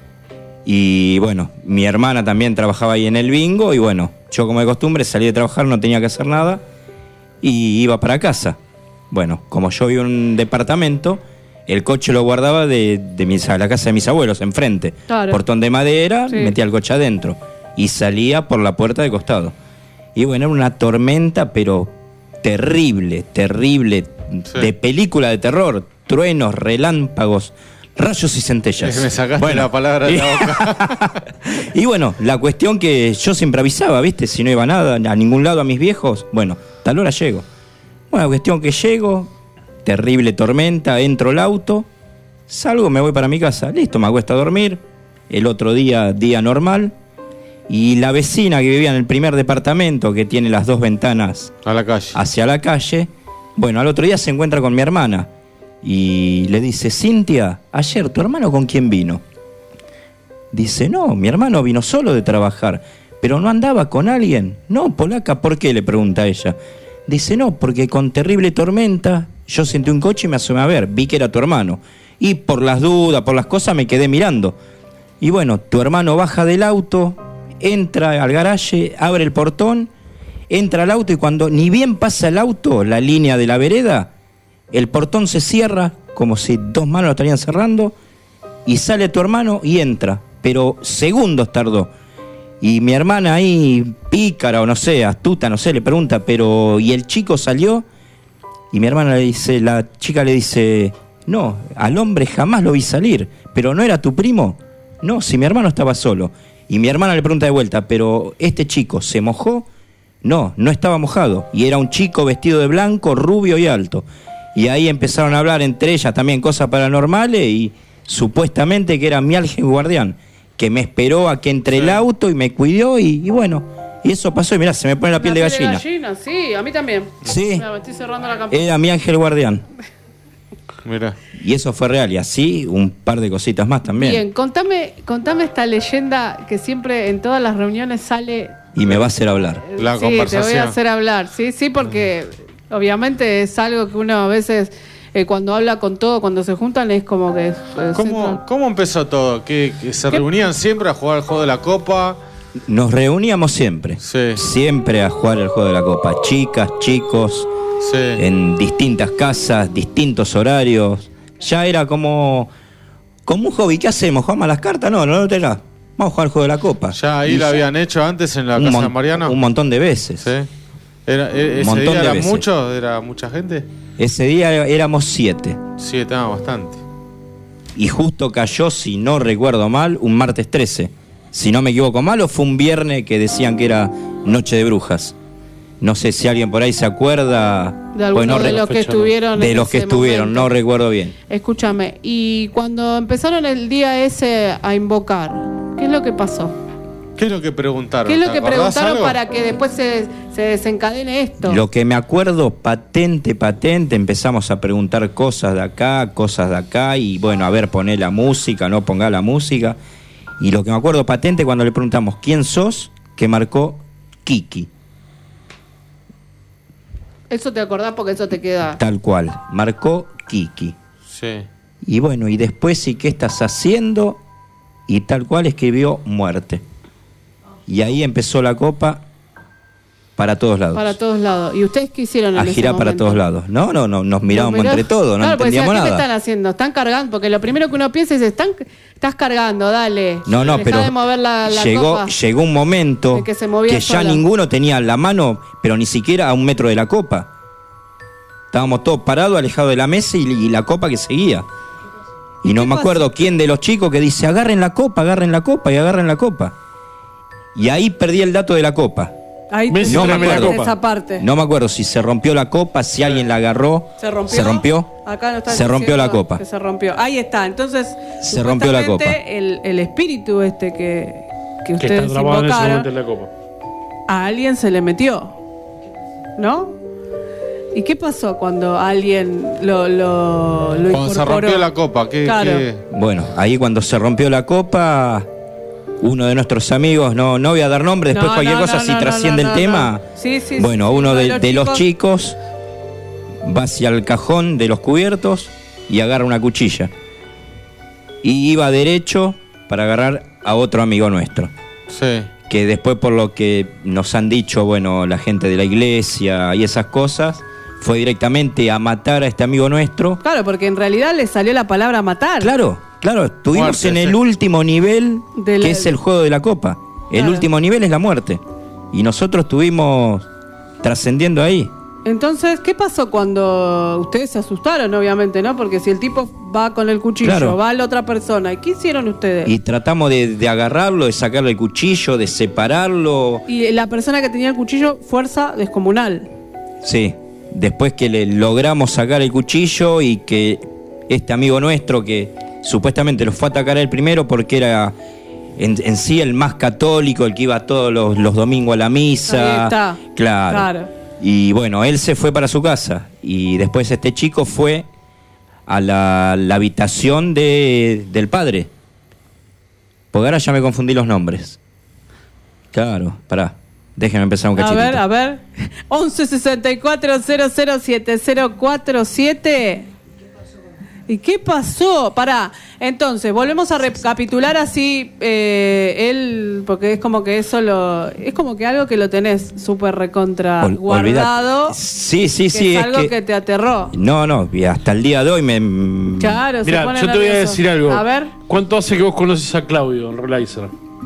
Speaker 11: Y bueno, mi hermana también trabajaba ahí en el bingo. Y bueno, yo como de costumbre salí de trabajar, no tenía que hacer nada. Y iba para casa. Bueno, como yo vivo en un departamento, el coche lo guardaba de, de mis, a la casa de mis abuelos, enfrente.
Speaker 3: Claro.
Speaker 11: Portón de madera,
Speaker 3: Sí.
Speaker 11: metía el coche adentro. Y salía por la puerta de costado. Y bueno, era una tormenta, pero terrible, terrible,
Speaker 5: Sí.
Speaker 11: de película de terror, truenos, relámpagos, rayos y centellas.
Speaker 5: Me sacaste
Speaker 11: Bueno,
Speaker 5: la palabra de
Speaker 11: y-
Speaker 5: la boca.
Speaker 11: Y bueno, la cuestión que yo siempre avisaba, ¿viste? Si no iba nada, a ningún lado a mis viejos, bueno, tal hora llego. Bueno, cuestión que llego, terrible tormenta, entro al auto, salgo, me voy para mi casa, listo, me acuesto a dormir. El otro día, día normal. Y la vecina que vivía en el primer departamento, que tiene las dos ventanas
Speaker 5: A la calle.
Speaker 11: hacia la calle, bueno, al otro día se encuentra con mi hermana y le dice, Cintia, ayer, ¿tu hermano con quién vino? Dice, no, mi hermano vino solo de trabajar, pero no andaba con alguien. No, polaca, ¿por qué? Le pregunta ella. Dice, no, porque con terrible tormenta yo sentí un coche y me asomé a ver, vi que era tu hermano. Y por las dudas, por las cosas, me quedé mirando. Y bueno, tu hermano baja del auto, entra al garaje, abre el portón, entra al auto y cuando ni bien pasa el auto, la línea de la vereda, el portón se cierra como si dos manos lo estarían cerrando y sale tu hermano y entra, pero segundos tardó. Y mi hermana ahí, pícara o no sé, astuta, no sé, le pregunta, pero ¿y el chico salió? Y mi hermana le dice, la chica le dice, no, al hombre jamás lo vi salir, pero ¿no era tu primo? No, si mi hermano estaba solo. Y mi hermana le pregunta de vuelta, ¿pero este chico se mojó? No, no estaba mojado. Y era un chico vestido de blanco, rubio y alto. Y ahí empezaron a hablar entre ellas también cosas paranormales y supuestamente que era mi ángel guardián, que me esperó a que entre el auto y me cuidó y, y bueno, y eso pasó y mirá, se me pone la piel de gallina.
Speaker 3: Sí, a mí también.
Speaker 11: Sí.
Speaker 3: Mira, me estoy cerrando la campana.
Speaker 11: Era mi ángel guardián.
Speaker 5: Mira.
Speaker 11: Y eso fue real. Y así un par de cositas más también.
Speaker 3: Bien, contame, contame esta leyenda que siempre en todas las reuniones sale.
Speaker 11: Y me va a hacer hablar.
Speaker 5: La
Speaker 3: sí, te voy a
Speaker 5: conversación.
Speaker 3: hacer hablar. Sí, sí, porque Obviamente es algo que uno a veces, eh, cuando habla con todo, cuando se juntan, es como que... eh,
Speaker 5: ¿Cómo, ¿Cómo empezó todo? ¿Que, que se
Speaker 3: ¿Qué?
Speaker 5: reunían siempre a jugar el juego de la Copa?
Speaker 11: Nos reuníamos siempre.
Speaker 5: Sí.
Speaker 11: Siempre a jugar el juego de la Copa. Chicas, chicos,
Speaker 5: Sí.
Speaker 11: en distintas casas, distintos horarios. Ya era como, como un hobby. ¿Qué hacemos? ¿Jugamos a las cartas? No, no, no te la. Vamos a jugar el juego de la Copa.
Speaker 5: Ya ahí
Speaker 11: Y
Speaker 5: lo
Speaker 11: ya-
Speaker 5: habían hecho antes en la
Speaker 11: un
Speaker 5: casa
Speaker 11: mon-
Speaker 5: de Mariano.
Speaker 11: Un montón de veces.
Speaker 5: Sí. Era, e-
Speaker 11: Un
Speaker 5: ¿Ese
Speaker 11: montón
Speaker 5: día
Speaker 11: de
Speaker 5: era
Speaker 11: veces.
Speaker 5: mucho? ¿Era mucha gente?
Speaker 11: Ese día éramos siete.
Speaker 5: Siete, ah, bastante.
Speaker 11: Y justo cayó, si no recuerdo mal, un martes trece. Si no me equivoco mal, o fue un viernes que decían que era Noche de Brujas. No sé si alguien por ahí se acuerda.
Speaker 3: De algunos
Speaker 11: pues no
Speaker 3: de
Speaker 11: re-
Speaker 3: los que estuvieron
Speaker 11: De
Speaker 3: en
Speaker 11: los que
Speaker 3: ese
Speaker 11: estuvieron,
Speaker 3: momento.
Speaker 11: no recuerdo bien.
Speaker 3: Escúchame, y cuando empezaron el día ese a invocar, ¿qué es lo que pasó?
Speaker 5: ¿Qué es lo que preguntaron?
Speaker 3: ¿Qué es lo
Speaker 5: ¿Te
Speaker 3: que
Speaker 5: acordás
Speaker 3: preguntaron
Speaker 5: algo?
Speaker 3: para que después se, se desencadene esto?
Speaker 11: Lo que me acuerdo, patente, patente, empezamos a preguntar cosas de acá, cosas de acá, y bueno, a ver, poné la música, no ponga la música. Y lo que me acuerdo patente cuando le preguntamos quién sos, que marcó Kiki,
Speaker 3: Eso te acordás porque eso te queda.
Speaker 11: tal cual, marcó Kiki.
Speaker 5: Sí.
Speaker 11: Y bueno, y después sí, ¿qué estás haciendo? Y tal cual escribió muerte. Y ahí empezó la copa para todos lados.
Speaker 3: Para todos lados. ¿Y ustedes qué hicieron en
Speaker 11: A
Speaker 3: ese
Speaker 11: girar para
Speaker 3: momento?
Speaker 11: todos lados. No, no, no, nos mirábamos
Speaker 3: Nos mirá-
Speaker 11: entre todos, no
Speaker 3: Claro, porque
Speaker 11: entendíamos
Speaker 3: decían, ¿qué
Speaker 11: nada.
Speaker 3: te están haciendo? Están cargando, porque lo primero que uno piensa es, están, estás cargando, dale.
Speaker 11: No, no,
Speaker 3: Dejá
Speaker 11: pero
Speaker 3: de mover la, la
Speaker 11: llegó,
Speaker 3: copa.
Speaker 11: llegó un momento
Speaker 3: De que se movía
Speaker 11: que ya
Speaker 3: sola.
Speaker 11: ninguno tenía la mano, pero ni siquiera a un metro de la copa. Estábamos todos parados, alejados de la mesa y, y la copa que seguía. Y no me acuerdo quién de los chicos que dice, agarren la copa, agarren la copa y agarren la copa. Y ahí perdí el dato de la copa.
Speaker 3: Ahí te
Speaker 11: no me
Speaker 3: sacaste
Speaker 11: acuerdo.
Speaker 3: esa parte.
Speaker 11: No me acuerdo si se rompió la copa, si alguien la agarró.
Speaker 3: ¿Se rompió?
Speaker 11: ¿Se rompió?
Speaker 3: Acá no está
Speaker 11: Se rompió
Speaker 3: diciendo
Speaker 11: la copa.
Speaker 3: que se rompió. Ahí está. Entonces,
Speaker 11: Se rompió la
Speaker 3: supuestamente,
Speaker 11: copa.
Speaker 3: El, el espíritu este que, que
Speaker 4: Que está
Speaker 3: ustedes
Speaker 4: trabado en ese
Speaker 3: invocaron,
Speaker 4: momento en la copa.
Speaker 3: a alguien se le metió. ¿No? ¿Y qué pasó cuando alguien lo, lo, lo
Speaker 5: Cuando se
Speaker 3: incorporó?
Speaker 5: rompió la copa, ¿qué?
Speaker 3: Claro.
Speaker 5: qué?
Speaker 11: Bueno, ahí cuando se rompió la copa, uno de nuestros amigos, no, no voy a dar nombre, después
Speaker 3: No,
Speaker 11: cualquier
Speaker 3: no,
Speaker 11: cosa,
Speaker 3: no,
Speaker 11: si
Speaker 3: no,
Speaker 11: trasciende
Speaker 3: no,
Speaker 11: el
Speaker 3: no,
Speaker 11: tema.
Speaker 3: no. Sí, sí,
Speaker 11: bueno,
Speaker 3: sí,
Speaker 11: uno
Speaker 3: uno
Speaker 11: de,
Speaker 3: de los
Speaker 11: de los
Speaker 3: chicos-
Speaker 11: chicos va hacia el cajón de los cubiertos y agarra una cuchilla. Y iba derecho para agarrar a otro amigo nuestro.
Speaker 5: Sí.
Speaker 11: Que después, por lo que nos han dicho, bueno, la gente de la iglesia y esas cosas, fue directamente a matar a este amigo nuestro.
Speaker 3: Claro, porque en realidad le salió la palabra matar.
Speaker 11: Claro, claro, estuvimos
Speaker 5: Muerte,
Speaker 11: en
Speaker 5: sí.
Speaker 11: el último nivel,
Speaker 3: De la-
Speaker 11: que es el juego de la copa. El
Speaker 3: Claro.
Speaker 11: último nivel es la muerte. Y nosotros estuvimos trascendiendo ahí.
Speaker 3: Entonces, ¿qué pasó cuando ustedes se asustaron, obviamente, no? Porque si el tipo va con el cuchillo,
Speaker 11: Claro.
Speaker 3: va a la otra persona, ¿y qué hicieron ustedes?
Speaker 11: Y tratamos de, de agarrarlo, de sacarle el cuchillo, de separarlo.
Speaker 3: Y la persona que tenía el cuchillo, fuerza descomunal.
Speaker 11: Sí, después que le logramos sacar el cuchillo y que este amigo nuestro que supuestamente lo fue a atacar él primero porque era en, en sí el más católico, el que iba todos los, los domingos a la misa.
Speaker 3: Ahí está.
Speaker 11: Claro.
Speaker 3: Claro.
Speaker 11: Y bueno, él se fue para su casa y después este chico fue a la, la habitación de, del padre. Porque ahora ya me confundí los nombres. Claro, pará. Déjenme empezar un
Speaker 3: A
Speaker 11: cachitito.
Speaker 3: ver, a ver. once sesenta y cuatro cero cero siete cero cuatro siete. ¿Y qué pasó? Pará. Entonces, volvemos a recapitular así eh, él, porque es como que eso lo... Es como que algo que lo tenés súper recontra
Speaker 11: Ol-
Speaker 3: guardado.
Speaker 11: olvidate. Sí, sí,
Speaker 3: que
Speaker 11: sí.
Speaker 3: es
Speaker 11: es
Speaker 3: algo que...
Speaker 11: que-
Speaker 3: te aterró.
Speaker 11: No, no, y hasta el día de hoy me...
Speaker 3: Claro, se
Speaker 4: Mira,
Speaker 3: pone
Speaker 4: yo te voy a
Speaker 3: nervioso.
Speaker 4: decir algo.
Speaker 3: A ver.
Speaker 4: ¿Cuánto hace que vos conoces a Claudio, Rolaiser?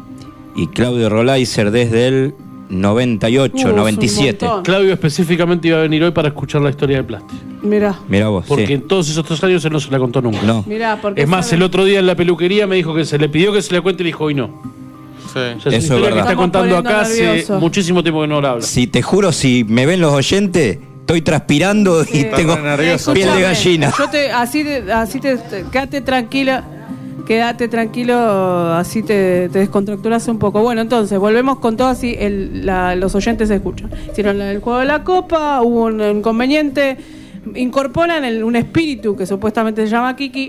Speaker 11: Y Claudio Rolaiser desde el noventa y ocho,
Speaker 3: Uh, es
Speaker 11: noventa y
Speaker 3: un
Speaker 11: siete.
Speaker 3: montón.
Speaker 4: Claudio específicamente iba a venir hoy para escuchar la historia de Plasti.
Speaker 3: Mira,
Speaker 11: Mira vos,
Speaker 4: Porque
Speaker 11: sí.
Speaker 4: en todos esos tres años él no se la contó nunca.
Speaker 11: No.
Speaker 3: mira, porque
Speaker 4: Es más,
Speaker 3: sabe-
Speaker 4: el otro día en la peluquería me dijo que se le pidió que se le cuente y le dijo, hoy no.
Speaker 5: Sí.
Speaker 4: O sea, es
Speaker 11: Eso
Speaker 4: una
Speaker 11: es
Speaker 4: historia que
Speaker 11: verdad.
Speaker 4: está
Speaker 3: Estamos
Speaker 4: contando acá
Speaker 3: poniendo
Speaker 4: hace
Speaker 3: nervioso.
Speaker 4: muchísimo tiempo que no la habla.
Speaker 11: Si te juro, si me ven los oyentes, estoy transpirando y
Speaker 3: Sí.
Speaker 11: tengo
Speaker 5: Está nervioso.
Speaker 11: piel de
Speaker 3: Escúchame,
Speaker 11: gallina.
Speaker 3: Yo te, así, te- así te, te- quédate tranquila, quédate tranquilo, así te, te descontracturas un poco. Bueno, entonces, volvemos con todo así, el, la- los oyentes se escuchan. Hicieron el juego de la copa, hubo un inconveniente, incorporan el- un espíritu que supuestamente se llama Kiki,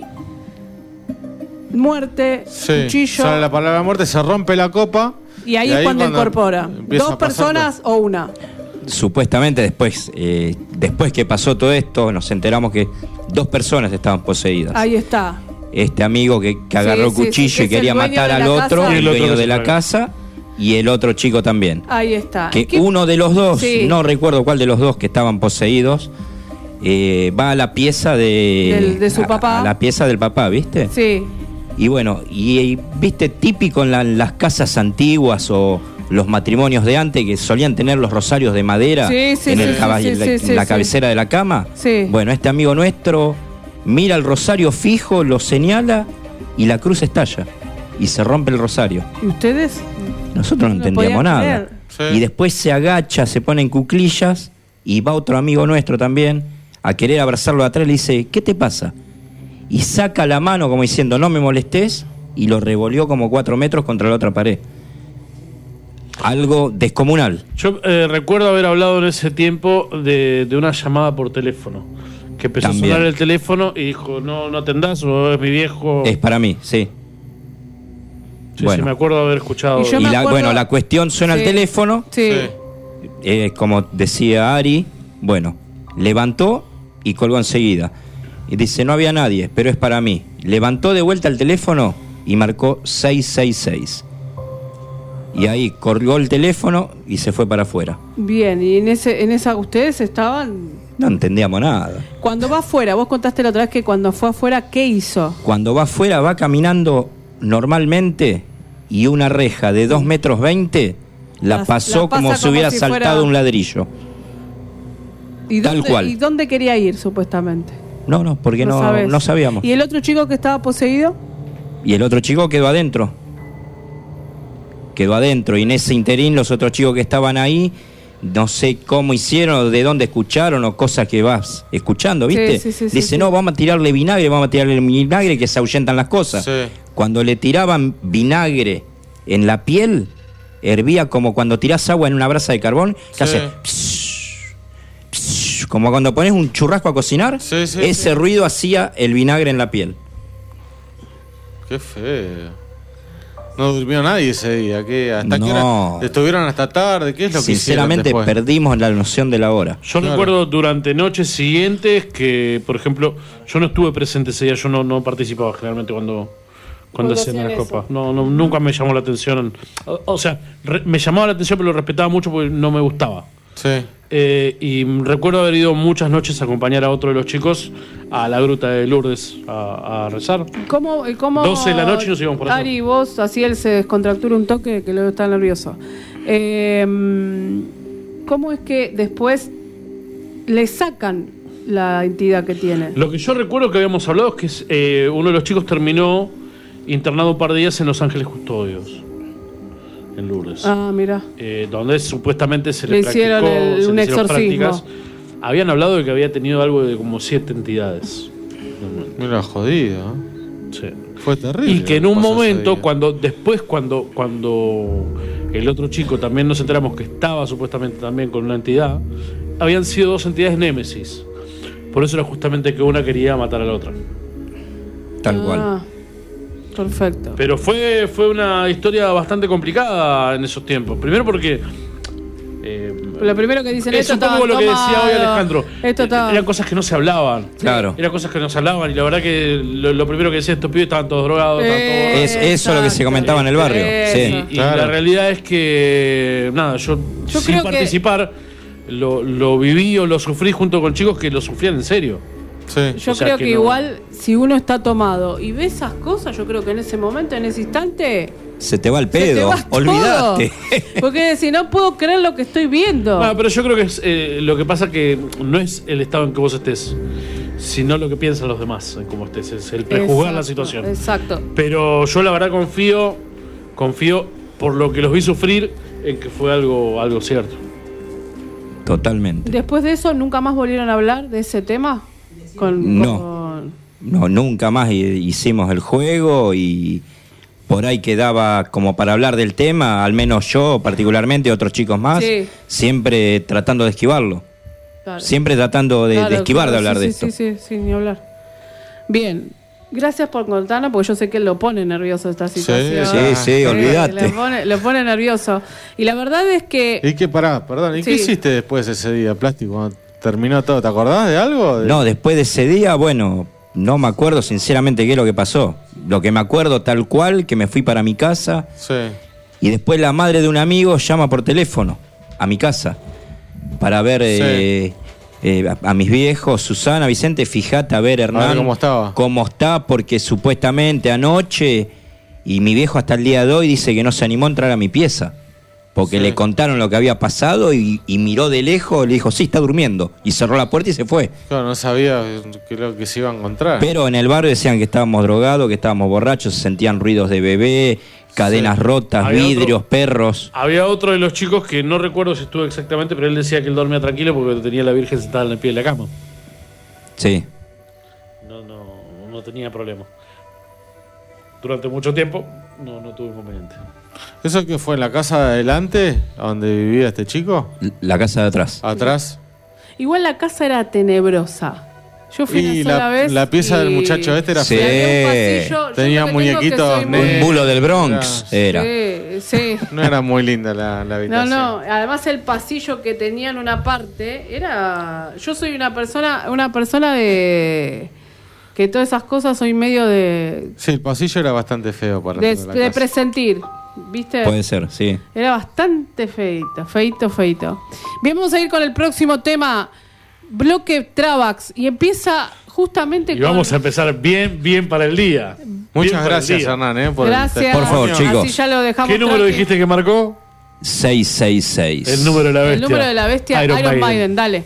Speaker 3: muerte,
Speaker 5: Sí.
Speaker 3: cuchillo,
Speaker 5: Sale la palabra muerte, se rompe la copa.
Speaker 3: y ahí es cuando, incorpora.
Speaker 5: empieza
Speaker 3: ¿Dos
Speaker 5: a pasar
Speaker 3: personas o una?
Speaker 11: Supuestamente después eh, después que pasó todo esto, nos enteramos que dos personas estaban poseídas.
Speaker 3: Ahí está.
Speaker 11: Este amigo que, que agarró
Speaker 3: Sí, sí,
Speaker 11: cuchillo
Speaker 3: sí, que
Speaker 11: y
Speaker 3: es
Speaker 11: quería
Speaker 3: el dueño
Speaker 11: matar
Speaker 3: de
Speaker 11: al
Speaker 3: la
Speaker 11: otro,
Speaker 3: casa.
Speaker 11: el
Speaker 3: Y el otro
Speaker 11: dueño
Speaker 3: que
Speaker 11: de
Speaker 3: se
Speaker 11: la
Speaker 3: fue.
Speaker 11: casa, y el otro chico también.
Speaker 3: Ahí está.
Speaker 11: Que
Speaker 3: ¿Qué-
Speaker 11: uno de los dos,
Speaker 3: Sí.
Speaker 11: no recuerdo cuál de los dos que estaban poseídos, eh, va a la pieza de,
Speaker 3: Del- de su
Speaker 11: a-
Speaker 3: papá.
Speaker 11: a la pieza del papá, ¿viste?
Speaker 3: Sí.
Speaker 11: Y bueno, y, y, viste, típico en la- las casas antiguas o los matrimonios de antes que solían tener los rosarios de madera
Speaker 3: Sí, sí,
Speaker 11: en,
Speaker 3: sí,
Speaker 11: el
Speaker 3: sí,
Speaker 11: caba-
Speaker 3: sí,
Speaker 11: en la,
Speaker 3: sí,
Speaker 11: en
Speaker 3: sí,
Speaker 11: la
Speaker 3: sí.
Speaker 11: cabecera de la cama.
Speaker 3: Sí.
Speaker 11: Bueno, este amigo nuestro mira el rosario fijo, lo señala y la cruz estalla y se rompe el rosario.
Speaker 3: ¿Y ustedes?
Speaker 11: Nosotros no
Speaker 3: No
Speaker 11: entendíamos
Speaker 3: podían
Speaker 11: nada.
Speaker 3: creer.
Speaker 11: Y después se agacha, se pone en cuclillas y va otro amigo nuestro también a querer abrazarlo de atrás y le dice, ¿qué te pasa? Y saca la mano como diciendo, no me molestes, y lo revolvió como cuatro metros contra la otra pared. Algo descomunal.
Speaker 4: Yo eh, recuerdo haber hablado en ese tiempo de, de una llamada por teléfono. Que empezó
Speaker 11: También.
Speaker 4: a sonar el teléfono y dijo, no, no atendás, o es mi viejo.
Speaker 11: Es para mí, sí.
Speaker 4: Sí,
Speaker 11: bueno.
Speaker 4: sí, me acuerdo de haber escuchado.
Speaker 11: Y, la, bueno, la cuestión suena
Speaker 3: Sí.
Speaker 11: el teléfono.
Speaker 3: Sí.
Speaker 11: Eh, como decía Ari, bueno, levantó y colgó enseguida. Y dice, no había nadie, pero es para mí. Levantó de vuelta el teléfono y marcó seis seis seis. Y ahí colgó el teléfono y se fue para afuera.
Speaker 3: Bien, y en ese, en esa ustedes estaban.
Speaker 11: No entendíamos nada.
Speaker 3: Cuando va afuera, vos contaste la otra vez que cuando fue afuera, ¿qué hizo?
Speaker 11: Cuando va afuera va caminando normalmente y una reja de dos metros veinte la
Speaker 3: La-
Speaker 11: pasó
Speaker 3: la pasa
Speaker 11: como si
Speaker 3: como
Speaker 11: hubiera
Speaker 3: si
Speaker 11: saltado
Speaker 3: fuera-
Speaker 11: un ladrillo.
Speaker 3: ¿Y
Speaker 11: Tal
Speaker 3: dónde,
Speaker 11: cual.
Speaker 3: ¿Y dónde quería ir, supuestamente?
Speaker 11: No, no, porque no,
Speaker 3: sabés.
Speaker 11: no sabíamos.
Speaker 3: ¿Y el otro chico que estaba poseído?
Speaker 11: Y el otro chico quedó adentro. Quedó adentro. Y en ese interín los otros chicos que estaban ahí, no sé cómo hicieron, o de dónde escucharon, o cosas que vas escuchando, ¿viste?
Speaker 3: Sí, sí, sí, sí,
Speaker 11: Dice,
Speaker 3: sí.
Speaker 11: no, vamos a tirarle vinagre, vamos a tirarle vinagre que se ahuyentan las cosas.
Speaker 5: Sí.
Speaker 11: Cuando le tiraban vinagre en la piel, hervía como cuando tirás agua en una brasa de carbón, que
Speaker 5: Sí.
Speaker 11: hace... psh, psh, como cuando pones un churrasco a cocinar,
Speaker 5: Sí, sí,
Speaker 11: ese
Speaker 5: sí.
Speaker 11: ruido hacía el vinagre en la piel.
Speaker 5: Qué feo. No durmió nadie ese día. ¿Qué? ¿Hasta qué
Speaker 11: No.
Speaker 5: hora? ¿Estuvieron hasta tarde? ¿Qué es lo que
Speaker 11: Sinceramente
Speaker 5: hicieron después?
Speaker 11: perdimos la noción de la hora.
Speaker 4: Yo
Speaker 5: Claro.
Speaker 4: recuerdo durante noches siguientes que, por ejemplo, yo no estuve presente ese día, yo no, no participaba generalmente cuando, cuando
Speaker 3: Cuando
Speaker 4: hacían
Speaker 3: hacían
Speaker 4: las
Speaker 3: eso.
Speaker 4: copas. No, no, nunca me llamó la atención. O, o sea, re- me llamaba la atención, pero lo respetaba mucho porque no me gustaba.
Speaker 5: Sí.
Speaker 4: Eh, y recuerdo haber ido muchas noches a acompañar a otro de los chicos a la gruta de Lourdes a, a rezar.
Speaker 3: ¿Cómo, eh, cómo
Speaker 4: doce de la noche y nos íbamos por eso.
Speaker 3: Ari, vos, así él se descontractura un toque que luego está nervioso. Eh, ¿Cómo es que después le sacan la entidad que tiene?
Speaker 4: Lo que yo recuerdo que habíamos hablado es que eh, uno de los chicos terminó internado un par de días en Los Ángeles Custodios, en Lourdes.
Speaker 3: Ah, mira.
Speaker 4: Eh, donde supuestamente se le,
Speaker 3: Le hicieron
Speaker 4: practicó,
Speaker 3: el-
Speaker 4: se
Speaker 3: un
Speaker 4: le hicieron
Speaker 3: exorcismo.
Speaker 4: prácticas. Habían hablado de que había tenido algo de como siete entidades.
Speaker 5: Mira, jodido.
Speaker 4: Sí.
Speaker 5: Fue terrible.
Speaker 4: Y que en
Speaker 5: lo
Speaker 4: un
Speaker 5: pasó ese
Speaker 4: momento,
Speaker 5: día.
Speaker 4: cuando después cuando cuando el otro chico también nos enteramos que estaba supuestamente también con una entidad, habían sido dos entidades némesis. Por eso era justamente que una quería matar a la otra.
Speaker 11: Tal cual.
Speaker 3: Ah, perfecto.
Speaker 4: Pero fue, fue una historia bastante complicada en esos tiempos. Primero porque... eh,
Speaker 3: Lo primero que dicen
Speaker 4: es
Speaker 3: esto
Speaker 4: un poco
Speaker 3: estaba
Speaker 4: lo que decía hoy
Speaker 3: tomado,
Speaker 4: Alejandro.
Speaker 3: Esto estaba...
Speaker 4: Eran cosas que no se hablaban.
Speaker 11: Claro.
Speaker 4: Eran cosas que no se hablaban y la verdad que lo, lo primero que decían estos pibes estaban todos drogados. estaban todos
Speaker 3: Eh,
Speaker 4: borrachos.
Speaker 11: Es eso lo que se comentaba en el barrio.
Speaker 3: Eso.
Speaker 11: Sí.
Speaker 4: Y la realidad es que, nada, yo,
Speaker 3: Yo
Speaker 4: sin
Speaker 3: creo que-
Speaker 4: participar lo, lo viví o lo sufrí junto con chicos que lo sufrían en serio.
Speaker 3: Yo
Speaker 4: O sea
Speaker 3: creo que,
Speaker 4: que no-
Speaker 3: igual, si uno está tomado y ve esas cosas, yo creo que en ese momento, en ese instante,
Speaker 11: Se te va el
Speaker 3: se te
Speaker 11: pedo.
Speaker 3: va todo.
Speaker 11: Olvídate.
Speaker 3: Porque si no puedo creer lo que estoy viendo.
Speaker 4: Ah, pero yo creo que es, eh, lo que pasa que no es el estado en que vos estés, sino lo que piensan los demás en cómo estés. Es el prejuzgar la
Speaker 3: Exacto,
Speaker 4: situación.
Speaker 3: Exacto.
Speaker 4: Pero yo la verdad confío, confío por lo que los vi sufrir en que fue algo, algo cierto.
Speaker 11: Totalmente.
Speaker 3: Después de eso, ¿nunca más volvieron a hablar de ese tema? Con,
Speaker 11: No.
Speaker 3: con-
Speaker 11: No, nunca más hi- hicimos el juego y por ahí quedaba como para hablar del tema, al menos yo particularmente, otros chicos más,
Speaker 3: Sí.
Speaker 11: siempre tratando de esquivarlo.
Speaker 3: Claro.
Speaker 11: Siempre tratando de, de
Speaker 3: Claro,
Speaker 11: esquivar
Speaker 3: claro,
Speaker 11: de hablar
Speaker 3: sí,
Speaker 11: de
Speaker 3: sí,
Speaker 11: esto.
Speaker 3: Sí, sí, sí, ni hablar. Bien. Gracias por contarnos, porque yo sé que lo pone nervioso esta situación.
Speaker 11: sí, sí, olvídate.
Speaker 3: Lo pone, lo pone nervioso. Y la verdad es que...
Speaker 5: ¿Y qué pará? Perdón. ¿Y qué
Speaker 3: Sí.
Speaker 5: hiciste después ese día, Plástico? Cuando terminó todo. ¿Te acordás de algo? De...
Speaker 11: No, después de ese día, bueno, no me acuerdo sinceramente qué es lo que pasó. Lo que me acuerdo tal cual, que me fui para mi casa.
Speaker 5: Sí.
Speaker 11: Y después la madre de un amigo llama por teléfono a mi casa para ver
Speaker 5: Sí.
Speaker 11: eh, eh, a, a mis viejos, Susana, Vicente, fíjate a ver, Hernán,
Speaker 5: A ver cómo estaba.
Speaker 11: cómo está, porque supuestamente anoche, y mi viejo hasta el día de hoy dice que no se animó a entrar a mi pieza, porque
Speaker 5: Sí.
Speaker 11: le contaron lo que había pasado y, y miró de lejos, le dijo, sí, está durmiendo, y cerró la puerta y se fue.
Speaker 5: Claro, no sabía que lo que se iba a encontrar.
Speaker 11: Pero en el barrio decían que estábamos drogados, que estábamos borrachos, se sentían ruidos de bebé, cadenas
Speaker 4: Sí.
Speaker 11: rotas,
Speaker 4: Había
Speaker 11: vidrios,
Speaker 4: otro-
Speaker 11: perros.
Speaker 4: Había otro de los chicos que no recuerdo si estuvo exactamente, pero él decía que él dormía tranquilo porque tenía la Virgen sentada en el pie de la cama.
Speaker 11: Sí.
Speaker 4: No, no, no tenía problema. Durante mucho tiempo no, no tuve inconveniente.
Speaker 5: ¿Eso que fue en la casa de adelante, donde vivía este chico?
Speaker 11: La casa de atrás.
Speaker 5: ¿Atrás?
Speaker 3: Igual la casa era tenebrosa. Yo fui
Speaker 5: Y
Speaker 3: una sola
Speaker 5: la,
Speaker 3: vez.
Speaker 5: la pieza
Speaker 3: y-
Speaker 5: del muchacho este era
Speaker 11: Sí.
Speaker 5: fea.
Speaker 3: Había un pasillo, yo
Speaker 5: Tenía
Speaker 3: lo que tengo es que
Speaker 5: muñequitos.
Speaker 3: soy muy-
Speaker 11: Un bulo del Bronx era.
Speaker 3: Sí, sí.
Speaker 5: No era muy linda la, la
Speaker 3: No,
Speaker 5: habitación.
Speaker 3: no, además el pasillo que tenía en una parte era. Yo soy una persona, una persona de. Que todas esas cosas soy medio de.
Speaker 5: Sí, el pasillo era bastante feo para
Speaker 3: de,
Speaker 5: la
Speaker 3: de
Speaker 5: casa.
Speaker 3: presentir. ¿Viste?
Speaker 11: Puede ser, sí.
Speaker 3: Era bastante feito, feito, feito. Bien, vamos a ir con el próximo tema. Bloque Travax. Y empieza justamente
Speaker 4: Y
Speaker 3: con.
Speaker 4: vamos a empezar bien, bien para el día. Bien
Speaker 5: Muchas
Speaker 4: para el
Speaker 5: gracias,
Speaker 4: día.
Speaker 5: Hernán, eh, por
Speaker 3: Gracias.
Speaker 5: el
Speaker 11: Por favor,
Speaker 5: testimonio.
Speaker 11: chicos.
Speaker 3: Así ya lo dejamos.
Speaker 4: ¿Qué número
Speaker 3: tranqui.
Speaker 4: dijiste que marcó?
Speaker 11: seis seis seis.
Speaker 4: El número de la bestia.
Speaker 3: El número de la bestia, Iron,
Speaker 4: Iron
Speaker 3: Maiden.
Speaker 4: Maiden.
Speaker 3: Dale.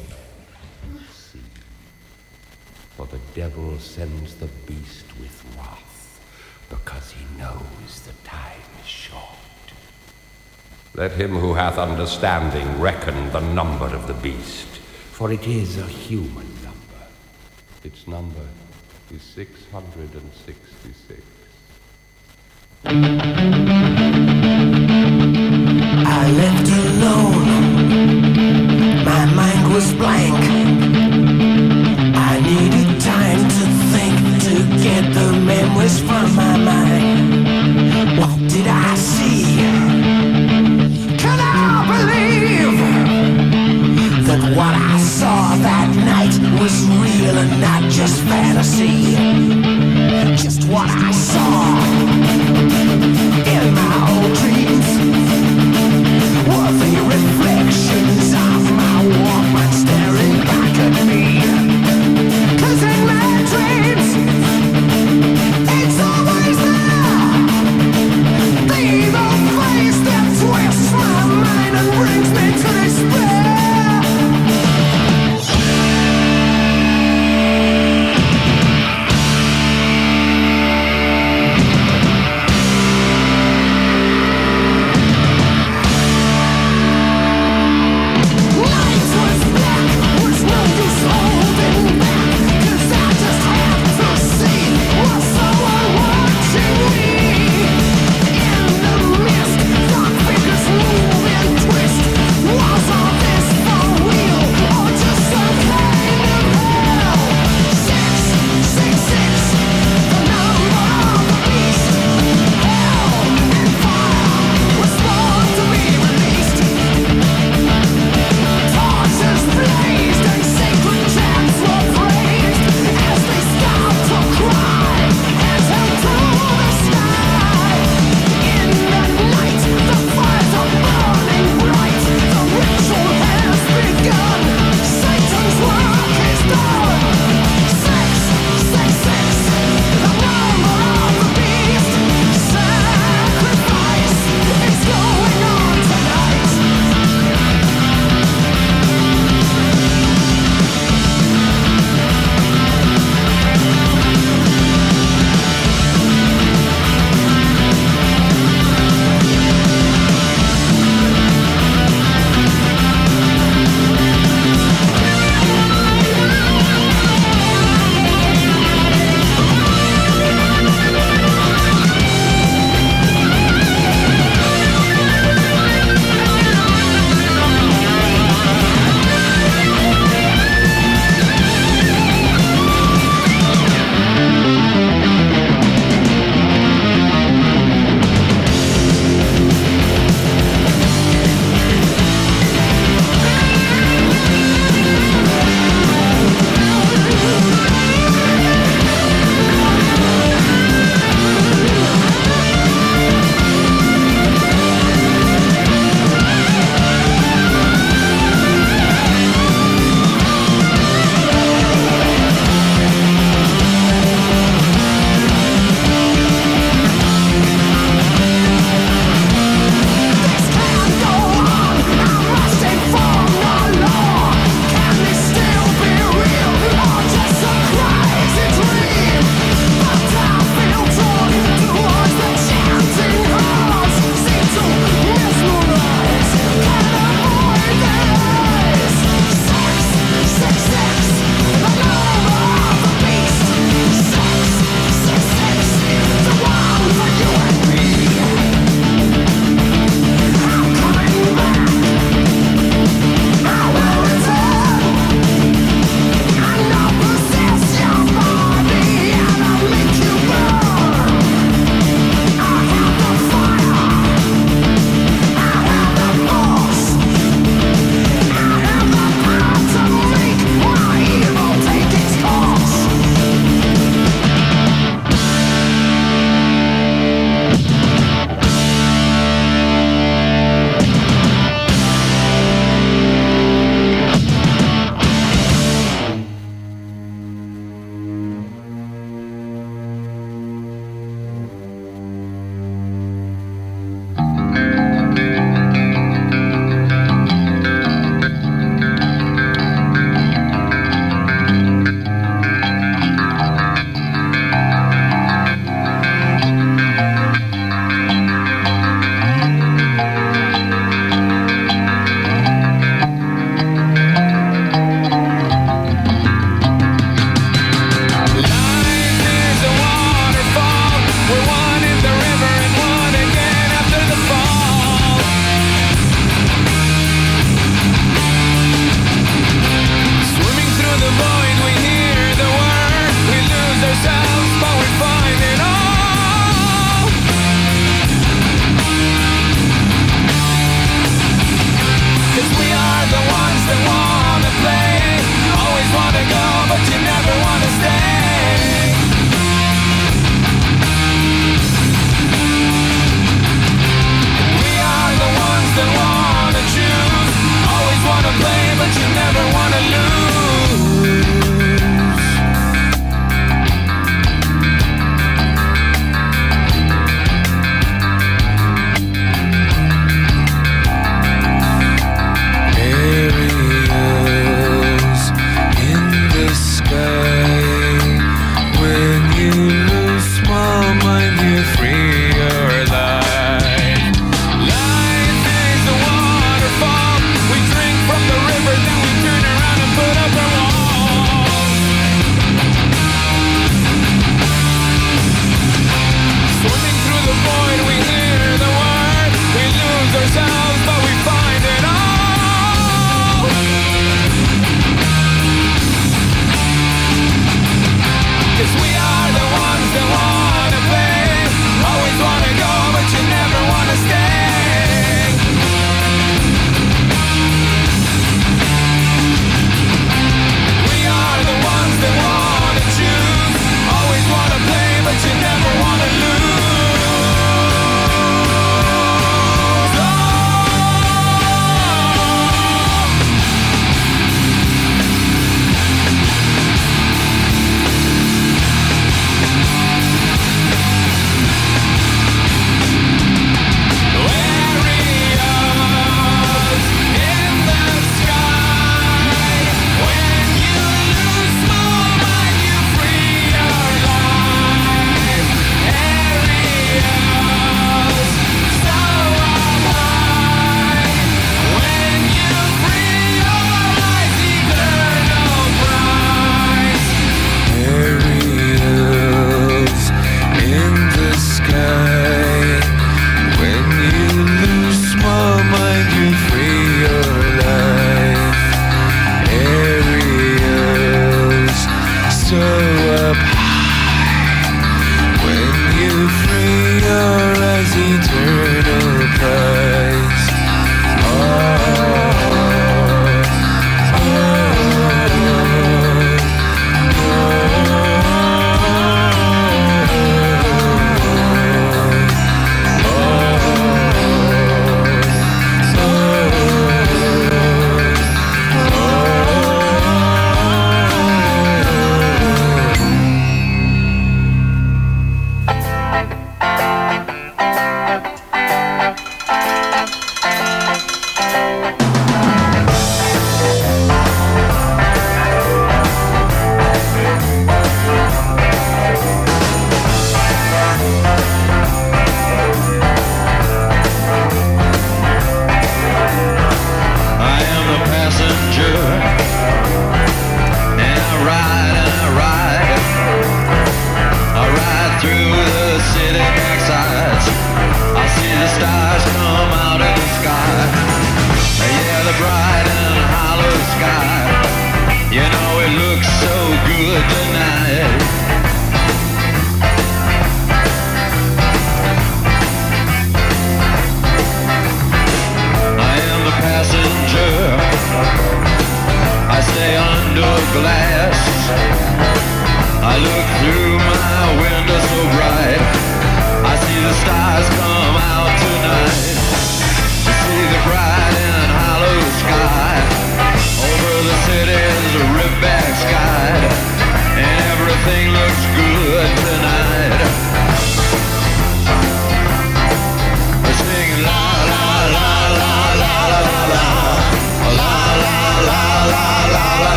Speaker 12: For the devil sends the beast with wrath, because he knows the time is short. Let him who hath understanding reckon the number of the beast, for it is a human number. Its number is six hundred sixty-six.
Speaker 2: I left alone. My mind was blank. I needed time to think, to get the memories from my mind. What did I see? Can I believe that what I saw that night was real and not just fantasy? Just what I saw in my old dreams were the reflections of my Walkman staring back at me. 'Cause in my dreams, it's always there. The evil face that twists my mind and brings me to despair.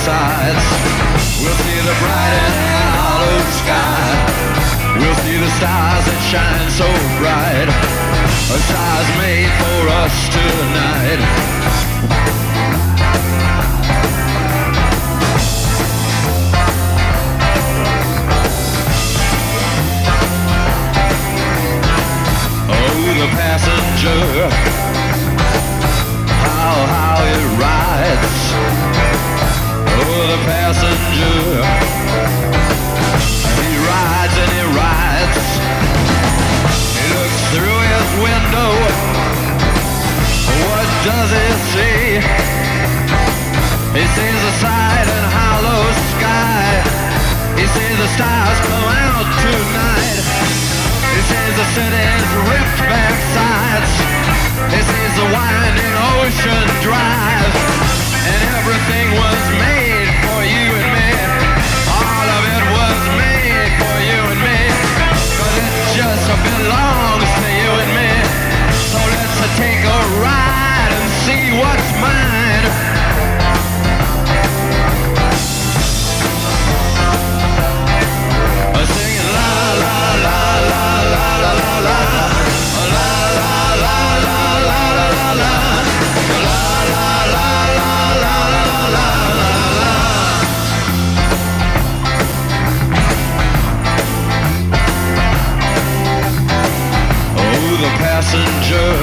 Speaker 2: sides. We'll see the bright and hollow sky. We'll see the stars that shine so bright. A stars made for us tonight. The passenger, how, how it rides. Oh, the passenger, he rides and he rides. He looks through his window. What does he see? He sees the side and hollow sky. He sees the stars come out tonight. He sees the city's ripped back sides. He sees the winding ocean drive. And everything was made for you and me. All of it was made for you and me. Cause it just belongs to you and me. So let's take a ride and see what's mine. Singing la la la la la la la la la la la la la la passenger,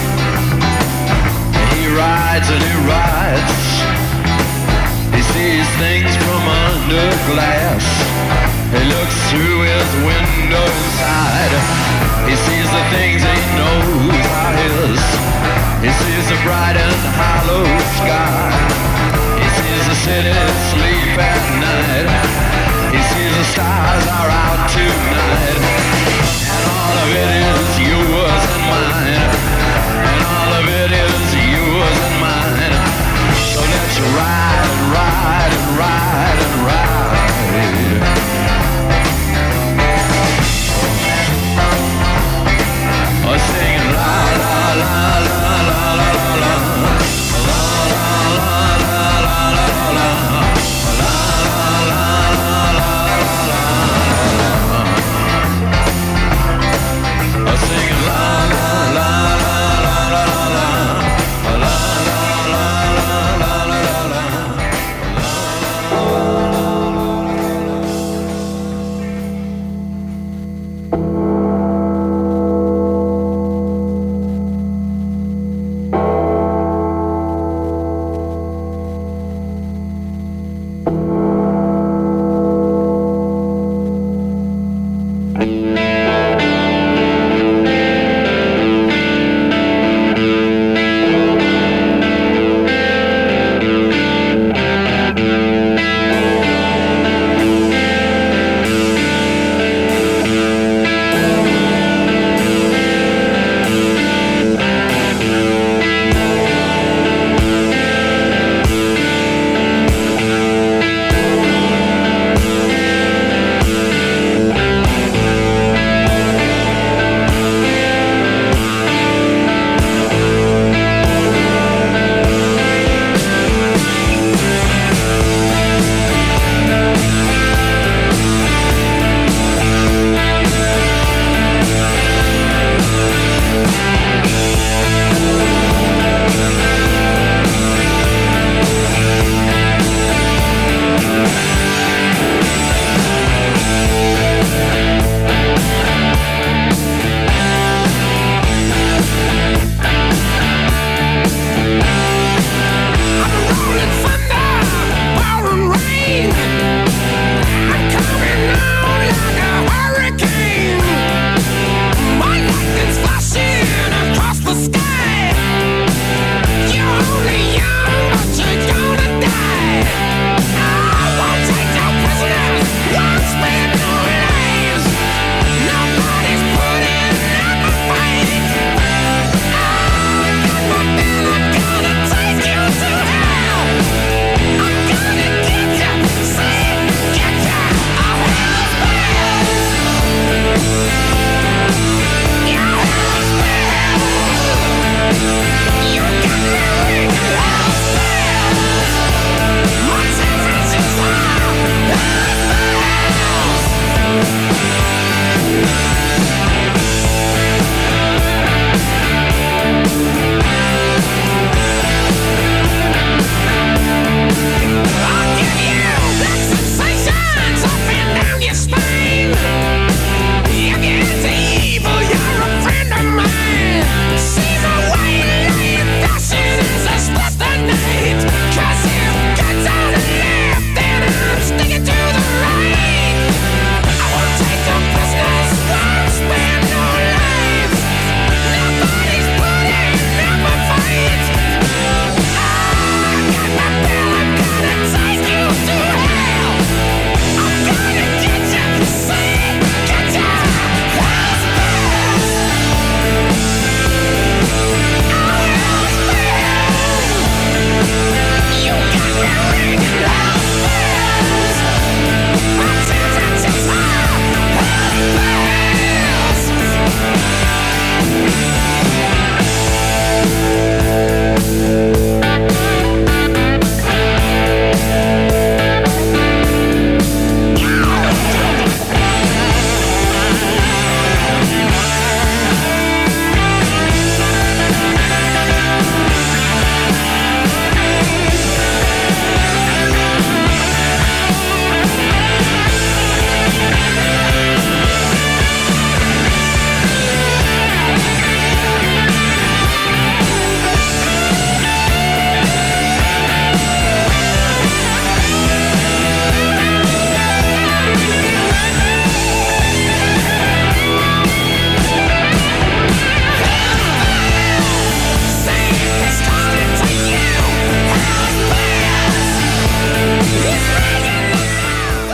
Speaker 2: he rides and he rides. He sees things from under glass. He looks through his window inside. He sees the things he knows are his. He sees the bright and hollow sky. He sees the city sleep at night. He sees the stars are out tonight. And all of it is yours and mine. And all of it is yours and mine. So let's ride and ride and ride and ride. Oh, singing la la la la la la la la. La la la la la la la. La la la la la la la. Oh, singing la la la la la la la. La la la la la la la.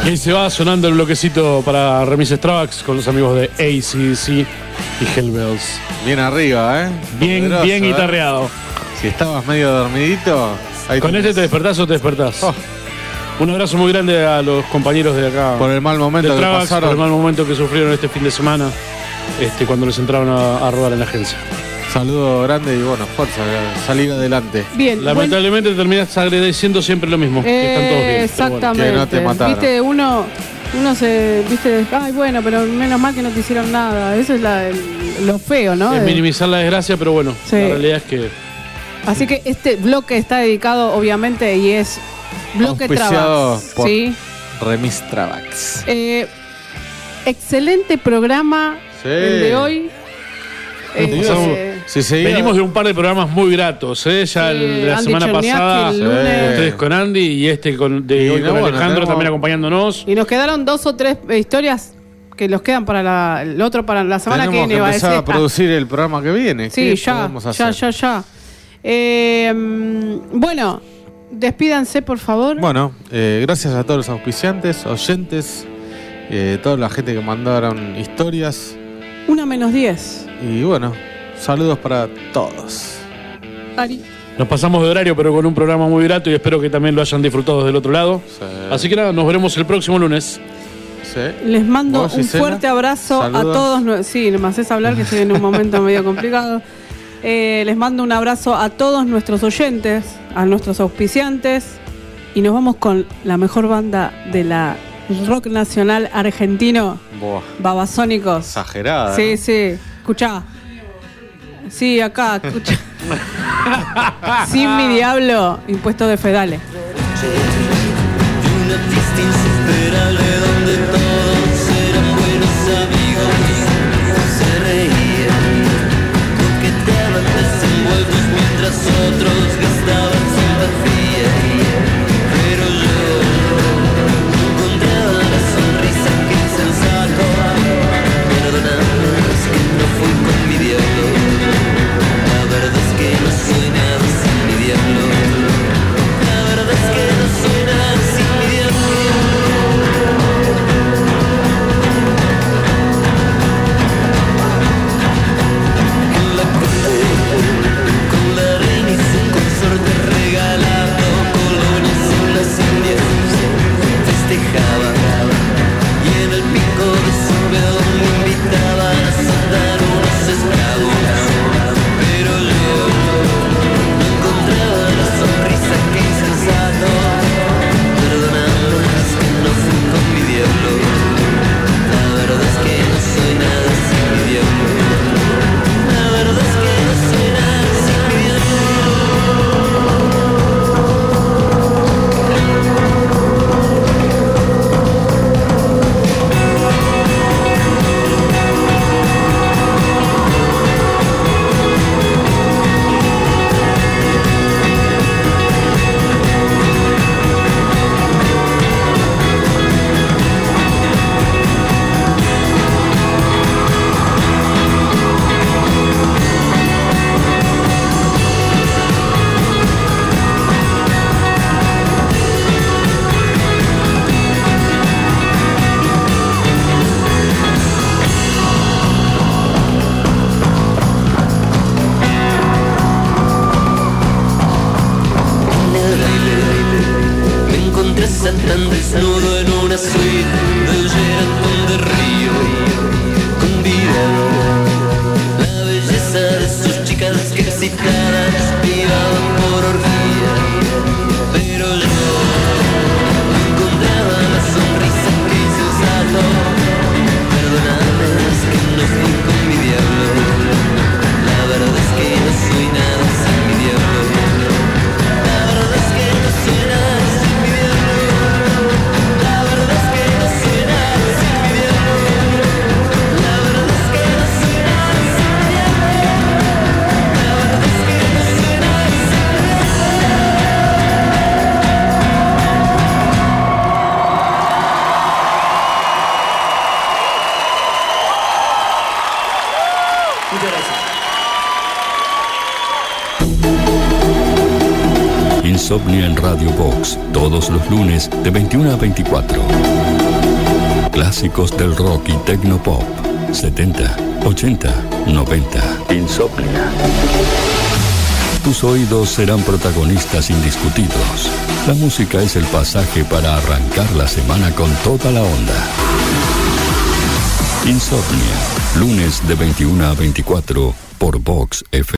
Speaker 4: Y ahí se va sonando el bloquecito para Remises Travax con los amigos de A C D C y Hellbells.
Speaker 5: Bien arriba, ¿eh?
Speaker 4: Bien,
Speaker 5: Poderoso,
Speaker 4: bien
Speaker 5: ¿eh?
Speaker 4: guitarreado.
Speaker 5: Si estabas medio dormidito... ahí
Speaker 4: ¿Con
Speaker 5: tenés.
Speaker 4: este te despertás o te despertás?
Speaker 5: Oh.
Speaker 4: Un abrazo muy grande a los compañeros de acá.
Speaker 5: Por el mal momento
Speaker 4: de
Speaker 5: que
Speaker 4: Travax,
Speaker 5: pasaron.
Speaker 4: por el mal momento que sufrieron este fin de semana, este, cuando les entraron a, a robar en la agencia.
Speaker 5: Saludo grande y bueno, fuerza, salir adelante.
Speaker 3: Bien,
Speaker 4: Lamentablemente terminás agradeciendo siempre lo mismo. que están todos bien.
Speaker 3: Eh,
Speaker 4: pero
Speaker 3: exactamente.
Speaker 4: bueno. Que no te mataron.
Speaker 3: Viste, uno, uno se, viste, ay bueno, pero menos mal que no te hicieron nada. Eso es la, el- lo feo, ¿no?
Speaker 4: Es
Speaker 3: De-
Speaker 4: minimizar la desgracia, pero bueno,
Speaker 3: Sí.
Speaker 4: la realidad es que
Speaker 3: Así que este bloque está dedicado, obviamente, y es bloque
Speaker 5: Auspiciado
Speaker 3: Travax.
Speaker 5: por
Speaker 3: ¿Sí?
Speaker 5: Remis Travax.
Speaker 3: Eh, excelente programa
Speaker 4: Sí.
Speaker 3: el de hoy. Eh,
Speaker 5: Si seguía-
Speaker 4: venimos de un par de programas muy gratos, ¿eh? Ya
Speaker 3: Sí,
Speaker 4: el de la
Speaker 3: Andy
Speaker 4: semana
Speaker 3: Cherniak
Speaker 4: pasada,
Speaker 3: el lunes.
Speaker 4: ustedes con Andy y este con, de
Speaker 5: Y
Speaker 4: hoy
Speaker 5: no,
Speaker 4: con
Speaker 5: bueno,
Speaker 4: Alejandro
Speaker 5: tenemos-
Speaker 4: también acompañándonos.
Speaker 3: Y nos quedaron dos o tres eh, historias que los quedan para la, el otro para la semana
Speaker 5: Tenemos
Speaker 3: que viene.
Speaker 5: que
Speaker 3: va a
Speaker 5: empezar
Speaker 3: decir.
Speaker 5: a producir el programa que viene.
Speaker 3: Sí,
Speaker 5: ¿Qué
Speaker 3: ya,
Speaker 5: podemos
Speaker 3: ya,
Speaker 5: hacer?
Speaker 3: ya, ya. Eh, mm, bueno, despídanse, por favor.
Speaker 5: Bueno, eh, gracias a todos los auspiciantes, oyentes, eh, toda la gente que mandaron historias.
Speaker 3: Una menos diez.
Speaker 5: Y bueno, saludos para todos.
Speaker 3: Ari.
Speaker 4: Nos pasamos de horario, pero con un programa muy grato y espero que también lo hayan disfrutado del otro lado. Así que nada, nos veremos el próximo lunes.
Speaker 3: Les mando
Speaker 4: ¿Vos,
Speaker 3: un
Speaker 4: Gisela?
Speaker 3: fuerte abrazo
Speaker 4: Saludos.
Speaker 3: a todos. nue- Sí, me haces hablar que estoy en un momento medio complicado. Eh, les mando un abrazo a todos nuestros oyentes, a nuestros auspiciantes. Y nos vamos con la mejor banda de la rock nacional argentino,
Speaker 5: Buah,
Speaker 3: Babasónicos.
Speaker 5: exagerada.
Speaker 3: Sí,
Speaker 5: ¿no?
Speaker 3: sí. Escuchá. Sí, acá, escucha. Sin mi diablo, impuesto de fedales.
Speaker 2: Una fiesta insuperable donde todos eran buenos amigos. Se reían, coqueteaban desenvueltos mientras otros gastaban simpatía. Pero yo no encontraba la sonrisa que insensato. Perdoname, es que no fui con mi diablo. La verdad es que no soy nada sin mi diablo. La verdad es que no soy nada sin mi diablo. En la corte, con la reina y su consorte regalando colonias en las Indias, festejaban. Y en el pico de su peón me invitaban a saltar unos esclavos. Pero yo no encontraba la sonrisa que insensato. Perdoname, es que no fui con mi diablo. La verdad es que no soy nada sin mi diablo. La verdad es que no soy nada sin mi diablo. En el baile me encontré saltando desnudo en una suite del Sheraton de Río, convidado la belleza de sus chicas que excitadas vivaban por orgía. Pero yo no encontraba la sonrisa que insensato. Perdoname, es que no fui con mi diablo. La verdad es que no soy nada sin mi diablo. La verdad es que no soy nada sin mi diablo. La verdad es que no soy
Speaker 13: Insomnia en Radio Box, todos los lunes de veintiuno a veinticuatro. Clásicos del rock y tecnopop, setenta, ochenta, noventa. Insomnia. Tus oídos serán protagonistas indiscutidos. La música es el pasaje para arrancar la semana con toda la onda. Insomnia, lunes de veintiuno a veinticuatro por Vox F M.